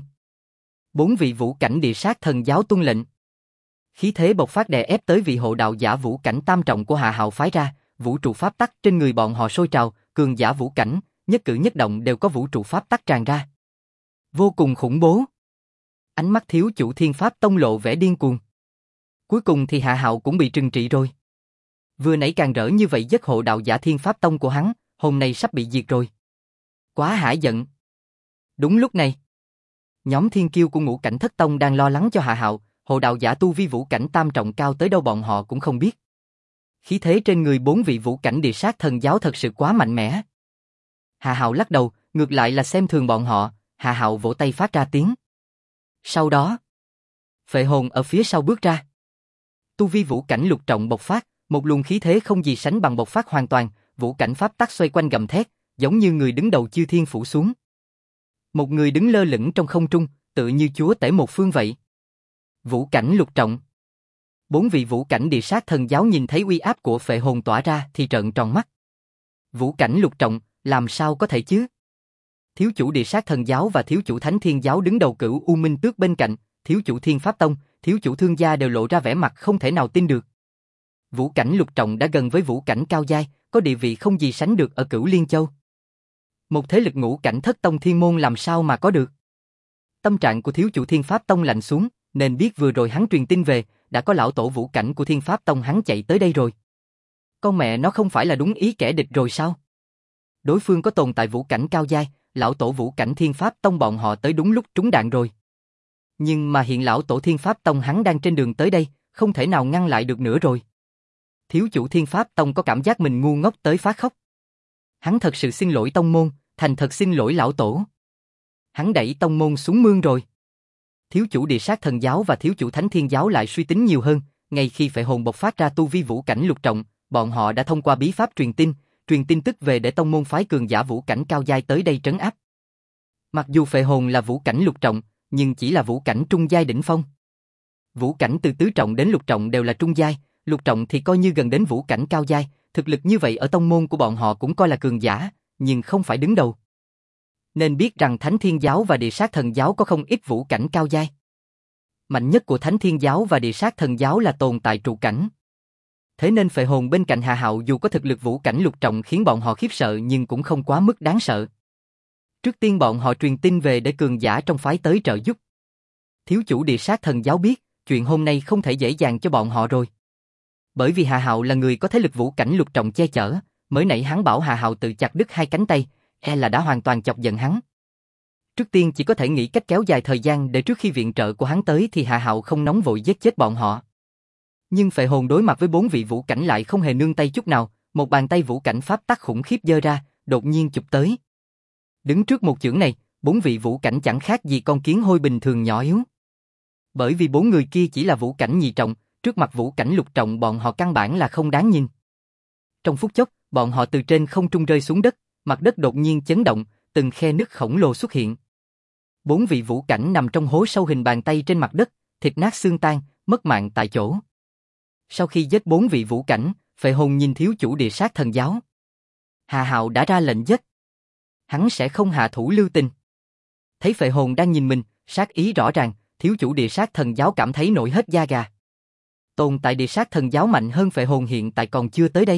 4 vị vũ cảnh Địa Sát Thần giáo tuân lệnh. Khí thế bộc phát đè ép tới vị hộ đạo giả vũ cảnh tam trọng của Hạ Hạo phái ra, vũ trụ pháp tắc trên người bọn họ sôi trào, cường giả vũ cảnh, nhất cử nhất động đều có vũ trụ pháp tắc tràn ra. Vô cùng khủng bố. Ánh mắt thiếu chủ Thiên Pháp Tông lộ vẻ điên cuồng. Cuối cùng thì Hạ Hạo cũng bị trừng trị rồi. Vừa nãy càng rỡ như vậy giết hộ đạo giả Thiên Pháp Tông của hắn, hôm nay sắp bị diệt rồi. Quá hả giận. Đúng lúc này, nhóm thiên kiêu của ngũ cảnh thất tông đang lo lắng cho Hạ Hạo, hộ đạo giả tu vi vũ cảnh tam trọng cao tới đâu bọn họ cũng không biết. Khí thế trên người 4 vị vũ cảnh Địa Sát Thần giáo thật sự quá mạnh mẽ. Hạ Hạo lắc đầu, ngược lại là xem thường bọn họ, Hạ Hạo vỗ tay phát ra tiếng. Sau đó, phệ hồn ở phía sau bước ra. Tu vi vũ cảnh lục trọng bộc phát, một luồng khí thế không gì sánh bằng bộc phát hoàn toàn, vũ cảnh pháp tắc xoay quanh gầm thét, giống như người đứng đầu chư thiên phủ xuống. Một người đứng lơ lửng trong không trung, tựa như chúa tể một phương vậy. Vũ cảnh lục trọng. 4 vị vũ cảnh Địa Sát Thần giáo nhìn thấy uy áp của phệ hồn tỏa ra thì trợn tròn mắt. Vũ cảnh lục trọng, làm sao có thể chứ? Thiếu chủ Địa Sát Thần giáo và thiếu chủ Thánh Thiên giáo đứng đầu Cửu U Minh Tước bên cạnh, thiếu chủ Thiên Pháp Tông, thiếu chủ Thương gia đều lộ ra vẻ mặt không thể nào tin được. Vũ cảnh lục trọng đã gần với vũ cảnh cao giai, có địa vị không gì sánh được ở Cửu Liên Châu. Một thế lực ngũ cảnh thất tông thiên môn làm sao mà có được? Tâm trạng của thiếu chủ Thiên Pháp Tông lạnh xuống, nên biết vừa rồi hắn truyền tin về, đã có lão tổ vũ cảnh của Thiên Pháp Tông hắn chạy tới đây rồi. Con mẹ nó không phải là đúng ý kẻ địch rồi sao? Đối phương có tồn tại vũ cảnh cao giai, lão tổ vũ cảnh Thiên Pháp Tông bọn họ tới đúng lúc trúng đạn rồi. Nhưng mà hiện lão tổ Thiên Pháp Tông hắn đang trên đường tới đây, không thể nào ngăn lại được nữa rồi. Thiếu chủ Thiên Pháp Tông có cảm giác mình ngu ngốc tới phát khóc. Hắn thật sự xin lỗi tông môn, thành thật xin lỗi lão tổ. Hắn đẩy tông môn xuống mương rồi. Thiếu chủ Địa Sát Thần giáo và thiếu chủ Thánh Thiên giáo lại suy tính nhiều hơn, ngay khi phệ hồn bộc phát ra tu vi vũ cảnh lục trọng, bọn họ đã thông qua bí pháp truyền tin tức về để tông môn phái cường giả vũ cảnh cao giai tới đây trấn áp. Mặc dù phệ hồn là vũ cảnh lục trọng, nhưng chỉ là vũ cảnh trung giai đỉnh phong. Vũ cảnh từ tứ trọng đến lục trọng đều là trung giai, lục trọng thì coi như gần đến vũ cảnh cao giai, thực lực như vậy ở tông môn của bọn họ cũng coi là cường giả, nhưng không phải đứng đầu. Nên biết rằng Thánh Thiên giáo và Địa Sát Thần giáo có không ít vũ cảnh cao giai. Mạnh nhất của Thánh Thiên giáo và Địa Sát Thần giáo là tồn tại trụ cảnh. Thế nên phệ hồn bên cạnh Hạ Hạo dù có thực lực vũ cảnh lục trọng khiến bọn họ khiếp sợ nhưng cũng không quá mức đáng sợ. Trước tiên bọn họ truyền tin về để cường giả trong phái tới trợ giúp. Thiếu chủ Địa Sát Thần Giáo biết, chuyện hôm nay không thể dễ dàng cho bọn họ rồi. Bởi vì Hà Hạo là người có thế lực vũ cảnh lục trọng che chở, mới nãy hắn bảo Hà Hạo tự chặt đứt hai cánh tay, là đã hoàn toàn chọc giận hắn. Trước tiên chỉ có thể nghĩ cách kéo dài thời gian để trước khi viện trợ của hắn tới thì Hà Hạo không nóng vội giết chết bọn họ. Nhưng phệ hồn đối mặt với 4 vị vũ cảnh lại không hề nương tay chút nào, một bàn tay vũ cảnh pháp tắc khủng khiếp giơ ra, đột nhiên chụp tới. Đứng trước một chưởng này, 4 vị vũ cảnh chẳng khác gì con kiến hôi bình thường nhỏ yếu. Bởi vì 4 người kia chỉ là vũ cảnh nhị trọng, trước mặt vũ cảnh lục trọng bọn họ căn bản là không đáng nhìn. Trong phút chốc, bọn họ từ trên không trung rơi xuống đất, mặt đất đột nhiên chấn động, từng khe nứt khổng lồ xuất hiện. 4 vị vũ cảnh nằm trong hố sâu hình bàn tay trên mặt đất, thịt nát xương tan, mất mạng tại chỗ. Sau khi giết 4 vị vũ cảnh, phệ hồn nhìn thiếu chủ Địa Sát Thần Giáo. Hà Hạo đã ra lệnh giết. Hắn sẽ không hạ thủ lưu tình. Thấy phệ hồn đang nhìn mình, sát ý rõ ràng, thiếu chủ Địa Sát Thần Giáo cảm thấy nổi hết da gà. Tồn tại Địa Sát Thần Giáo mạnh hơn phệ hồn hiện tại còn chưa tới đây.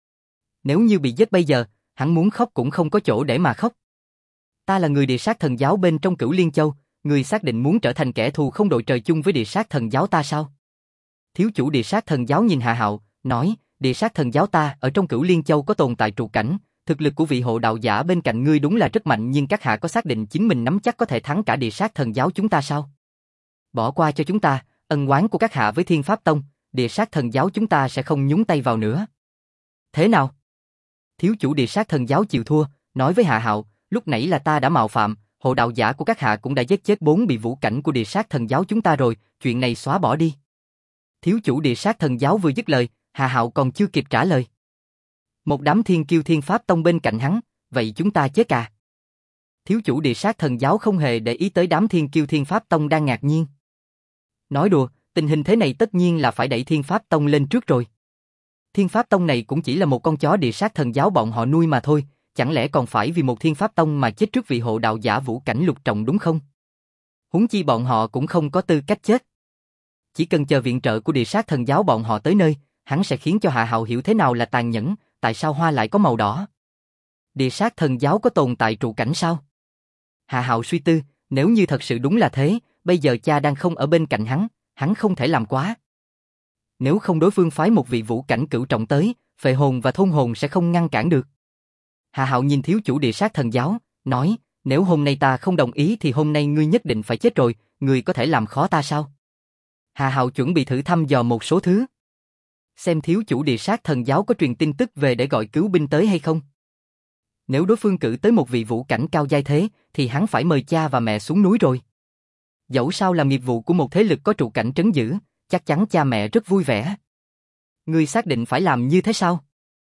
Nếu như bị giết bây giờ, hắn muốn khóc cũng không có chỗ để mà khóc. Ta là người Địa Sát Thần Giáo bên trong Cửu Liên Châu, người xác định muốn trở thành kẻ thù không đội trời chung với Địa Sát Thần Giáo ta sao? Thiếu chủ Địa Sát Thần Giáo nhìn Hà Hạo, nói, Địa Sát Thần Giáo ta ở trong Cửu Liên Châu có tồn tại trụ cảnh, thực lực của vị hộ đạo giả bên cạnh ngươi đúng là rất mạnh, nhưng các hạ có xác định chính mình nắm chắc có thể thắng cả Địa Sát Thần Giáo chúng ta sao? Bỏ qua cho chúng ta, ân oán của các hạ với Thiên Pháp Tông, Địa Sát Thần Giáo chúng ta sẽ không nhúng tay vào nữa. Thế nào? Thiếu chủ Địa Sát Thần Giáo chịu thua, nói với Hà Hạo, lúc nãy là ta đã mạo phạm, hộ đạo giả của các hạ cũng đã giết chết 4 bị vũ cảnh của Địa Sát Thần Giáo chúng ta rồi, chuyện này xóa bỏ đi. Thiếu chủ Địa Sát Thần Giáo vừa dứt lời, Hà Hạo còn chưa kịp trả lời. Một đám thiên kiêu Thiên Pháp Tông bên cạnh hắn, vậy chúng ta chết à? Thiếu chủ Địa Sát Thần Giáo không hề để ý tới đám thiên kiêu Thiên Pháp Tông đang ngạc nhiên. Nói đùa, tình hình thế này tất nhiên là phải đẩy Thiên Pháp Tông lên trước rồi. Thiên Pháp Tông này cũng chỉ là một con chó Địa Sát Thần Giáo bọn họ nuôi mà thôi, chẳng lẽ còn phải vì một Thiên Pháp Tông mà chết trước vị hộ đạo giả vũ cảnh lục trọng đúng không? Huống chi bọn họ cũng không có tư cách chết. Chỉ cần chờ viện trợ của Địa Sát Thần Giáo bọn họ tới nơi, hắn sẽ khiến cho Hà Hạo hiểu thế nào là tàn nhẫn, tại sao hoa lại có màu đỏ. Địa Sát Thần Giáo có tồn tại trụ cảnh sao? Hà Hạo suy tư, nếu như thật sự đúng là thế, bây giờ cha đang không ở bên cạnh hắn không thể làm quá. Nếu không đối phương phái một vị vũ cảnh cửu trọng tới, phệ hồn và thôn hồn sẽ không ngăn cản được. Hà Hạo nhìn thiếu chủ Địa Sát Thần Giáo, nói, nếu hôm nay ta không đồng ý thì hôm nay ngươi nhất định phải chết rồi, ngươi có thể làm khó ta sao? Hà Hạo chuẩn bị thử thăm dò một số thứ. Xem thiếu chủ Địa Sát Thần Giáo có truyền tin tức về để gọi cứu binh tới hay không. Nếu đối phương cử tới một vị vũ cảnh cao giai thế, thì hắn phải mời cha và mẹ xuống núi rồi. Dẫu sao làm nghiệp vụ của một thế lực có trụ cảnh trấn giữ, chắc chắn cha mẹ rất vui vẻ. Ngươi xác định phải làm như thế sao?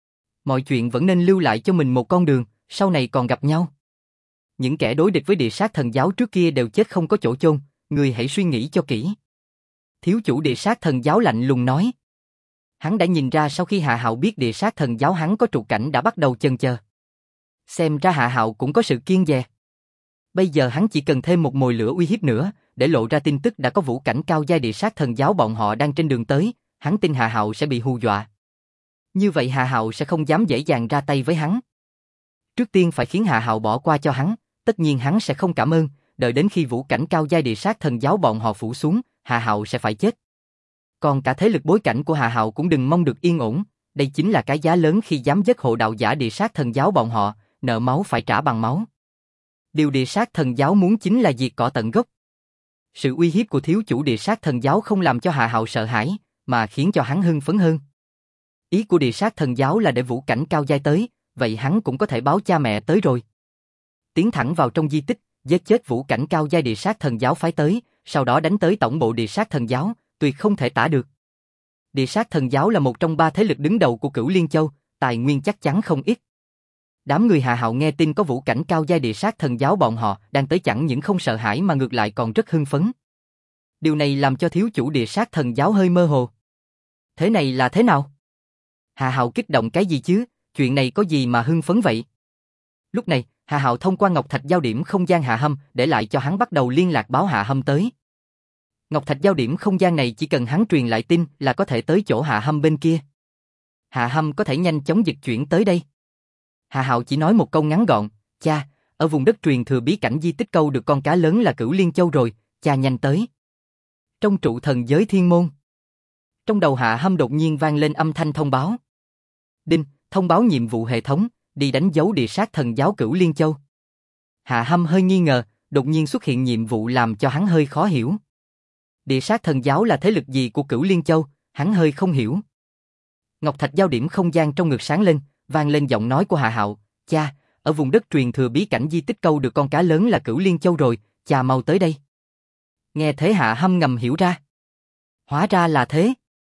Mọi chuyện vẫn nên lưu lại cho mình một con đường, sau này còn gặp nhau. Những kẻ đối địch với Địa Sát Thần Giáo trước kia đều chết không có chỗ chôn, ngươi hãy suy nghĩ cho kỹ. Thiếu chủ Địa Sát Thần Giáo lạnh lùng nói. Hắn đã nhìn ra sau khi Hạ Hạo biết Địa Sát Thần Giáo hắn có trụ cảnh đã bắt đầu chần chờ. Xem ra Hạ Hạo cũng có sự kiêng dè. Bây giờ hắn chỉ cần thêm một mồi lửa uy hiếp nữa, để lộ ra tin tức đã có vũ cảnh cao giai Địa Sát Thần Giáo bọn họ đang trên đường tới, hắn tin Hạ Hạo sẽ bị hù dọa. Như vậy Hạ Hạo sẽ không dám dễ dàng ra tay với hắn. Trước tiên phải khiến Hạ Hạo bỏ qua cho hắn, tất nhiên hắn sẽ không cảm ơn, đợi đến khi vũ cảnh cao giai Địa Sát Thần Giáo bọn họ phủ xuống, Hạ Hạo sẽ phải chết. Còn cả thế lực bối cảnh của Hạ Hạo cũng đừng mong được yên ổn, đây chính là cái giá lớn khi dám giết hộ đạo giả Địa Sát Thần Giáo bọn họ, nợ máu phải trả bằng máu. Điều Địa Sát Thần Giáo muốn chính là diệt cỏ tận gốc. Sự uy hiếp của thiếu chủ Địa Sát Thần Giáo không làm cho Hạ Hạo sợ hãi, mà khiến cho hắn hưng phấn hơn. Ý của Địa Sát Thần Giáo là để vũ cảnh cao giai tới, vậy hắn cũng có thể báo cha mẹ tới rồi. Tiến thẳng vào trong di tích, giết chết vũ cảnh cao giai Địa Sát Thần Giáo phái tới, sau đó đánh tới tổng bộ Địa Sát Thần Giáo, tuyệt không thể tả được. Địa Sát Thần Giáo là một trong 3 thế lực đứng đầu của Cửu Liên Châu, tài nguyên chắc chắn không ít. Đám người Hạ Hạo nghe tin có vũ cảnh cao giai Địa Sát Thần Giáo bọn họ đang tới chẳng những không sợ hãi mà ngược lại còn rất hưng phấn. Điều này làm cho thiếu chủ Địa Sát Thần Giáo hơi mơ hồ. Thế này là thế nào? Hạ Hạo kích động cái gì chứ, chuyện này có gì mà hưng phấn vậy? Lúc này, Hạ Hạo thông qua Ngọc Thạch giao điểm không gian Hạ Hâm để lại cho hắn bắt đầu liên lạc báo Hạ Hâm tới. Ngọc Thạch giao điểm không gian này chỉ cần hắn truyền lại tin là có thể tới chỗ Hạ Hâm bên kia. Hạ Hâm có thể nhanh chóng dịch chuyển tới đây. Hạ Hạo chỉ nói một câu ngắn gọn, cha, ở vùng đất truyền thừa bí cảnh di tích câu được con cá lớn là Cửu Liên Châu rồi, cha nhanh tới. Trong trụ thần giới thiên môn. Trong đầu Hạ Hâm đột nhiên vang lên âm thanh thông báo. Đinh, thông báo nhiệm vụ hệ thống, đi đánh dấu địa sát thần giáo Cửu Liên Châu. Hạ Hâm hơi nghi ngờ, đột nhiên xuất hiện nhiệm vụ làm cho hắn hơi khó hiểu. Địa sát thần giáo là thế lực gì của Cửu Liên Châu, hắn hơi không hiểu. Ngọc thạch giao điểm không gian trong ngực sáng lên, vang lên giọng nói của Hạ Hạo, cha, ở vùng đất truyền thừa bí cảnh di tích câu được con cá lớn là Cửu Liên Châu rồi, cha mau tới đây. Nghe thế Hạ Hâm ngầm hiểu ra. Hóa ra là thế.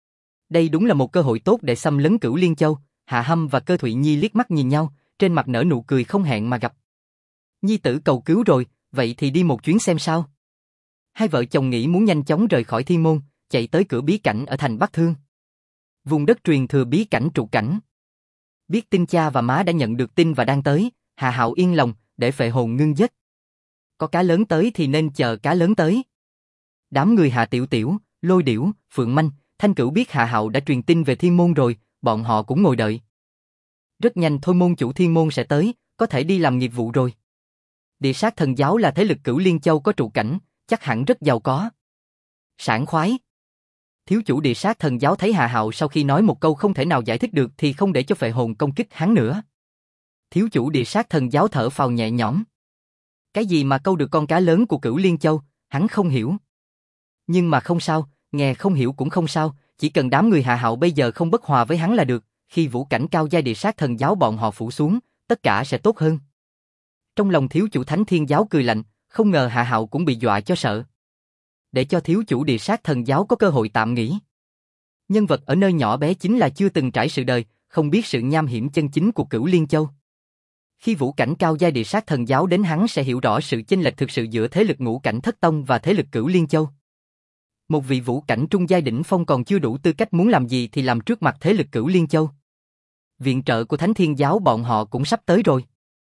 Đây đúng là một cơ hội tốt để xâm lấn Cửu Liên Châu. Hạ Hâm và Cơ Thụy Nhi liếc mắt nhìn nhau, trên mặt nở nụ cười không hẹn mà gặp. Nhi tử cầu cứu rồi, vậy thì đi một chuyến xem sao. Hai vợ chồng nghĩ muốn nhanh chóng rời khỏi thiên môn, chạy tới cửa bí cảnh ở thành Bắc Thương. Vùng đất truyền thừa bí cảnh trụ cảnh. Biết tin cha và má đã nhận được tin và đang tới, Hạ Hạo yên lòng, để phệ hồn ngưng giết. Có cá lớn tới thì nên chờ cá lớn tới. Đám người Hạ Tiểu Tiểu, Lôi Điểu, Phượng Manh, Thanh Cửu biết Hạ Hạo đã truyền tin về thiên môn rồi, bọn họ cũng ngồi đợi. Rất nhanh thôi môn chủ thiên môn sẽ tới, có thể đi làm nghiệp vụ rồi. Địa sát thần giáo là thế lực Cửu Liên Châu có trụ cảnh, chắc hẳn rất giàu có. Sảng khoái. Thiếu chủ địa sát thần giáo thấy Hạ Hạo sau khi nói một câu không thể nào giải thích được thì không để cho phệ hồn công kích hắn nữa. Thiếu chủ địa sát thần giáo thở phào nhẹ nhõm. Cái gì mà câu được con cá lớn của Cửu Liên Châu, hắn không hiểu. Nhưng mà không sao, nghe không hiểu cũng không sao, chỉ cần đám người Hạ Hạo bây giờ không bất hòa với hắn là được, khi vũ cảnh cao giai địa sát thần giáo bọn họ phủ xuống, tất cả sẽ tốt hơn. Trong lòng thiếu chủ Thánh Thiên giáo cười lạnh, không ngờ Hạ Hạo cũng bị dọa cho sợ. Để cho thiếu chủ địa sát thần giáo có cơ hội tạm nghỉ. Nhân vật ở nơi nhỏ bé chính là chưa từng trải sự đời, không biết sự nham hiểm chân chính của Cửu Liên Châu. Khi vũ cảnh cao giai địa sát thần giáo đến hắn sẽ hiểu rõ sự chênh lệch thực sự giữa thế lực ngũ cảnh thất tông và thế lực Cửu Liên Châu. Một vị vũ cảnh trung giai đỉnh phong còn chưa đủ tư cách muốn làm gì thì làm trước mặt thế lực Cửu Liên Châu. Viện trợ của Thánh Thiên giáo bọn họ cũng sắp tới rồi.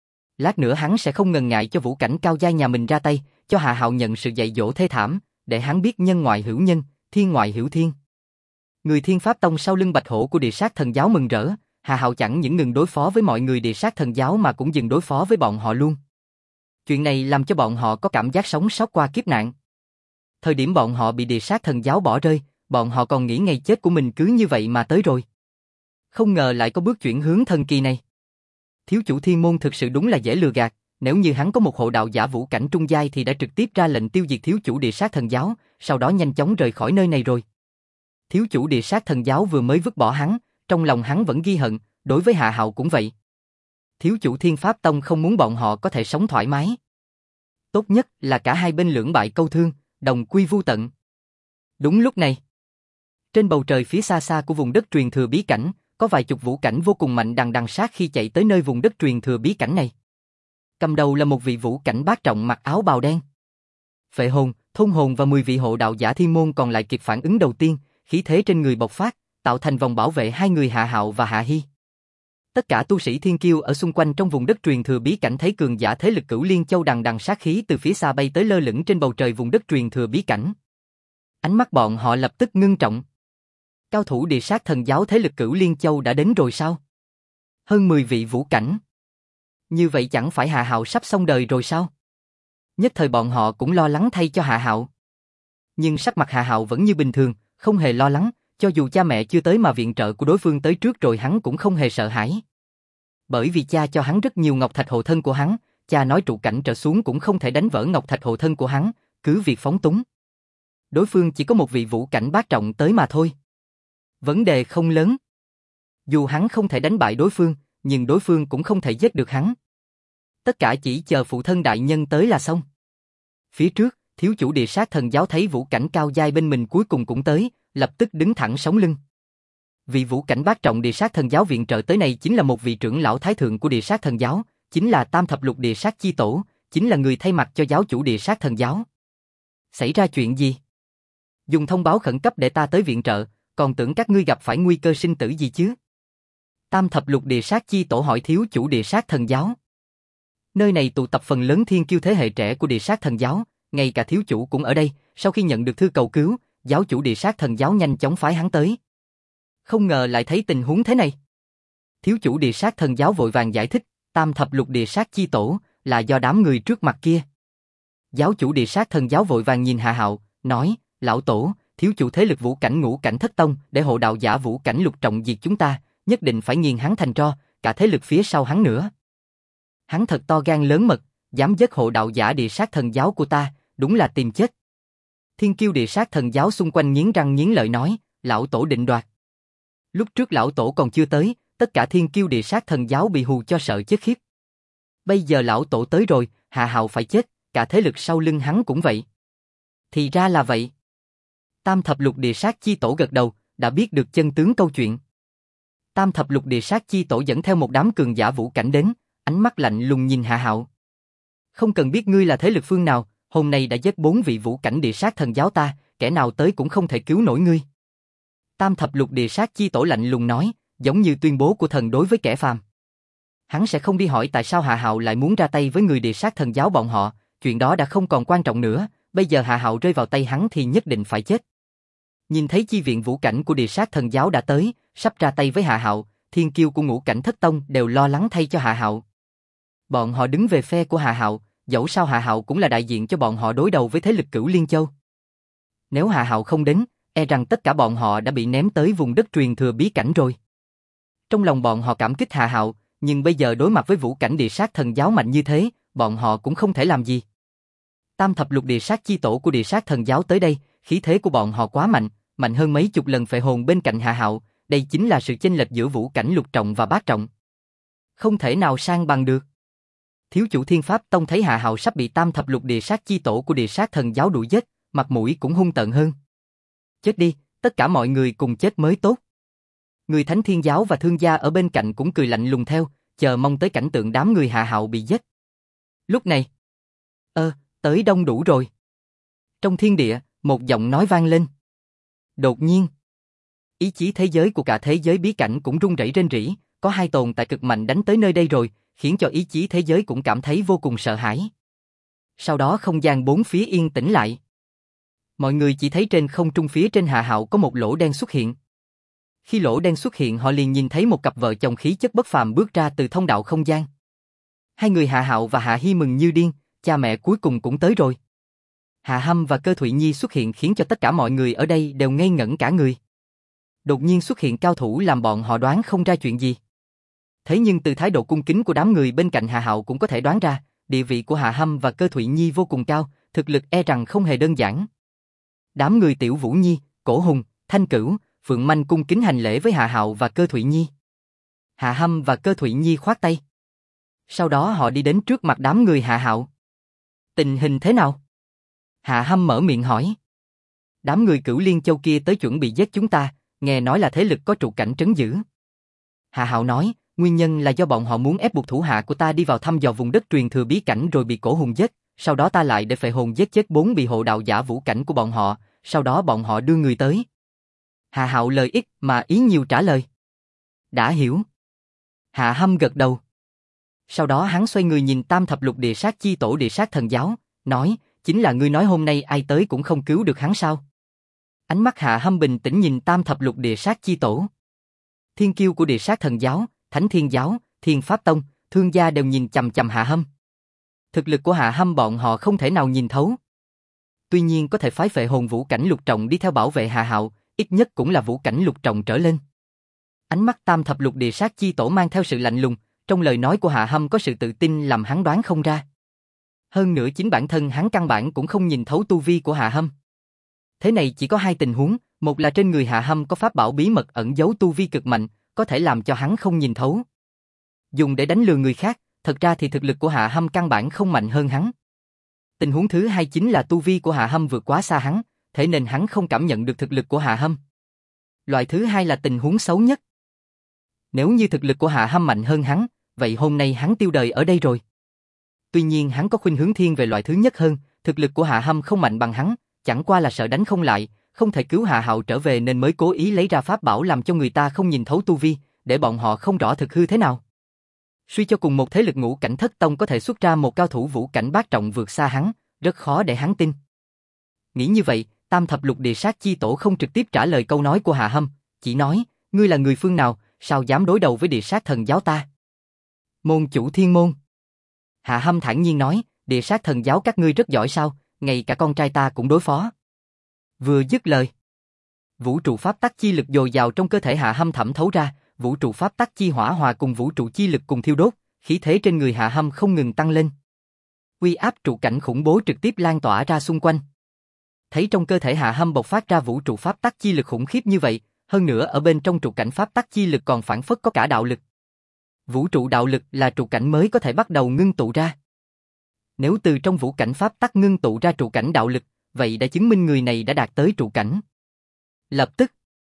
Lát nữa hắn sẽ không ngần ngại cho vũ cảnh cao giai nhà mình ra tay, cho Hạ Hạo nhận sự dạy dỗ thê thảm, để hắn biết nhân ngoại hữu nhân, thiên ngoại hữu thiên. Người Thiên Pháp Tông sau lưng Bạch Hổ của địa sát thần giáo mừng rỡ, Hạ Hạo chẳng những ngừng đối phó với mọi người địa sát thần giáo mà cũng dừng đối phó với bọn họ luôn. Chuyện này làm cho bọn họ có cảm giác sống sót qua kiếp nạn. Thời điểm bọn họ bị địa sát thần giáo bỏ rơi, bọn họ còn nghĩ ngày chết của mình cứ như vậy mà tới rồi. Không ngờ lại có bước chuyển hướng thần kỳ này. Thiếu chủ thiên môn thực sự đúng là dễ lừa gạt, nếu như hắn có một hộ đạo giả vũ cảnh trung giai thì đã trực tiếp ra lệnh tiêu diệt thiếu chủ địa sát thần giáo, sau đó nhanh chóng rời khỏi nơi này rồi. Thiếu chủ địa sát thần giáo vừa mới vứt bỏ hắn, trong lòng hắn vẫn ghi hận, đối với Hạ Hạo cũng vậy. Thiếu chủ Thiên Pháp Tông không muốn bọn họ có thể sống thoải mái. Tốt nhất là cả hai bên lưỡng bại câu thương, đồng quy vu tận. Đúng lúc này, trên bầu trời phía xa xa của vùng đất truyền thừa bí cảnh, có vài chục vũ cảnh vô cùng mạnh đằng đằng sát khi chạy tới nơi vùng đất truyền thừa bí cảnh này. Cầm đầu là một vị vũ cảnh bát trọng mặc áo bào đen. Phệ hồn, thôn hồn và 10 vị hộ đạo giả thiên môn còn lại kịp phản ứng đầu tiên, khí thế trên người bộc phát, tạo thành vòng bảo vệ hai người Hạ Hạo và Hạ Hi. Tất cả tu sĩ thiên kiêu ở xung quanh trong vùng đất truyền thừa bí cảnh thấy cường giả thế lực Cửu Liên Châu đằng đằng sát khí từ phía xa bay tới lơ lửng trên bầu trời vùng đất truyền thừa bí cảnh. Ánh mắt bọn họ lập tức ngưng trọng. Cao thủ địa sát thần giáo thế lực Cửu Liên Châu đã đến rồi sao? Hơn 10 vị vũ cảnh. Như vậy chẳng phải Hạ Hạo sắp xong đời rồi sao? Nhất thời bọn họ cũng lo lắng thay cho Hạ Hạo. Nhưng sắc mặt Hạ Hạo vẫn như bình thường, không hề lo lắng, cho dù cha mẹ chưa tới mà viện trợ của đối phương tới trước rồi hắn cũng không hề sợ hãi. Bởi vì cha cho hắn rất nhiều ngọc thạch hộ thân của hắn, cha nói trụ cảnh trở xuống cũng không thể đánh vỡ ngọc thạch hộ thân của hắn, cứ việc phóng túng. Đối phương chỉ có một vị vũ cảnh bát trọng tới mà thôi. Vấn đề không lớn. Dù hắn không thể đánh bại đối phương, nhưng đối phương cũng không thể giết được hắn. Tất cả chỉ chờ phụ thân đại nhân tới là xong. Phía trước, thiếu chủ địa sát thần giáo thấy vũ cảnh cao giai bên mình cuối cùng cũng tới, lập tức đứng thẳng sống lưng. Vị vũ cảnh bát trọng địa sát thần giáo viện trợ tới này chính là một vị trưởng lão thái thượng của địa sát thần giáo, chính là Tam Thập Lục Địa Sát Chi Tổ, chính là người thay mặt cho giáo chủ địa sát thần giáo. Xảy ra chuyện gì? Dùng thông báo khẩn cấp để ta tới viện trợ, còn tưởng các ngươi gặp phải nguy cơ sinh tử gì chứ? Tam Thập Lục Địa Sát Chi Tổ hỏi thiếu chủ địa sát thần giáo. Nơi này tụ tập phần lớn thiên kiêu thế hệ trẻ của địa sát thần giáo, ngay cả thiếu chủ cũng ở đây, sau khi nhận được thư cầu cứu, giáo chủ địa sát thần giáo nhanh chóng phái hắn tới. Không ngờ lại thấy tình huống thế này. Thiếu chủ địa sát thần giáo vội vàng giải thích, Tam Thập Lục Địa Sát Chi Tổ, là do đám người trước mặt kia. Giáo chủ Địa Sát Thần giáo vội vàng nhìn Hạ Hạo, nói, lão tổ, thiếu chủ thế lực vũ cảnh ngũ cảnh thất tông để hộ đạo giả vũ cảnh lục trọng diệt chúng ta, nhất định phải nghiền hắn thành tro, cả thế lực phía sau hắn nữa. Hắn thật to gan lớn mật, dám giết hộ đạo giả Địa Sát Thần giáo của ta, đúng là tìm chết. Thiên kiêu Địa Sát Thần giáo xung quanh nghiến răng nghiến lợi nói, lão tổ định đoạt. Lúc trước lão tổ còn chưa tới, tất cả thiên kiêu Địa Sát Thần giáo bị hù cho sợ chết khiếp. Bây giờ lão tổ tới rồi, Hạ Hạo phải chết, cả thế lực sau lưng hắn cũng vậy. Thì ra là vậy. Tam thập lục Địa Sát chi tổ gật đầu, đã biết được chân tướng câu chuyện. Tam thập lục Địa Sát chi tổ dẫn theo một đám cường giả vũ cảnh đến, ánh mắt lạnh lùng nhìn Hạ Hạo. Không cần biết ngươi là thế lực phương nào, hôm nay đã giết 4 vị vũ cảnh Địa Sát Thần giáo ta, kẻ nào tới cũng không thể cứu nổi ngươi. Tam thập lục Địa Sát chi tổ lạnh lùng nói, giống như tuyên bố của thần đối với kẻ phàm. Hắn sẽ không đi hỏi tại sao Hạ Hạo lại muốn ra tay với người Địa Sát Thần giáo bọn họ, chuyện đó đã không còn quan trọng nữa, bây giờ Hạ Hạo rơi vào tay hắn thì nhất định phải chết. Nhìn thấy chi viện vũ cảnh của Địa Sát Thần giáo đã tới, sắp ra tay với Hạ Hạo, thiên kiêu của ngũ cảnh thất tông đều lo lắng thay cho Hạ Hạo. Bọn họ đứng về phe của Hạ Hạo, dẫu sao Hạ Hạo cũng là đại diện cho bọn họ đối đầu với thế lực Cửu Liên Châu. Nếu Hạ Hạo không đến, e rằng tất cả bọn họ đã bị ném tới vùng đất truyền thừa bí cảnh rồi. Trong lòng bọn họ cảm kích Hạ Hạo, nhưng bây giờ đối mặt với vũ cảnh Địa Sát Thần giáo mạnh như thế, bọn họ cũng không thể làm gì. Tam thập lục Địa Sát chi tổ của Địa Sát Thần giáo tới đây, khí thế của bọn họ quá mạnh, mạnh hơn mấy chục lần phệ hồn bên cạnh Hạ Hạo, đây chính là sự chênh lệch giữa vũ cảnh lục trọng và bát trọng. Không thể nào sang bằng được. Thiếu chủ Thiên Pháp Tông thấy Hạ Hạo sắp bị tam thập lục Địa Sát chi tổ của Địa Sát Thần giáo đuổi giết, mặt mũi cũng hung tợn hơn. Chết đi, tất cả mọi người cùng chết mới tốt. Người Thánh Thiên giáo và Thương gia ở bên cạnh cũng cười lạnh lùng theo, chờ mong tới cảnh tượng đám người Hạ Hạo bị giết. Lúc này, tới đông đủ rồi. Trong thiên địa, một giọng nói vang lên. Đột nhiên, ý chí thế giới của cả thế giới bí cảnh cũng rung rẩy rên rỉ, có hai tồn tại cực mạnh đánh tới nơi đây rồi, khiến cho ý chí thế giới cũng cảm thấy vô cùng sợ hãi. Sau đó không gian bốn phía yên tĩnh lại. Mọi người chỉ thấy trên không trung phía trên Hạ Hạo có một lỗ đen xuất hiện. Khi lỗ đen xuất hiện họ liền nhìn thấy một cặp vợ chồng khí chất bất phàm bước ra từ thông đạo không gian. Hai người Hạ Hạo và Hạ Hi mừng như điên, cha mẹ cuối cùng cũng tới rồi. Hạ Hâm và Cơ Thụy Nhi xuất hiện khiến cho tất cả mọi người ở đây đều ngây ngẩn cả người. Đột nhiên xuất hiện cao thủ làm bọn họ đoán không ra chuyện gì. Thế nhưng từ thái độ cung kính của đám người bên cạnh Hạ Hạo cũng có thể đoán ra, địa vị của Hạ Hâm và Cơ Thụy Nhi vô cùng cao, thực lực e rằng không hề đơn giản. Đám người Tiểu Vũ Nhi, Cổ Hùng, Thanh Cửu, Phượng Manh cung kính hành lễ với Hạ Hạo và Cơ Thụy Nhi. Hạ Hâm và Cơ Thụy Nhi khoát tay. Sau đó họ đi đến trước mặt đám người Hạ Hạo. Tình hình thế nào? Hạ Hâm mở miệng hỏi. Đám người Cửu Liên Châu kia tới chuẩn bị giết chúng ta, nghe nói là thế lực có trụ cảnh trấn giữ. Hạ Hạo nói, nguyên nhân là do bọn họ muốn ép buộc thủ hạ của ta đi vào thăm dò vùng đất truyền thừa bí cảnh rồi bị Cổ Hùng giết, sau đó ta lại để phệ hồn giết chết 4 bị hộ đạo giả vũ cảnh của bọn họ, sau đó bọn họ đưa người tới. Hạ Hạo lời ít mà ý nhiều trả lời. Đã hiểu. Hạ Hâm gật đầu. Sau đó hắn xoay người nhìn tam thập lục Địa Sát chi tổ Địa Sát Thần giáo, nói, chính là ngươi nói hôm nay ai tới cũng không cứu được hắn sao? Ánh mắt Hạ Hâm bình tĩnh nhìn tam thập lục Địa Sát chi tổ. Thiên kiêu của Địa Sát Thần giáo, Thánh Thiên giáo, Thiên Pháp Tông, Thương gia đều nhìn chằm chằm Hạ Hâm. Thực lực của Hạ Hâm bọn họ không thể nào nhìn thấu. Tuy nhiên có thể phái phệ hồn vũ cảnh lục trọng đi theo bảo vệ Hạ Hạo, ít nhất cũng là vũ cảnh lục trọng trở lên. Ánh mắt tam thập lục Địa Sát chi tổ mang theo sự lạnh lùng, trong lời nói của Hạ Hâm có sự tự tin làm hắn đoán không ra. Hơn nữa chính bản thân hắn căn bản cũng không nhìn thấu tu vi của Hạ Hâm. Thế này chỉ có hai tình huống, một là trên người Hạ Hâm có pháp bảo bí mật ẩn giấu tu vi cực mạnh, có thể làm cho hắn không nhìn thấu. Dùng để đánh lừa người khác, thật ra thì thực lực của Hạ Hâm căn bản không mạnh hơn hắn. Tình huống thứ hai chính là tu vi của Hạ Hâm vượt quá xa hắn, thế nên hắn không cảm nhận được thực lực của Hạ Hâm. Loại thứ hai là tình huống xấu nhất. Nếu như thực lực của Hạ Hâm mạnh hơn hắn, vậy hôm nay hắn tiêu đời ở đây rồi. Tuy nhiên hắn có khuynh hướng thiên về loại thứ nhất hơn, thực lực của Hạ Hâm không mạnh bằng hắn, chẳng qua là sợ đánh không lại, không thể cứu Hạ Hạo trở về nên mới cố ý lấy ra pháp bảo làm cho người ta không nhìn thấu tu vi, để bọn họ không rõ thực hư thế nào. Suy cho cùng một thế lực ngũ cảnh thất tông có thể xuất ra một cao thủ vũ cảnh bát trọng vượt xa hắn, rất khó để hắn tin. Nghĩ như vậy, tam thập lục Địa Sát chi tổ không trực tiếp trả lời câu nói của Hạ Hâm, chỉ nói, ngươi là người phương nào, sao dám đối đầu với Địa Sát Thần giáo ta? Môn chủ Thiên môn. Hạ Hâm thản nhiên nói, địa sát thần giáo các ngươi rất giỏi sao, ngay cả con trai ta cũng đối phó. Vừa dứt lời, vũ trụ pháp tắc chi lực dồi dào trong cơ thể Hạ Hâm thẩm thấu ra, vũ trụ pháp tắc chi hỏa hòa cùng vũ trụ chi lực cùng thiêu đốt, khí thế trên người Hạ Hâm không ngừng tăng lên. Uy áp trụ cảnh khủng bố trực tiếp lan tỏa ra xung quanh. Thấy trong cơ thể Hạ Hâm bộc phát ra vũ trụ pháp tắc chi lực khủng khiếp như vậy, hơn nữa ở bên trong trụ cảnh pháp tắc chi lực còn phản phất có cả đạo lực. Vũ trụ đạo lực là trụ cảnh mới có thể bắt đầu ngưng tụ ra. Nếu từ trong vũ cảnh pháp tắc ngưng tụ ra trụ cảnh đạo lực, vậy đã chứng minh người này đã đạt tới trụ cảnh. Lập tức,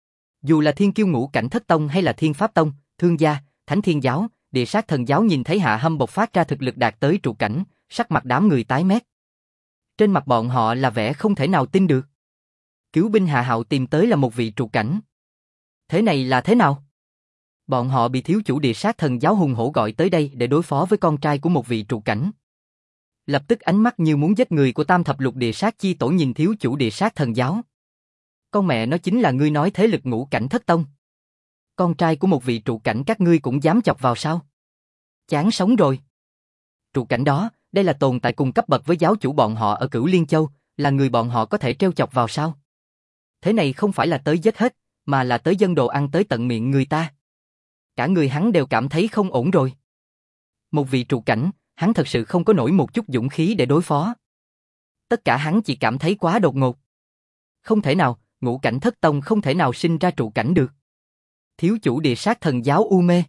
dù là Thiên Kiêu Ngũ Cảnh Thất Tông hay là Thiên Pháp Tông, Thương Gia, Thánh Thiên Giáo, Địa Sát Thần Giáo nhìn thấy Hạ Hâm bộc phát ra thực lực đạt tới trụ cảnh, sắc mặt đám người tái mét. Trên mặt bọn họ là vẻ không thể nào tin được. Cứu binh Hạ Hạo tìm tới là một vị trụ cảnh. Thế này là thế nào? Bọn họ bị thiếu chủ Địa Sát Thần Giáo hùng hổ gọi tới đây để đối phó với con trai của một vị trụ cảnh. Lập tức ánh mắt như muốn giết người của Tam Thập Lục Địa Sát Chi Tổ nhìn thiếu chủ Địa Sát Thần Giáo. Con mẹ nó chính là ngươi nói thế lực Ngũ Cảnh Thất Tông. Con trai của một vị trụ cảnh các ngươi cũng dám chọc vào sao? Chán sống rồi. Trụ cảnh đó, đây là tồn tại cùng cấp bậc với giáo chủ bọn họ ở Cửu Liên Châu, là người bọn họ có thể trêu chọc vào sao? Thế này không phải là tới giết hết, mà là tới dâng đồ ăn tới tận miệng người ta. Cả người hắn đều cảm thấy không ổn rồi. Một vị trụ cảnh, hắn thật sự không có nổi một chút dũng khí để đối phó. Tất cả hắn chỉ cảm thấy quá đột ngột. Không thể nào, Ngũ Cảnh Thất Tông không thể nào sinh ra trụ cảnh được. Thiếu chủ Địa Sát Thần Giáo u mê.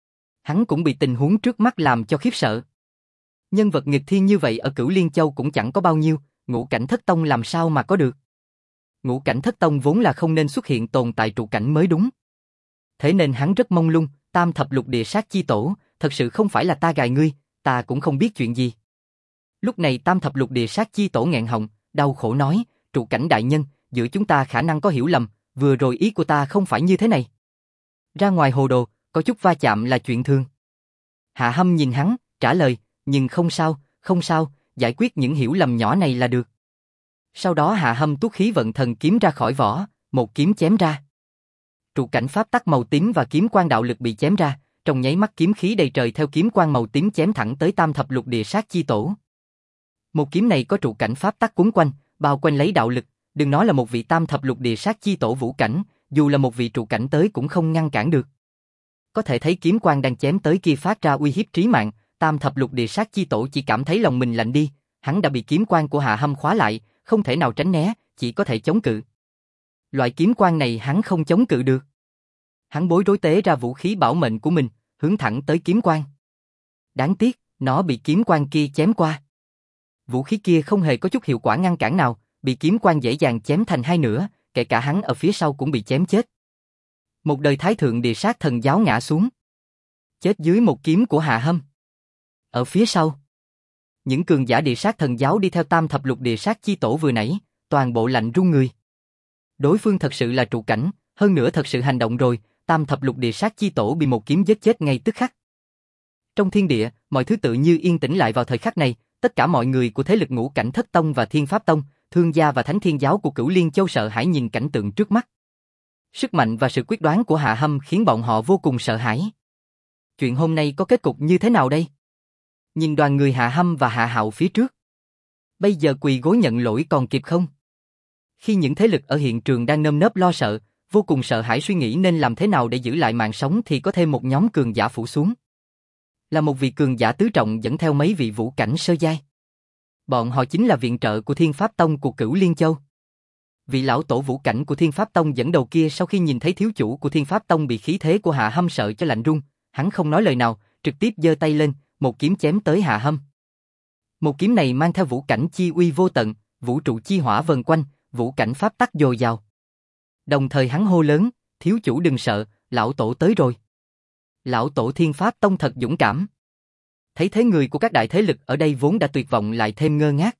Hắn cũng bị tình huống trước mắt làm cho khiếp sợ. Nhân vật nghịch thiên như vậy ở Cửu Liên Châu cũng chẳng có bao nhiêu, Ngũ Cảnh Thất Tông làm sao mà có được. Ngũ Cảnh Thất Tông vốn là không nên xuất hiện tồn tại trụ cảnh mới đúng. Thế nên hắn rất mông lung, Tam Thập Lục Địa Sát Chi Tổ, thật sự không phải là ta gài ngươi, ta cũng không biết chuyện gì. Lúc này Tam Thập Lục Địa Sát Chi Tổ nghẹn họng, đau khổ nói, trụ cảnh đại nhân, giữa chúng ta khả năng có hiểu lầm, vừa rồi ý của ta không phải như thế này. Ra ngoài hồ đồ, có chút va chạm là chuyện thường. Hạ Hâm nhìn hắn, trả lời, nhưng không sao, giải quyết những hiểu lầm nhỏ này là được. Sau đó Hạ Hâm tuốt khí vận thần kiếm ra khỏi vỏ, một kiếm chém ra. Trụ cảnh pháp tắc màu tím và kiếm quang đạo lực bị chém ra, trong nháy mắt kiếm khí đầy trời theo kiếm quang màu tím chém thẳng tới Tam Thập Lục Địa Sát Chi Tổ. Một kiếm này có trụ cảnh pháp tắc cuốn quanh, bao quanh lấy đạo lực, đừng nói là một vị Tam Thập Lục Địa Sát Chi Tổ vũ cảnh, dù là một vị trụ cảnh tới cũng không ngăn cản được. Có thể thấy kiếm quang đang chém tới kia phát ra uy hiếp trí mạng, Tam Thập Lục Địa Sát Chi Tổ chỉ cảm thấy lòng mình lạnh đi, hắn đã bị kiếm quang của Hạ Hâm khóa lại, không thể nào tránh né, chỉ có thể chống cự. Loại kiếm quang này hắn không chống cự được. Hắn bối rối tế ra vũ khí bảo mệnh của mình, hướng thẳng tới kiếm quang. Đáng tiếc, nó bị kiếm quang kia chém qua. Vũ khí kia không hề có chút hiệu quả ngăn cản nào, bị kiếm quang dễ dàng chém thành hai nửa, kể cả hắn ở phía sau cũng bị chém chết. Một đời Thái Thượng Địa Sát Thần Giáo ngã xuống, chết dưới một kiếm của Hạ Hâm. Ở phía sau, những cường giả Địa Sát Thần Giáo đi theo Tam Thập Lục Địa Sát Chi Tổ vừa nãy, toàn bộ lạnh run người. Đối phương thật sự là trụ cảnh, hơn nữa thật sự hành động rồi, Tam Thập Lục Địa Sát Chi Tổ bị một kiếm giết chết ngay tức khắc. Trong thiên địa, mọi thứ tự như yên tĩnh lại vào thời khắc này, tất cả mọi người của thế lực Ngũ Cảnh Thất Tông và Thiên Pháp Tông, Thương Gia và Thánh Thiên Giáo của Cửu Liên Châu sợ hãi nhìn cảnh tượng trước mắt. Sức mạnh và sự quyết đoán của Hạ Hâm khiến bọn họ vô cùng sợ hãi. Chuyện hôm nay có kết cục như thế nào đây? Nhìn đoàn người Hạ Hâm và Hạ Hạo phía trước. Bây giờ quỳ gối nhận lỗi còn kịp không? Khi những thế lực ở hiện trường đang nơm nớp lo sợ, vô cùng sợ hãi suy nghĩ nên làm thế nào để giữ lại mạng sống thì có thêm một nhóm cường giả phủ xuống. Là một vị cường giả tứ trọng dẫn theo mấy vị vũ cảnh sơ giai. Bọn họ chính là viện trợ của Thiên Pháp Tông của Cửu Liên Châu. Vị lão tổ vũ cảnh của Thiên Pháp Tông dẫn đầu kia sau khi nhìn thấy thiếu chủ của Thiên Pháp Tông bị khí thế của Hạ Hâm sợ cho lạnh run, hắn không nói lời nào, trực tiếp giơ tay lên, một kiếm chém tới Hạ Hâm. Một kiếm này mang theo vũ cảnh chi uy vô tận, vũ trụ chi hỏa vần quanh, vũ cảnh pháp tắc dồi dào. Đồng thời hắn hô lớn, thiếu chủ đừng sợ, lão tổ tới rồi. Lão tổ Thiên Pháp Tông thật dũng cảm. Thấy thế người của các đại thế lực ở đây vốn đã tuyệt vọng lại thêm ngơ ngác.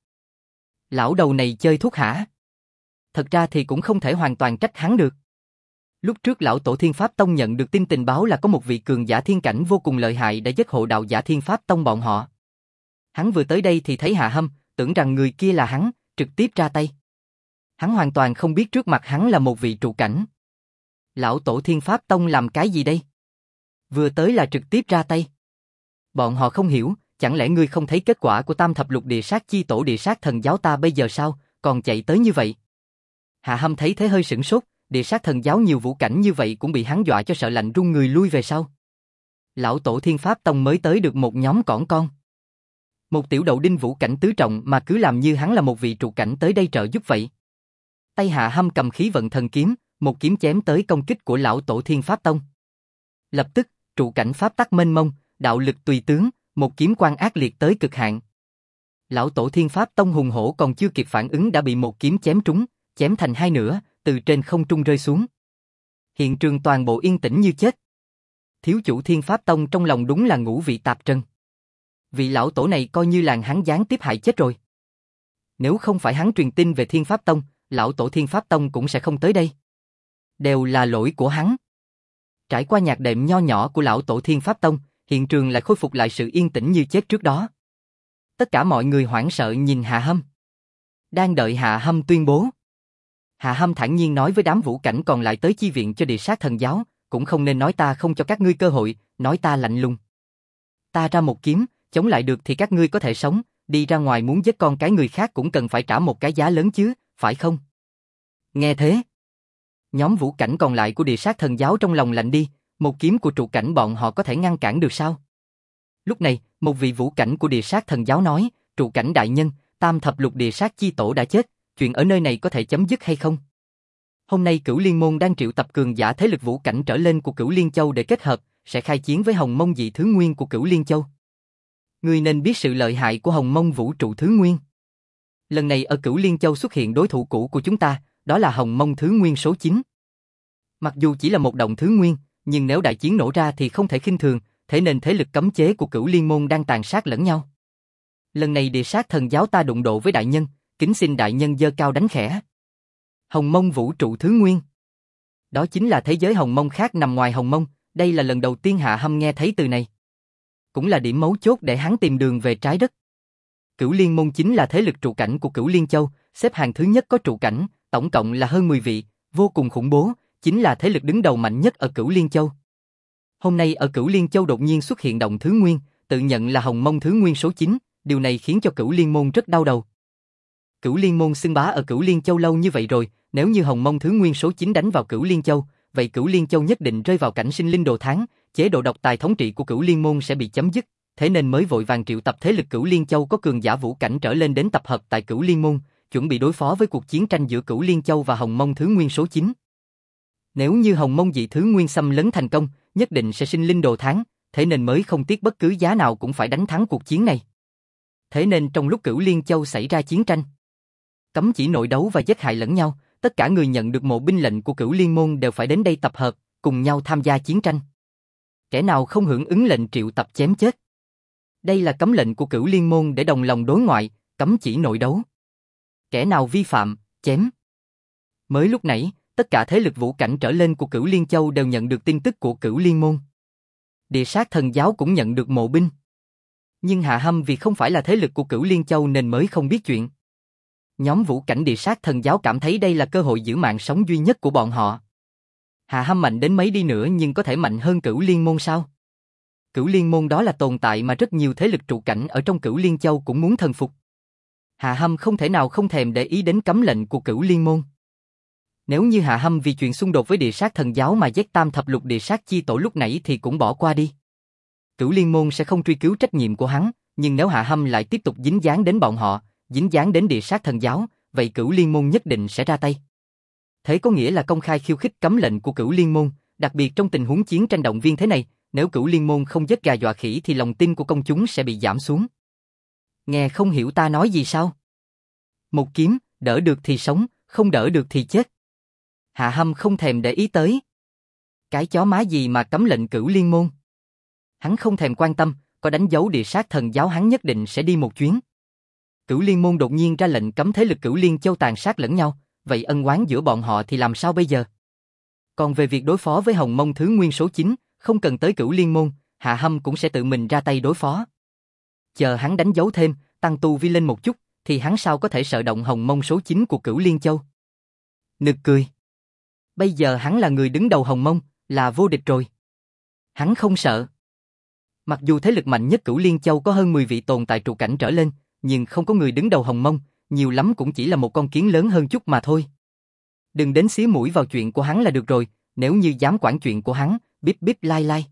Lão đầu này chơi thuốc hả? Thật ra thì cũng không thể hoàn toàn trách hắn được. Lúc trước lão tổ Thiên Pháp Tông nhận được tin tình báo là có một vị cường giả thiên cảnh vô cùng lợi hại đã giết hộ đạo giả Thiên Pháp Tông bọn họ. Hắn vừa tới đây thì thấy Hạ Hâm, tưởng rằng người kia là hắn, trực tiếp ra tay. Hắn hoàn toàn không biết trước mặt hắn là một vị trụ cảnh. Lão tổ Thiên Pháp Tông làm cái gì đây? Vừa tới là trực tiếp ra tay. Bọn họ không hiểu, chẳng lẽ ngươi không thấy kết quả của tam thập lục địa sát chi tổ địa sát thần giáo ta bây giờ sao, còn chạy tới như vậy? Hạ Hâm thấy thế hơi sửng sốt, địa sát thần giáo nhiều vũ cảnh như vậy cũng bị hắn dọa cho sợ lạnh run người lui về sau. Lão tổ Thiên Pháp Tông mới tới được một nhóm cỏn con. Một tiểu đậu đinh vũ cảnh tứ trọng mà cứ làm như hắn là một vị trụ cảnh tới đây trợ giúp vậy. Tay Hạ Hâm cầm khí vận thần kiếm, một kiếm chém tới công kích của lão tổ Thiên Pháp Tông. Lập tức, trụ cảnh pháp tắc mênh mông, đạo lực tùy tướng, một kiếm quang ác liệt tới cực hạn. Lão tổ Thiên Pháp Tông hùng hổ còn chưa kịp phản ứng đã bị một kiếm chém trúng, chém thành hai nửa, từ trên không trung rơi xuống. Hiện trường toàn bộ yên tĩnh như chết. Thiếu chủ Thiên Pháp Tông trong lòng đúng là ngũ vị tạp trần. Vị lão tổ này coi như làng hắn gián tiếp hại chết rồi. Nếu không phải hắn truyền tin về Thiên Pháp Tông, lão tổ Thiên Pháp Tông cũng sẽ không tới đây. Đều là lỗi của hắn. Trải qua nhạc đệm nho nhỏ của lão tổ Thiên Pháp Tông, hiện trường lại khôi phục lại sự yên tĩnh như chết trước đó. Tất cả mọi người hoảng sợ nhìn Hạ Hâm. Đang đợi Hạ Hâm tuyên bố. Hạ Hâm thản nhiên nói với đám vũ cảnh còn lại tới chi viện cho địa sát thần giáo, cũng không nên nói ta không cho các ngươi cơ hội, nói ta lạnh lùng. Ta ra một kiếm, chống lại được thì các ngươi có thể sống, đi ra ngoài muốn giết con cái người khác cũng cần phải trả một cái giá lớn chứ, phải không? Nghe thế, nhóm vũ cảnh còn lại của địa sát thần giáo trong lòng lạnh đi, một kiếm của trụ cảnh bọn họ có thể ngăn cản được sao? Lúc này, một vị vũ cảnh của địa sát thần giáo nói, trụ cảnh đại nhân, tam thập lục địa sát chi tổ đã chết, chuyện ở nơi này có thể chấm dứt hay không? Hôm nay Cửu Liên Môn đang triệu tập cường giả thế lực vũ cảnh trở lên của Cửu Liên Châu để kết hợp, sẽ khai chiến với Hồng Mông dị thứ nguyên của Cửu Liên Châu. Ngươi nên biết sự lợi hại của Hồng Mông vũ trụ thứ nguyên. Lần này ở Cửu Liên Châu xuất hiện đối thủ cũ của chúng ta, đó là Hồng Mông thứ nguyên số 9. Mặc dù chỉ là một động thứ nguyên, nhưng nếu đại chiến nổ ra thì không thể khinh thường, thế nên thế lực cấm chế của Cửu Liên Môn đang tàn sát lẫn nhau. Lần này địa sát thần giáo ta đụng độ với đại nhân, kính xin đại nhân giơ cao đánh khẽ. Hồng Mông vũ trụ thứ nguyên. Đó chính là thế giới Hồng Mông khác nằm ngoài Hồng Mông, đây là lần đầu tiên Hạ Hâm nghe thấy từ này. Cũng là điểm mấu chốt để hắn tìm đường về trái đất. Cửu Liên Môn chính là thế lực trụ cảnh của Cửu Liên Châu, xếp hàng thứ nhất có trụ cảnh, tổng cộng là hơn 10 vị, vô cùng khủng bố, chính là thế lực đứng đầu mạnh nhất ở Cửu Liên Châu. Hôm nay ở Cửu Liên Châu đột nhiên xuất hiện động thứ nguyên, tự nhận là Hồng Mông thứ nguyên số 9, điều này khiến cho Cửu Liên Môn rất đau đầu. Cửu Liên Môn xưng bá ở Cửu Liên Châu lâu như vậy rồi, nếu như Hồng Mông thứ nguyên số 9 đánh vào Cửu Liên Châu, vậy Cửu Liên Châu nhất định rơi vào cảnh sinh linh đồ thán, chế độ độc tài thống trị của Cửu Liên Môn sẽ bị chấm dứt, thế nên mới vội vàng triệu tập thế lực Cửu Liên Châu có cường giả vũ cảnh trở lên đến tập hợp tại Cửu Liên Môn, chuẩn bị đối phó với cuộc chiến tranh giữa Cửu Liên Châu và Hồng Mông thứ nguyên số 9. Nếu như Hồng Mông dị thứ nguyên xâm lấn thành công, nhất định sẽ sinh linh đồ thán, thế nên mới không tiếc bất cứ giá nào cũng phải đánh thắng cuộc chiến này. Thế nên trong lúc Cửu Liên Châu xảy ra chiến tranh, cấm chỉ nội đấu và giết hại lẫn nhau, tất cả người nhận được mộ binh lệnh của Cửu Liên Môn đều phải đến đây tập hợp, cùng nhau tham gia chiến tranh. Kẻ nào không hưởng ứng lệnh triệu tập chém chết. Đây là cấm lệnh của Cửu Liên Môn để đồng lòng đối ngoại, cấm chỉ nội đấu. Kẻ nào vi phạm, chém. Mới lúc nãy, tất cả thế lực vũ cảnh trở lên của Cửu Liên Châu đều nhận được tin tức của Cửu Liên Môn. Địa sát thần giáo cũng nhận được mộ binh. Nhưng Hạ Hâm vì không phải là thế lực của Cửu Liên Châu nên mới không biết chuyện. Nhóm vũ cảnh địa sát thần giáo cảm thấy đây là cơ hội giữ mạng sống duy nhất của bọn họ. Hạ Hâm mạnh đến mấy đi nữa nhưng có thể mạnh hơn Cửu Liên Môn sao? Cửu Liên Môn đó là tồn tại mà rất nhiều thế lực trụ cảnh ở trong Cửu Liên Châu cũng muốn thần phục. Hạ Hâm không thể nào không thèm để ý đến cấm lệnh của Cửu Liên Môn. Nếu như Hạ Hâm vì chuyện xung đột với địa sát thần giáo mà giết tam thập lục địa sát chi tổ lúc nãy thì cũng bỏ qua đi. Cửu Liên Môn sẽ không truy cứu trách nhiệm của hắn, nhưng nếu Hạ Hâm lại tiếp tục dính dáng đến bọn họ, dính dáng đến địa sát thần giáo, vậy Cửu Liên Môn nhất định sẽ ra tay. Thế có nghĩa là công khai khiêu khích cấm lệnh của Cửu Liên Môn, đặc biệt trong tình huống chiến tranh động viên thế này, nếu Cửu Liên Môn không giết gà dọa khỉ thì lòng tin của công chúng sẽ bị giảm xuống. Nghe không hiểu ta nói gì sao? Một kiếm, đỡ được thì sống, không đỡ được thì chết. Hạ Hâm không thèm để ý tới. Cái chó má gì mà cấm lệnh Cửu Liên Môn? Hắn không thèm quan tâm, có đánh dấu địa sát thần giáo hắn nhất định sẽ đi một chuyến. Cửu Liên Môn đột nhiên ra lệnh cấm thế lực Cửu Liên Châu tàn sát lẫn nhau, vậy ân oán giữa bọn họ thì làm sao bây giờ? Còn về việc đối phó với Hồng Mông thứ nguyên số 9, không cần tới Cửu Liên Môn, Hạ Hâm cũng sẽ tự mình ra tay đối phó. Chờ hắn đánh dấu thêm, tăng tu vi lên một chút, thì hắn sao có thể sợ động Hồng Mông số 9 của Cửu Liên Châu? Nực cười. Bây giờ hắn là người đứng đầu Hồng Mông, là vô địch rồi. Hắn không sợ. Mặc dù thế lực mạnh nhất Cửu Liên Châu có hơn 10 vị tồn tại trụ cảnh trở lên, nhưng không có người đứng đầu Hồng Mông, nhiều lắm cũng chỉ là một con kiến lớn hơn chút mà thôi. Đừng đến xía mũi vào chuyện của hắn là được rồi, nếu như dám quản chuyện của hắn, bíp bíp lai lai.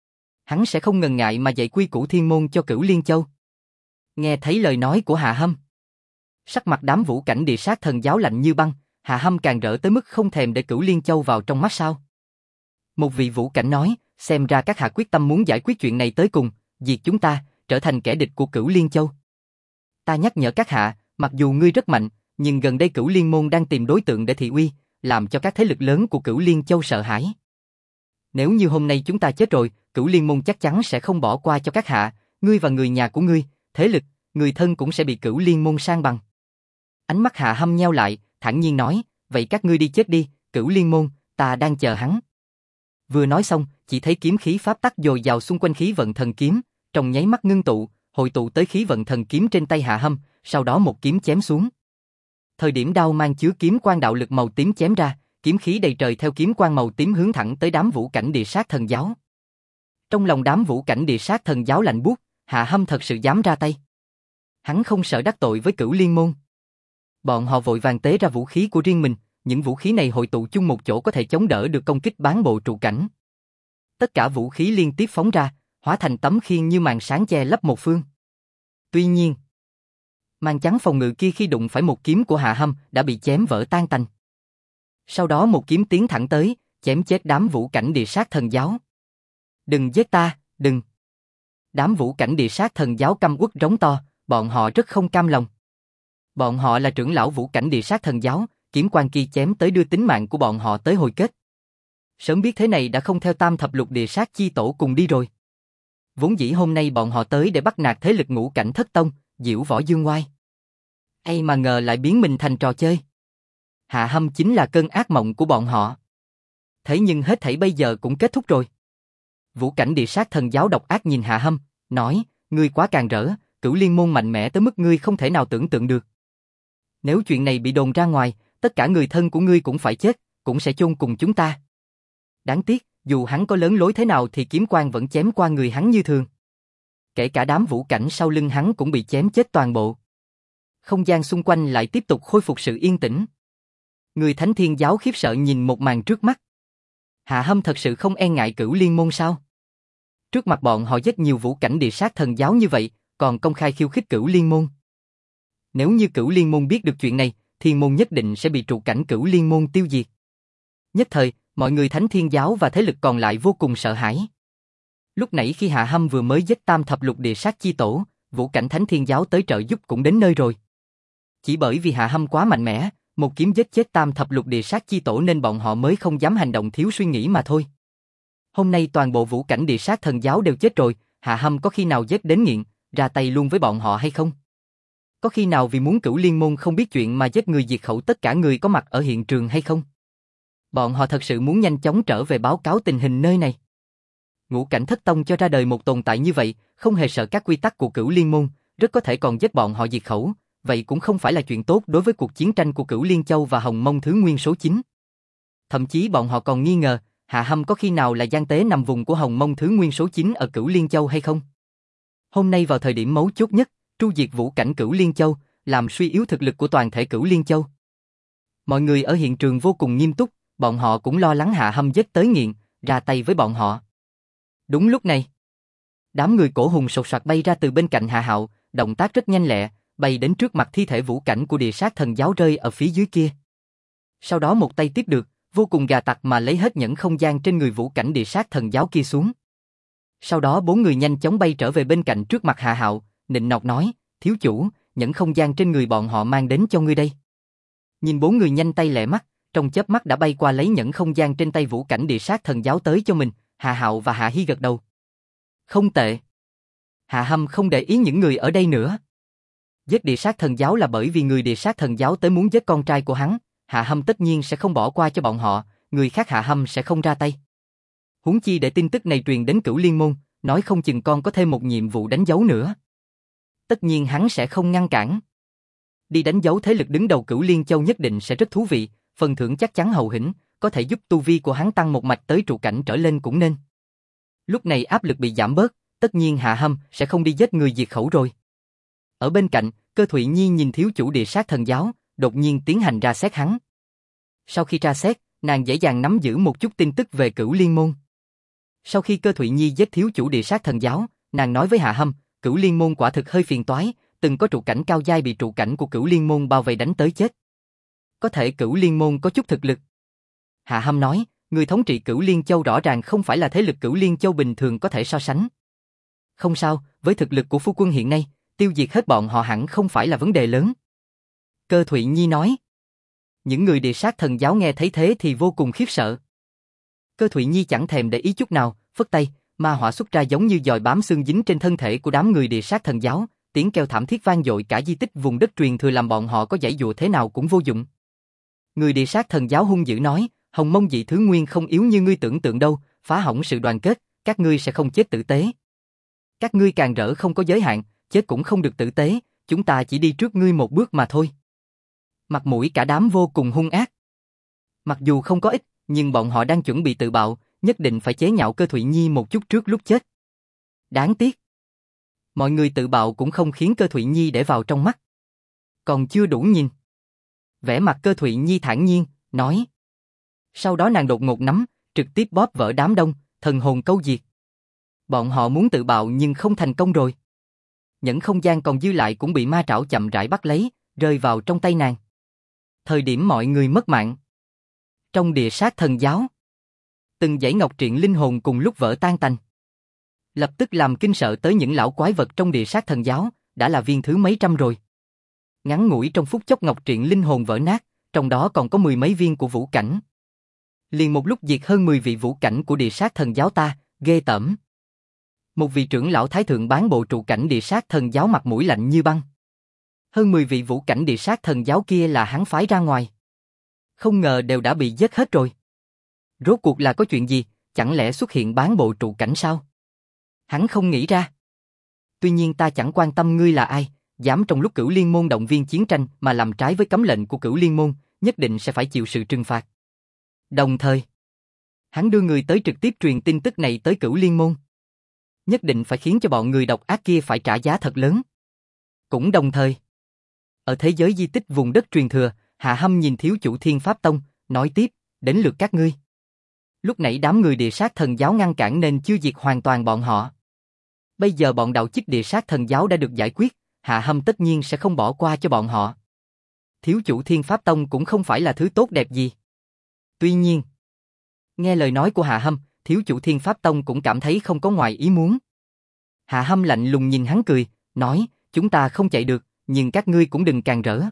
Hắn sẽ không ngần ngại mà dạy quy củ thiên môn cho Cửu Liên Châu. Nghe thấy lời nói của Hạ Hâm, sắc mặt đám vũ cảnh địa sát thần giáo lạnh như băng, Hạ Hâm càng rỡ tới mức không thèm để Cửu Liên Châu vào trong mắt sao. Một vị vũ cảnh nói, xem ra các hạ quyết tâm muốn giải quyết chuyện này tới cùng, diệt chúng ta, trở thành kẻ địch của Cửu Liên Châu. Ta nhắc nhở các hạ, mặc dù ngươi rất mạnh, nhưng gần đây Cửu Liên Môn đang tìm đối tượng để thị uy, làm cho các thế lực lớn của Cửu Liên Châu sợ hãi. Nếu như hôm nay chúng ta chết rồi, Cửu Liên Môn chắc chắn sẽ không bỏ qua cho các hạ, ngươi và người nhà của ngươi, thế lực, người thân cũng sẽ bị Cửu Liên Môn san bằng. Ánh mắt Hạ Hâm nheo lại, thản nhiên nói, vậy các ngươi đi chết đi, Cửu Liên Môn, ta đang chờ hắn. Vừa nói xong, chỉ thấy kiếm khí pháp tắc dồi dào xung quanh khí vận thần kiếm, trong nháy mắt ngưng tụ, hội tụ tới khí vận thần kiếm trên tay Hạ Hâm, sau đó một kiếm chém xuống. Thời điểm đao mang chứa kiếm quang đạo lực màu tím chém ra, kiếm khí đầy trời theo kiếm quang màu tím hướng thẳng tới đám vũ cảnh địa sát thần giáo. Trong lòng đám vũ cảnh địa sát thần giáo lạnh buốt, Hạ Hâm thật sự dám ra tay. Hắn không sợ đắc tội với Cửu Liên Môn. Bọn họ vội vàng tế ra vũ khí của riêng mình, những vũ khí này hội tụ chung một chỗ có thể chống đỡ được công kích bán bộ trụ cảnh. Tất cả vũ khí liên tiếp phóng ra, hóa thành tấm khiên như màn sáng che lấp một phương. Tuy nhiên, màn chắn phòng ngự kia khi đụng phải một kiếm của Hạ Hâm đã bị chém vỡ tan tành. Sau đó một kiếm tiến thẳng tới, chém chết đám vũ cảnh địa sát thần giáo. Đừng giết ta, đừng. Đám vũ cảnh địa sát thần giáo căm uất rống to, bọn họ rất không cam lòng. Bọn họ là trưởng lão vũ cảnh địa sát thần giáo, kiếm quang kia chém tới đưa tính mạng của bọn họ tới hồi kết. Sớm biết thế này đã không theo tam thập lục địa sát chi tổ cùng đi rồi. Vốn dĩ hôm nay bọn họ tới để bắt nạt thế lực ngũ cảnh thất tông, diễu võ dương oai. Ai mà ngờ lại biến mình thành trò chơi. Hạ Hâm chính là cơn ác mộng của bọn họ. Thế nhưng hết thảy bây giờ cũng kết thúc rồi. Vũ cảnh địa sát thần giáo độc ác nhìn Hạ Hâm, nói, ngươi quá càng rỡ, Cửu Liên Môn mạnh mẽ tới mức ngươi không thể nào tưởng tượng được. Nếu chuyện này bị đồn ra ngoài, tất cả người thân của ngươi cũng phải chết, cũng sẽ chôn cùng chúng ta. Đáng tiếc, dù hắn có lớn lối thế nào thì kiếm quang vẫn chém qua người hắn như thường. Kể cả đám vũ cảnh sau lưng hắn cũng bị chém chết toàn bộ. Không gian xung quanh lại tiếp tục khôi phục sự yên tĩnh. Người Thánh Thiên Giáo khiếp sợ nhìn một màn trước mắt. Hạ Hâm thật sự không e ngại Cửu Liên Môn sao? Trước mặt bọn họ giết nhiều vũ cảnh địa sát thần giáo như vậy, còn công khai khiêu khích Cửu Liên Môn. Nếu như Cửu Liên Môn biết được chuyện này, Thiên Môn nhất định sẽ bị trụ cảnh Cửu Liên Môn tiêu diệt. Nhất thời, mọi người Thánh Thiên Giáo và thế lực còn lại vô cùng sợ hãi. Lúc nãy khi Hạ Hâm vừa mới giết tam thập lục địa sát chi tổ, vũ cảnh Thánh Thiên Giáo tới trợ giúp cũng đến nơi rồi. Chỉ bởi vì Hạ Hâm quá mạnh mẽ, một kiếm giết chết tam thập lục địa sát chi tổ nên bọn họ mới không dám hành động thiếu suy nghĩ mà thôi. Hôm nay toàn bộ vũ cảnh địa sát thần giáo đều chết rồi, Hạ Hâm có khi nào giết đến nghiện, ra tay luôn với bọn họ hay không? Có khi nào vì muốn Cửu Liên Môn không biết chuyện mà giết người diệt khẩu tất cả người có mặt ở hiện trường hay không? Bọn họ thật sự muốn nhanh chóng trở về báo cáo tình hình nơi này. Ngũ cảnh thất tông cho ra đời một tồn tại như vậy, không hề sợ các quy tắc của Cửu Liên Môn, rất có thể còn giết bọn họ diệt khẩu, vậy cũng không phải là chuyện tốt đối với cuộc chiến tranh của Cửu Liên Châu và Hồng Mông Thứ Nguyên số 9. Thậm chí bọn họ còn nghi ngờ, Hạ Hâm có khi nào là gian tế nằm vùng của Hồng Mông Thứ Nguyên số 9 ở Cửu Liên Châu hay không? Hôm nay vào thời điểm mấu chốt nhất, tru diệt vũ cảnh Cửu Liên Châu, làm suy yếu thực lực của toàn thể Cửu Liên Châu. Mọi người ở hiện trường vô cùng nghiêm túc, bọn họ cũng lo lắng Hạ Hâm giết tới nghiện, ra tay với bọn họ. Đúng lúc này, đám người cổ hùng sột soạt bay ra từ bên cạnh Hạ Hạo, động tác rất nhanh lẹ, bay đến trước mặt thi thể vũ cảnh của địa sát thần giáo rơi ở phía dưới kia. Sau đó một tay tiếp được, vô cùng gà tặc mà lấy hết nhẫn không gian trên người vũ cảnh địa sát thần giáo kia xuống. Sau đó bốn người nhanh chóng bay trở về bên cạnh trước mặt Hạ Hạo, nịnh nọt nói, thiếu chủ, nhẫn không gian trên người bọn họ mang đến cho ngươi đây. Nhìn bốn người nhanh tay lẹ mắt, trong chớp mắt đã bay qua lấy nhẫn không gian trên tay vũ cảnh địa sát thần giáo tới cho mình, Hạ Hạo và Hạ Hi gật đầu. Không tệ. Hạ Hâm không để ý những người ở đây nữa. Giết địa sát thần giáo là bởi vì người địa sát thần giáo tới muốn giết con trai của hắn, Hạ Hâm tất nhiên sẽ không bỏ qua cho bọn họ, người khác Hạ Hâm sẽ không ra tay. Huống chi để tin tức này truyền đến Cửu Liên Môn, nói không chừng con có thêm một nhiệm vụ đánh dấu nữa. Tất nhiên hắn sẽ không ngăn cản. Đi đánh dấu thế lực đứng đầu Cửu Liên Châu nhất định sẽ rất thú vị, phần thưởng chắc chắn hậu hĩnh, có thể giúp tu vi của hắn tăng một mạch tới trụ cảnh trở lên cũng nên. Lúc này áp lực bị giảm bớt, tất nhiên Hạ Hâm sẽ không đi giết người diệt khẩu rồi. Ở bên cạnh, Cơ Thụy Nhi nhìn thiếu chủ địa sát thần giáo, đột nhiên tiến hành tra xét hắn. Sau khi tra xét, nàng dễ dàng nắm giữ một chút tin tức về Cửu Liên Môn. Sau khi Cơ Thụy Nhi giết thiếu chủ địa sát thần giáo, nàng nói với Hạ Hâm, Cửu Liên Môn quả thực hơi phiền toái, từng có trụ cảnh cao giai bị trụ cảnh của Cửu Liên Môn bao vây đánh tới chết. Có thể Cửu Liên Môn có chút thực lực. Hạ Hâm nói, người thống trị Cửu Liên Châu rõ ràng không phải là thế lực Cửu Liên Châu bình thường có thể so sánh. Không sao, với thực lực của phu quân hiện nay, tiêu diệt hết bọn họ hẳn không phải là vấn đề lớn. Cơ Thụy Nhi nói. Những người địa sát thần giáo nghe thấy thế thì vô cùng khiếp sợ. Cơ Thụy Nhi chẳng thèm để ý chút nào, phất tay, ma hỏa xuất ra giống như dòi bám xương dính trên thân thể của đám người địa sát thần giáo, tiếng kêu thảm thiết vang dội cả di tích vùng đất truyền thừa làm bọn họ có giãy dụa thế nào cũng vô dụng. Người địa sát thần giáo hung dữ nói, Hồng Mông dị thứ nguyên không yếu như ngươi tưởng tượng đâu, phá hỏng sự đoàn kết, các ngươi sẽ không chết tử tế. Các ngươi càng rỡ không có giới hạn, chết cũng không được tử tế, chúng ta chỉ đi trước ngươi một bước mà thôi. Mặt mũi cả đám vô cùng hung ác. Mặc dù không có ích, nhưng bọn họ đang chuẩn bị tự bạo, nhất định phải chế nhạo Cơ Thụy Nhi một chút trước lúc chết. Đáng tiếc. Mọi người tự bạo cũng không khiến Cơ Thụy Nhi để vào trong mắt. Còn chưa đủ nhìn. Vẻ mặt Cơ Thụy Nhi thản nhiên, nói. Sau đó nàng đột ngột nắm, trực tiếp bóp vỡ đám đông, thần hồn câu diệt. Bọn họ muốn tự bạo nhưng không thành công rồi. Những không gian còn dư lại cũng bị ma trảo chậm rãi bắt lấy, rơi vào trong tay nàng. Thời điểm mọi người mất mạng. Trong địa sát thần giáo, từng dãy ngọc triện linh hồn cùng lúc vỡ tan tành. Lập tức làm kinh sợ tới những lão quái vật trong địa sát thần giáo, đã là viên thứ mấy trăm rồi. Ngắn ngủi trong phút chốc ngọc triện linh hồn vỡ nát, trong đó còn có 10 mấy viên của vũ cảnh. Liền một lúc diệt hơn 10 vị vũ cảnh của địa sát thần giáo ta, ghê tởm. Một vị trưởng lão thái thượng bán bộ trụ cảnh địa sát thần giáo mặt mũi lạnh như băng. Hơn 10 vị vũ cảnh địa sát thần giáo kia là hắn phái ra ngoài. Không ngờ đều đã bị giết hết rồi. Rốt cuộc là có chuyện gì, chẳng lẽ xuất hiện bán bộ trụ cảnh sao? Hắn không nghĩ ra. Tuy nhiên ta chẳng quan tâm ngươi là ai, dám trong lúc Cửu Liên Môn động viên chiến tranh mà làm trái với cấm lệnh của Cửu Liên Môn, nhất định sẽ phải chịu sự trừng phạt. Đồng thời, hắn đưa người tới trực tiếp truyền tin tức này tới Cửu Liên Môn. Nhất định phải khiến cho bọn người độc ác kia phải trả giá thật lớn. Cũng đồng thời, ở thế giới di tích vùng đất truyền thừa, Hạ Hâm nhìn thiếu chủ Thiên Pháp Tông, nói tiếp, đến lượt các ngươi. Lúc nãy đám người địa sát thần giáo ngăn cản nên chưa diệt hoàn toàn bọn họ. Bây giờ bọn đạo chích địa sát thần giáo đã được giải quyết, Hạ Hâm tất nhiên sẽ không bỏ qua cho bọn họ. Thiếu chủ Thiên Pháp Tông cũng không phải là thứ tốt đẹp gì. Tuy nhiên, nghe lời nói của Hạ Hâm, thiếu chủ Thiên Pháp Tông cũng cảm thấy không có ngoài ý muốn. Hạ Hâm lạnh lùng nhìn hắn cười, nói, chúng ta không chạy được, nhưng các ngươi cũng đừng càng rỡ.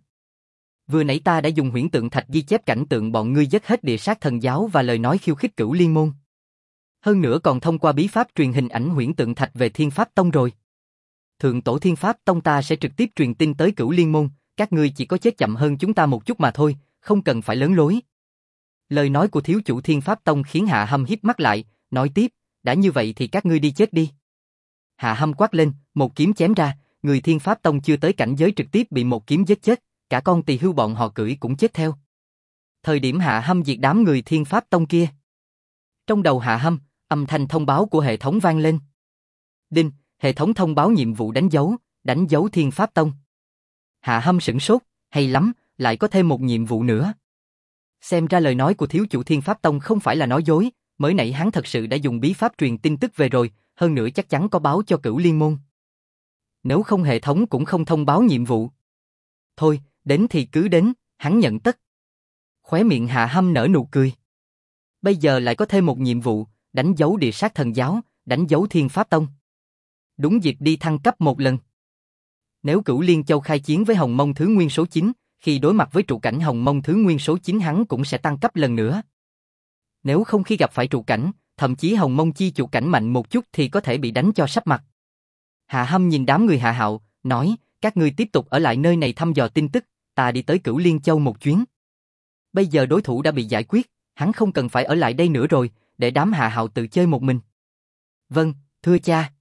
Vừa nãy ta đã dùng huyễn tượng thạch ghi chép cảnh tượng bọn ngươi giết hết địa sát thần giáo và lời nói khiêu khích Cửu Liên Môn. Hơn nữa còn thông qua bí pháp truyền hình ảnh huyễn tượng thạch về Thiên Pháp Tông rồi. Thượng tổ Thiên Pháp Tông ta sẽ trực tiếp truyền tin tới Cửu Liên Môn, các ngươi chỉ có chết chậm hơn chúng ta một chút mà thôi, không cần phải lớn lối. Lời nói của thiếu chủ Thiên Pháp Tông khiến Hạ Hâm híp mắt lại, nói tiếp, đã như vậy thì các ngươi đi chết đi. Hạ Hâm quát lên, một kiếm chém ra, người Thiên Pháp Tông chưa tới cảnh giới trực tiếp bị một kiếm giết chết, cả con tỳ hưu bọn họ cưỡi cũng chết theo. Thời điểm Hạ Hâm diệt đám người Thiên Pháp Tông kia. Trong đầu Hạ Hâm, âm thanh thông báo của hệ thống vang lên. Đinh, hệ thống thông báo nhiệm vụ đánh dấu Thiên Pháp Tông. Hạ Hâm sửng sốt, hay lắm, lại có thêm một nhiệm vụ nữa. Xem ra lời nói của thiếu chủ Thiên Pháp Tông không phải là nói dối, mới nãy hắn thật sự đã dùng bí pháp truyền tin tức về rồi, hơn nữa chắc chắn có báo cho Cửu Liên Môn. Nếu không hệ thống cũng không thông báo nhiệm vụ. Thôi, đến thì cứ đến, hắn nhận tất. Khóe miệng Hạ Hâm nở nụ cười. Bây giờ lại có thêm một nhiệm vụ, đánh dấu địa sát thần giáo, đánh dấu Thiên Pháp Tông. Đúng dịp đi thăng cấp một lần. Nếu Cửu Liên Châu khai chiến với Hồng Mông Thứ Nguyên số 9, khi đối mặt với trụ cảnh Hồng Mông Thứ Nguyên số 9 hắn cũng sẽ tăng cấp lần nữa. Nếu không khi gặp phải trụ cảnh, thậm chí Hồng Mông chi trụ cảnh mạnh một chút thì có thể bị đánh cho sắp mặt. Hạ Hâm nhìn đám người Hạ Hạo, nói, các ngươi tiếp tục ở lại nơi này thăm dò tin tức, ta đi tới Cửu Liên Châu một chuyến. Bây giờ đối thủ đã bị giải quyết, hắn không cần phải ở lại đây nữa rồi, để đám Hạ Hạo tự chơi một mình. Vâng, thưa cha.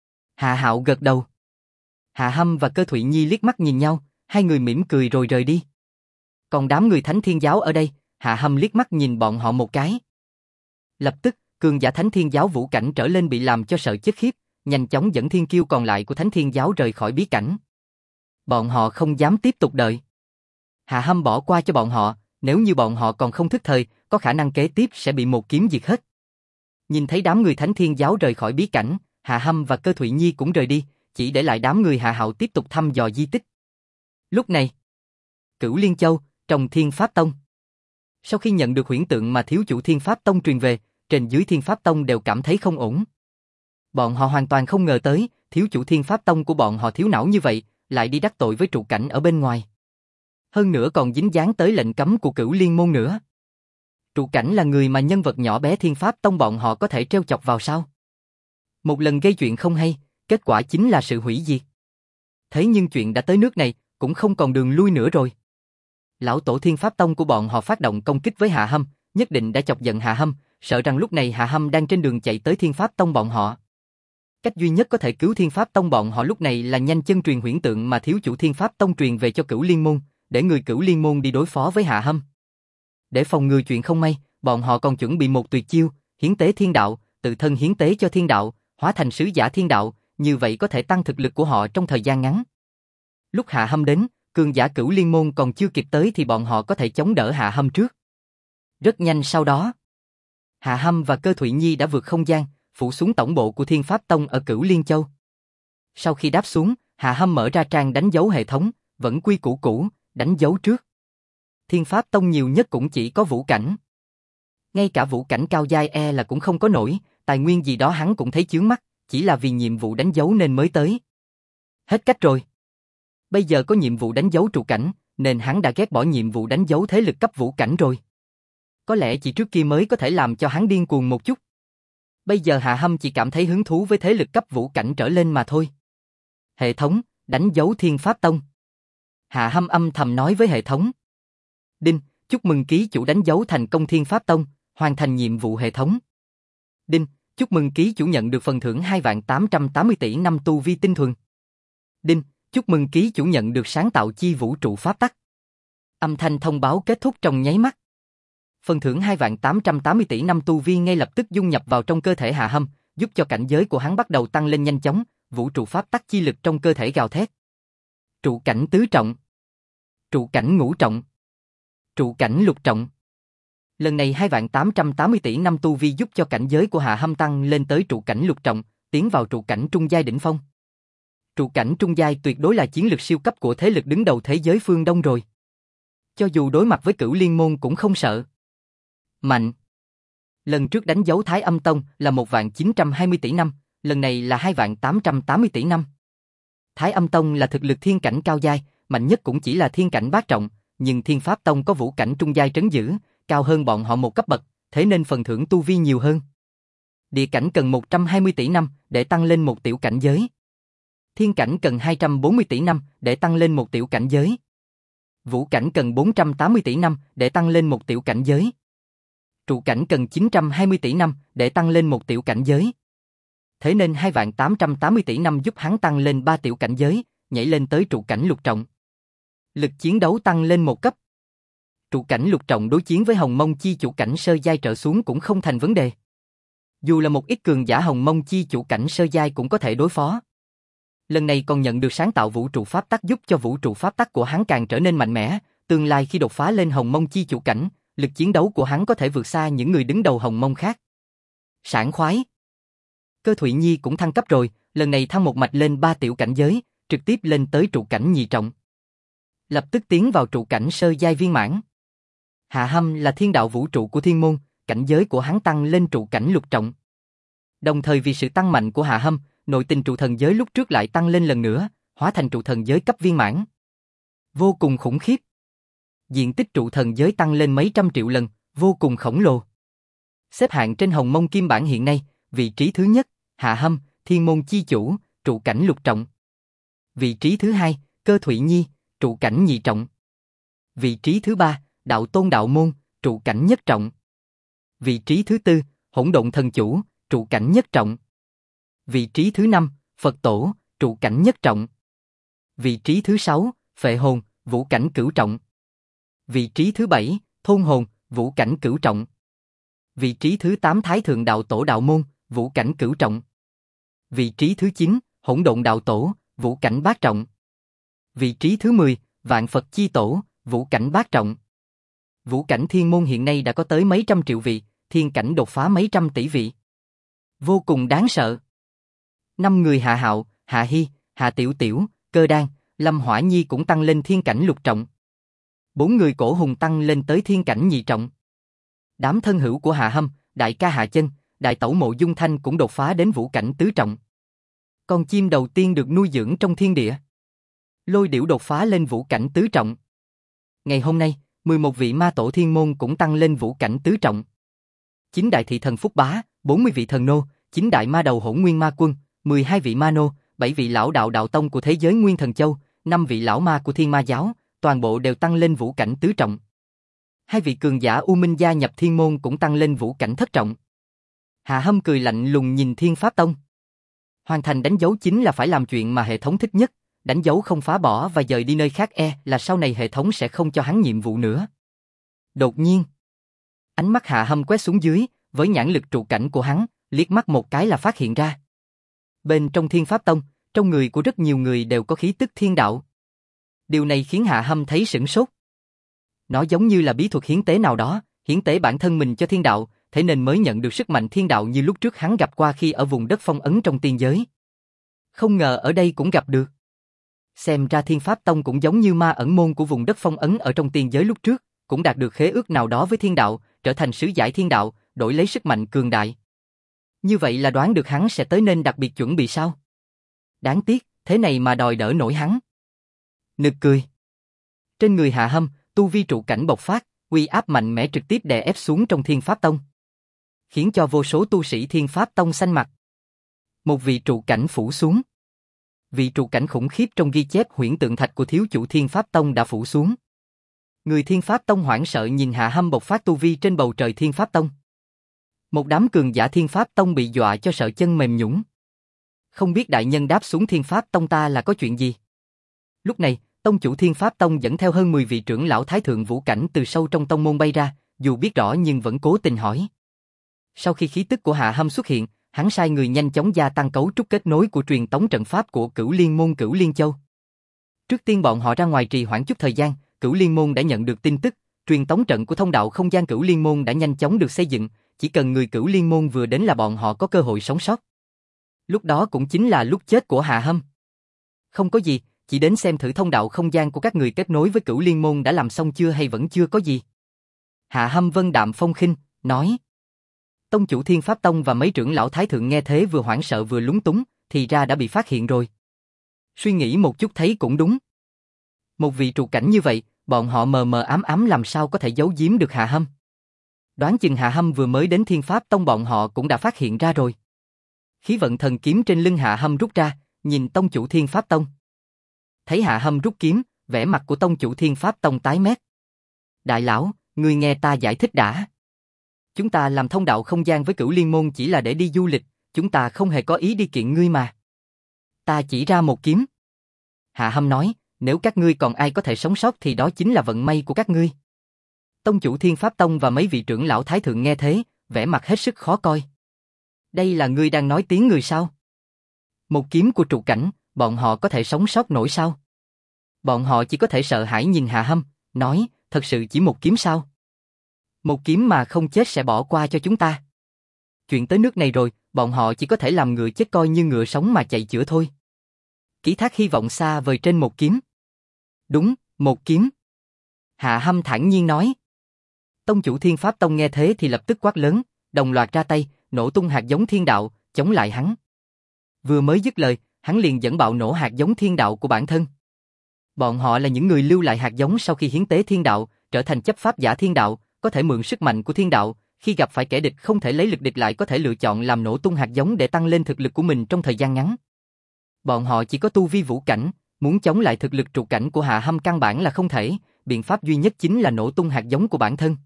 Hạ Hạo gật đầu. Hạ Hâm và Cơ Thụy Nhi liếc mắt nhìn nhau, hai người mỉm cười rồi rời đi. Còn đám người Thánh Thiên Giáo ở đây, Hạ Hâm liếc mắt nhìn bọn họ một cái. Lập tức, cường giả Thánh Thiên Giáo vũ cảnh trở lên bị làm cho sợ chết khiếp, nhanh chóng dẫn thiên kiêu còn lại của Thánh Thiên Giáo rời khỏi bí cảnh. Bọn họ không dám tiếp tục đợi. Hạ Hâm bỏ qua cho bọn họ, nếu như bọn họ còn không thức thời, có khả năng kế tiếp sẽ bị một kiếm diệt hết. Nhìn thấy đám người Thánh Thiên Giáo rời khỏi bí cảnh, Hạ Hâm và Cơ Thụy Nhi cũng rời đi, chỉ để lại đám người Hạ Hạo tiếp tục thăm dò di tích. Lúc này, Cửu Liên Châu, trong Thiên Pháp Tông. Sau khi nhận được huyễn tượng mà thiếu chủ Thiên Pháp Tông truyền về, trên dưới Thiên Pháp Tông đều cảm thấy không ổn. Bọn họ hoàn toàn không ngờ tới, thiếu chủ Thiên Pháp Tông của bọn họ thiếu não như vậy, lại đi đắc tội với trụ cảnh ở bên ngoài. Hơn nữa còn dính dáng tới lệnh cấm của Cửu Liên Môn nữa. Trụ cảnh là người mà nhân vật nhỏ bé Thiên Pháp Tông bọn họ có thể trêu chọc vào sao? Một lần gây chuyện không hay, kết quả chính là sự hủy diệt. Thế nhưng chuyện đã tới nước này, cũng không còn đường lui nữa rồi. Lão tổ Thiên Pháp Tông của bọn họ phát động công kích với Hạ Hâm, nhất định đã chọc giận Hạ Hâm, sợ rằng lúc này Hạ Hâm đang trên đường chạy tới Thiên Pháp Tông bọn họ. Cách duy nhất có thể cứu Thiên Pháp Tông bọn họ lúc này là nhanh chân truyền huyễn tượng mà thiếu chủ Thiên Pháp Tông truyền về cho Cửu Liên Môn, để người Cửu Liên Môn đi đối phó với Hạ Hâm. Để phòng ngừa chuyện không may, bọn họ còn chuẩn bị một tuyệt chiêu, hiến tế thiên đạo, tự thân hiến tế cho thiên đạo, hóa thành sứ giả thiên đạo, như vậy có thể tăng thực lực của họ trong thời gian ngắn. Lúc Hạ Hâm đến, cường giả Cửu Liên Môn còn chưa kịp tới thì bọn họ có thể chống đỡ Hạ Hâm trước. Rất nhanh sau đó, Hạ Hâm và Cơ Thụy Nhi đã vượt không gian, phủ xuống tổng bộ của Thiên Pháp Tông ở Cửu Liên Châu. Sau khi đáp xuống, Hạ Hâm mở ra trang đánh dấu hệ thống, vẫn quy củ cũ, đánh dấu trước. Thiên Pháp Tông nhiều nhất cũng chỉ có vũ cảnh. Ngay cả vũ cảnh cao giai là cũng không có nổi, tài nguyên gì đó hắn cũng thấy chướng mắt, chỉ là vì nhiệm vụ đánh dấu nên mới tới. Hết cách rồi. Bây giờ có nhiệm vụ đánh dấu trụ cảnh, nên hắn đã ghét bỏ nhiệm vụ đánh dấu thế lực cấp vũ cảnh rồi. Có lẽ chỉ trước kia mới có thể làm cho hắn điên cuồng một chút. Bây giờ Hạ Hâm chỉ cảm thấy hứng thú với thế lực cấp vũ cảnh trở lên mà thôi. Hệ thống, đánh dấu Thiên Pháp Tông. Hạ Hâm âm thầm nói với hệ thống. Đinh, chúc mừng ký chủ đánh dấu thành công Thiên Pháp Tông, hoàn thành nhiệm vụ hệ thống. Đinh, chúc mừng ký chủ nhận được phần thưởng 2.880 tỷ năm tu vi tinh thuần. Đinh, chúc mừng ký chủ nhận được sáng tạo chi vũ trụ pháp tắc. Âm thanh thông báo kết thúc trong nháy mắt. Phần thưởng 2.880 tỷ năm tu vi ngay lập tức dung nhập vào trong cơ thể Hạ Hâm, giúp cho cảnh giới của hắn bắt đầu tăng lên nhanh chóng, vũ trụ pháp tắc chi lực trong cơ thể gào thét. Trụ cảnh tứ trọng, trụ cảnh ngũ trọng, trụ cảnh lục trọng. Lần này 2.880 tỷ năm tu vi giúp cho cảnh giới của Hạ Hâm tăng lên tới trụ cảnh lục trọng, tiến vào trụ cảnh trung giai đỉnh phong. Trụ cảnh trung giai tuyệt đối là chiến lược siêu cấp của thế lực đứng đầu thế giới phương Đông rồi. Cho dù đối mặt với Cửu Liên Môn cũng không sợ. Mạnh. Lần trước đánh dấu Thái Âm Tông là 1.920 tỷ năm, lần này là 2.880 tỷ năm. Thái Âm Tông là thực lực thiên cảnh cao giai, mạnh nhất cũng chỉ là thiên cảnh bát trọng, nhưng Thiên Pháp Tông có vũ cảnh trung giai trấn giữ, cao hơn bọn họ một cấp bậc, thế nên phần thưởng tu vi nhiều hơn. Địa cảnh cần 120 tỷ năm để tăng lên một tiểu cảnh giới. Thiên cảnh cần 240 tỷ năm để tăng lên một tiểu cảnh giới. Vũ cảnh cần 480 tỷ năm để tăng lên một tiểu cảnh giới. Trụ cảnh cần 920 tỷ năm để tăng lên một tiểu cảnh giới. Thế nên 2.880 tỷ năm giúp hắn tăng lên 3 tiểu cảnh giới, nhảy lên tới trụ cảnh lục trọng. Lực chiến đấu tăng lên một cấp. Trụ cảnh lục trọng đối chiến với Hồng Mông Chi chủ cảnh sơ giai trở xuống cũng không thành vấn đề. Dù là một ít cường giả Hồng Mông Chi chủ cảnh sơ giai cũng có thể đối phó. Lần này còn nhận được sáng tạo vũ trụ pháp tắc giúp cho vũ trụ pháp tắc của hắn càng trở nên mạnh mẽ, tương lai khi đột phá lên Hồng Mông Chi chủ cảnh, lực chiến đấu của hắn có thể vượt xa những người đứng đầu Hồng Mông khác. Sảng khoái. Cơ Thụy Nhi cũng thăng cấp rồi, lần này thăng một mạch lên 3 tiểu cảnh giới, trực tiếp lên tới trụ cảnh nhị trọng. Lập tức tiến vào trụ cảnh sơ giai viên mãn. Hạ Hâm là thiên đạo vũ trụ của thiên môn, cảnh giới của hắn tăng lên trụ cảnh lục trọng. Đồng thời vì sự tăng mạnh của Hạ Hâm, nội tình trụ thần giới lúc trước lại tăng lên lần nữa, hóa thành trụ thần giới cấp viên mãn. Vô cùng khủng khiếp. Diện tích trụ thần giới tăng lên mấy trăm triệu lần, vô cùng khổng lồ. Xếp hạng trên Hồng Mông Kim Bản hiện nay, vị trí thứ nhất, Hạ Hâm, thiên môn chi chủ, trụ cảnh lục trọng. Vị trí thứ hai, Cơ Thụy Nhi, trụ cảnh nhị trọng. Vị trí thứ ba, Đạo Tôn Đạo Môn, trụ cảnh nhất trọng. Vị trí thứ tư, Hỗn Độn Thần Chủ, trụ cảnh nhất trọng. Vị trí thứ năm, Phật Tổ, trụ cảnh nhất trọng. Vị trí thứ sáu, Phệ Hồn, vũ cảnh cửu trọng. Vị trí thứ bảy, Thôn Hồn, vũ cảnh cửu trọng. Vị trí thứ 8 Thái Thượng Đạo Tổ Đạo Môn, vũ cảnh cửu trọng. Vị trí thứ 9, Hỗn Độn Đạo Tổ, Vũ Cảnh Bát Trọng. Vị trí thứ 10, Vạn Phật Chi Tổ, Vũ Cảnh Bát Trọng. Vũ Cảnh Thiên Môn hiện nay đã có tới mấy trăm triệu vị, thiên cảnh đột phá mấy trăm tỷ vị. Vô cùng đáng sợ. 5 người Hạ Hạo, Hạ Hy, Hạ Tiểu Tiểu, Cơ Đan, Lâm Hỏa Nhi cũng tăng lên thiên cảnh lục trọng. 4 người Cổ Hùng tăng lên tới thiên cảnh nhị trọng. Đám thân hữu của Hạ Hâm, đại ca Hạ Chân, đại tẩu Mộ Dung Thanh cũng đột phá đến vũ cảnh tứ trọng. Con chim đầu tiên được nuôi dưỡng trong thiên địa. Lôi Điểu đột phá lên vũ cảnh tứ trọng. Ngày hôm nay, 11 vị ma tổ thiên môn cũng tăng lên vũ cảnh tứ trọng. 9 đại thị thần Phúc Bá, 40 vị thần nô, 9 đại ma đầu Hỗn Nguyên Ma Quân, 12 vị ma nô, 7 vị lão đạo đạo tông của thế giới Nguyên Thần Châu, 5 vị lão ma của Thiên Ma giáo, toàn bộ đều tăng lên vũ cảnh tứ trọng. 2 vị cường giả U Minh gia nhập thiên môn cũng tăng lên vũ cảnh thất trọng. Hạ Hâm cười lạnh lùng nhìn Thiên Pháp Tông. Hoàn thành đánh dấu chính là phải làm chuyện mà hệ thống thích nhất, đánh dấu không phá bỏ và dời đi nơi khác là sau này hệ thống sẽ không cho hắn nhiệm vụ nữa. Đột nhiên, ánh mắt Hạ Hâm quét xuống dưới, với nhãn lực trụ cảnh của hắn, liếc mắt một cái là phát hiện ra. Bên trong Thiên Pháp Tông, trong người của rất nhiều người đều có khí tức thiên đạo. Điều này khiến Hạ Hâm thấy sửng sốt. Nó giống như là bí thuật hiến tế nào đó, hiến tế bản thân mình cho thiên đạo, thế nên mới nhận được sức mạnh thiên đạo như lúc trước hắn gặp qua khi ở vùng đất phong ấn trong tiên giới. Không ngờ ở đây cũng gặp được. Xem ra Thiên Pháp Tông cũng giống như ma ẩn môn của vùng đất phong ấn ở trong tiên giới lúc trước, cũng đạt được khế ước nào đó với thiên đạo, trở thành sứ giải thiên đạo, đổi lấy sức mạnh cường đại. Như vậy là đoán được hắn sẽ tới nên đặc biệt chuẩn bị sao? Đáng tiếc, thế này mà đòi đỡ nổi hắn. Nực cười. Trên người Hạ Hâm, tu vi trụ cảnh bộc phát, uy áp mạnh mẽ trực tiếp đè ép xuống trong Thiên Pháp Tông, khiến cho vô số tu sĩ Thiên Pháp Tông xanh mặt. Một vị trụ cảnh phủ xuống. Vị trụ cảnh khủng khiếp trong ghi chép huyễn tượng thạch của thiếu chủ Thiên Pháp Tông đã phủ xuống. Người Thiên Pháp Tông hoảng sợ nhìn Hạ Hâm bộc phát tu vi trên bầu trời Thiên Pháp Tông. Một đám cường giả Thiên Pháp Tông bị dọa cho sợ chân mềm nhũn. Không biết đại nhân đáp xuống Thiên Pháp Tông ta là có chuyện gì? Lúc này, tông chủ Thiên Pháp Tông dẫn theo hơn 10 vị trưởng lão thái thượng vũ cảnh từ sâu trong tông môn bay ra, dù biết rõ nhưng vẫn cố tình hỏi. Sau khi khí tức của Hạ Hâm xuất hiện, hắn sai người nhanh chóng gia tăng cấu trúc kết nối của truyền tống trận pháp của Cửu Liên môn Cửu Liên Châu. Trước tiên bọn họ ra ngoài trì hoãn chút thời gian, Cửu Liên môn đã nhận được tin tức, truyền tống trận của thông đạo không gian Cửu Liên môn đã nhanh chóng được xây dựng, chỉ cần người Cửu Liên môn vừa đến là bọn họ có cơ hội sống sót. Lúc đó cũng chính là lúc chết của Hạ Hâm. Không có gì, chỉ đến xem thử thông đạo không gian của các người kết nối với Cửu Liên môn đã làm xong chưa hay vẫn chưa có gì. Hạ Hâm vân đạm phong khinh, nói. Tông chủ Thiên Pháp Tông và mấy trưởng lão thái thượng nghe thế vừa hoảng sợ vừa lúng túng, thì ra đã bị phát hiện rồi. Suy nghĩ một chút thấy cũng đúng. Một vị trụ cảnh như vậy, bọn họ mờ mờ ám ám làm sao có thể giấu giếm được Hạ Hâm. Đoán chừng Hạ Hâm vừa mới đến Thiên Pháp Tông bọn họ cũng đã phát hiện ra rồi. Khí vận thần kiếm trên lưng Hạ Hâm rút ra, nhìn tông chủ Thiên Pháp Tông. Thấy Hạ Hâm rút kiếm, vẻ mặt của tông chủ Thiên Pháp Tông tái mét. Đại lão, ngươi nghe ta giải thích đã. Chúng ta làm thông đạo không gian với Cửu Liên môn chỉ là để đi du lịch, chúng ta không hề có ý đi kiện ngươi mà. Ta chỉ ra một kiếm. Hạ Hâm nói, nếu các ngươi còn ai có thể sống sót thì đó chính là vận may của các ngươi. Tông chủ Thiên Pháp Tông và mấy vị trưởng lão thái thượng nghe thế, vẻ mặt hết sức khó coi. Đây là ngươi đang nói tiếng người sao? Một kiếm của trụ cảnh, bọn họ có thể sống sót nổi sao? Bọn họ chỉ có thể sợ hãi nhìn Hạ Hâm, nói, thật sự chỉ một kiếm sao? Một kiếm mà không chết sẽ bỏ qua cho chúng ta. Chuyện tới nước này rồi, bọn họ chỉ có thể làm ngựa chết coi như ngựa sống mà chạy chữa thôi. Ký thác hy vọng xa vời trên một kiếm. Đúng, một kiếm. Hạ Hâm thản nhiên nói. Tông chủ Thiên Pháp Tông nghe thế thì lập tức quát lớn, đồng loạt ra tay, nổ tung hạt giống thiên đạo, chống lại hắn. Vừa mới dứt lời, hắn liền dẫn bạo nổ hạt giống thiên đạo của bản thân. Bọn họ là những người lưu lại hạt giống sau khi hiến tế thiên đạo, trở thành chấp pháp giả thiên đạo, có thể mượn sức mạnh của thiên đạo, khi gặp phải kẻ địch không thể lấy lực địch lại có thể lựa chọn làm nổ tung hạt giống để tăng lên thực lực của mình trong thời gian ngắn. Bọn họ chỉ có tu vi vũ cảnh, muốn chống lại thực lực trụ cảnh của Hạ Hâm căn bản là không thể, biện pháp duy nhất chính là nổ tung hạt giống của bản thân.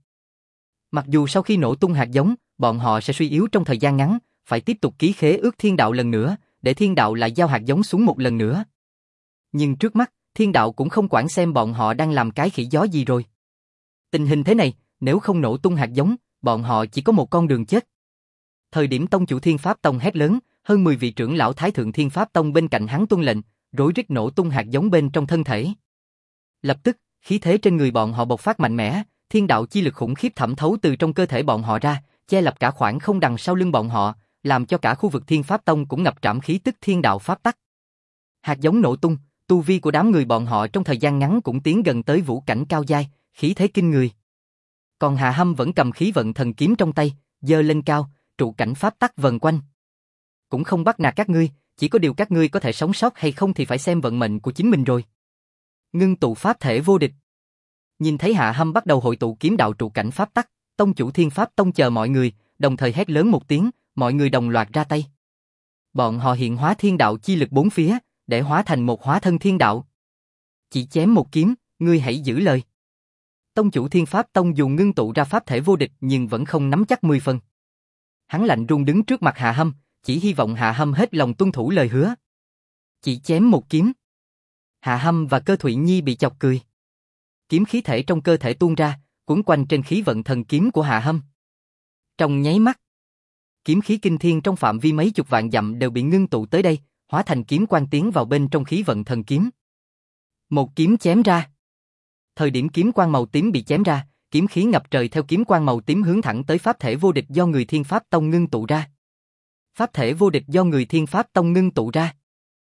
Mặc dù sau khi nổ tung hạt giống, bọn họ sẽ suy yếu trong thời gian ngắn, phải tiếp tục ký khế ước thiên đạo lần nữa, để thiên đạo lại giao hạt giống xuống một lần nữa. Nhưng trước mắt, thiên đạo cũng không quản xem bọn họ đang làm cái khỉ gió gì rồi. Tình hình thế này, nếu không nổ tung hạt giống, bọn họ chỉ có một con đường chết. Thời điểm tông chủ Thiên Pháp Tông hét lớn, hơn 10 vị trưởng lão Thái Thượng Thiên Pháp Tông bên cạnh hắn tuân lệnh, rối rít nổ tung hạt giống bên trong thân thể. Lập tức, khí thế trên người bọn họ bộc phát mạnh mẽ, thiên đạo chi lực khủng khiếp thẩm thấu từ trong cơ thể bọn họ ra, che lập cả khoảng không đằng sau lưng bọn họ, làm cho cả khu vực Thiên Pháp Tông cũng ngập trảm khí tức thiên đạo pháp tắc. Hạt giống nổ tung, tu vi của đám người bọn họ trong thời gian ngắn cũng tiến gần tới vũ cảnh cao giai, khí thế kinh người. Còn Hạ Hâm vẫn cầm khí vận thần kiếm trong tay, giơ lên cao, trụ cảnh pháp tắc vần quanh. Cũng không bắt nạt các ngươi, chỉ có điều các ngươi có thể sống sót hay không thì phải xem vận mệnh của chính mình rồi. Ngưng tụ pháp thể vô địch. Nhìn thấy Hạ Hâm bắt đầu hội tụ kiếm đạo trụ cảnh pháp tắc, tông chủ Thiên Pháp Tông chờ mọi người, đồng thời hét lớn một tiếng, mọi người đồng loạt ra tay. Bọn họ hiện hóa thiên đạo chi lực bốn phía, để hóa thành một hóa thân thiên đạo. Chỉ chém một kiếm, ngươi hãy giữ lời. Tông chủ Thiên Pháp Tông dù ngưng tụ ra pháp thể vô địch nhưng vẫn không nắm chắc 10 phần. Hắn lạnh run đứng trước mặt Hạ Hâm, chỉ hy vọng Hạ Hâm hết lòng tuân thủ lời hứa. Chỉ chém một kiếm. Hạ Hâm và Cơ Thụy Nhi bị chọc cười. Kiếm khí thể trong cơ thể tuôn ra, quấn quanh trên khí vận thần kiếm của Hạ Hâm. Trong nháy mắt, kiếm khí kinh thiên trong phạm vi mấy chục vạn dặm đều bị ngưng tụ tới đây, hóa thành kiếm quang tiến vào bên trong khí vận thần kiếm. Một kiếm chém ra. Thời điểm kiếm quang màu tím bị chém ra, kiếm khí ngập trời theo kiếm quang màu tím hướng thẳng tới pháp thể vô địch do người Thiên Pháp Tông ngưng tụ ra. Pháp thể vô địch do người Thiên Pháp Tông ngưng tụ ra.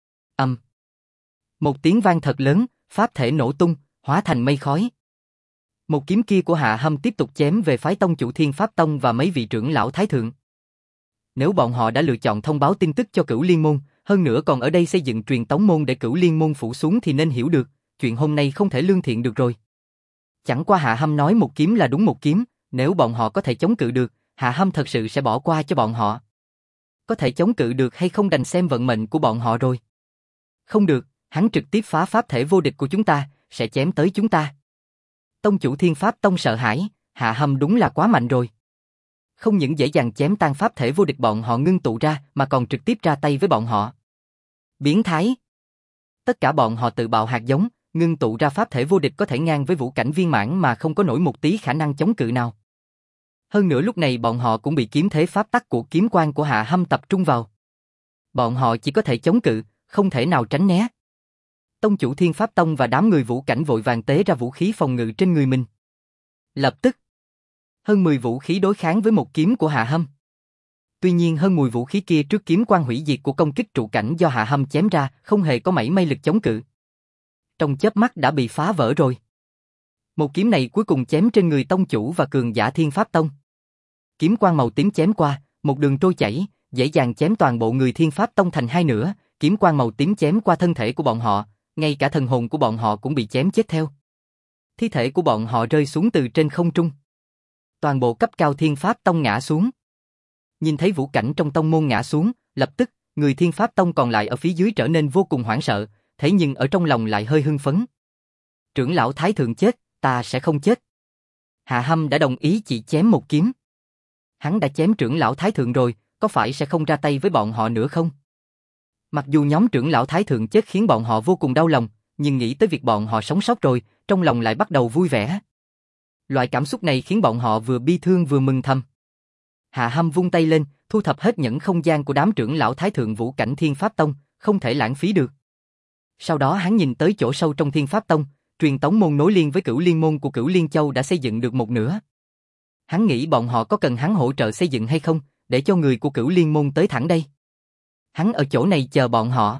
Một tiếng vang thật lớn, pháp thể nổ tung, hóa thành mây khói. Một kiếm kia của Hạ Hâm tiếp tục chém về phái tông chủ Thiên Pháp Tông và mấy vị trưởng lão Thái Thượng. Nếu bọn họ đã lựa chọn thông báo tin tức cho Cửu Liên Môn, hơn nữa còn ở đây xây dựng truyền tống môn để Cửu Liên Môn phủ xuống thì nên hiểu được, chuyện hôm nay không thể lương thiện được rồi. Chẳng qua Hạ Hâm nói một kiếm là đúng một kiếm, nếu bọn họ có thể chống cự được, Hạ Hâm thật sự sẽ bỏ qua cho bọn họ. Có thể chống cự được hay không đành xem vận mệnh của bọn họ rồi. Không được, hắn trực tiếp phá pháp thể vô địch của chúng ta, sẽ chém tới chúng ta. Tông chủ Thiên Pháp Tông sợ hãi, Hạ Hâm đúng là quá mạnh rồi. Không những dễ dàng chém tan pháp thể vô địch bọn họ ngưng tụ ra mà còn trực tiếp ra tay với bọn họ. Biến thái. Tất cả bọn họ tự bạo hạt giống, ngưng tụ ra pháp thể vô địch có thể ngang với vũ cảnh viên mãn mà không có nổi một tí khả năng chống cự nào. Hơn nữa lúc này bọn họ cũng bị kiếm thế pháp tắc của kiếm quang của Hạ Hâm tập trung vào. Bọn họ chỉ có thể chống cự, không thể nào tránh né. Tông chủ Thiên Pháp Tông và đám người vũ cảnh vội vàng tế ra vũ khí phòng ngự trên người mình. Lập tức, hơn 10 vũ khí đối kháng với một kiếm của Hạ Hâm. Tuy nhiên hơn 10 vũ khí kia trước kiếm quang hủy diệt của công kích trụ cảnh do Hạ Hâm chém ra không hề có mảy may lực chống cự. Trong chớp mắt đã bị phá vỡ rồi. Một kiếm này cuối cùng chém trên người tông chủ và cường giả Thiên Pháp Tông. Kiếm quang màu tím chém qua, một đường trôi chảy, dễ dàng chém toàn bộ người Thiên Pháp Tông thành hai nửa, kiếm quang màu tím chém qua thân thể của bọn họ, ngay cả thần hồn của bọn họ cũng bị chém chết theo. Thi thể của bọn họ rơi xuống từ trên không trung. Toàn bộ cấp cao Thiên Pháp Tông ngã xuống. Nhìn thấy vũ cảnh trong tông môn ngã xuống, lập tức, người Thiên Pháp Tông còn lại ở phía dưới trở nên vô cùng hoảng sợ, thế nhưng ở trong lòng lại hơi hưng phấn. Trưởng lão Thái Thượng chết, ta sẽ không chết. Hạ Hâm đã đồng ý chỉ chém một kiếm. Hắn đã chém trưởng lão Thái Thượng rồi, có phải sẽ không ra tay với bọn họ nữa không? Mặc dù nhóm trưởng lão Thái Thượng chết khiến bọn họ vô cùng đau lòng, nhưng nghĩ tới việc bọn họ sống sót rồi, trong lòng lại bắt đầu vui vẻ. Loại cảm xúc này khiến bọn họ vừa bi thương vừa mừng thầm. Hạ Hâm vung tay lên, thu thập hết những không gian của đám trưởng lão Thái Thượng vũ cảnh Thiên Pháp Tông, không thể lãng phí được. Sau đó hắn nhìn tới chỗ sâu trong Thiên Pháp Tông, truyền tống môn nối liền với Cửu Liên Môn của Cửu Liên Châu đã xây dựng được một nửa. Hắn nghĩ bọn họ có cần hắn hỗ trợ xây dựng hay không, để cho người của Cửu Liên Môn tới thẳng đây. Hắn ở chỗ này chờ bọn họ.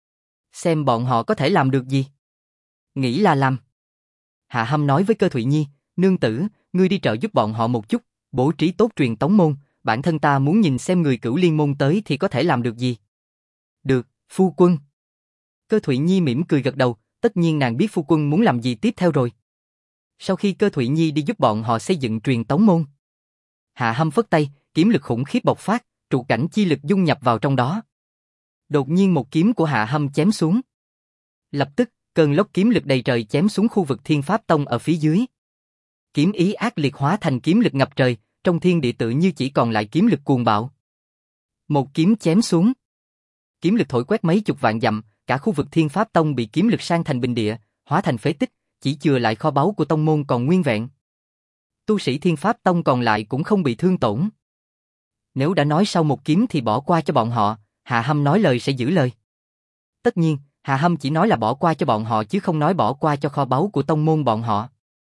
Xem bọn họ có thể làm được gì. Nghĩ là làm. Hạ Hâm nói với Cơ Thụy Nhi, nương tử, ngươi đi trợ giúp bọn họ một chút, bố trí tốt truyền tống môn, bản thân ta muốn nhìn xem người Cửu Liên Môn tới thì có thể làm được gì. Được, phu quân. Cơ Thụy Nhi mỉm cười gật đầu, tất nhiên nàng biết phu quân muốn làm gì tiếp theo rồi. Sau khi Cơ Thụy Nhi đi giúp bọn họ xây dựng truyền tống môn, Hạ Hâm phất tay, kiếm lực khủng khiếp bộc phát, trụ cảnh chi lực dung nhập vào trong đó. Đột nhiên một kiếm của Hạ Hâm chém xuống. Lập tức, cơn lốc kiếm lực đầy trời chém xuống khu vực Thiên Pháp Tông ở phía dưới. Kiếm ý ác liệt hóa thành kiếm lực ngập trời, trong thiên địa tự như chỉ còn lại kiếm lực cuồng bạo. Một kiếm chém xuống. Kiếm lực thổi quét mấy chục vạn dặm, cả khu vực Thiên Pháp Tông bị kiếm lực san thành bình địa, hóa thành phế tích, chỉ chừa lại kho báu của tông môn còn nguyên vẹn. Tu sĩ Thiên Pháp Tông còn lại cũng không bị thương tổn. Nếu đã nói sau một kiếm thì bỏ qua cho bọn họ, Hạ Hâm nói lời sẽ giữ lời. Tất nhiên, Hạ Hâm chỉ nói là bỏ qua cho bọn họ chứ không nói bỏ qua cho kho báu của tông môn bọn họ.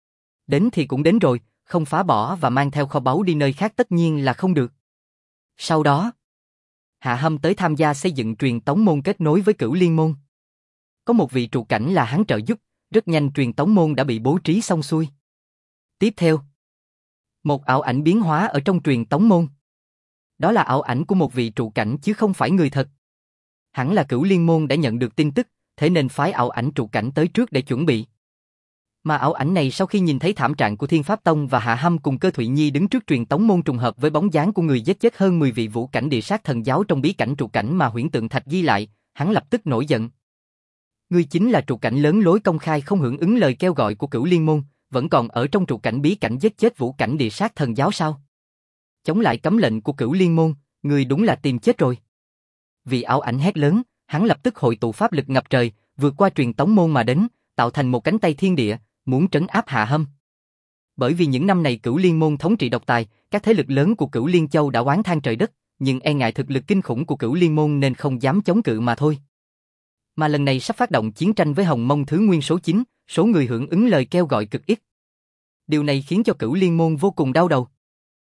Đến thì cũng đến rồi, không phá bỏ và mang theo kho báu đi nơi khác tất nhiên là không được. Sau đó, Hạ Hâm tới tham gia xây dựng truyền tống môn kết nối với Cửu Liên môn. Có một vị trụ cảnh là hắn trợ giúp, rất nhanh truyền tống môn đã bị bố trí xong xuôi. Tiếp theo, một ảo ảnh biến hóa ở trong truyền tống môn. Đó là ảo ảnh của một vị trụ cảnh chứ không phải người thật. Hẳn là Cửu Liên môn đã nhận được tin tức, thế nên phái ảo ảnh trụ cảnh tới trước để chuẩn bị. Mà ảo ảnh này sau khi nhìn thấy thảm trạng của Thiên Pháp Tông và Hạ Hâm cùng Cơ Thụy Nhi đứng trước truyền tống môn trùng hợp với bóng dáng của người giết chết hơn 10 vị vũ cảnh địa sát thần giáo trong bí cảnh trụ cảnh mà Huyễn Tượng Thạch ghi lại, hắn lập tức nổi giận. Ngươi chính là trụ cảnh lớn lối công khai không hưởng ứng lời kêu gọi của Cửu Liên môn, vẫn còn ở trong trụ cảnh bí cảnh giết chết vũ cảnh địa sát thần giáo sao? Chống lại cấm lệnh của Cửu Liên môn, ngươi đúng là tìm chết rồi. Vì ảo ảnh hét lớn, hắn lập tức hội tụ pháp lực ngập trời, vượt qua truyền tống môn mà đến, tạo thành một cánh tay thiên địa, muốn trấn áp Hạ Hâm. Bởi vì những năm này Cửu Liên môn thống trị độc tài, các thế lực lớn của Cửu Liên Châu đã oán than trời đất, nhưng e ngại thực lực kinh khủng của Cửu Liên môn nên không dám chống cự mà thôi. Mà lần này sắp phát động chiến tranh với Hồng Mông Thứ Nguyên số 9, số người hưởng ứng lời kêu gọi cực ít. Điều này khiến cho Cửu Liên môn vô cùng đau đầu.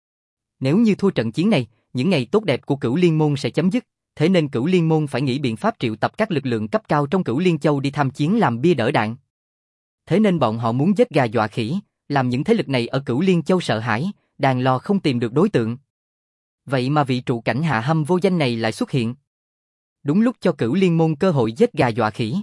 Nếu như thua trận chiến này, những ngày tốt đẹp của Cửu Liên môn sẽ chấm dứt, thế nên Cửu Liên môn phải nghĩ biện pháp triệu tập các lực lượng cấp cao trong Cửu Liên Châu đi tham chiến làm bia đỡ đạn. Thế nên bọn họ muốn giết gà dọa khỉ, làm những thế lực này ở Cửu Liên Châu sợ hãi, đàn lo không tìm được đối tượng. Vậy mà vị trụ cảnh Hạ Hâm vô danh này lại xuất hiện. Đúng lúc cho Cửu Liên môn cơ hội giết gà dọa khỉ.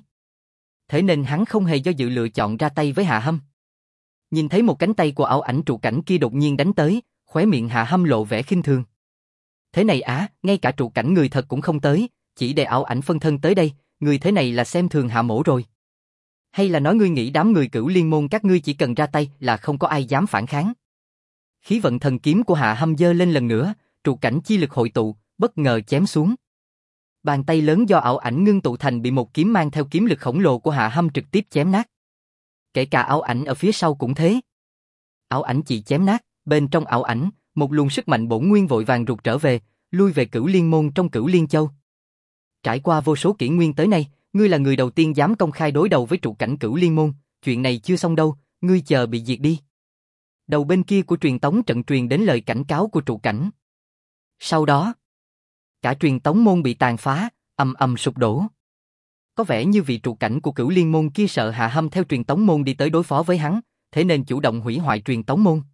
Thế nên hắn không hề do dự lựa chọn ra tay với Hạ Hâm. Nhìn thấy một cánh tay của ảo ảnh trụ cảnh kia đột nhiên đánh tới, khóe miệng Hạ Hâm lộ vẻ khinh thường. Thế này á, ngay cả trụ cảnh người thật cũng không tới, chỉ để ảo ảnh phân thân tới đây, người thế này là xem thường Hạ mỗ rồi. Hay là nói ngươi nghĩ đám người Cửu Liên môn các ngươi chỉ cần ra tay là không có ai dám phản kháng. Khí vận thần kiếm của Hạ Hâm giơ lên lần nữa, trụ cảnh chi lực hội tụ, bất ngờ chém xuống. Bàn tay lớn do ảo ảnh ngưng tụ thành bị một kiếm mang theo kiếm lực khổng lồ của Hạ Hâm trực tiếp chém nát. Kể cả ảo ảnh ở phía sau cũng thế. Ảo ảnh chỉ chém nát, bên trong ảo ảnh, một luồng sức mạnh bổn nguyên vội vàng rụt trở về, lui về Cửu Liên môn trong Cửu Liên Châu. Trải qua vô số kỷ nguyên tới nay, ngươi là người đầu tiên dám công khai đối đầu với trụ cảnh Cửu Liên môn, chuyện này chưa xong đâu, ngươi chờ bị diệt đi. Đầu bên kia của truyền tống trận truyền đến lời cảnh cáo của trụ cảnh. Sau đó, cả truyền tống môn bị tàn phá, ầm ầm sụp đổ. Có vẻ như vị trụ cảnh của Cửu Liên môn kia sợ Hạ Hâm theo truyền tống môn đi tới đối phó với hắn, thế nên chủ động hủy hoại truyền tống môn.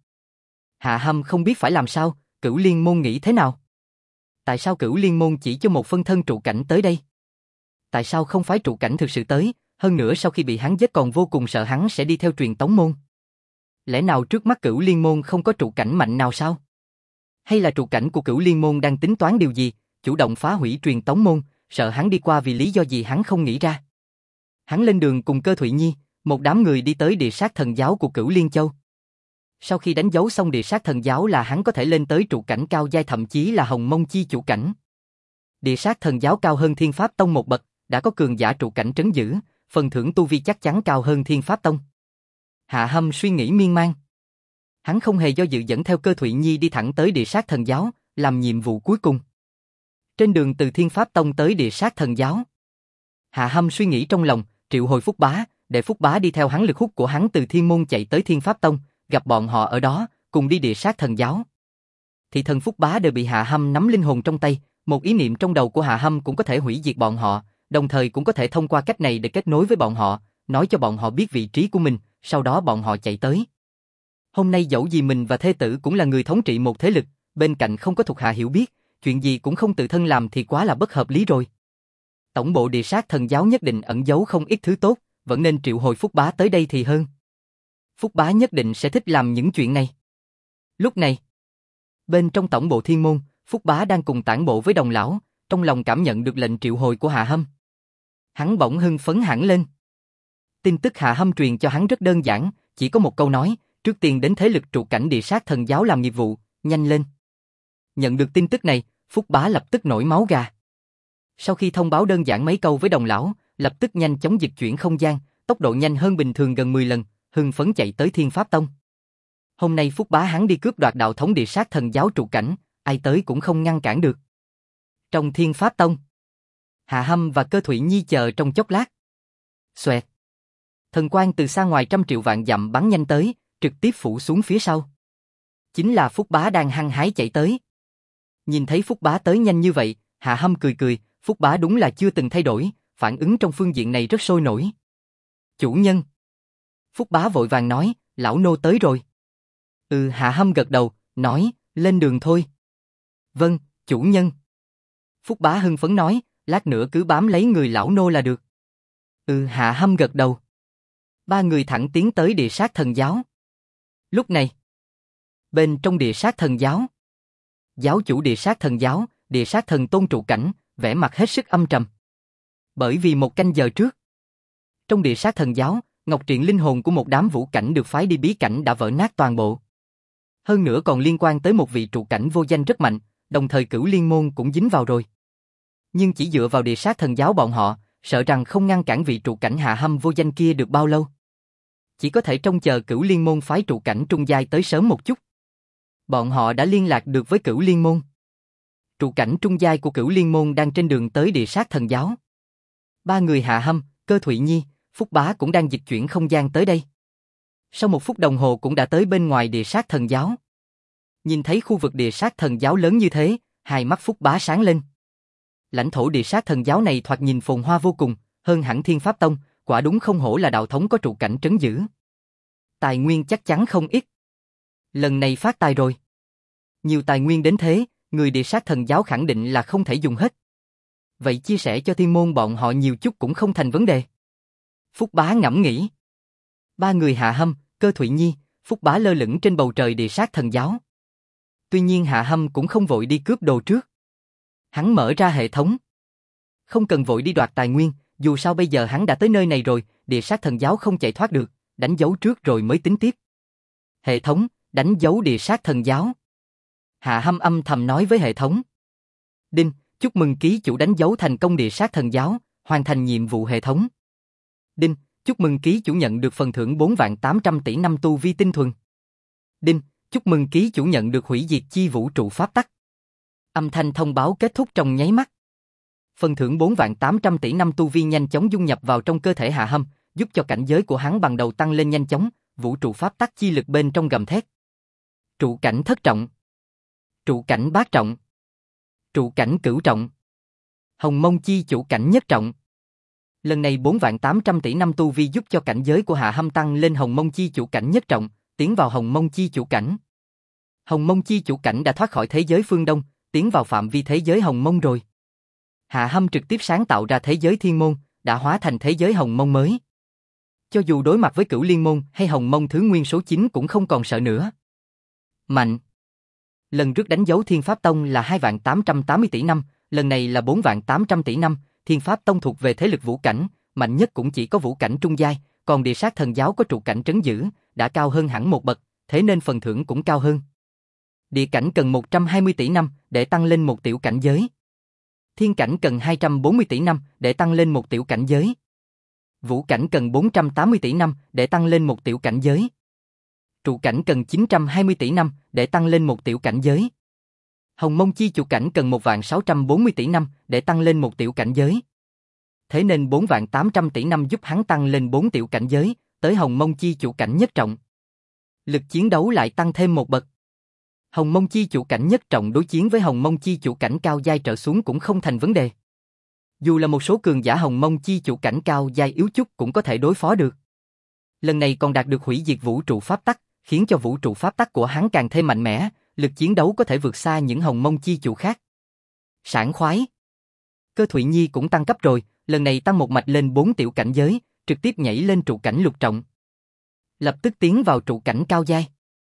Hạ Hâm không biết phải làm sao, Cửu Liên môn nghĩ thế nào? Tại sao Cửu Liên môn chỉ cho một phân thân trụ cảnh tới đây? Tại sao không phái trụ cảnh thực sự tới, hơn nữa sau khi bị hắn giết còn vô cùng sợ hắn sẽ đi theo truyền tống môn? Lẽ nào trước mắt Cửu Liên môn không có trụ cảnh mạnh nào sao? Hay là trụ cảnh của Cửu Liên môn đang tính toán điều gì, chủ động phá hủy truyền tống môn, sợ hắn đi qua vì lý do gì hắn không nghĩ ra? Hắn lên đường cùng Cơ Thụy Nhi, một đám người đi tới địa sát thần giáo của Cửu Liên Châu. Sau khi đánh dấu xong địa sát thần giáo là hắn có thể lên tới trụ cảnh cao giai thậm chí là Hồng Mông chi chủ cảnh. Địa sát thần giáo cao hơn Thiên Pháp Tông một bậc, đã có cường giả trụ cảnh trấn giữ, phần thưởng tu vi chắc chắn cao hơn Thiên Pháp Tông. Hạ Hâm suy nghĩ miên man. Hắn không hề do dự dẫn theo Cơ Thụy Nhi đi thẳng tới địa sát thần giáo, làm nhiệm vụ cuối cùng. Trên đường từ Thiên Pháp Tông tới địa sát thần giáo, Hạ Hâm suy nghĩ trong lòng, triệu hồi Phúc Bá, để Phúc Bá đi theo hắn lực hút của hắn từ Thiên Môn chạy tới Thiên Pháp Tông, gặp bọn họ ở đó, cùng đi địa sát thần giáo. Thị thần Phúc Bá đều bị Hạ Hâm nắm linh hồn trong tay, một ý niệm trong đầu của Hạ Hâm cũng có thể hủy diệt bọn họ, đồng thời cũng có thể thông qua cách này để kết nối với bọn họ, nói cho bọn họ biết vị trí của mình, sau đó bọn họ chạy tới. Hôm nay dẫu gì mình và thê tử cũng là người thống trị một thế lực, bên cạnh không có thuộc hạ hiểu biết, chuyện gì cũng không tự thân làm thì quá là bất hợp lý rồi. Tổng bộ địa sát thần giáo nhất định ẩn giấu không ít thứ tốt, vẫn nên triệu hồi Phúc Bá tới đây thì hơn. Phúc Bá nhất định sẽ thích làm những chuyện này. Lúc này, bên trong tổng bộ Thiên Môn, Phúc Bá đang cùng tản bộ với Đồng lão, trong lòng cảm nhận được lệnh triệu hồi của Hạ Hâm. Hắn bỗng hưng phấn hẳn lên. Tin tức Hạ Hâm truyền cho hắn rất đơn giản, chỉ có một câu nói, trước tiên đến thế lực trụ cảnh địa sát thần giáo làm nghiệp vụ, nhanh lên. Nhận được tin tức này, Phúc Bá lập tức nổi máu gà. Sau khi thông báo đơn giản mấy câu với Đồng lão, lập tức nhanh chóng dịch chuyển không gian, tốc độ nhanh hơn bình thường gần 10 lần, hưng phấn chạy tới Thiên Pháp Tông. Hôm nay Phúc Bá hắn đi cướp đoạt đạo thống địa sát thần giáo trụ cảnh, ai tới cũng không ngăn cản được. Trong Thiên Pháp Tông, Hạ Hâm và Cơ Thụy Nhi chờ trong chốc lát. Xoẹt. Thần quang từ xa ngoài trăm triệu vạn dặm bắn nhanh tới, trực tiếp phủ xuống phía sau. Chính là Phúc Bá đang hăng hái chạy tới. Nhìn thấy Phúc Bá tới nhanh như vậy, Hạ Hâm cười cười, Phúc Bá đúng là chưa từng thay đổi, phản ứng trong phương diện này rất sôi nổi. Chủ nhân. Phúc Bá vội vàng nói, lão nô tới rồi. Hạ Hâm gật đầu, nói, lên đường thôi. Vâng, chủ nhân. Phúc Bá hưng phấn nói, lát nữa cứ bám lấy người lão nô là được. Hạ Hâm gật đầu. Ba người thẳng tiến tới địa sát thần giáo. Lúc này, bên trong địa sát thần giáo, giáo chủ địa sát thần giáo, địa sát thần Tôn Trụ Cảnh, vẻ mặt hết sức âm trầm. Bởi vì một canh giờ trước, trong địa sát thần giáo, ngọc triện linh hồn của một đám vũ cảnh được phái đi bí cảnh đã vỡ nát toàn bộ. Hơn nữa còn liên quan tới một vị trụ cảnh vô danh rất mạnh, đồng thời Cửu Liên Môn cũng dính vào rồi. Nhưng chỉ dựa vào địa sát thần giáo bọn họ, sợ rằng không ngăn cản vị trụ cảnh Hạ Hâm vô danh kia được bao lâu. Chỉ có thể trông chờ Cửu Liên Môn phái trụ cảnh trung giai tới sớm một chút. Bọn họ đã liên lạc được với Cửu Liên Môn. Trụ cảnh trung giai của Cửu Liên Môn đang trên đường tới địa sát thần giáo. Ba người Hạ Hâm, Cơ Thụy Nhi, Phúc Bá cũng đang dịch chuyển không gian tới đây. Sau 1 phút đồng hồ cũng đã tới bên ngoài địa sát thần giáo. Nhìn thấy khu vực địa sát thần giáo lớn như thế, hai mắt Phúc Bá sáng lên. Lãnh thổ địa sát thần giáo này thoạt nhìn phồn hoa vô cùng, hơn hẳn Thiên Pháp Tông, quả đúng không hổ là đạo thống có trụ cảnh trấn giữ. Tài nguyên chắc chắn không ít. Lần này phát tài rồi. Nhiều tài nguyên đến thế, người địa sát thần giáo khẳng định là không thể dùng hết. Vậy chia sẻ cho thiên môn bọn họ nhiều chút cũng không thành vấn đề. Phúc Bá ngẫm nghĩ. Ba người Hạ Hâm, Cơ Thụy Nhi, Phúc Bá lơ lửng trên bầu trời địa sát thần giáo. Tuy nhiên Hạ Hâm cũng không vội đi cướp đồ trước. Hắn mở ra hệ thống. Không cần vội đi đoạt tài nguyên, dù sao bây giờ hắn đã tới nơi này rồi, địa sát thần giáo không chạy thoát được, đánh dấu trước rồi mới tính tiếp. Hệ thống, đánh dấu địa sát thần giáo. Hạ Hâm âm thầm nói với hệ thống. Đinh, chúc mừng ký chủ đánh dấu thành công địa sát thần giáo, hoàn thành nhiệm vụ hệ thống. Đinh, chúc mừng ký chủ nhận được phần thưởng 4.800 tỷ năm tu vi tinh thuần. Đinh, chúc mừng ký chủ nhận được hủy diệt chi vũ trụ pháp tắc. Âm thanh thông báo kết thúc trong nháy mắt. Phần thưởng 4.800 tỷ năm tu vi nhanh chóng dung nhập vào trong cơ thể Hạ Hâm, giúp cho cảnh giới của hắn bằng đầu tăng lên nhanh chóng, vũ trụ pháp tắc chi lực bên trong gầm thét. Trụ cảnh thất trọng. Trụ cảnh bát trọng. Trụ cảnh cửu trọng. Hồng Mông chi chủ cảnh nhất trọng. Lần này 4.800 tỷ năm tu vi giúp cho cảnh giới của Hạ Hâm tăng lên Hồng Mông chi chủ cảnh nhất trọng, tiến vào Hồng Mông chi chủ cảnh. Hồng Mông chi chủ cảnh đã thoát khỏi thế giới phương Đông, tiến vào phạm vi thế giới Hồng Mông rồi. Hạ Hâm trực tiếp sáng tạo ra thế giới Thiên Môn, đã hóa thành thế giới Hồng Mông mới. Cho dù đối mặt với Cửu Liên Môn hay Hồng Mông thứ nguyên số 9 cũng không còn sợ nữa. Mạnh. Lần trước đánh dấu Thiên Pháp Tông là 2.880 tỷ năm, lần này là 4.800 tỷ năm. Thiên Pháp Tông thuộc về thế lực vũ cảnh, mạnh nhất cũng chỉ có vũ cảnh trung giai, còn địa sát thần giáo có trụ cảnh trấn giữ, đã cao hơn hẳn một bậc, thế nên phần thưởng cũng cao hơn. Địa cảnh cần 120 tỷ năm để tăng lên một tiểu cảnh giới. Thiên cảnh cần 240 tỷ năm để tăng lên một tiểu cảnh giới. Vũ cảnh cần 480 tỷ năm để tăng lên một tiểu cảnh giới. Trụ cảnh cần 920 tỷ năm để tăng lên một tiểu cảnh giới. Hồng Mông chi chủ cảnh cần 1.640 tỷ năm để tăng lên một tiểu cảnh giới. Thế nên 4.800 tỷ năm giúp hắn tăng lên 4 tiểu cảnh giới, tới Hồng Mông chi chủ cảnh nhất trọng. Lực chiến đấu lại tăng thêm một bậc. Hồng Mông chi chủ cảnh nhất trọng đối chiến với Hồng Mông chi chủ cảnh cao giai trở xuống cũng không thành vấn đề. Dù là một số cường giả Hồng Mông chi chủ cảnh cao giai yếu chút cũng có thể đối phó được. Lần này còn đạt được hủy diệt vũ trụ pháp tắc, khiến cho vũ trụ pháp tắc của hắn càng thêm mạnh mẽ, lực chiến đấu có thể vượt xa những Hồng Mông chi chủ khác. Sảng khoái. Cơ Thụy Nhi cũng tăng cấp rồi, lần này tăng một mạch lên 4 tiểu cảnh giới, trực tiếp nhảy lên trụ cảnh lục trọng. Lập tức tiến vào trụ cảnh cao giai.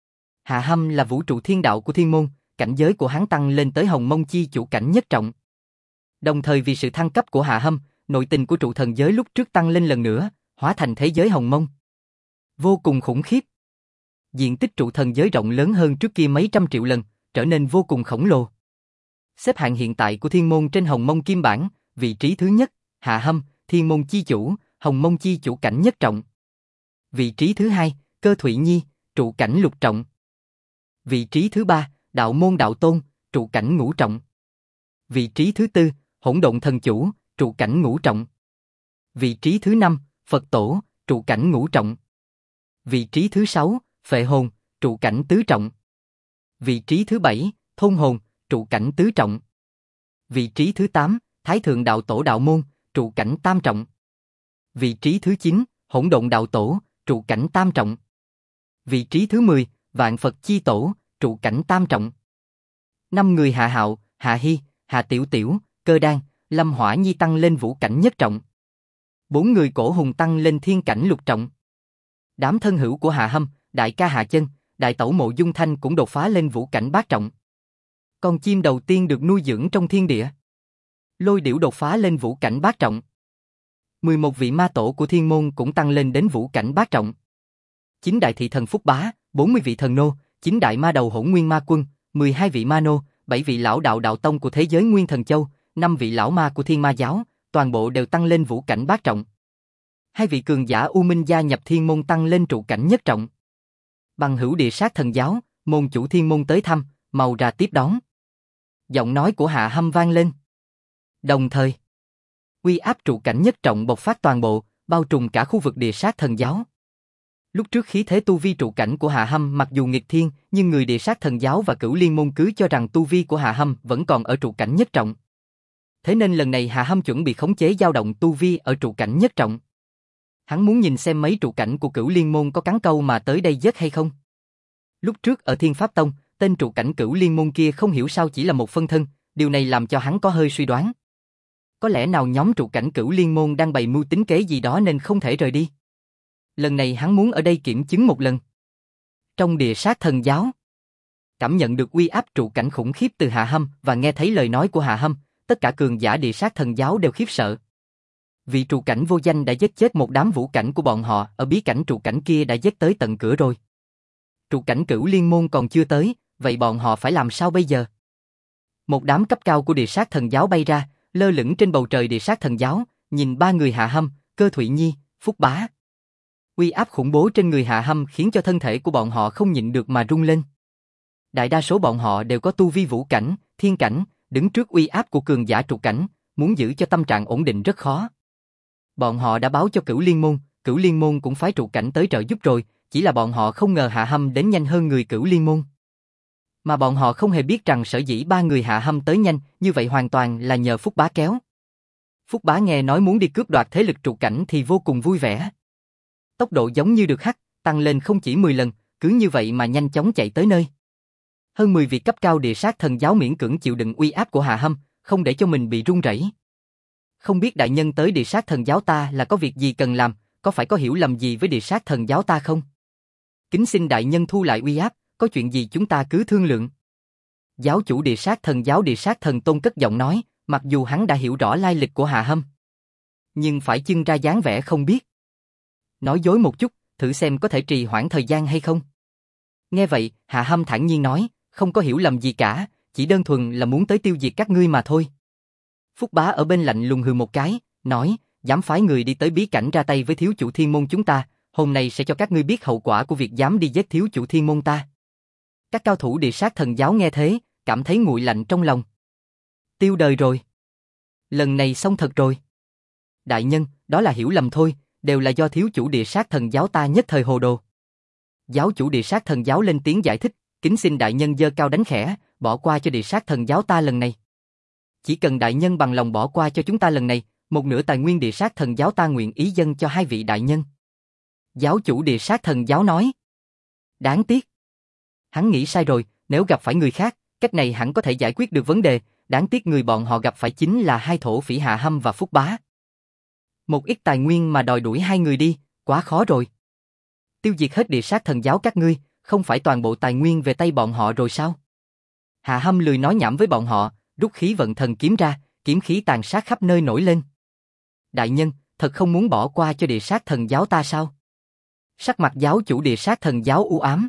Hạ Hâm là vũ trụ thiên đạo của thiên môn, cảnh giới của hắn tăng lên tới Hồng Mông chi chủ cảnh nhất trọng. Đồng thời vì sự thăng cấp của Hạ Hâm, nội tình của trụ thần giới lúc trước tăng lên lần nữa, hóa thành thế giới Hồng Mông. Vô cùng khủng khiếp. Diện tích trụ thần giới rộng lớn hơn trước kia mấy trăm triệu lần, trở nên vô cùng khổng lồ. Xếp hạng hiện tại của thiên môn trên Hồng Mông kim bản, vị trí thứ nhất, Hạ Hâm, thiên môn chi chủ, Hồng Mông chi chủ cảnh nhất trọng. Vị trí thứ hai, Cơ Thụy Nhi, trụ cảnh lục trọng. Vị trí thứ ba, Đạo Môn Đạo Tôn, trụ cảnh ngũ trọng. Vị trí thứ tư, Hỗn Độn Thần Chủ, trụ cảnh ngũ trọng. Vị trí thứ 5, Phật tổ, trụ cảnh ngũ trọng. Vị trí thứ 6, Phệ hồn, trụ cảnh tứ trọng. Vị trí thứ 7, Thôn hồn, trụ cảnh tứ trọng. Vị trí thứ 8, Thái thượng đạo tổ đạo môn, trụ cảnh tam trọng. Vị trí thứ 9, Hỗn độn đạo tổ, trụ cảnh tam trọng. Vị trí thứ 10, Vạn Phật chi tổ, trụ cảnh tam trọng. 5 người Hạ Hạo, Hạ Hy, Hạ Tiểu Tiểu, Cơ Đan, Lâm Hỏa Nhi tăng lên vũ cảnh nhất trọng. 4 người Cổ Hùng tăng lên thiên cảnh lục trọng. Đám thân hữu của Hạ Hâm, đại ca Hạ Chân, đại tẩu Mộ Dung Thanh cũng đột phá lên vũ cảnh bát trọng. Con chim đầu tiên được nuôi dưỡng trong thiên địa. Lôi Điểu đột phá lên vũ cảnh bát trọng. 11 vị ma tổ của thiên môn cũng tăng lên đến vũ cảnh bát trọng. 9 đại thị thần Phúc Bá, 40 vị thần nô, 9 đại ma đầu Hỗn Nguyên Ma Quân, 12 vị ma nô, 7 vị lão đạo đạo tông của thế giới Nguyên Thần Châu, 5 vị lão ma của Thiên Ma giáo, toàn bộ đều tăng lên vũ cảnh bát trọng. 2 vị cường giả U Minh gia nhập thiên môn tăng lên trụ cảnh nhất trọng. Bằng hữu Địa Sát Thần giáo, môn chủ thiên môn tới thăm, mau ra tiếp đón. Giọng nói của Hạ Hâm vang lên. Đồng thời, uy áp trụ cảnh nhất trọng bộc phát toàn bộ, bao trùm cả khu vực Địa Sát Thần giáo. Lúc trước khí thế tu vi trụ cảnh của Hạ Hâm mặc dù nghịch thiên, nhưng người Địa Sát Thần giáo và Cửu Liên môn cứ cho rằng tu vi của Hạ Hâm vẫn còn ở trụ cảnh nhất trọng. Thế nên lần này Hạ Hâm chuẩn bị khống chế dao động tu vi ở trụ cảnh nhất trọng. Hắn muốn nhìn xem mấy trụ cảnh của Cửu Liên môn có cắn câu mà tới đây giết hay không. Lúc trước ở Thiên Pháp Tông, tên trụ cảnh Cửu Liên môn kia không hiểu sao chỉ là một phân thân, điều này làm cho hắn có hơi suy đoán. Có lẽ nào nhóm trụ cảnh Cửu Liên môn đang bày mưu tính kế gì đó nên không thể rời đi. Lần này hắn muốn ở đây kiểm chứng một lần. Trong Địa Sát Thần giáo, cảm nhận được uy áp trụ cảnh khủng khiếp từ Hạ Hâm và nghe thấy lời nói của Hạ Hâm, tất cả cường giả Địa Sát Thần giáo đều khiếp sợ. Vị trụ cảnh vô danh đã giết chết một đám vũ cảnh của bọn họ, ở bí cảnh trụ cảnh kia đã giết tới tận cửa rồi. Trụ cảnh Cửu Liên môn còn chưa tới, vậy bọn họ phải làm sao bây giờ? Một đám cấp cao của Địa Sát Thần giáo bay ra, lơ lửng trên bầu trời Địa Sát Thần giáo, nhìn ba người Hạ Hâm, Cơ Thụy Nhi, Phúc Bá. Uy áp khủng bố trên người Hạ Hâm khiến cho thân thể của bọn họ không nhịn được mà rung lên. Đại đa số bọn họ đều có tu vi vũ cảnh, thiên cảnh, đứng trước uy áp của cường giả trụ cảnh, muốn giữ cho tâm trạng ổn định rất khó. Bọn họ đã báo cho Cửu Liên môn cũng phái trụ cảnh tới trợ giúp rồi, chỉ là bọn họ không ngờ Hạ Hâm đến nhanh hơn người Cửu Liên môn. Mà bọn họ không hề biết rằng sở dĩ ba người Hạ Hâm tới nhanh, như vậy hoàn toàn là nhờ Phúc Bá kéo. Phúc Bá nghe nói muốn đi cướp đoạt thế lực trụ cảnh thì vô cùng vui vẻ. Tốc độ giống như được hắc, tăng lên không chỉ 10 lần, cứ như vậy mà nhanh chóng chạy tới nơi. Hơn 10 vị cấp cao Địa Sát Thần giáo miễn cưỡng chịu đựng uy áp của Hạ Hâm, không để cho mình bị run rẩy. Không biết đại nhân tới Địa Sát Thần giáo ta là có việc gì cần làm, có phải có hiểu lầm gì với Địa Sát Thần giáo ta không? Kính xin đại nhân thu lại uy áp, có chuyện gì chúng ta cứ thương lượng. Giáo chủ Địa Sát Thần giáo Địa Sát Thần Tôn cất giọng nói, mặc dù hắn đã hiểu rõ lai lịch của Hạ Hâm, nhưng phải trưng ra dáng vẻ không biết. Nói dối một chút, thử xem có thể trì hoãn thời gian hay không. Nghe vậy, Hạ Hâm thản nhiên nói, không có hiểu lầm gì cả, chỉ đơn thuần là muốn tới tiêu diệt các ngươi mà thôi. Phúc Bá ở bên lạnh lùng hừ một cái, nói, dám phái người đi tới bí cảnh ra tay với thiếu chủ thiên môn chúng ta, hôm nay sẽ cho các ngươi biết hậu quả của việc dám đi giết thiếu chủ thiên môn ta. Các cao thủ Địa Sát Thần giáo nghe thế, cảm thấy nguội lạnh trong lòng. Tiêu đời rồi. Lần này xong thật rồi. Đại nhân, đó là hiểu lầm thôi, đều là do thiếu chủ Địa Sát Thần giáo ta nhất thời hồ đồ. Giáo chủ Địa Sát Thần giáo lên tiếng giải thích, kính xin đại nhân giơ cao đánh khẽ, bỏ qua cho Địa Sát Thần giáo ta lần này. Chỉ cần đại nhân bằng lòng bỏ qua cho chúng ta lần này, một nửa tài nguyên Địa Sát Thần giáo ta nguyện ý dâng cho hai vị đại nhân. Giáo chủ Địa Sát Thần giáo nói. Đáng tiếc. Hắn nghĩ sai rồi, nếu gặp phải người khác, cách này hẳn có thể giải quyết được vấn đề, đáng tiếc người bọn họ gặp phải chính là hai thổ phỉ Hạ Hâm và Phúc Bá. Một ít tài nguyên mà đòi đuổi hai người đi, quá khó rồi. Tiêu diệt hết Địa Sát Thần giáo các ngươi, không phải toàn bộ tài nguyên về tay bọn họ rồi sao? Hạ Hâm lười nói nhảm với bọn họ, rút khí vận thần kiếm ra, kiếm khí tàn sát khắp nơi nổi lên. Đại nhân, thật không muốn bỏ qua cho Địa Sát Thần giáo ta sao? Sắc mặt giáo chủ Địa Sát Thần giáo u ám.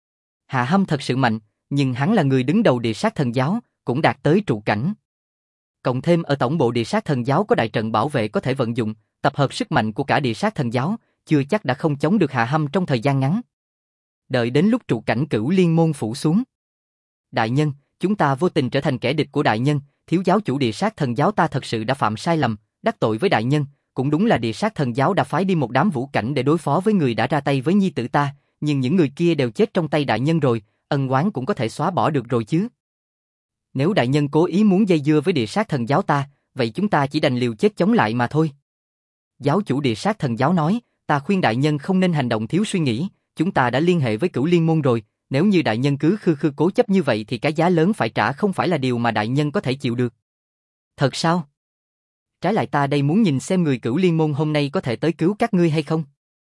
Hạ Hâm thật sự mạnh, nhưng hắn là người đứng đầu Địa Sát Thần giáo, cũng đạt tới trụ cảnh. Cộng thêm ở tổng bộ Địa Sát Thần giáo có đại trận bảo vệ có thể vận dụng, tập hợp sức mạnh của cả Địa Sát Thần giáo, chưa chắc đã không chống được Hạ Hâm trong thời gian ngắn. Đợi đến lúc trụ cảnh Cửu Liên môn phủ xuống. Đại nhân, chúng ta vô tình trở thành kẻ địch của đại nhân, thiếu giáo chủ Địa Sát Thần giáo ta thật sự đã phạm sai lầm, đắc tội với đại nhân, cũng đúng là địa sát thần giáo đã phái đi một đám vũ cảnh để đối phó với người đã ra tay với nhi tử ta, nhưng những người kia đều chết trong tay đại nhân rồi, ân oán cũng có thể xóa bỏ được rồi chứ. Nếu đại nhân cố ý muốn dây dưa với địa sát thần giáo ta, vậy chúng ta chỉ đành liều chết chống lại mà thôi. Giáo chủ địa sát thần giáo nói, ta khuyên đại nhân không nên hành động thiếu suy nghĩ, chúng ta đã liên hệ với Cửu Liên môn rồi, nếu như đại nhân cứ khư khư cố chấp như vậy thì cái giá lớn phải trả không phải là điều mà đại nhân có thể chịu được. Thật sao? Trái lại ta đây muốn nhìn xem người Cửu Liên môn hôm nay có thể tới cứu các ngươi hay không.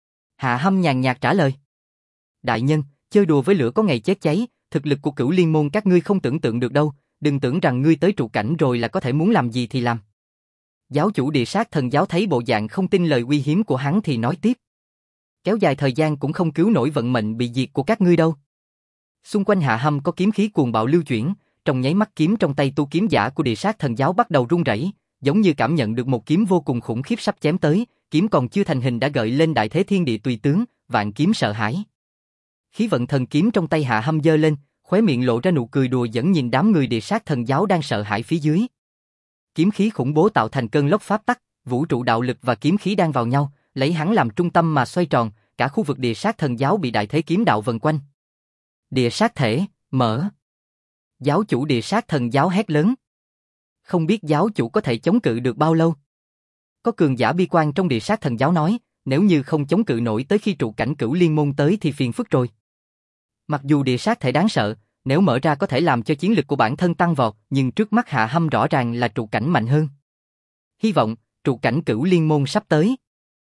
Hạ Hâm nhàn nhạt trả lời. Đại nhân, chơi đùa với lửa có ngày chết cháy, thực lực của Cửu Liên môn các ngươi không tưởng tượng được đâu, đừng tưởng rằng ngươi tới trụ cảnh rồi là có thể muốn làm gì thì làm. Giáo chủ địa sát thần giáo thấy bộ dạng không tin lời uy hiếm của hắn thì nói tiếp. Kéo dài thời gian cũng không cứu nổi vận mệnh bị diệt của các ngươi đâu. Xung quanh Hạ Hâm có kiếm khí cuồng bạo lưu chuyển, trong nháy mắt kiếm trong tay tu kiếm giả của địa sát thần giáo bắt đầu rung rẩy, giống như cảm nhận được một kiếm vô cùng khủng khiếp sắp chém tới, kiếm còn chưa thành hình đã gợi lên đại thế thiên địa tùy tướng, vạn kiếm sợ hãi. Khí vận thần kiếm trong tay Hạ Hâm giơ lên, khóe miệng lộ ra nụ cười đùa giỡn nhìn đám người địa sát thần giáo đang sợ hãi phía dưới. Kiếm khí khủng bố tạo thành cơn lốc pháp tắc, vũ trụ đạo lực và kiếm khí đang vào nhau, lấy hắn làm trung tâm mà xoay tròn, cả khu vực địa sát thần giáo bị đại thế kiếm đạo vần quanh. Địa sát thể, mở. Giáo chủ địa sát thần giáo hét lớn. Không biết giáo chủ có thể chống cự được bao lâu? Có cường giả bi quan trong địa sát thần giáo nói, nếu như không chống cự nổi tới khi trụ cảnh Cửu Liên môn tới thì phiền phức rồi. Mặc dù địa sát thể đáng sợ, nếu mở ra có thể làm cho chiến lực của bản thân tăng vọt, nhưng trước mắt Hạ Hâm rõ ràng là trụ cảnh mạnh hơn. Hy vọng, trụ cảnh Cửu Liên môn sắp tới.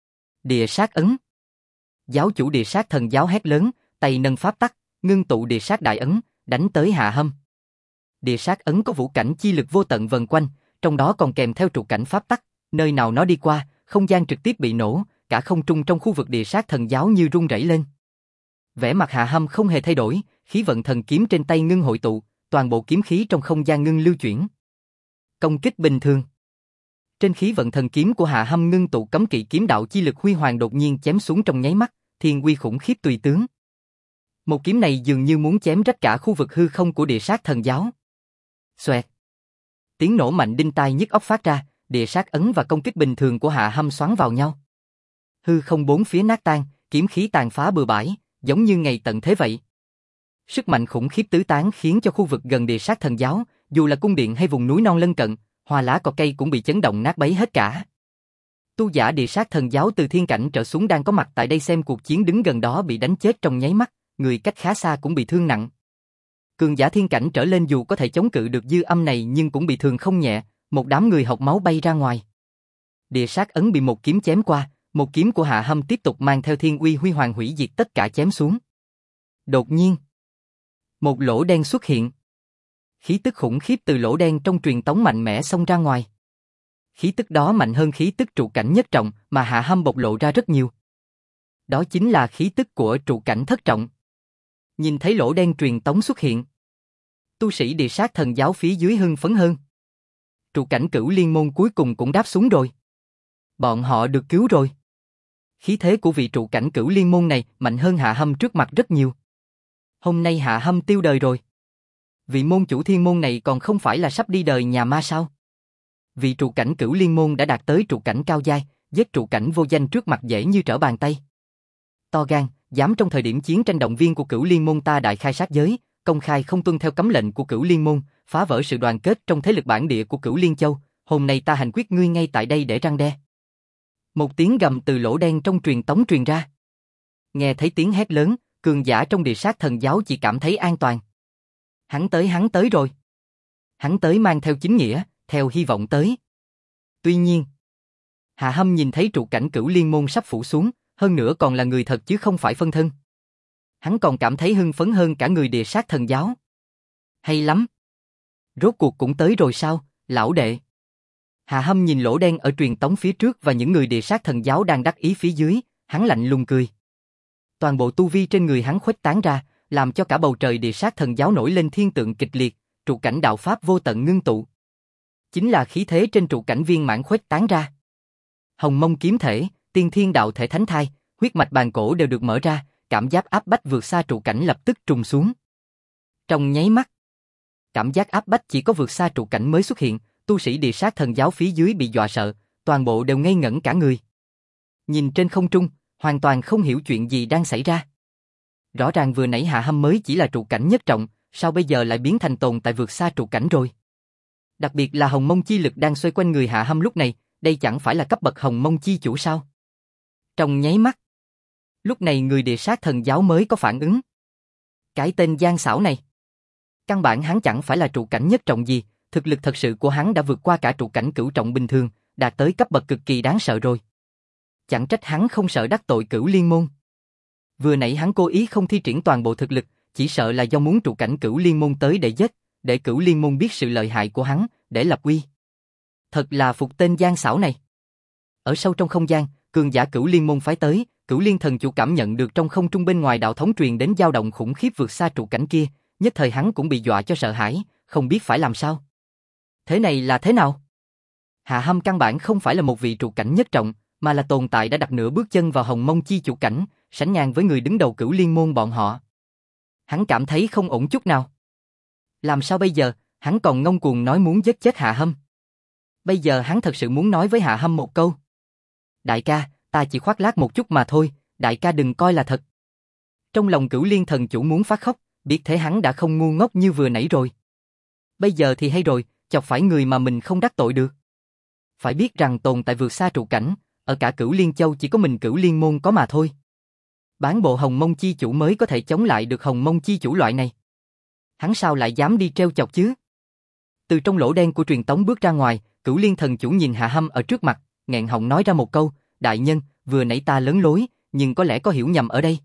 Địa sát ấn. Giáo chủ địa sát thần giáo hét lớn, tay nâng pháp tắc, ngưng tụ địa sát đại ấn, đánh tới Hạ Hâm. Địa sát ấn có vũ cảnh chi lực vô tận vần quanh, trong đó còn kèm theo trụ cảnh pháp tắc, nơi nào nó đi qua, không gian trực tiếp bị nổ, cả không trung trong khu vực địa sát thần giáo như rung rẩy lên. Vẻ mặt Hạ Hâm không hề thay đổi, khí vận thần kiếm trên tay ngưng hội tụ, toàn bộ kiếm khí trong không gian ngưng lưu chuyển. Công kích bình thường. Trên khí vận thần kiếm của Hạ Hâm ngưng tụ cấm kỵ kiếm đạo chi lực huy hoàng đột nhiên chém xuống trong nháy mắt, thiên uy khủng khiếp tùy tướng. Một kiếm này dường như muốn chém rách cả khu vực hư không của địa sát thần giáo. Xoẹt. Tiếng nổ mạnh đinh tai nhức óc phát ra, địa sát ấn và công kích bình thường của Hạ Hâm xoắn vào nhau. Hư không bốn phía nát tan, kiếm khí tàn phá bừa bãi, giống như ngày tận thế vậy. Sức mạnh khủng khiếp tứ tán khiến cho khu vực gần địa sát thần giáo, dù là cung điện hay vùng núi non lân cận, hoa lá cỏ cây cũng bị chấn động nát bấy hết cả. Tu giả địa sát thần giáo từ thiên cảnh trở xuống đang có mặt tại đây xem cuộc chiến đứng gần đó bị đánh chết trong nháy mắt, người cách khá xa cũng bị thương nặng. Cường giả thiên cảnh trở lên dù có thể chống cự được dư âm này nhưng cũng bị thương không nhẹ, một đám người học máu bay ra ngoài. Địa sát ấn bị một kiếm chém qua, một kiếm của Hạ Hâm tiếp tục mang theo thiên uy huy hoàng hủy diệt tất cả chém xuống. Đột nhiên, một lỗ đen xuất hiện. Khí tức khủng khiếp từ lỗ đen trong truyền tống mạnh mẽ xông ra ngoài. Khí tức đó mạnh hơn khí tức trụ cảnh nhất trọng mà Hạ Hâm bộc lộ ra rất nhiều. Đó chính là khí tức của trụ cảnh thất trọng. Nhìn thấy lỗ đen truyền tống xuất hiện, tu sĩ địa sát thần giáo phía dưới hưng phấn hơn. Trụ cảnh Cửu Liên môn cuối cùng cũng đáp xuống rồi. Bọn họ được cứu rồi. Khí thế của vị trụ cảnh Cửu Liên môn này mạnh hơn Hạ Hâm trước mặt rất nhiều. Hôm nay Hạ Hâm tiêu đời rồi. Vị môn chủ thiên môn này còn không phải là sắp đi đời nhà ma sao? Vị trụ cảnh Cửu Liên môn đã đạt tới trụ cảnh cao giai, giết trụ cảnh vô danh trước mặt dễ như trở bàn tay. To gan, dám trong thời điểm chiến tranh động viên của Cửu Liên môn ta đại khai sát giới, công khai không tuân theo cấm lệnh của Cửu Liên môn, phá vỡ sự đoàn kết trong thế lực bản địa của Cửu Liên Châu, hôm nay ta hành quyết ngươi ngay tại đây để răn đe. Một tiếng gầm từ lỗ đen trong truyền tống truyền ra. Nghe thấy tiếng hét lớn, cường giả trong địa sát thần giáo chỉ cảm thấy an toàn. Hắn tới rồi. Hắn tới mang theo chính nghĩa, theo hy vọng tới. Tuy nhiên, Hạ Hâm nhìn thấy trụ cảnh Cửu Liên môn sắp phủ xuống, hơn nữa còn là người thật chứ không phải phân thân. Hắn còn cảm thấy hưng phấn hơn cả người địa sát thần giáo. Hay lắm. Rốt cuộc cũng tới rồi sao, lão đệ? Hạ Hâm nhìn lỗ đen ở truyền tống phía trước và những người địa sát thần giáo đang đắc ý phía dưới, hắn lạnh lùng cười. Toàn bộ tu vi trên người hắn khuếch tán ra, làm cho cả bầu trời địa sát thần giáo nổi lên thiên tượng kịch liệt, trụ cảnh đạo pháp vô tận ngưng tụ. Chính là khí thế trên trụ cảnh viên mãn khuếch tán ra. Hồng mông kiếm thể, tiên thiên đạo thể thánh thai, huyết mạch bàn cổ đều được mở ra, cảm giác áp bách vượt xa trụ cảnh lập tức trùng xuống. Trong nháy mắt, cảm giác áp bách chỉ có vượt xa trụ cảnh mới xuất hiện, tu sĩ địa sát thần giáo phía dưới bị dọa sợ, toàn bộ đều ngây ngẩn cả người. Nhìn trên không trung, hoàn toàn không hiểu chuyện gì đang xảy ra. Rõ ràng vừa nãy Hạ Hâm mới chỉ là trụ cảnh nhất trọng, sao bây giờ lại biến thành tồn tại vượt xa trụ cảnh rồi? Đặc biệt là hồng mông chi lực đang xoay quanh người Hạ Hâm lúc này, đây chẳng phải là cấp bậc hồng mông chi chủ sao? Trong nháy mắt, lúc này người địa sát thần giáo mới có phản ứng. Cái tên gian xảo này, căn bản hắn chẳng phải là trụ cảnh nhất trọng gì, thực lực thật sự của hắn đã vượt qua cả trụ cảnh cửu trọng bình thường, đạt tới cấp bậc cực kỳ đáng sợ rồi. Chẳng trách hắn không sợ đắc tội Cửu Liên môn. Vừa nãy hắn cố ý không thi triển toàn bộ thực lực, chỉ sợ là do muốn trụ cảnh Cửu Liên môn tới để giết, để Cửu Liên môn biết sự lợi hại của hắn, để lập uy. Thật là phục tên gian xảo này. Ở sâu trong không gian, cường giả Cửu Liên môn phái tới, Cửu Liên thần chủ cảm nhận được trong không trung bên ngoài đạo thống truyền đến dao động khủng khiếp vượt xa trụ cảnh kia, nhất thời hắn cũng bị dọa cho sợ hãi, không biết phải làm sao. Thế này là thế nào? Hạ Hâm căn bản không phải là một vị trụ cảnh nhất trọng, mà là tồn tại đã đặt nửa bước chân vào hồng mông chi chủ cảnh, sánh ngang với người đứng đầu Cửu Liên môn bọn họ. Hắn cảm thấy không ổn chút nào. Làm sao bây giờ, hắn còn ngông cuồng nói muốn giết chết Hạ Hâm. Bây giờ hắn thật sự muốn nói với Hạ Hâm một câu. Đại ca, ta chỉ khoác lác một chút mà thôi, đại ca đừng coi là thật. Trong lòng Cửu Liên thần chủ muốn phát khóc, biết thế hắn đã không ngu ngốc như vừa nãy rồi. Bây giờ thì hay rồi, chọc phải người mà mình không đắc tội được. Phải biết rằng tồn tại vượt xa trụ cảnh, ở cả Cửu Liên Châu chỉ có mình Cửu Liên môn có mà thôi. Bán bộ hồng mông chi chủ mới có thể chống lại được hồng mông chi chủ loại này. Hắn sao lại dám đi trêu chọc chứ? Từ trong lỗ đen của truyền tống bước ra ngoài, Cửu Liên thần chủ nhìn Hạ Hâm ở trước mặt, nghẹn họng nói ra một câu, đại nhân, vừa nãy ta lớn lối, nhưng có lẽ có hiểu nhầm ở đây.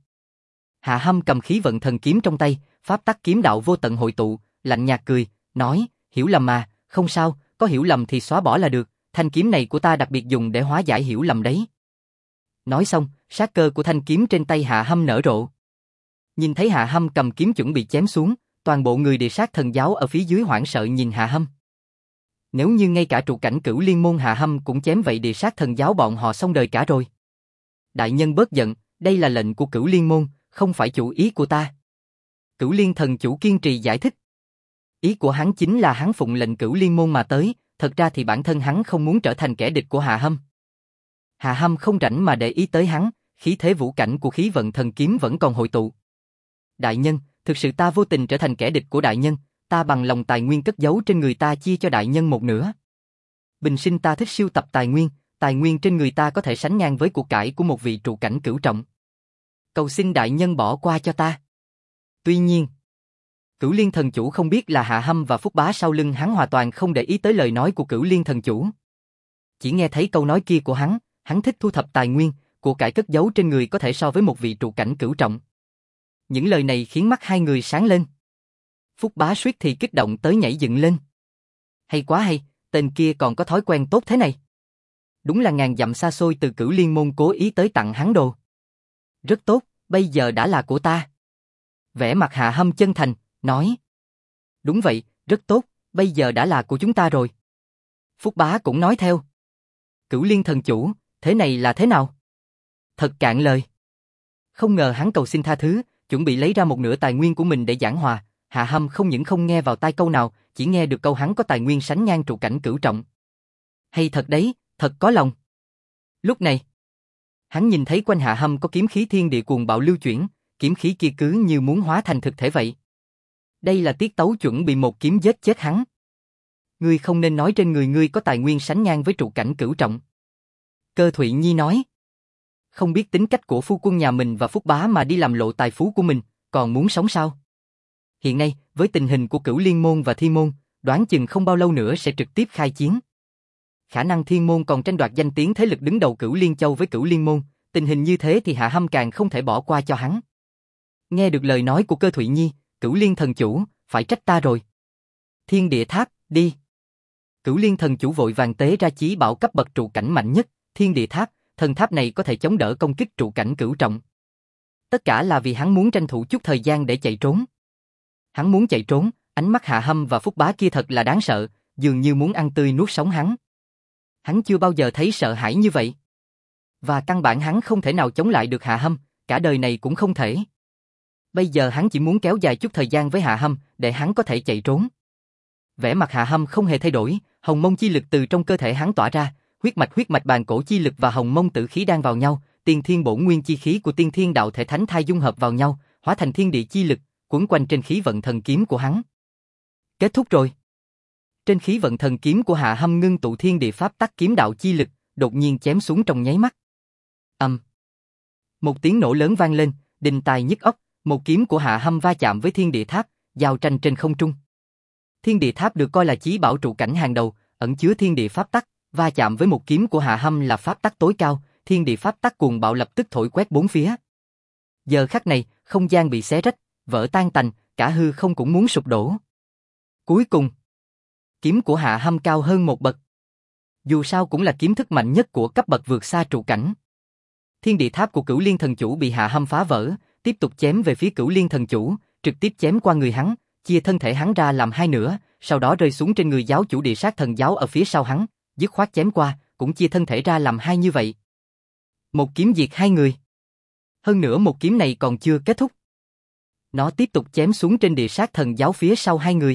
Hạ Hâm cầm khí vận thần kiếm trong tay, pháp tắc kiếm đạo vô tận hội tụ, lạnh nhạt cười, nói, hiểu lầm mà, không sao, có hiểu lầm thì xóa bỏ là được, thanh kiếm này của ta đặc biệt dùng để hóa giải hiểu lầm đấy. Nói xong, sát cơ của thanh kiếm trên tay Hạ Hâm nở rộ. Nhìn thấy Hạ Hâm cầm kiếm chuẩn bị chém xuống, toàn bộ người địa sát thần giáo ở phía dưới hoảng sợ nhìn Hạ Hâm. Nếu như ngay cả trụ cảnh Cửu Liên môn Hạ Hâm cũng chém vậy địa sát thần giáo bọn họ xong đời cả rồi. Đại nhân bớt giận, đây là lệnh của Cửu Liên môn, không phải chủ ý của ta. Cửu Liên thần chủ kiên trì giải thích. Ý của hắn chính là hắn phụng lệnh Cửu Liên môn mà tới, thật ra thì bản thân hắn không muốn trở thành kẻ địch của Hạ Hâm. Hạ Hâm không rảnh mà để ý tới hắn, khí thế vũ cảnh của khí vận thần kiếm vẫn còn hội tụ. Đại nhân, thực sự ta vô tình trở thành kẻ địch của đại nhân, ta bằng lòng tài nguyên cất giấu trên người ta chia cho đại nhân một nửa. Bình sinh ta thích sưu tập tài nguyên trên người ta có thể sánh ngang với của cải của một vị trụ cảnh cửu trọng. Cầu xin đại nhân bỏ qua cho ta. Tuy nhiên, Cửu Liên thần chủ không biết là Hạ Hâm và Phúc Bá sau lưng hắn hoàn toàn không để ý tới lời nói của Cửu Liên thần chủ. Chỉ nghe thấy câu nói kia của hắn thích thu thập tài nguyên, của cải cất giấu trên người có thể so với một vị trụ cảnh cửu trọng. Những lời này khiến mắt hai người sáng lên. Phúc Bá suýt thì kích động tới nhảy dựng lên. Hay quá hay, tên kia còn có thói quen tốt thế này. Đúng là ngàn dặm xa xôi từ Cửu Liên môn cố ý tới tặng hắn đồ. Rất tốt, bây giờ đã là của ta. Vẻ mặt Hạ Hâm chân thành, nói. Đúng vậy, rất tốt, bây giờ đã là của chúng ta rồi. Phúc Bá cũng nói theo. Cửu Liên thần chủ, thế này là thế nào? Thật cạn lời. Không ngờ hắn cầu xin tha thứ, chuẩn bị lấy ra một nửa tài nguyên của mình để giảng hòa. Hạ Hâm không những không nghe vào tai câu nào, chỉ nghe được câu hắn có tài nguyên sánh ngang trụ cảnh cửu trọng. Hay thật đấy, thật có lòng. Lúc này, hắn nhìn thấy quanh Hạ Hâm có kiếm khí thiên địa cuồng bạo lưu chuyển, kiếm khí kia cứ như muốn hóa thành thực thể vậy. Đây là tiết tấu chuẩn bị một kiếm giết chết hắn. Ngươi không nên nói trên người ngươi có tài nguyên sánh ngang với trụ cảnh cửu trọng. Cơ Thụy Nhi nói. Không biết tính cách của phu quân nhà mình và Phúc Bá mà đi làm lộ tài phú của mình, còn muốn sống sao? Hiện nay, với tình hình của Cửu Liên môn và Thiên môn, đoán chừng không bao lâu nữa sẽ trực tiếp khai chiến. Khả năng Thiên môn còn tranh đoạt danh tiếng thế lực đứng đầu Cửu Liên Châu với Cửu Liên môn, tình hình như thế thì Hạ Hâm càng không thể bỏ qua cho hắn. Nghe được lời nói của Cơ Thụy Nhi, Cửu Liên thần chủ, phải trách ta rồi. Thiên địa tháp, đi. Cửu Liên thần chủ vội vàng tế ra chí bảo cấp bậc trụ cảnh mạnh nhất, Thiên địa tháp, thần tháp này có thể chống đỡ công kích trụ cảnh cửu trọng. Tất cả là vì hắn muốn tranh thủ chút thời gian để chạy trốn. Hắn muốn chạy trốn, ánh mắt Hạ Hâm và Phúc Bá kia thật là đáng sợ, dường như muốn ăn tươi nuốt sống hắn. Hắn chưa bao giờ thấy sợ hãi như vậy. Và căn bản hắn không thể nào chống lại được Hạ Hâm, cả đời này cũng không thể. Bây giờ hắn chỉ muốn kéo dài chút thời gian với Hạ Hâm, để hắn có thể chạy trốn. Vẻ mặt Hạ Hâm không hề thay đổi, hồng mông chi lực từ trong cơ thể hắn tỏa ra, huyết mạch bàn cổ chi lực và hồng mông tử khí đan vào nhau, tiên thiên bổn nguyên chi khí của tiên thiên đạo thể thánh thai dung hợp vào nhau, hóa thành thiên địa chi lực, quấn quanh trên khí vận thần kiếm của hắn. Kết thúc rồi. Trên khí vận thần kiếm của Hạ Hâm ngưng tụ thiên địa pháp tắc kiếm đạo chi lực, đột nhiên chém xuống trong nháy mắt. Một tiếng nổ lớn vang lên, đinh tai nhức óc, một kiếm của Hạ Hâm va chạm với thiên địa tháp, giao tranh trên không trung. Thiên địa tháp được coi là chí bảo trụ cảnh hàng đầu, ẩn chứa thiên địa pháp tắc, va chạm với một kiếm của Hạ Hâm là pháp tắc tối cao, thiên địa pháp tắc cuồng bạo lập tức thổi quét bốn phía. Giờ khắc này, không gian bị xé rách, vỡ tan tành, cả hư không cũng muốn sụp đổ. Cuối cùng, kiếm của Hạ Hâm cao hơn một bậc. Dù sao cũng là kiếm thức mạnh nhất của cấp bậc vượt xa trụ cảnh. Thiên địa tháp của Cửu Liên Thần Chủ bị Hạ Hâm phá vỡ, tiếp tục chém về phía Cửu Liên Thần Chủ, trực tiếp chém qua người hắn, chia thân thể hắn ra làm hai nửa, sau đó rơi xuống trên người giáo chủ Địa Sát Thần Giáo ở phía sau hắn, dứt khoát chém qua, cũng chia thân thể ra làm hai như vậy. Một kiếm diệt hai người. Hơn nữa một kiếm này còn chưa kết thúc. Nó tiếp tục chém xuống trên Địa Sát Thần Giáo phía sau hai người.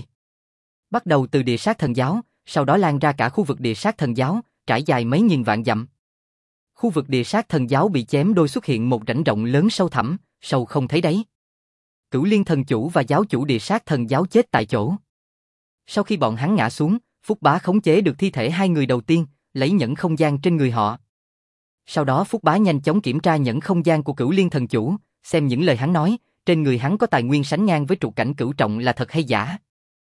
Bắt đầu từ Địa Sát Thần Giáo, sau đó lan ra cả khu vực Địa Sát Thần Giáo, trải dài mấy nghìn vạn dặm. Khu vực Địa Sát Thần Giáo bị chém đôi xuất hiện một rãnh rộng lớn sâu thẳm, sâu không thấy đáy. Cửu Liên Thần Chủ và giáo chủ Địa Sát Thần Giáo chết tại chỗ. Sau khi bọn hắn ngã xuống, Phúc Bá khống chế được thi thể hai người đầu tiên, lấy nhẫn không gian trên người họ. Sau đó Phúc Bá nhanh chóng kiểm tra nhẫn không gian của Cửu Liên Thần Chủ, xem những lời hắn nói, trên người hắn có tài nguyên sánh ngang với trụ cảnh cửu trọng là thật hay giả.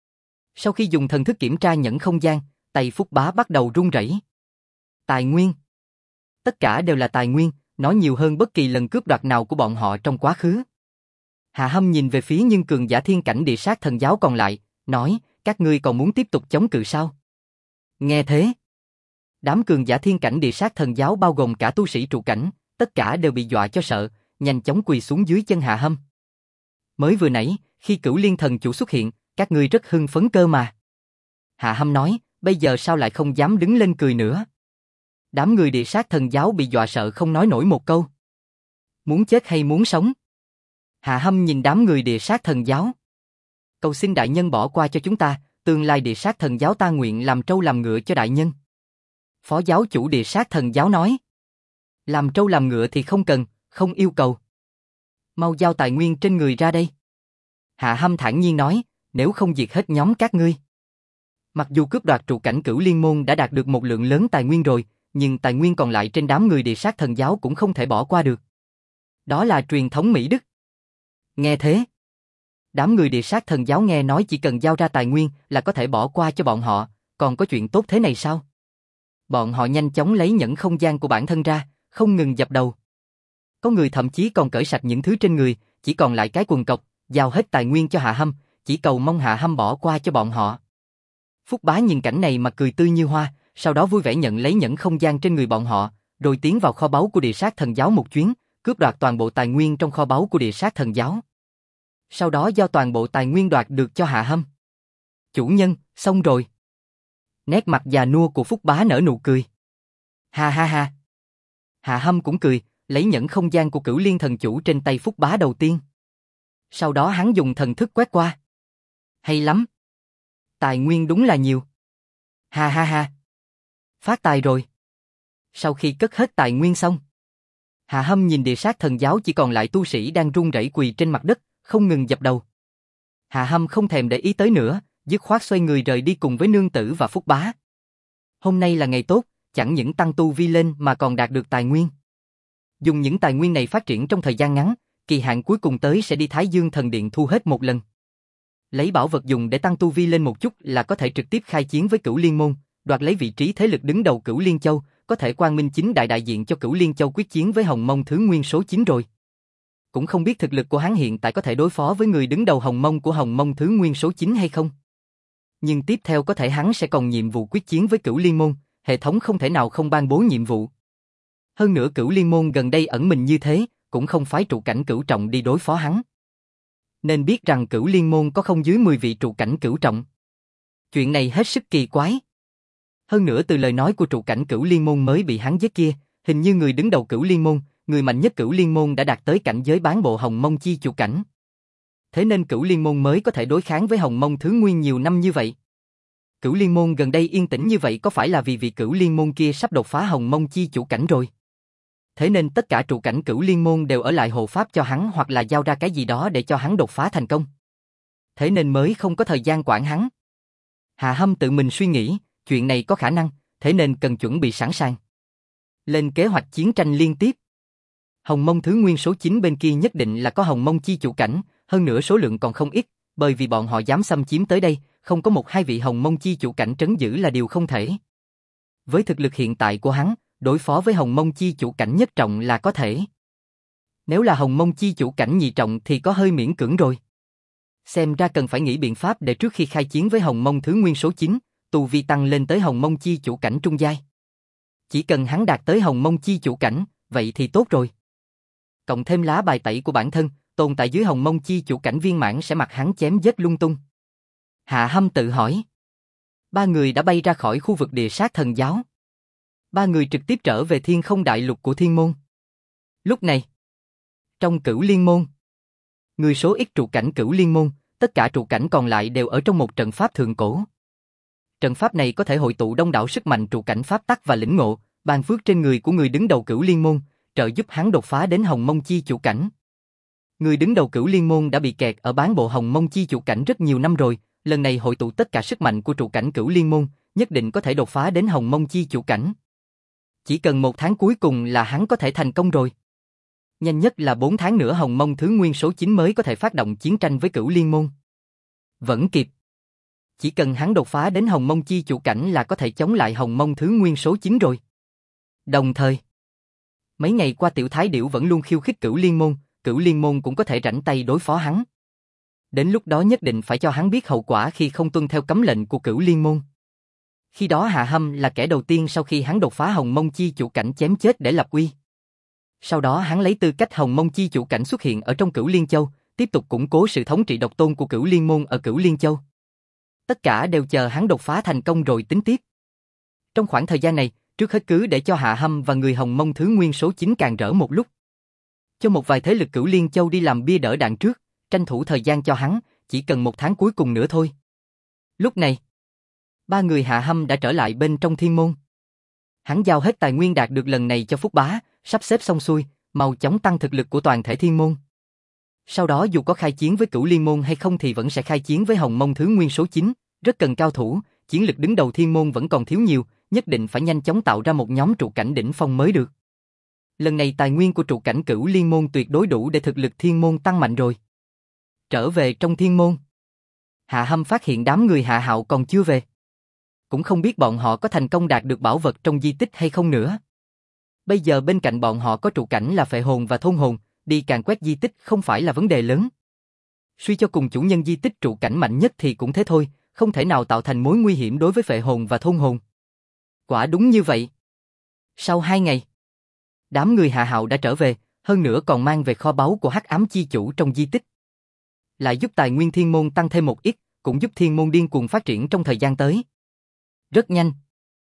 Sau khi dùng thần thức kiểm tra nhẫn không gian, tay Phúc Bá bắt đầu run rẩy. Tài nguyên. Tất cả đều là tài nguyên, nó nhiều hơn bất kỳ lần cướp đoạt nào của bọn họ trong quá khứ. Hạ Hâm nhìn về phía những cường giả thiên cảnh Địa Sát Thần Giáo còn lại, nói, các ngươi còn muốn tiếp tục chống cự sao? Nghe thế, đám cường giả thiên cảnh Địa Sát Thần Giáo bao gồm cả tu sĩ trụ cảnh, tất cả đều bị dọa cho sợ, nhanh chóng quỳ xuống dưới chân Hạ Hâm. Mới vừa nãy, khi Cửu Liên Thần Chủ xuất hiện, các ngươi rất hưng phấn cơ mà. Hạ Hâm nói, bây giờ sao lại không dám đứng lên cười nữa? Đám người Địa Sát Thần Giáo bị dọa sợ không nói nổi một câu. Muốn chết hay muốn sống? Hạ Hâm nhìn đám người Địa Sát Thần Giáo. Cầu xin đại nhân bỏ qua cho chúng ta, tương lai Địa Sát Thần Giáo ta nguyện làm trâu làm ngựa cho đại nhân. Phó giáo chủ Địa Sát Thần Giáo nói. Làm trâu làm ngựa thì không cần, không yêu cầu. Mau giao tài nguyên trên người ra đây. Hạ Hâm thản nhiên nói, nếu không diệt hết nhóm các ngươi. Mặc dù cướp đoạt trụ cảnh Cửu Liên Môn đã đạt được một lượng lớn tài nguyên rồi, nhưng tài nguyên còn lại trên đám người Địa Sát Thần Giáo cũng không thể bỏ qua được. Đó là truyền thống Mỹ Đức. Nghe thế, đám người Địa Sát Thần Giáo nghe nói chỉ cần giao ra tài nguyên là có thể bỏ qua cho bọn họ, còn có chuyện tốt thế này sao? Bọn họ nhanh chóng lấy nhẫn không gian của bản thân ra, không ngừng dập đầu. Có người thậm chí còn cởi sạch những thứ trên người, chỉ còn lại cái quần cộc, giao hết tài nguyên cho Hạ Hâm, chỉ cầu mong Hạ Hâm bỏ qua cho bọn họ. Phúc Bá nhìn cảnh này mà cười tươi như hoa, sau đó vui vẻ nhận lấy nhẫn không gian trên người bọn họ, rồi tiến vào kho báu của Địa Sát Thần Giáo một chuyến, cướp đoạt toàn bộ tài nguyên trong kho báu của Địa Sát Thần Giáo. Sau đó giao toàn bộ tài nguyên đoạt được cho Hạ Hâm. Chủ nhân, xong rồi. Nét mặt già nua của Phúc Bá nở nụ cười. Ha ha ha. Hạ Hâm cũng cười, lấy nhẫn không gian của Cửu Liên Thần Chủ trên tay Phúc Bá đầu tiên. Sau đó hắn dùng thần thức quét qua. Hay lắm. Tài nguyên đúng là nhiều. Ha ha ha. Phát tài rồi. Sau khi cất hết tài nguyên xong, Hạ Hâm nhìn Địa Sát Thần Giáo chỉ còn lại tu sĩ đang run rẩy quỳ trên mặt đất, không ngừng dập đầu. Hạ Hâm không thèm để ý tới nữa, dứt khoát xoay người rời đi cùng với nương tử và Phúc Bá. Hôm nay là ngày tốt, chẳng những tăng tu vi lên mà còn đạt được tài nguyên. Dùng những tài nguyên này phát triển trong thời gian ngắn, kỳ hạn cuối cùng tới sẽ đi Thái Dương Thần Điện thu hết một lần. Lấy bảo vật dùng để tăng tu vi lên một chút là có thể trực tiếp khai chiến với Cửu Liên Môn, đoạt lấy vị trí thế lực đứng đầu Cửu Liên Châu, có thể quang minh chính đại đại diện cho Cửu Liên Châu quyết chiến với Hồng Mông Thứ Nguyên số 9 rồi. Cũng không biết thực lực của hắn hiện tại có thể đối phó với người đứng đầu Hồng Mông của Hồng Mông Thứ Nguyên số 9 hay không. Nhưng tiếp theo có thể hắn sẽ còn nhiệm vụ quyết chiến với Cửu Liên Môn, hệ thống không thể nào không ban bố nhiệm vụ. Hơn nữa Cửu Liên Môn gần đây ẩn mình như thế, cũng không phái trụ cảnh cửu trọng đi đối phó hắn. Nên biết rằng Cửu Liên Môn có không dưới 10 vị trụ cảnh cửu trọng. Chuyện này hết sức kỳ quái. Hơn nữa từ lời nói của trụ cảnh Cửu Liên Môn mới bị hắn giết kia, hình như người đứng đầu Cửu Liên Môn, người mạnh nhất Cửu Liên Môn đã đạt tới cảnh giới bán bộ Hồng Mông chi trụ cảnh. Thế nên Cửu Liên Môn mới có thể đối kháng với Hồng Mông Thứ Nguyên nhiều năm như vậy. Cửu Liên Môn gần đây yên tĩnh như vậy có phải là vì vị Cửu Liên Môn kia sắp đột phá Hồng Mông Chi Chủ cảnh rồi? Thế nên tất cả trụ cảnh Cửu Liên Môn đều ở lại hộ pháp cho hắn hoặc là giao ra cái gì đó để cho hắn đột phá thành công. Thế nên mới không có thời gian quản hắn. Hạ Hâm tự mình suy nghĩ, chuyện này có khả năng, thế nên cần chuẩn bị sẵn sàng. Lên kế hoạch chiến tranh liên tiếp. Hồng Mông Thứ Nguyên số 9 bên kia nhất định là có Hồng Mông Chi Chủ cảnh, hơn nữa số lượng còn không ít, bởi vì bọn họ dám xâm chiếm tới đây, không có một hai vị Hồng Mông Chi Chủ cảnh trấn giữ là điều không thể. Với thực lực hiện tại của hắn, đối phó với Hồng Mông Chi Chủ cảnh nhất trọng là có thể. Nếu là Hồng Mông Chi Chủ cảnh nhị trọng thì có hơi miễn cưỡng rồi. Xem ra cần phải nghĩ biện pháp để trước khi khai chiến với Hồng Mông Thứ Nguyên số 9, tu vi tăng lên tới Hồng Mông Chi Chủ cảnh trung giai. Chỉ cần hắn đạt tới Hồng Mông Chi Chủ cảnh, vậy thì tốt rồi. Cộng thêm lá bài tẩy của bản thân, tồn tại dưới Hồng Mông Chi Chủ cảnh viên mãn sẽ mặc hắn chém giết lung tung. Hạ Hâm tự hỏi. Ba người đã bay ra khỏi khu vực địa sát thần giáo. Ba người trực tiếp trở về Thiên Không Đại Lục của Thiên Môn. Lúc này, trong Cửu Liên Môn, người số ít trụ cảnh Cửu Liên Môn, tất cả trụ cảnh còn lại đều ở trong một trận pháp thượng cổ. Trận pháp này có thể hội tụ đông đảo sức mạnh trụ cảnh pháp tắc và lĩnh ngộ, ban phước trên người của người đứng đầu Cửu Liên Môn, trợ giúp hắn đột phá đến Hồng Mông Chi Chủ cảnh. Người đứng đầu Cửu Liên Môn đã bị kẹt ở bán bộ Hồng Mông Chi Chủ cảnh rất nhiều năm rồi, lần này hội tụ tất cả sức mạnh của trụ cảnh Cửu Liên Môn, nhất định có thể đột phá đến Hồng Mông Chi Chủ cảnh. Chỉ cần 1 tháng cuối cùng là hắn có thể thành công rồi. Nhanh nhất là 4 tháng nữa Hồng Mông Thứ Nguyên số 9 mới có thể phát động chiến tranh với Cửu Liên Môn. Vẫn kịp. Chỉ cần hắn đột phá đến Hồng Mông Chi Chủ cảnh là có thể chống lại Hồng Mông Thứ Nguyên số 9 rồi. Đồng thời, mấy ngày qua Tiểu Thái Điểu vẫn luôn khiêu khích Cửu Liên Môn cũng có thể rảnh tay đối phó hắn. Đến lúc đó nhất định phải cho hắn biết hậu quả khi không tuân theo cấm lệnh của Cửu Liên Môn. Khi đó Hạ Hâm là kẻ đầu tiên sau khi hắn đột phá Hồng Mông Chi Chủ cảnh chém chết để lập uy. Sau đó hắn lấy tư cách Hồng Mông Chi Chủ cảnh xuất hiện ở trong Cửu Liên Châu, tiếp tục củng cố sự thống trị độc tôn của Cửu Liên Môn ở Cửu Liên Châu. Tất cả đều chờ hắn đột phá thành công rồi tính tiếp. Trong khoảng thời gian này, trước hết cứ để cho Hạ Hâm và người Hồng Mông Thứ Nguyên số 9 càng rỡ một lúc. Cho một vài thế lực Cửu Liên Châu đi làm bia đỡ đạn trước, tranh thủ thời gian cho hắn, chỉ cần 1 tháng cuối cùng nữa thôi. Lúc này, ba người Hạ Hâm đã trở lại bên trong Thiên Môn. Hắn giao hết tài nguyên đạt được lần này cho Phúc Bá, sắp xếp xong xuôi, mau chóng tăng thực lực của toàn thể Thiên Môn. Sau đó dù có khai chiến với Cửu Liên Môn hay không thì vẫn sẽ khai chiến với Hồng Mông Thứ Nguyên số 9, rất cần cao thủ, chiến lực đứng đầu Thiên Môn vẫn còn thiếu nhiều, nhất định phải nhanh chóng tạo ra một nhóm trụ cảnh đỉnh phong mới được. Lần này tài nguyên của trụ cảnh Cửu Liên Môn tuyệt đối đủ để thực lực Thiên Môn tăng mạnh rồi. Trở về trong Thiên Môn, Hạ Hâm phát hiện đám người Hạ Hạo còn chưa về. Cũng không biết bọn họ có thành công đạt được bảo vật trong di tích hay không nữa. Bây giờ bên cạnh bọn họ có trụ cảnh là Phệ Hồn và Thôn Hồn, đi càn quét di tích không phải là vấn đề lớn. Suy cho cùng chủ nhân di tích trụ cảnh mạnh nhất thì cũng thế thôi, không thể nào tạo thành mối nguy hiểm đối với Phệ Hồn và Thôn Hồn. Quả đúng như vậy. Sau 2 ngày, đám người Hạ Hạo đã trở về, hơn nữa còn mang về kho báu của Hắc Ám Chi Chủ trong di tích. Lại giúp tài nguyên Thiên Môn tăng thêm một ít, cũng giúp Thiên Môn điên cuồng phát triển trong thời gian tới. Rất nhanh.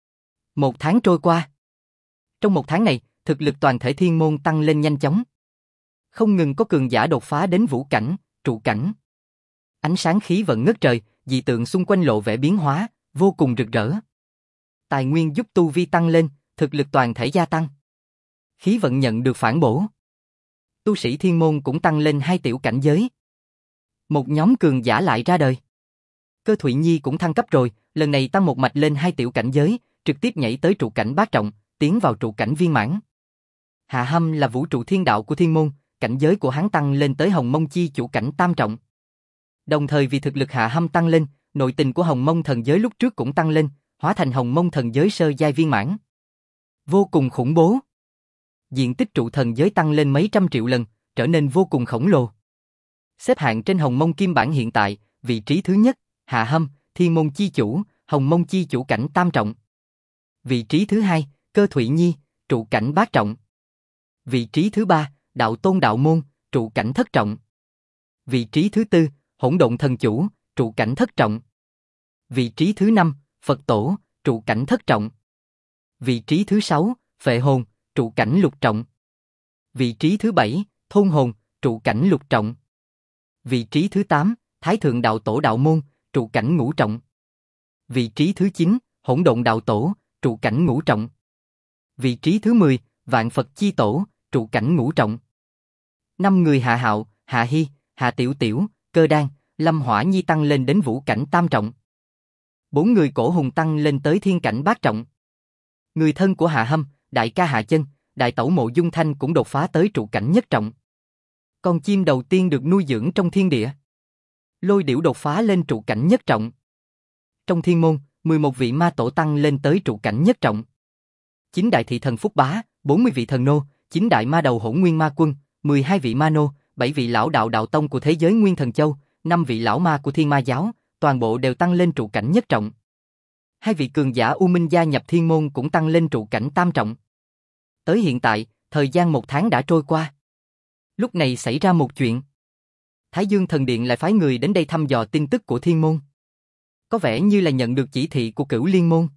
1 tháng trôi qua. Trong 1 tháng này, thực lực toàn thể Thiên Môn tăng lên nhanh chóng. Không ngừng có cường giả đột phá đến vũ cảnh, trụ cảnh. Ánh sáng khí vận ngất trời, dị tượng xung quanh lộ vẻ biến hóa, vô cùng rực rỡ. Tài nguyên giúp tu vi tăng lên, thực lực toàn thể gia tăng. Khí vận nhận được phản bổ. Tu sĩ Thiên Môn cũng tăng lên 2 tiểu cảnh giới. Một nhóm cường giả lại ra đời. Cơ Thụy Nhi cũng thăng cấp rồi, lần này tăng một mạch lên 2 tiểu cảnh giới, trực tiếp nhảy tới trụ cảnh bát trọng, tiến vào trụ cảnh viên mãn. Hạ Hâm là vũ trụ thiên đạo của Thiên Môn, cảnh giới của hắn tăng lên tới Hồng Mông Chi Chủ cảnh tam trọng. Đồng thời vì thực lực Hạ Hâm tăng lên, nội tình của Hồng Mông thần giới lúc trước cũng tăng lên, hóa thành Hồng Mông thần giới sơ giai viên mãn. Vô cùng khủng bố. Diện tích trụ thần giới tăng lên mấy trăm triệu lần, trở nên vô cùng khổng lồ. Xếp hạng trên Hồng Mông Kim Bản hiện tại, vị trí thứ nhất, Hạ Hâm, Thiên Môn Chi Chủ, Hồng Mông Chi Chủ cảnh tam trọng. Vị trí thứ hai, Cơ Thụy Nhi, trụ cảnh bát trọng. Vị trí thứ ba, Đạo Tôn Đạo Môn, trụ cảnh thất trọng. Vị trí thứ tư, Hỗn Độn Thần Chủ, trụ cảnh thất trọng. Vị trí thứ năm, Phật Tổ, trụ cảnh thất trọng. Vị trí thứ sáu, Phệ Hồn, trụ cảnh lục trọng. Vị trí thứ bảy, Thôn Hồn, trụ cảnh lục trọng. Vị trí thứ 8, Thái Thượng Đạo Tổ Đạo Môn, trụ cảnh ngũ trọng. Vị trí thứ 9, Hỗn Độn Đạo Tổ, trụ cảnh ngũ trọng. Vị trí thứ 10, Vạn Phật Chi Tổ, trụ cảnh ngũ trọng. 5 người Hạ Hạo, Hạ Hy, Hạ Tiểu Tiểu, Cơ Đan, Lâm Hỏa Nhi tăng lên đến vũ cảnh tam trọng. 4 người Cổ Hùng tăng lên tới thiên cảnh bát trọng. Người thân của Hạ Hâm, đại ca Hạ Chân, đại tẩu Mộ Dung Thanh cũng đột phá tới trụ cảnh nhất trọng. Con chim đầu tiên được nuôi dưỡng trong thiên địa. Lôi Điểu đột phá lên trụ cảnh nhất trọng. Trong thiên môn, 11 vị ma tổ tăng lên tới trụ cảnh nhất trọng. 9 đại thị thần Phúc Bá, 40 vị thần nô, 9 đại ma đầu Hỗn Nguyên Ma Quân, 12 vị ma nô, 7 vị lão đạo đạo tông của thế giới Nguyên Thần Châu, 5 vị lão ma của Thiên Ma giáo, toàn bộ đều tăng lên trụ cảnh nhất trọng. 2 vị cường giả U Minh gia nhập thiên môn cũng tăng lên trụ cảnh tam trọng. Tới hiện tại, thời gian 1 tháng đã trôi qua. Lúc này xảy ra một chuyện. Thái Dương Thần Điện lại phái người đến đây thăm dò tin tức của thiên môn. Có vẻ như là nhận được chỉ thị của Cửu Liên môn.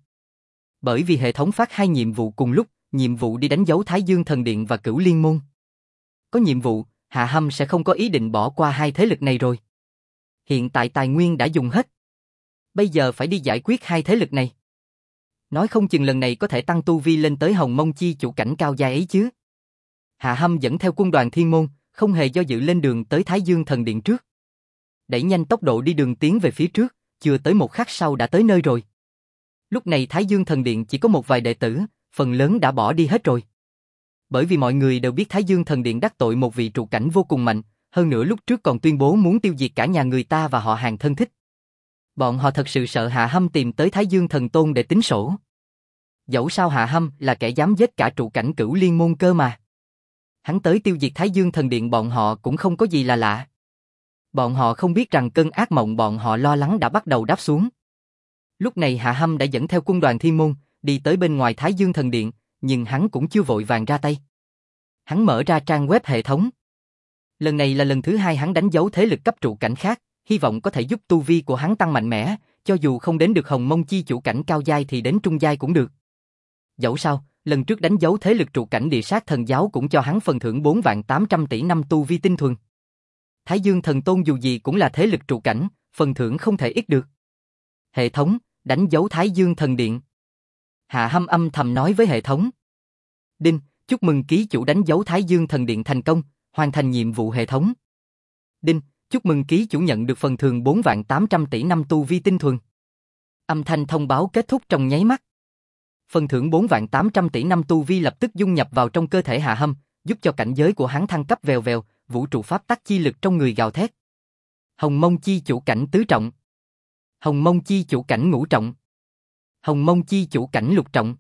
Bởi vì hệ thống phát 2 nhiệm vụ cùng lúc, nhiệm vụ đi đánh dấu Thái Dương Thần Điện và Cửu Liên môn. Có nhiệm vụ, Hạ Hâm sẽ không có ý định bỏ qua 2 thế lực này rồi. Hiện tại tài nguyên đã dùng hết. Bây giờ phải đi giải quyết 2 thế lực này. Nói không chừng lần này có thể tăng tu vi lên tới Hồng Mông Chi chủ cảnh cao giai ấy chứ. Hạ Hâm dẫn theo quân đoàn thiên môn, không hề do dự lên đường tới Thái Dương Thần Điện trước. Đẩy nhanh tốc độ đi đường tiến về phía trước, chưa tới 1 khắc sau đã tới nơi rồi. Lúc này Thái Dương Thần Điện chỉ có một vài đệ tử, phần lớn đã bỏ đi hết rồi. Bởi vì mọi người đều biết Thái Dương Thần Điện đắc tội một vị trụ cảnh vô cùng mạnh, hơn nữa lúc trước còn tuyên bố muốn tiêu diệt cả nhà người ta và họ hàng thân thích. Bọn họ thật sự sợ Hạ Hâm tìm tới Thái Dương Thần Tôn để tính sổ. Dẫu sao Hạ Hâm là kẻ dám giết cả trụ cảnh Cửu Liên môn cơ mà. Hắn tới tiêu diệt Thái Dương Thần Điện bọn họ cũng không có gì là lạ. Bọn họ không biết rằng cơn ác mộng bọn họ lo lắng đã bắt đầu đáp xuống. Lúc này Hạ Hâm đã dẫn theo quân đoàn thiên môn, đi tới bên ngoài Thái Dương Thần Điện, nhưng hắn cũng chưa vội vàng ra tay. Hắn mở ra trang web hệ thống. Lần này là lần thứ 2 hắn đánh dấu thế lực cấp trụ cảnh khác, hy vọng có thể giúp tu vi của hắn tăng mạnh mẽ, cho dù không đến được Hồng Mông Chi chủ cảnh cao giai thì đến trung giai cũng được. Dẫu sao, lần trước đánh dấu thế lực trụ cảnh Địa Sát Thần giáo cũng cho hắn phần thưởng 4.800 tỷ năm tu vi tinh thuần. Thái Dương Thần Tôn dù gì cũng là thế lực trụ cảnh, phần thưởng không thể ít được. Hệ thống, đánh dấu Thái Dương Thần Điện. Hạ Hâm âm thầm nói với hệ thống. Đinh, chúc mừng ký chủ đánh dấu Thái Dương Thần Điện thành công, hoàn thành nhiệm vụ hệ thống. Đinh, chúc mừng ký chủ nhận được phần thưởng 4.800 tỷ năm tu vi tinh thuần. Âm thanh thông báo kết thúc trong nháy mắt. Phần thưởng 4.800 tỷ năm tu vi lập tức dung nhập vào trong cơ thể Hạ Hâm, giúp cho cảnh giới của hắn thăng cấp vèo vèo, vũ trụ pháp tắc chi lực trong người gào thét. Hồng Mông Chi chủ cảnh tứ trọng. Hồng Mông Chi chủ cảnh ngũ trọng. Hồng Mông Chi chủ cảnh lục trọng.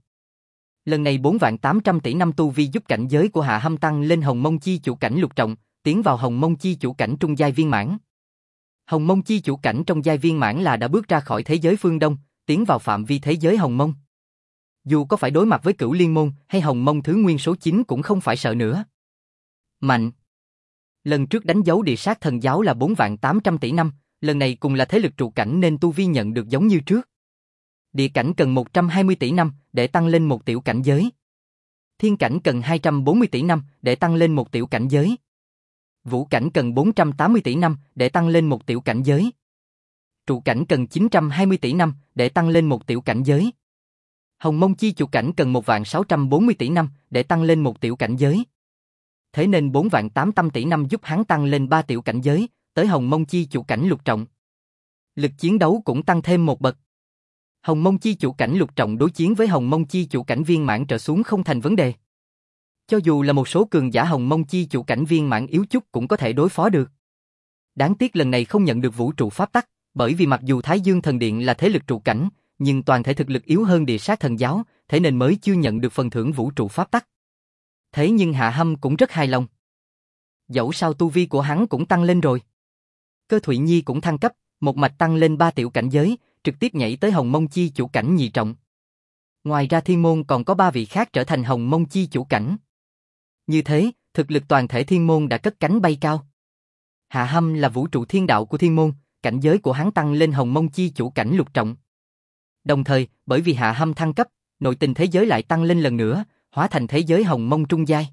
Lần này 4.800 tỷ năm tu vi giúp cảnh giới của Hạ Hâm tăng lên Hồng Mông Chi chủ cảnh lục trọng, tiến vào Hồng Mông Chi chủ cảnh trung giai viên mãn. Hồng Mông Chi chủ cảnh trong giai viên mãn là đã bước ra khỏi thế giới phương Đông, tiến vào phạm vi thế giới Hồng Mông. Dù có phải đối mặt với Cửu Liên môn hay Hồng Mông thứ nguyên số 9 cũng không phải sợ nữa. Mạnh. Lần trước đánh dấu Địa Sát Thần giáo là 4.800 tỷ năm, lần này cùng là thế lực trụ cảnh nên tu vi nhận được giống như trước. Địa cảnh cần 120 tỷ năm để tăng lên một tiểu cảnh giới. Thiên cảnh cần 240 tỷ năm để tăng lên một tiểu cảnh giới. Vũ cảnh cần 480 tỷ năm để tăng lên một tiểu cảnh giới. Trụ cảnh cần 920 tỷ năm để tăng lên một tiểu cảnh giới. Hồng Mông Chi chủ cảnh cần 1.640 tỷ năm để tăng lên một tiểu cảnh giới. Thế nên 4.800 tỷ năm giúp hắn tăng lên 3 tiểu cảnh giới, tới Hồng Mông Chi chủ cảnh lục trọng. Lực chiến đấu cũng tăng thêm một bậc. Hồng Mông Chi chủ cảnh lục trọng đối chiến với Hồng Mông Chi chủ cảnh viên mãn trở xuống không thành vấn đề. Cho dù là một số cường giả Hồng Mông Chi chủ cảnh viên mãn yếu chút cũng có thể đối phó được. Đáng tiếc lần này không nhận được vũ trụ pháp tắc, bởi vì mặc dù Thái Dương Thần Điện là thế lực trụ cảnh, nhưng toàn thể thực lực yếu hơn Địa Sát Thần giáo, thế nên mới chưa nhận được phần thưởng vũ trụ pháp tắc. Thế nhưng Hạ Hâm cũng rất hài lòng. Dẫu sao tu vi của hắn cũng tăng lên rồi. Cơ Thụy Nhi cũng thăng cấp, một mạch tăng lên 3 tiểu cảnh giới, trực tiếp nhảy tới Hồng Mông Chi chủ cảnh nhị trọng. Ngoài ra thiên môn còn có 3 vị khác trở thành Hồng Mông Chi chủ cảnh. Như thế, thực lực toàn thể thiên môn đã cất cánh bay cao. Hạ Hâm là vũ trụ thiên đạo của thiên môn, cảnh giới của hắn tăng lên Hồng Mông Chi chủ cảnh lục trọng. Đồng thời, bởi vì Hạ Hâm thăng cấp, nội tình thế giới lại tăng lên lần nữa, hóa thành thế giới Hồng Mông trung giai.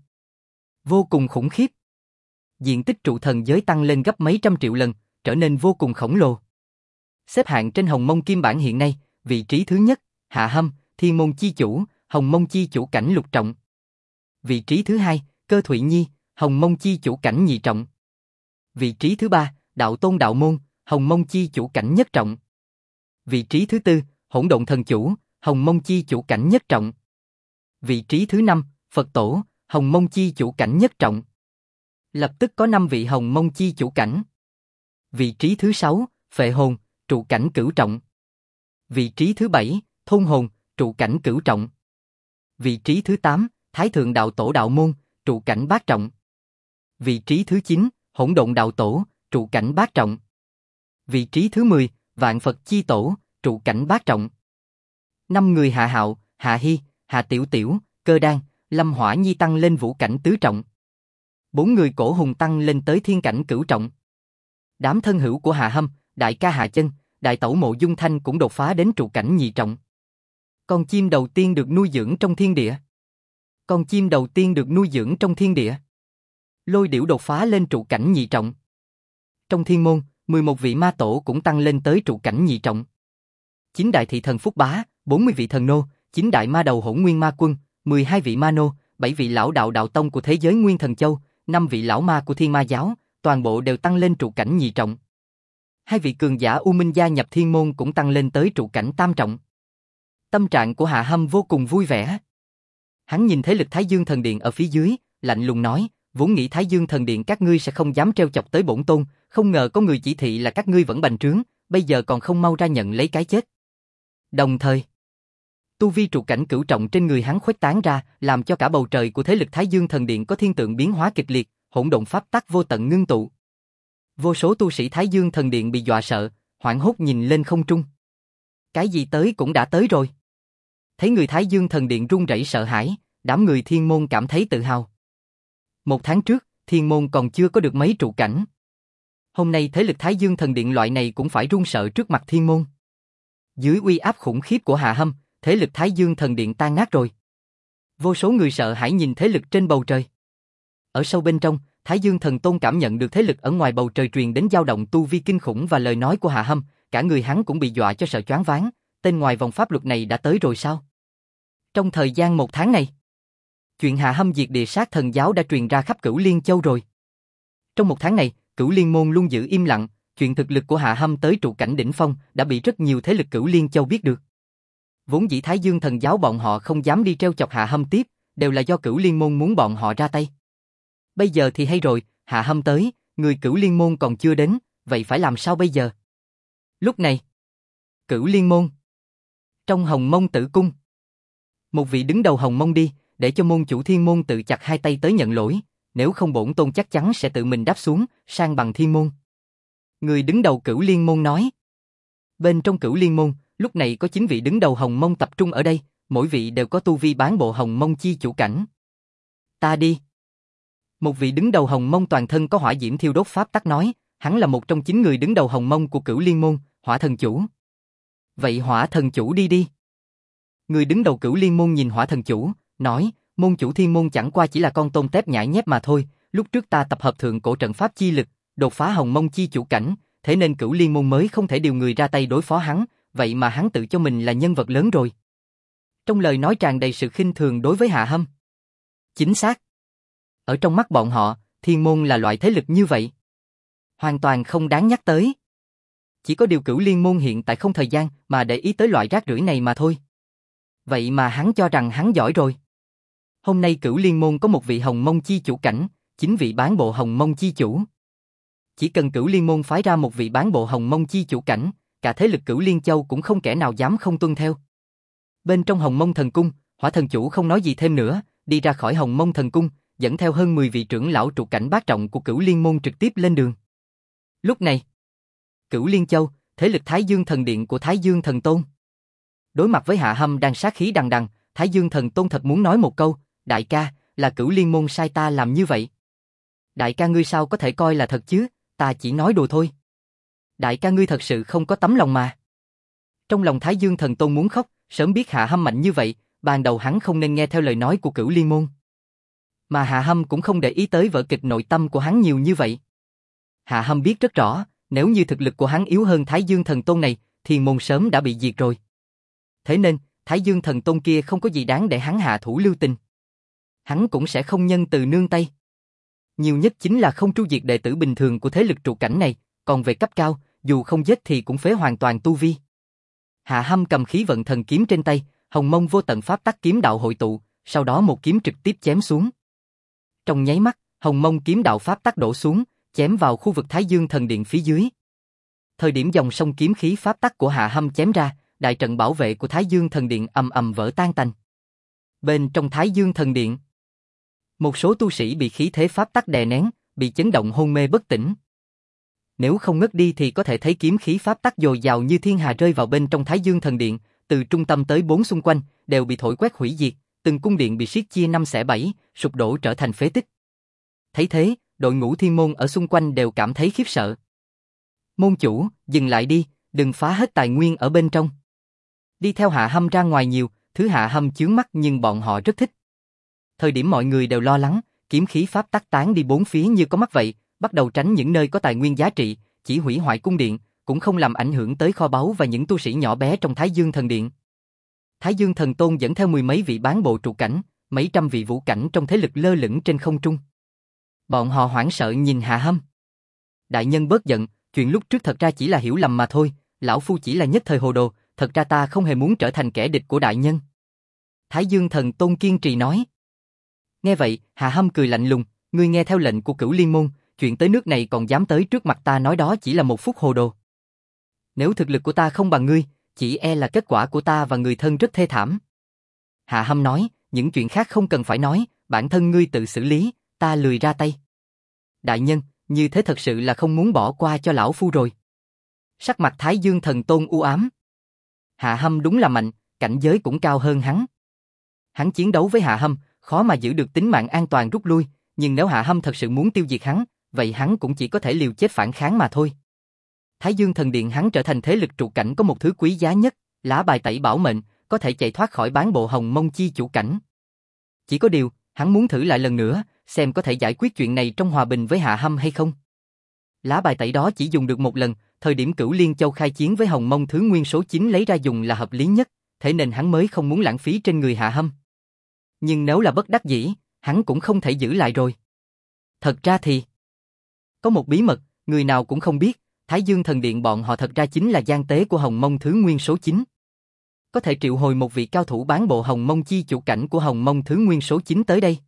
Vô cùng khủng khiếp. Diện tích trụ thần giới tăng lên gấp mấy trăm triệu lần, trở nên vô cùng khổng lồ. Xếp hạng trên Hồng Mông kim bản hiện nay, Vị trí thứ nhất, Hạ Hâm, Thiên Môn chi chủ, Hồng Mông chi chủ cảnh lục trọng. Vị trí thứ hai, Cơ Thụy Nhi, Hồng Mông chi chủ cảnh nhị trọng. Vị trí thứ ba, Đạo Tôn Đạo Môn, Hồng Mông chi chủ cảnh nhất trọng. Vị trí thứ tư, Hỗn Độn Thần Chủ, Hồng Mông chi chủ cảnh nhất trọng. Vị trí thứ năm, Phật Tổ, Hồng Mông chi chủ cảnh nhất trọng. Lập tức có 5 vị Hồng Mông chi chủ cảnh. Vị trí thứ 6, Phệ Hồn, trụ cảnh cửu trọng. Vị trí thứ 7, Thôn Hồn, trụ cảnh cửu trọng. Vị trí thứ 8, Thái Thượng Đạo Tổ Đạo Môn, trụ cảnh bát trọng. Vị trí thứ 9, Hỗn Độn Đạo Tổ, trụ cảnh bát trọng. Vị trí thứ 10, Vạn Phật Chi Tổ, trụ cảnh bát trọng. 5 người Hạ Hạo, Hạ Hy, Hạ Tiểu Tiểu, Cơ Đan, Lâm Hỏa Nhi tăng lên vũ cảnh tứ trọng. 4 người Cổ Hùng tăng lên tới thiên cảnh cửu trọng. Đám thân hữu của Hạ Hâm, đại ca Hạ Chân, đại tẩu Mộ Dung Thanh cũng đột phá đến trụ cảnh nhị trọng. Con chim đầu tiên được nuôi dưỡng trong thiên địa. Con chim đầu tiên được nuôi dưỡng trong thiên địa. Lôi Điểu đột phá lên trụ cảnh nhị trọng. Trong thiên môn, 11 vị ma tổ cũng tăng lên tới trụ cảnh nhị trọng. 9 đại thị thần Phúc Bá, 40 vị thần nô, 9 đại ma đầu Hỗn Nguyên Ma Quân, 12 vị ma nô, 7 vị lão đạo đạo tông của thế giới Nguyên Thần Châu, 5 vị lão ma của Thiên Ma giáo, toàn bộ đều tăng lên trụ cảnh nhị trọng. 2 vị cường giả U Minh gia nhập thiên môn cũng tăng lên tới trụ cảnh tam trọng. Tâm trạng của Hạ Hâm vô cùng vui vẻ. Hắn nhìn thế lực Thái Dương Thần Điện ở phía dưới, lạnh lùng nói, vốn nghĩ Thái Dương Thần Điện các ngươi sẽ không dám trêu chọc tới bổn tôn, không ngờ có người chỉ thị là các ngươi vẫn bành trướng, bây giờ còn không mau ra nhận lấy cái chết. Đồng thời, tu vi trụ cảnh cửu trọng trên người hắn khuếch tán ra, làm cho cả bầu trời của thế lực Thái Dương Thần Điện có thiên tượng biến hóa kịch liệt, hỗn độn pháp tắc vô tận ngưng tụ. Vô số tu sĩ Thái Dương Thần Điện bị dọa sợ, hoảng hốt nhìn lên không trung. Cái gì tới cũng đã tới rồi. Thấy người Thái Dương Thần Điện run rẩy sợ hãi, đám người Thiên Môn cảm thấy tự hào. 1 tháng trước, Thiên Môn còn chưa có được mấy trụ cảnh. Hôm nay thế lực Thái Dương Thần Điện loại này cũng phải run sợ trước mặt Thiên Môn. Dưới uy áp khủng khiếp của Hạ Hâm, thế lực Thái Dương Thần Điện tan nát rồi. Vô số người sợ hãi nhìn thế lực trên bầu trời. Ở sâu bên trong, Thái Dương Thần Tôn cảm nhận được thế lực ở ngoài bầu trời truyền đến dao động tu vi kinh khủng và lời nói của Hạ Hâm, cả người hắn cũng bị dọa cho sợ choáng váng. Tên ngoài vòng pháp luật này đã tới rồi sao? Trong thời gian 1 tháng này, chuyện Hạ Hâm diệt Địa Sát Thần giáo đã truyền ra khắp Cửu Liên Châu rồi. Trong 1 tháng này, Cửu Liên môn luôn giữ im lặng, chuyện thực lực của Hạ Hâm tới trụ cảnh đỉnh phong đã bị rất nhiều thế lực Cửu Liên Châu biết được. Vốn dĩ Thái Dương Thần giáo bọn họ không dám đi treo chọc Hạ Hâm tiếp, đều là do Cửu Liên môn muốn bọn họ ra tay. Bây giờ thì hay rồi, Hạ Hâm tới, người Cửu Liên môn còn chưa đến, vậy phải làm sao bây giờ? Lúc này, Cửu Liên môn, trong Hồng Mông Tử cung, một vị đứng đầu Hồng Mông đi, để cho môn chủ Thiên môn tự chặt 2 tay tới nhận lỗi, nếu không bổn tôn chắc chắn sẽ tự mình đáp xuống, sang bằng Thiên môn. Người đứng đầu Cửu Liên môn nói. Bên trong Cửu Liên môn, lúc này có 9 vị đứng đầu Hồng Mông tập trung ở đây, mỗi vị đều có tu vi bán bộ Hồng Mông chi chủ cảnh. Ta đi. Một vị đứng đầu Hồng Mông toàn thân có hỏa diễm thiêu đốt pháp tắc nói, hắn là một trong 9 người đứng đầu Hồng Mông của Cửu Liên môn, Hỏa Thần Chủ. Vậy Hỏa Thần Chủ đi đi. Người đứng đầu Cửu Liên môn nhìn Hỏa Thần Chủ, nói, môn chủ Thiên môn chẳng qua chỉ là con tôm tép nhãi nhép mà thôi, lúc trước ta tập hợp thượng cổ trận pháp chi lực, đột phá Hồng Mông chi chủ cảnh, thế nên Cửu Liên môn mới không thể điều người ra tay đối phó hắn, vậy mà hắn tự cho mình là nhân vật lớn rồi. Trong lời nói tràn đầy sự khinh thường đối với Hạ Hâm. Chính xác. Ở trong mắt bọn họ, Thiên môn là loại thế lực như vậy. Hoàn toàn không đáng nhắc tới. Chỉ có điều Cửu Liên môn hiện tại không thời gian mà để ý tới loại rác rưởi này mà thôi. Vậy mà hắn cho rằng hắn giỏi rồi. Hôm nay Cửu Liên môn có một vị Hồng Mông chi chủ cảnh, 9 vị bán bộ Hồng Mông chi chủ. Chỉ cần Cửu Liên môn phái ra một vị bán bộ Hồng Mông chi chủ cảnh, cả thế lực Cửu Liên Châu cũng không kẻ nào dám không tuân theo. Bên trong Hồng Mông thần cung, Hỏa Thần Chủ không nói gì thêm nữa, đi ra khỏi Hồng Mông thần cung, dẫn theo hơn 10 vị trưởng lão trụ cảnh bát trọng của Cửu Liên môn trực tiếp lên đường. Lúc này, Cửu Liên Châu, thế lực Thái Dương Thần Điện của Thái Dương Thần Tôn. Đối mặt với Hạ Hâm đang sát khí đằng đằng, Thái Dương Thần Tôn thật muốn nói một câu, đại ca, là Cửu Liên môn sai ta làm như vậy. Đại ca ngươi sao có thể coi là thật chứ, ta chỉ nói đùa thôi. Đại ca ngươi thật sự không có tấm lòng mà. Trong lòng Thái Dương Thần Tôn muốn khóc, sớm biết Hạ Hâm mạnh như vậy, ban đầu hắn không nên nghe theo lời nói của Cửu Liên môn. Mà Hạ Hâm cũng không để ý tới vở kịch nội tâm của hắn nhiều như vậy. Hạ Hâm biết rất rõ, nếu như thực lực của hắn yếu hơn Thái Dương Thần Tôn này, thì môn sớm đã bị diệt rồi. thế nên, Thái Dương Thần Tôn kia không có gì đáng để hắn hạ thủ lưu tình. Hắn cũng sẽ không nhân từ nương tay. Nhiều nhất chính là không tru diệt đệ tử bình thường của thế lực trụ cảnh này, còn về cấp cao, dù không giết thì cũng phế hoàn toàn tu vi. Hạ Hâm cầm khí vận thần kiếm trên tay, hồng mông vô tận pháp tắc kiếm đạo hội tụ, sau đó một kiếm trực tiếp chém xuống. Trong nháy mắt, hồng mông kiếm đạo pháp tắc đổ xuống, chém vào khu vực Thái Dương Thần Điện phía dưới. Thời điểm dòng sông kiếm khí pháp tắc của Hạ Hâm chém ra, đại trận bảo vệ của Thái Dương Thần Điện ầm ầm vỡ tan tành. Bên trong Thái Dương Thần Điện, một số tu sĩ bị khí thế pháp tắc đè nén, bị chấn động hôn mê bất tỉnh. Nếu không ngất đi thì có thể thấy kiếm khí pháp tắc dồi dào như thiên hà rơi vào bên trong Thái Dương Thần Điện, từ trung tâm tới bốn xung quanh đều bị thổi quét hủy diệt, từng cung điện bị siết chia 5/7, sụp đổ trở thành phế tích. Thấy thế, đội ngũ thiên môn ở xung quanh đều cảm thấy khiếp sợ. Môn chủ, dừng lại đi, đừng phá hết tài nguyên ở bên trong. Đi theo Hạ Hâm ra ngoài nhiều, thứ Hạ Hâm chướng mắt nhưng bọn họ rất thích. Thời điểm mọi người đều lo lắng, kiếm khí pháp tắc tán đi bốn phía như có mắt vậy, bắt đầu tránh những nơi có tài nguyên giá trị, chỉ hủy hoại cung điện, cũng không làm ảnh hưởng tới kho báu và những tu sĩ nhỏ bé trong Thái Dương Thần Điện. Thái Dương Thần Tôn dẫn theo mười mấy vị bán bộ trụ cảnh, mấy trăm vị vũ cảnh trong thế lực lơ lửng trên không trung. Bọn họ hoảng sợ nhìn Hạ Hâm. Đại nhân bớt giận, chuyện lúc trước thật ra chỉ là hiểu lầm mà thôi, lão phu chỉ là nhất thời hồ đồ, thật ra ta không hề muốn trở thành kẻ địch của đại nhân. Thái Dương Thần Tôn kiên trì nói. Nghe vậy, Hạ Hâm cười lạnh lùng, ngươi nghe theo lệnh của Cửu Liên Môn, chuyện tới nước này còn dám tới trước mặt ta nói đó chỉ là một phút hồ đồ. Nếu thực lực của ta không bằng ngươi, chỉ e là kết quả của ta và người thân rất thê thảm. Hạ Hâm nói, những chuyện khác không cần phải nói, bản thân ngươi tự xử lý, ta lười ra tay. Đại nhân, như thế thật sự là không muốn bỏ qua cho lão phu rồi. Sắc mặt Thái Dương Thần Tôn u ám. Hạ Hâm đúng là mạnh, cảnh giới cũng cao hơn hắn. Hắn chiến đấu với Hạ Hâm, khó mà giữ được tính mạng an toàn rút lui, nhưng nếu Hạ Hâm thật sự muốn tiêu diệt hắn, vậy hắn cũng chỉ có thể liều chết phản kháng mà thôi. Thái Dương Thần Điện hắn trở thành thế lực trụ cảnh có một thứ quý giá nhất, lá bài tẩy bảo mệnh, có thể chạy thoát khỏi bán bộ hồng mông chi chủ cảnh. Chỉ có điều, hắn muốn thử lại lần nữa, xem có thể giải quyết chuyện này trong hòa bình với Hạ Hâm hay không. Lá bài tẩy đó chỉ dùng được một lần, thời điểm Cửu Liên Châu khai chiến với hồng mông thứ nguyên số 9 lấy ra dùng là hợp lý nhất, thế nên hắn mới không muốn lãng phí trên người Hạ Hâm. Nhưng nếu là bất đắc dĩ, hắn cũng không thể giữ lại rồi. Thật ra thì, có một bí mật, người nào cũng không biết, Thái Dương Thần Điện bọn họ thật ra chính là gian tế của hồng mông thứ nguyên số 9. Có thể triệu hồi một vị cao thủ bán bộ hồng mông chi chủ cảnh của hồng mông thứ nguyên số 9 tới đây.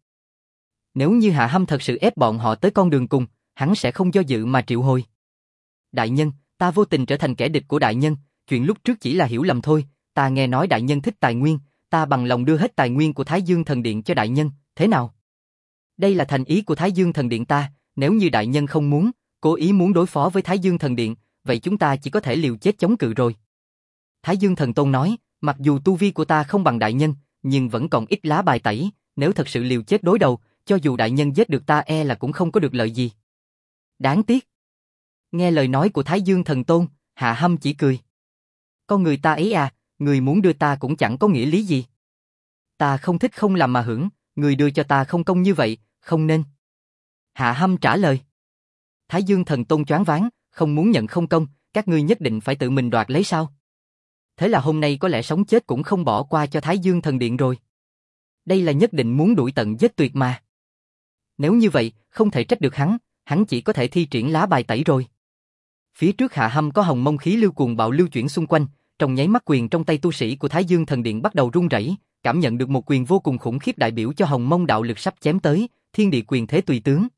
Nếu như Hạ Hâm thật sự ép bọn họ tới con đường cùng, hắn sẽ không do dự mà triệu hồi. Đại nhân, ta vô tình trở thành kẻ địch của đại nhân, chuyện lúc trước chỉ là hiểu lầm thôi, ta nghe nói đại nhân thích tài nguyên, ta bằng lòng đưa hết tài nguyên của Thái Dương Thần Điện cho đại nhân, thế nào? Đây là thành ý của Thái Dương Thần Điện ta, nếu như đại nhân không muốn, cố ý muốn đối phó với Thái Dương Thần Điện, vậy chúng ta chỉ có thể liều chết chống cự rồi. Thái Dương Thần Tôn nói, mặc dù tu vi của ta không bằng đại nhân, nhưng vẫn còn ít lá bài tẩy, nếu thật sự liều chết đối đầu, cho dù đại nhân giết được ta e là cũng không có được lợi gì. Đáng tiếc. Nghe lời nói của Thái Dương Thần Tôn, Hạ Hâm chỉ cười. Con người ta ấy à, người muốn đưa ta cũng chẳng có nghĩa lý gì. Ta không thích không làm mà hưởng, người đưa cho ta không công như vậy, không nên. Hạ Hâm trả lời. Thái Dương Thần Tôn choáng váng, không muốn nhận không công, các ngươi nhất định phải tự mình đoạt lấy sao? Thế là hôm nay có lẽ sống chết cũng không bỏ qua cho Thái Dương Thần Điện rồi. Đây là nhất định muốn đuổi tận giết tuyệt mà. Nếu như vậy, không thể trách được hắn chỉ có thể thi triển lá bài tẩy rồi. Phía trước Hạ Hâm có hồng mông khí lưu cuồng bạo lưu chuyển xung quanh, trong nháy mắt quyền trong tay tu sĩ của Thái Dương Thần Điện bắt đầu rung rẩy, cảm nhận được một quyền vô cùng khủng khiếp đại biểu cho hồng mông đạo lực sắp chém tới, thiên địa quyền thế tùy tướng.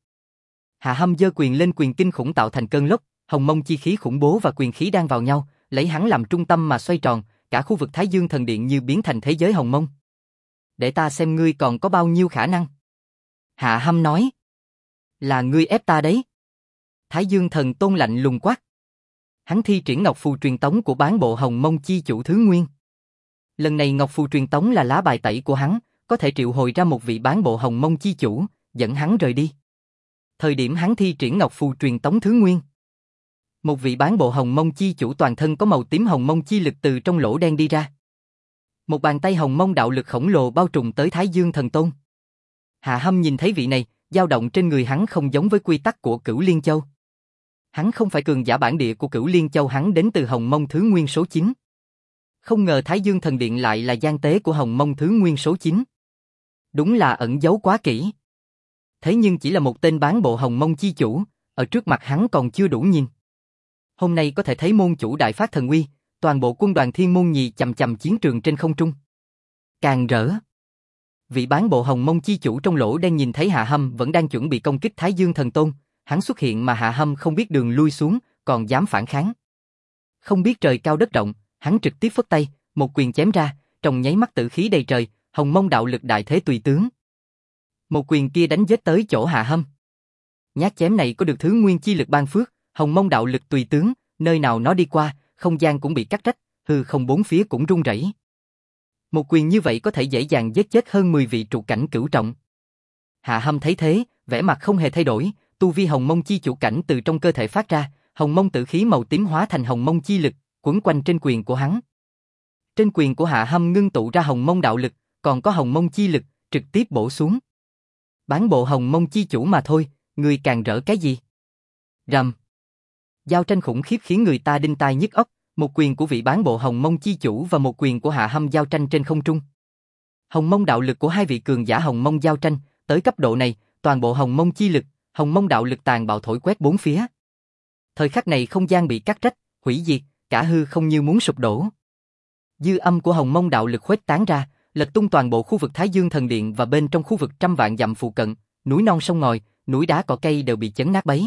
Hạ Hâm giơ quyền lên, quyền kinh khủng tạo thành cơn lốc, hồng mông chi khí khủng bố và quyền khí đang vào nhau, lấy hắn làm trung tâm mà xoay tròn, cả khu vực Thái Dương Thần Điện như biến thành thế giới hồng mông. Để ta xem ngươi còn có bao nhiêu khả năng. Hạ Hâm nói. Là ngươi ép ta đấy. Thái Dương Thần Tôn lạnh lùng quát. Hắn thi triển Ngọc Phù truyền tống của bán bộ hồng mông chi chủ thứ nguyên. Lần này Ngọc Phù truyền tống là lá bài tẩy của hắn, có thể triệu hồi ra một vị bán bộ hồng mông chi chủ, dẫn hắn rời đi. Thời điểm hắn thi triển Ngọc Phù truyền tống thứ nguyên, một vị bán bộ hồng mông chi chủ toàn thân có màu tím hồng mông chi lực từ trong lỗ đen đi ra. Một bàn tay hồng mông đạo lực khổng lồ bao trùm tới Thái Dương Thần Tôn. Hạ Hâm nhìn thấy vị này, dao động trên người hắn không giống với quy tắc của Cửu Liên Châu. Hắn không phải cường giả bản địa của Cửu Liên Châu, hắn đến từ hồng mông thứ nguyên số 9. Không ngờ Thái Dương Thần Điện lại là gian tế của Hồng Mông Thứ Nguyên số 9. Đúng là ẩn giấu quá kỹ. Thế nhưng chỉ là một tên bán bộ Hồng Mông chi chủ, ở trước mặt hắn còn chưa đủ nhìn. Hôm nay có thể thấy môn chủ đại phát thần uy, toàn bộ quân đoàn Thiên Môn Nhì chầm chầm chiến trường trên không trung. Càng rỡ. Vị bán bộ Hồng Mông chi chủ trong lỗ đen nhìn thấy Hạ Hâm vẫn đang chuẩn bị công kích Thái Dương Thần Tôn, hắn xuất hiện mà Hạ Hâm không biết đường lui xuống, còn dám phản kháng. Không biết trời cao đất rộng, hắn trực tiếp phất tay, một quyền chém ra, trong nháy mắt tử khí đầy trời, Hồng Mông đạo lực đại thế tùy tướng. Một quyền kia đánh giết tới chỗ Hạ Hâm. Nhát chém này có được thứ nguyên chi lực ban phước, Hồng Mông đạo lực tùy tướng, nơi nào nó đi qua, không gian cũng bị cắt rách, hư không bốn phía cũng rung rẩy. Một quyền như vậy có thể dễ dàng giết chết hơn 10 vị trụ cảnh cửu trọng. Hạ Hâm thấy thế, vẻ mặt không hề thay đổi, tu vi Hồng Mông chi chủ cảnh từ trong cơ thể phát ra, Hồng Mông tử khí màu tím hóa thành Hồng Mông chi lực, quấn quanh trên quyền của hắn. Trên quyền của Hạ Hâm ngưng tụ ra Hồng Mông đạo lực, còn có Hồng Mông chi lực, trực tiếp bổ xuống. Bán bộ Hồng Mông chi chủ mà thôi, người càng rỡ cái gì? Rầm. Giao tranh khủng khiếp khiến người ta đinh tai nhức óc, một quyền của vị bán bộ Hồng Mông chi chủ và một quyền của Hạ Hâm giao tranh trên không trung. Hồng Mông đạo lực của hai vị cường giả Hồng Mông giao tranh, tới cấp độ này, toàn bộ Hồng Mông chi lực, Hồng Mông đạo lực tàn bạo thổi quét bốn phía. Thời khắc này không gian bị cắt rách, hủy diệt, cả hư không như muốn sụp đổ. Dư âm của Hồng Mông đạo lực khuếch tán ra, lật tung toàn bộ khu vực Thái Dương Thần Điện và bên trong khu vực trăm vạn dặm phụ cận, núi non sông ngòi, núi đá cỏ cây đều bị chấn nát bấy.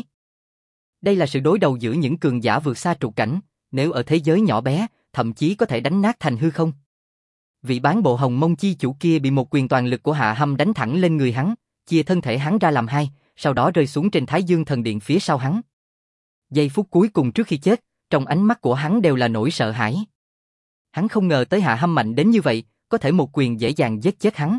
Đây là sự đối đầu giữa những cường giả vượt xa trụ cảnh, nếu ở thế giới nhỏ bé, thậm chí có thể đánh nát thành hư không. Vị bán bộ Hồng Mông chi chủ kia bị một quyền toàn lực của Hạ Hâm đánh thẳng lên người hắn, chia thân thể hắn ra làm hai, sau đó rơi xuống trên Thái Dương Thần Điện phía sau hắn. Giây phút cuối cùng trước khi chết, trong ánh mắt của hắn đều là nỗi sợ hãi. Hắn không ngờ tới Hạ Hâm mạnh đến như vậy, có thể một quyền dễ dàng giết chết hắn.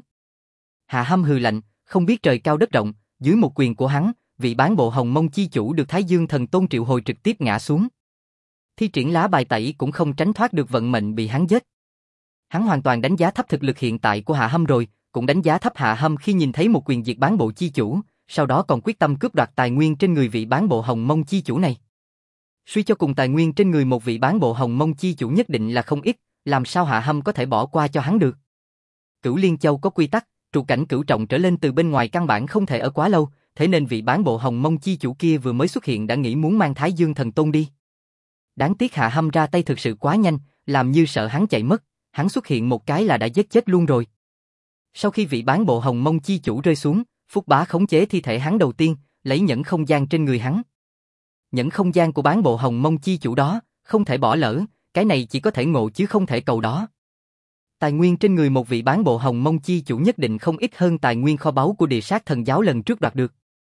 Hạ Hâm hừ lạnh, không biết trời cao đất rộng, dưới một quyền của hắn, vị bán bộ Hồng Mông chi chủ được Thái Dương Thần Tôn triệu hồi trực tiếp ngã xuống. Thi triển lá bài tẩy cũng không tránh thoát được vận mệnh bị hắn giết. Hắn hoàn toàn đánh giá thấp thực lực hiện tại của Hạ Hâm rồi, cũng đánh giá thấp Hạ Hâm khi nhìn thấy một quyền diệt bán bộ chi chủ, sau đó còn quyết tâm cướp đoạt tài nguyên trên người vị bán bộ Hồng Mông chi chủ này. Suy cho cùng tài nguyên trên người một vị bán bộ Hồng Mông chi chủ nhất định là không ít, làm sao Hạ Hâm có thể bỏ qua cho hắn được. Cửu Liên Châu có quy tắc, trụ cảnh cửu trọng trở lên từ bên ngoài căn bản không thể ở quá lâu, thế nên vị bán bộ Hồng Mông chi chủ kia vừa mới xuất hiện đã nghĩ muốn mang Thái Dương Thần Tôn đi. Đáng tiếc Hạ Hâm ra tay thực sự quá nhanh, làm như sợ hắn chạy mất, hắn xuất hiện một cái là đã giết chết luôn rồi. Sau khi vị bán bộ Hồng Mông chi chủ rơi xuống, Phúc Bá khống chế thi thể hắn đầu tiên, lấy nhẫn không gian trên người hắn. Nhẫn không gian của bán bộ Hồng Mông chi chủ đó, không thể bỏ lỡ, cái này chỉ có thể ngộ chứ không thể cầu đó. Tài nguyên trên người một vị bán bộ Hồng Mông chi chủ nhất định không ít hơn tài nguyên kho báu của Địa Sát Thần Giáo lần trước đoạt được.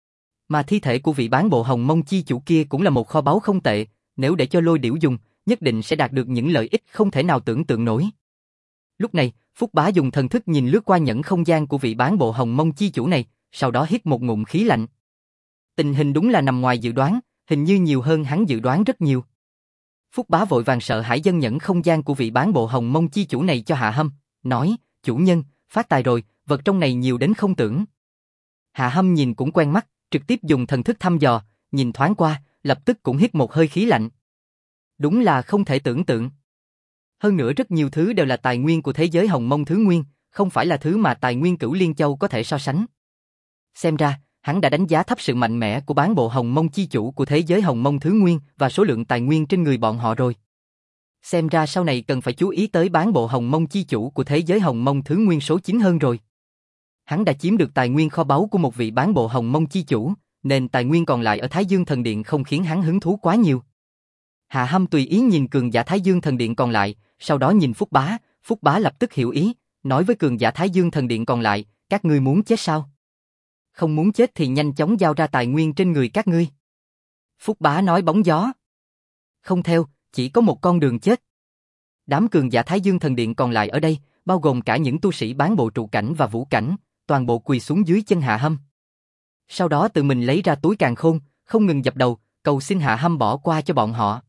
Mà thi thể của vị bán bộ Hồng Mông chi chủ kia cũng là một kho báu không tệ, nếu để cho Lôi Điểu dùng, nhất định sẽ đạt được những lợi ích không thể nào tưởng tượng nổi. Lúc này, Phúc Bá dùng thần thức nhìn lướt qua nhẫn không gian của vị bán bộ Hồng Mông chi chủ này, sau đó hít một ngụm khí lạnh. Tình hình đúng là nằm ngoài dự đoán, hình như nhiều hơn hắn dự đoán rất nhiều. Phúc Bá vội vàng sợ hãi dâng nhẫn không gian của vị bán bộ Hồng Mông chi chủ này cho Hạ Hâm, nói, chủ nhân, phát tài rồi, vật trong này nhiều đến không tưởng. Hạ Hâm nhìn cũng quen mắt, trực tiếp dùng thần thức thăm dò, nhìn thoáng qua, lập tức cũng hít một hơi khí lạnh. Đúng là không thể tưởng tượng. Hơn nữa rất nhiều thứ đều là tài nguyên của thế giới Hồng Mông Thứ Nguyên, không phải là thứ mà tài nguyên Cửu Liên Châu có thể so sánh. Xem ra, hắn đã đánh giá thấp sự mạnh mẽ của bán bộ Hồng Mông chi chủ của thế giới Hồng Mông Thứ Nguyên và số lượng tài nguyên trên người bọn họ rồi. Xem ra sau này cần phải chú ý tới bán bộ Hồng Mông chi chủ của thế giới Hồng Mông Thứ Nguyên số 9 hơn rồi. Hắn đã chiếm được tài nguyên kho báu của một vị bán bộ Hồng Mông chi chủ, nên tài nguyên còn lại ở Thái Dương Thần Điện không khiến hắn hứng thú quá nhiều. Hạ Hâm tùy ý nhìn cường giả Thái Dương Thần Điện còn lại, sau đó nhìn Phúc Bá lập tức hiểu ý, nói với cường giả Thái Dương Thần Điện còn lại, các ngươi muốn chết sao? Không muốn chết thì nhanh chóng giao ra tài nguyên trên người các ngươi. Phúc Bá nói bóng gió. Không theo, chỉ có một con đường chết. Đám cường giả Thái Dương Thần Điện còn lại ở đây, bao gồm cả những tu sĩ bán bộ trụ cảnh và vũ cảnh, toàn bộ quỳ xuống dưới chân Hạ Hâm. Sau đó tự mình lấy ra túi càn khôn, không ngừng dập đầu, cầu xin Hạ Hâm bỏ qua cho bọn họ.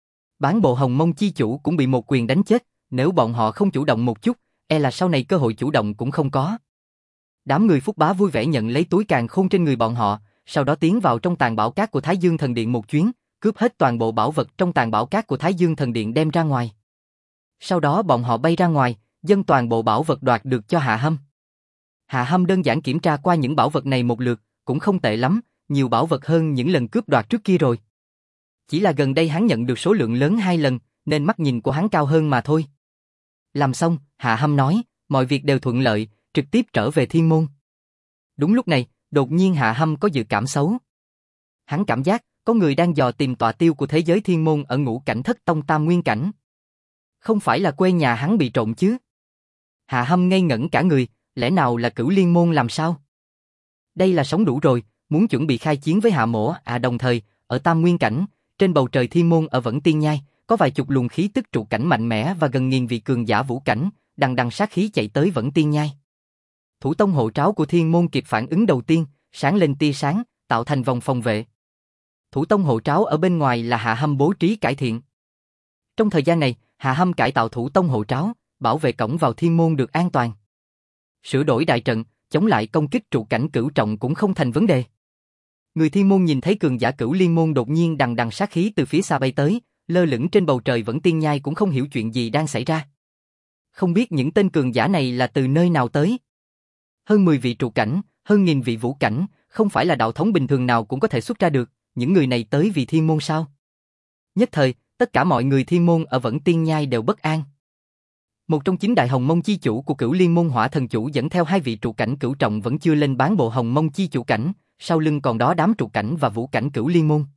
Bán bộ Hồng Mông chi chủ cũng bị một quyền đánh chết, nếu bọn họ không chủ động một chút, e là sau này cơ hội chủ động cũng không có. Đám người Phúc Bá vui vẻ nhận lấy túi càn khôn trên người bọn họ, sau đó tiến vào trong tàn bảo cát của Thái Dương Thần Điện một chuyến, cướp hết toàn bộ bảo vật trong tàn bảo cát của Thái Dương Thần Điện đem ra ngoài. Sau đó bọn họ bay ra ngoài, dâng toàn bộ bảo vật đoạt được cho Hạ Hâm. Hạ Hâm đơn giản kiểm tra qua những bảo vật này một lượt, cũng không tệ lắm, nhiều bảo vật hơn những lần cướp đoạt trước kia rồi. Chỉ là gần đây hắn nhận được số lượng lớn 2 lần, nên mắt nhìn của hắn cao hơn mà thôi. Làm xong, Hạ Hâm nói, mọi việc đều thuận lợi, trực tiếp trở về Thiên Môn. Đúng lúc này, đột nhiên Hạ Hâm có dự cảm xấu. Hắn cảm giác, có người đang dò tìm tọa tiêu của thế giới Thiên Môn ở Ngũ Cảnh Thất Tông Tam Nguyên Cảnh. Không phải là quê nhà hắn bị trộm chứ? Hạ Hâm ngây ngẩn cả người, lẽ nào là Cửu Liên Môn làm sao? Đây là sống đủ rồi, muốn chuẩn bị khai chiến với Hạ Mỗ đồng thời, ở Tam Nguyên Cảnh, trên bầu trời Thiên Môn ở Vẫn Tiên Nhai, có vài chục luồng khí tức trụ cảnh mạnh mẽ và gần nghìn vị cường giả vũ cảnh, đằng đằng sát khí chạy tới Vẫn Tiên Nhai. Thủ tông hộ tráo của Thiên Môn kịp phản ứng đầu tiên, sáng lên tia sáng, tạo thành vòng phòng vệ. Thủ tông hộ tráo ở bên ngoài là Hạ Hâm bố trí cải thiện. Trong thời gian này, Hạ Hâm cải tạo thủ tông hộ tráo, bảo vệ cổng vào Thiên Môn được an toàn. Sửa đổi đại trận, chống lại công kích trụ cảnh cửu trọng cũng không thành vấn đề. Người Thiên Môn nhìn thấy cường giả Cửu Liên Môn đột nhiên đằng đằng sát khí từ phía xa bay tới, lơ lửng trên bầu trời Vẫn Tiên Nhai cũng không hiểu chuyện gì đang xảy ra. Không biết những tên cường giả này là từ nơi nào tới. Hơn 10 vị trụ cảnh, hơn nghìn vị vũ cảnh, không phải là đạo thống bình thường nào cũng có thể xuất ra được, những người này tới vì Thiên Môn sao? Nhất thời, tất cả mọi người Thiên Môn ở Vẫn Tiên Nhai đều bất an. Một trong 9 đại hồng mông chi chủ của Cửu Liên Môn Hỏa Thần Chủ dẫn theo 2 vị trụ cảnh cửu trọng vẫn chưa lên bán bộ hồng mông chi chủ cảnh, sau lưng còn đó đám trụ cảnh và vũ cảnh Cửu Liên Môn.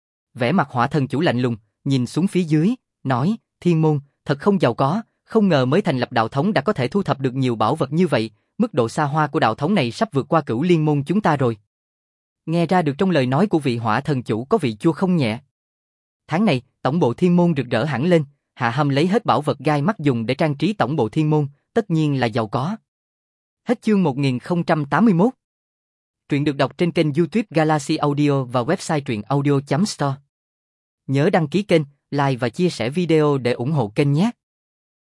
Vẻ mặt Hỏa Thần Chủ lạnh lùng, nhìn xuống phía dưới, nói, Thiên Môn, thật không giàu có, không ngờ mới thành lập đạo thống đã có thể thu thập được nhiều bảo vật như vậy, mức độ xa hoa của đạo thống này sắp vượt qua Cửu Liên Môn chúng ta rồi. Nghe ra được trong lời nói của vị Hỏa Thần Chủ có vị chua không nhẹ. Tháng này, tổng bộ Thiên Môn rực rỡ hẳn lên, Hạ Hâm lấy hết bảo vật gai mắt dùng để trang trí tổng bộ Thiên Môn, tất nhiên là giàu có. Hết chương 1081. Truyện được đọc trên kênh YouTube Galaxy Audio và website truyệnaudio.store. Nhớ đăng ký kênh, like và chia sẻ video để ủng hộ kênh nhé.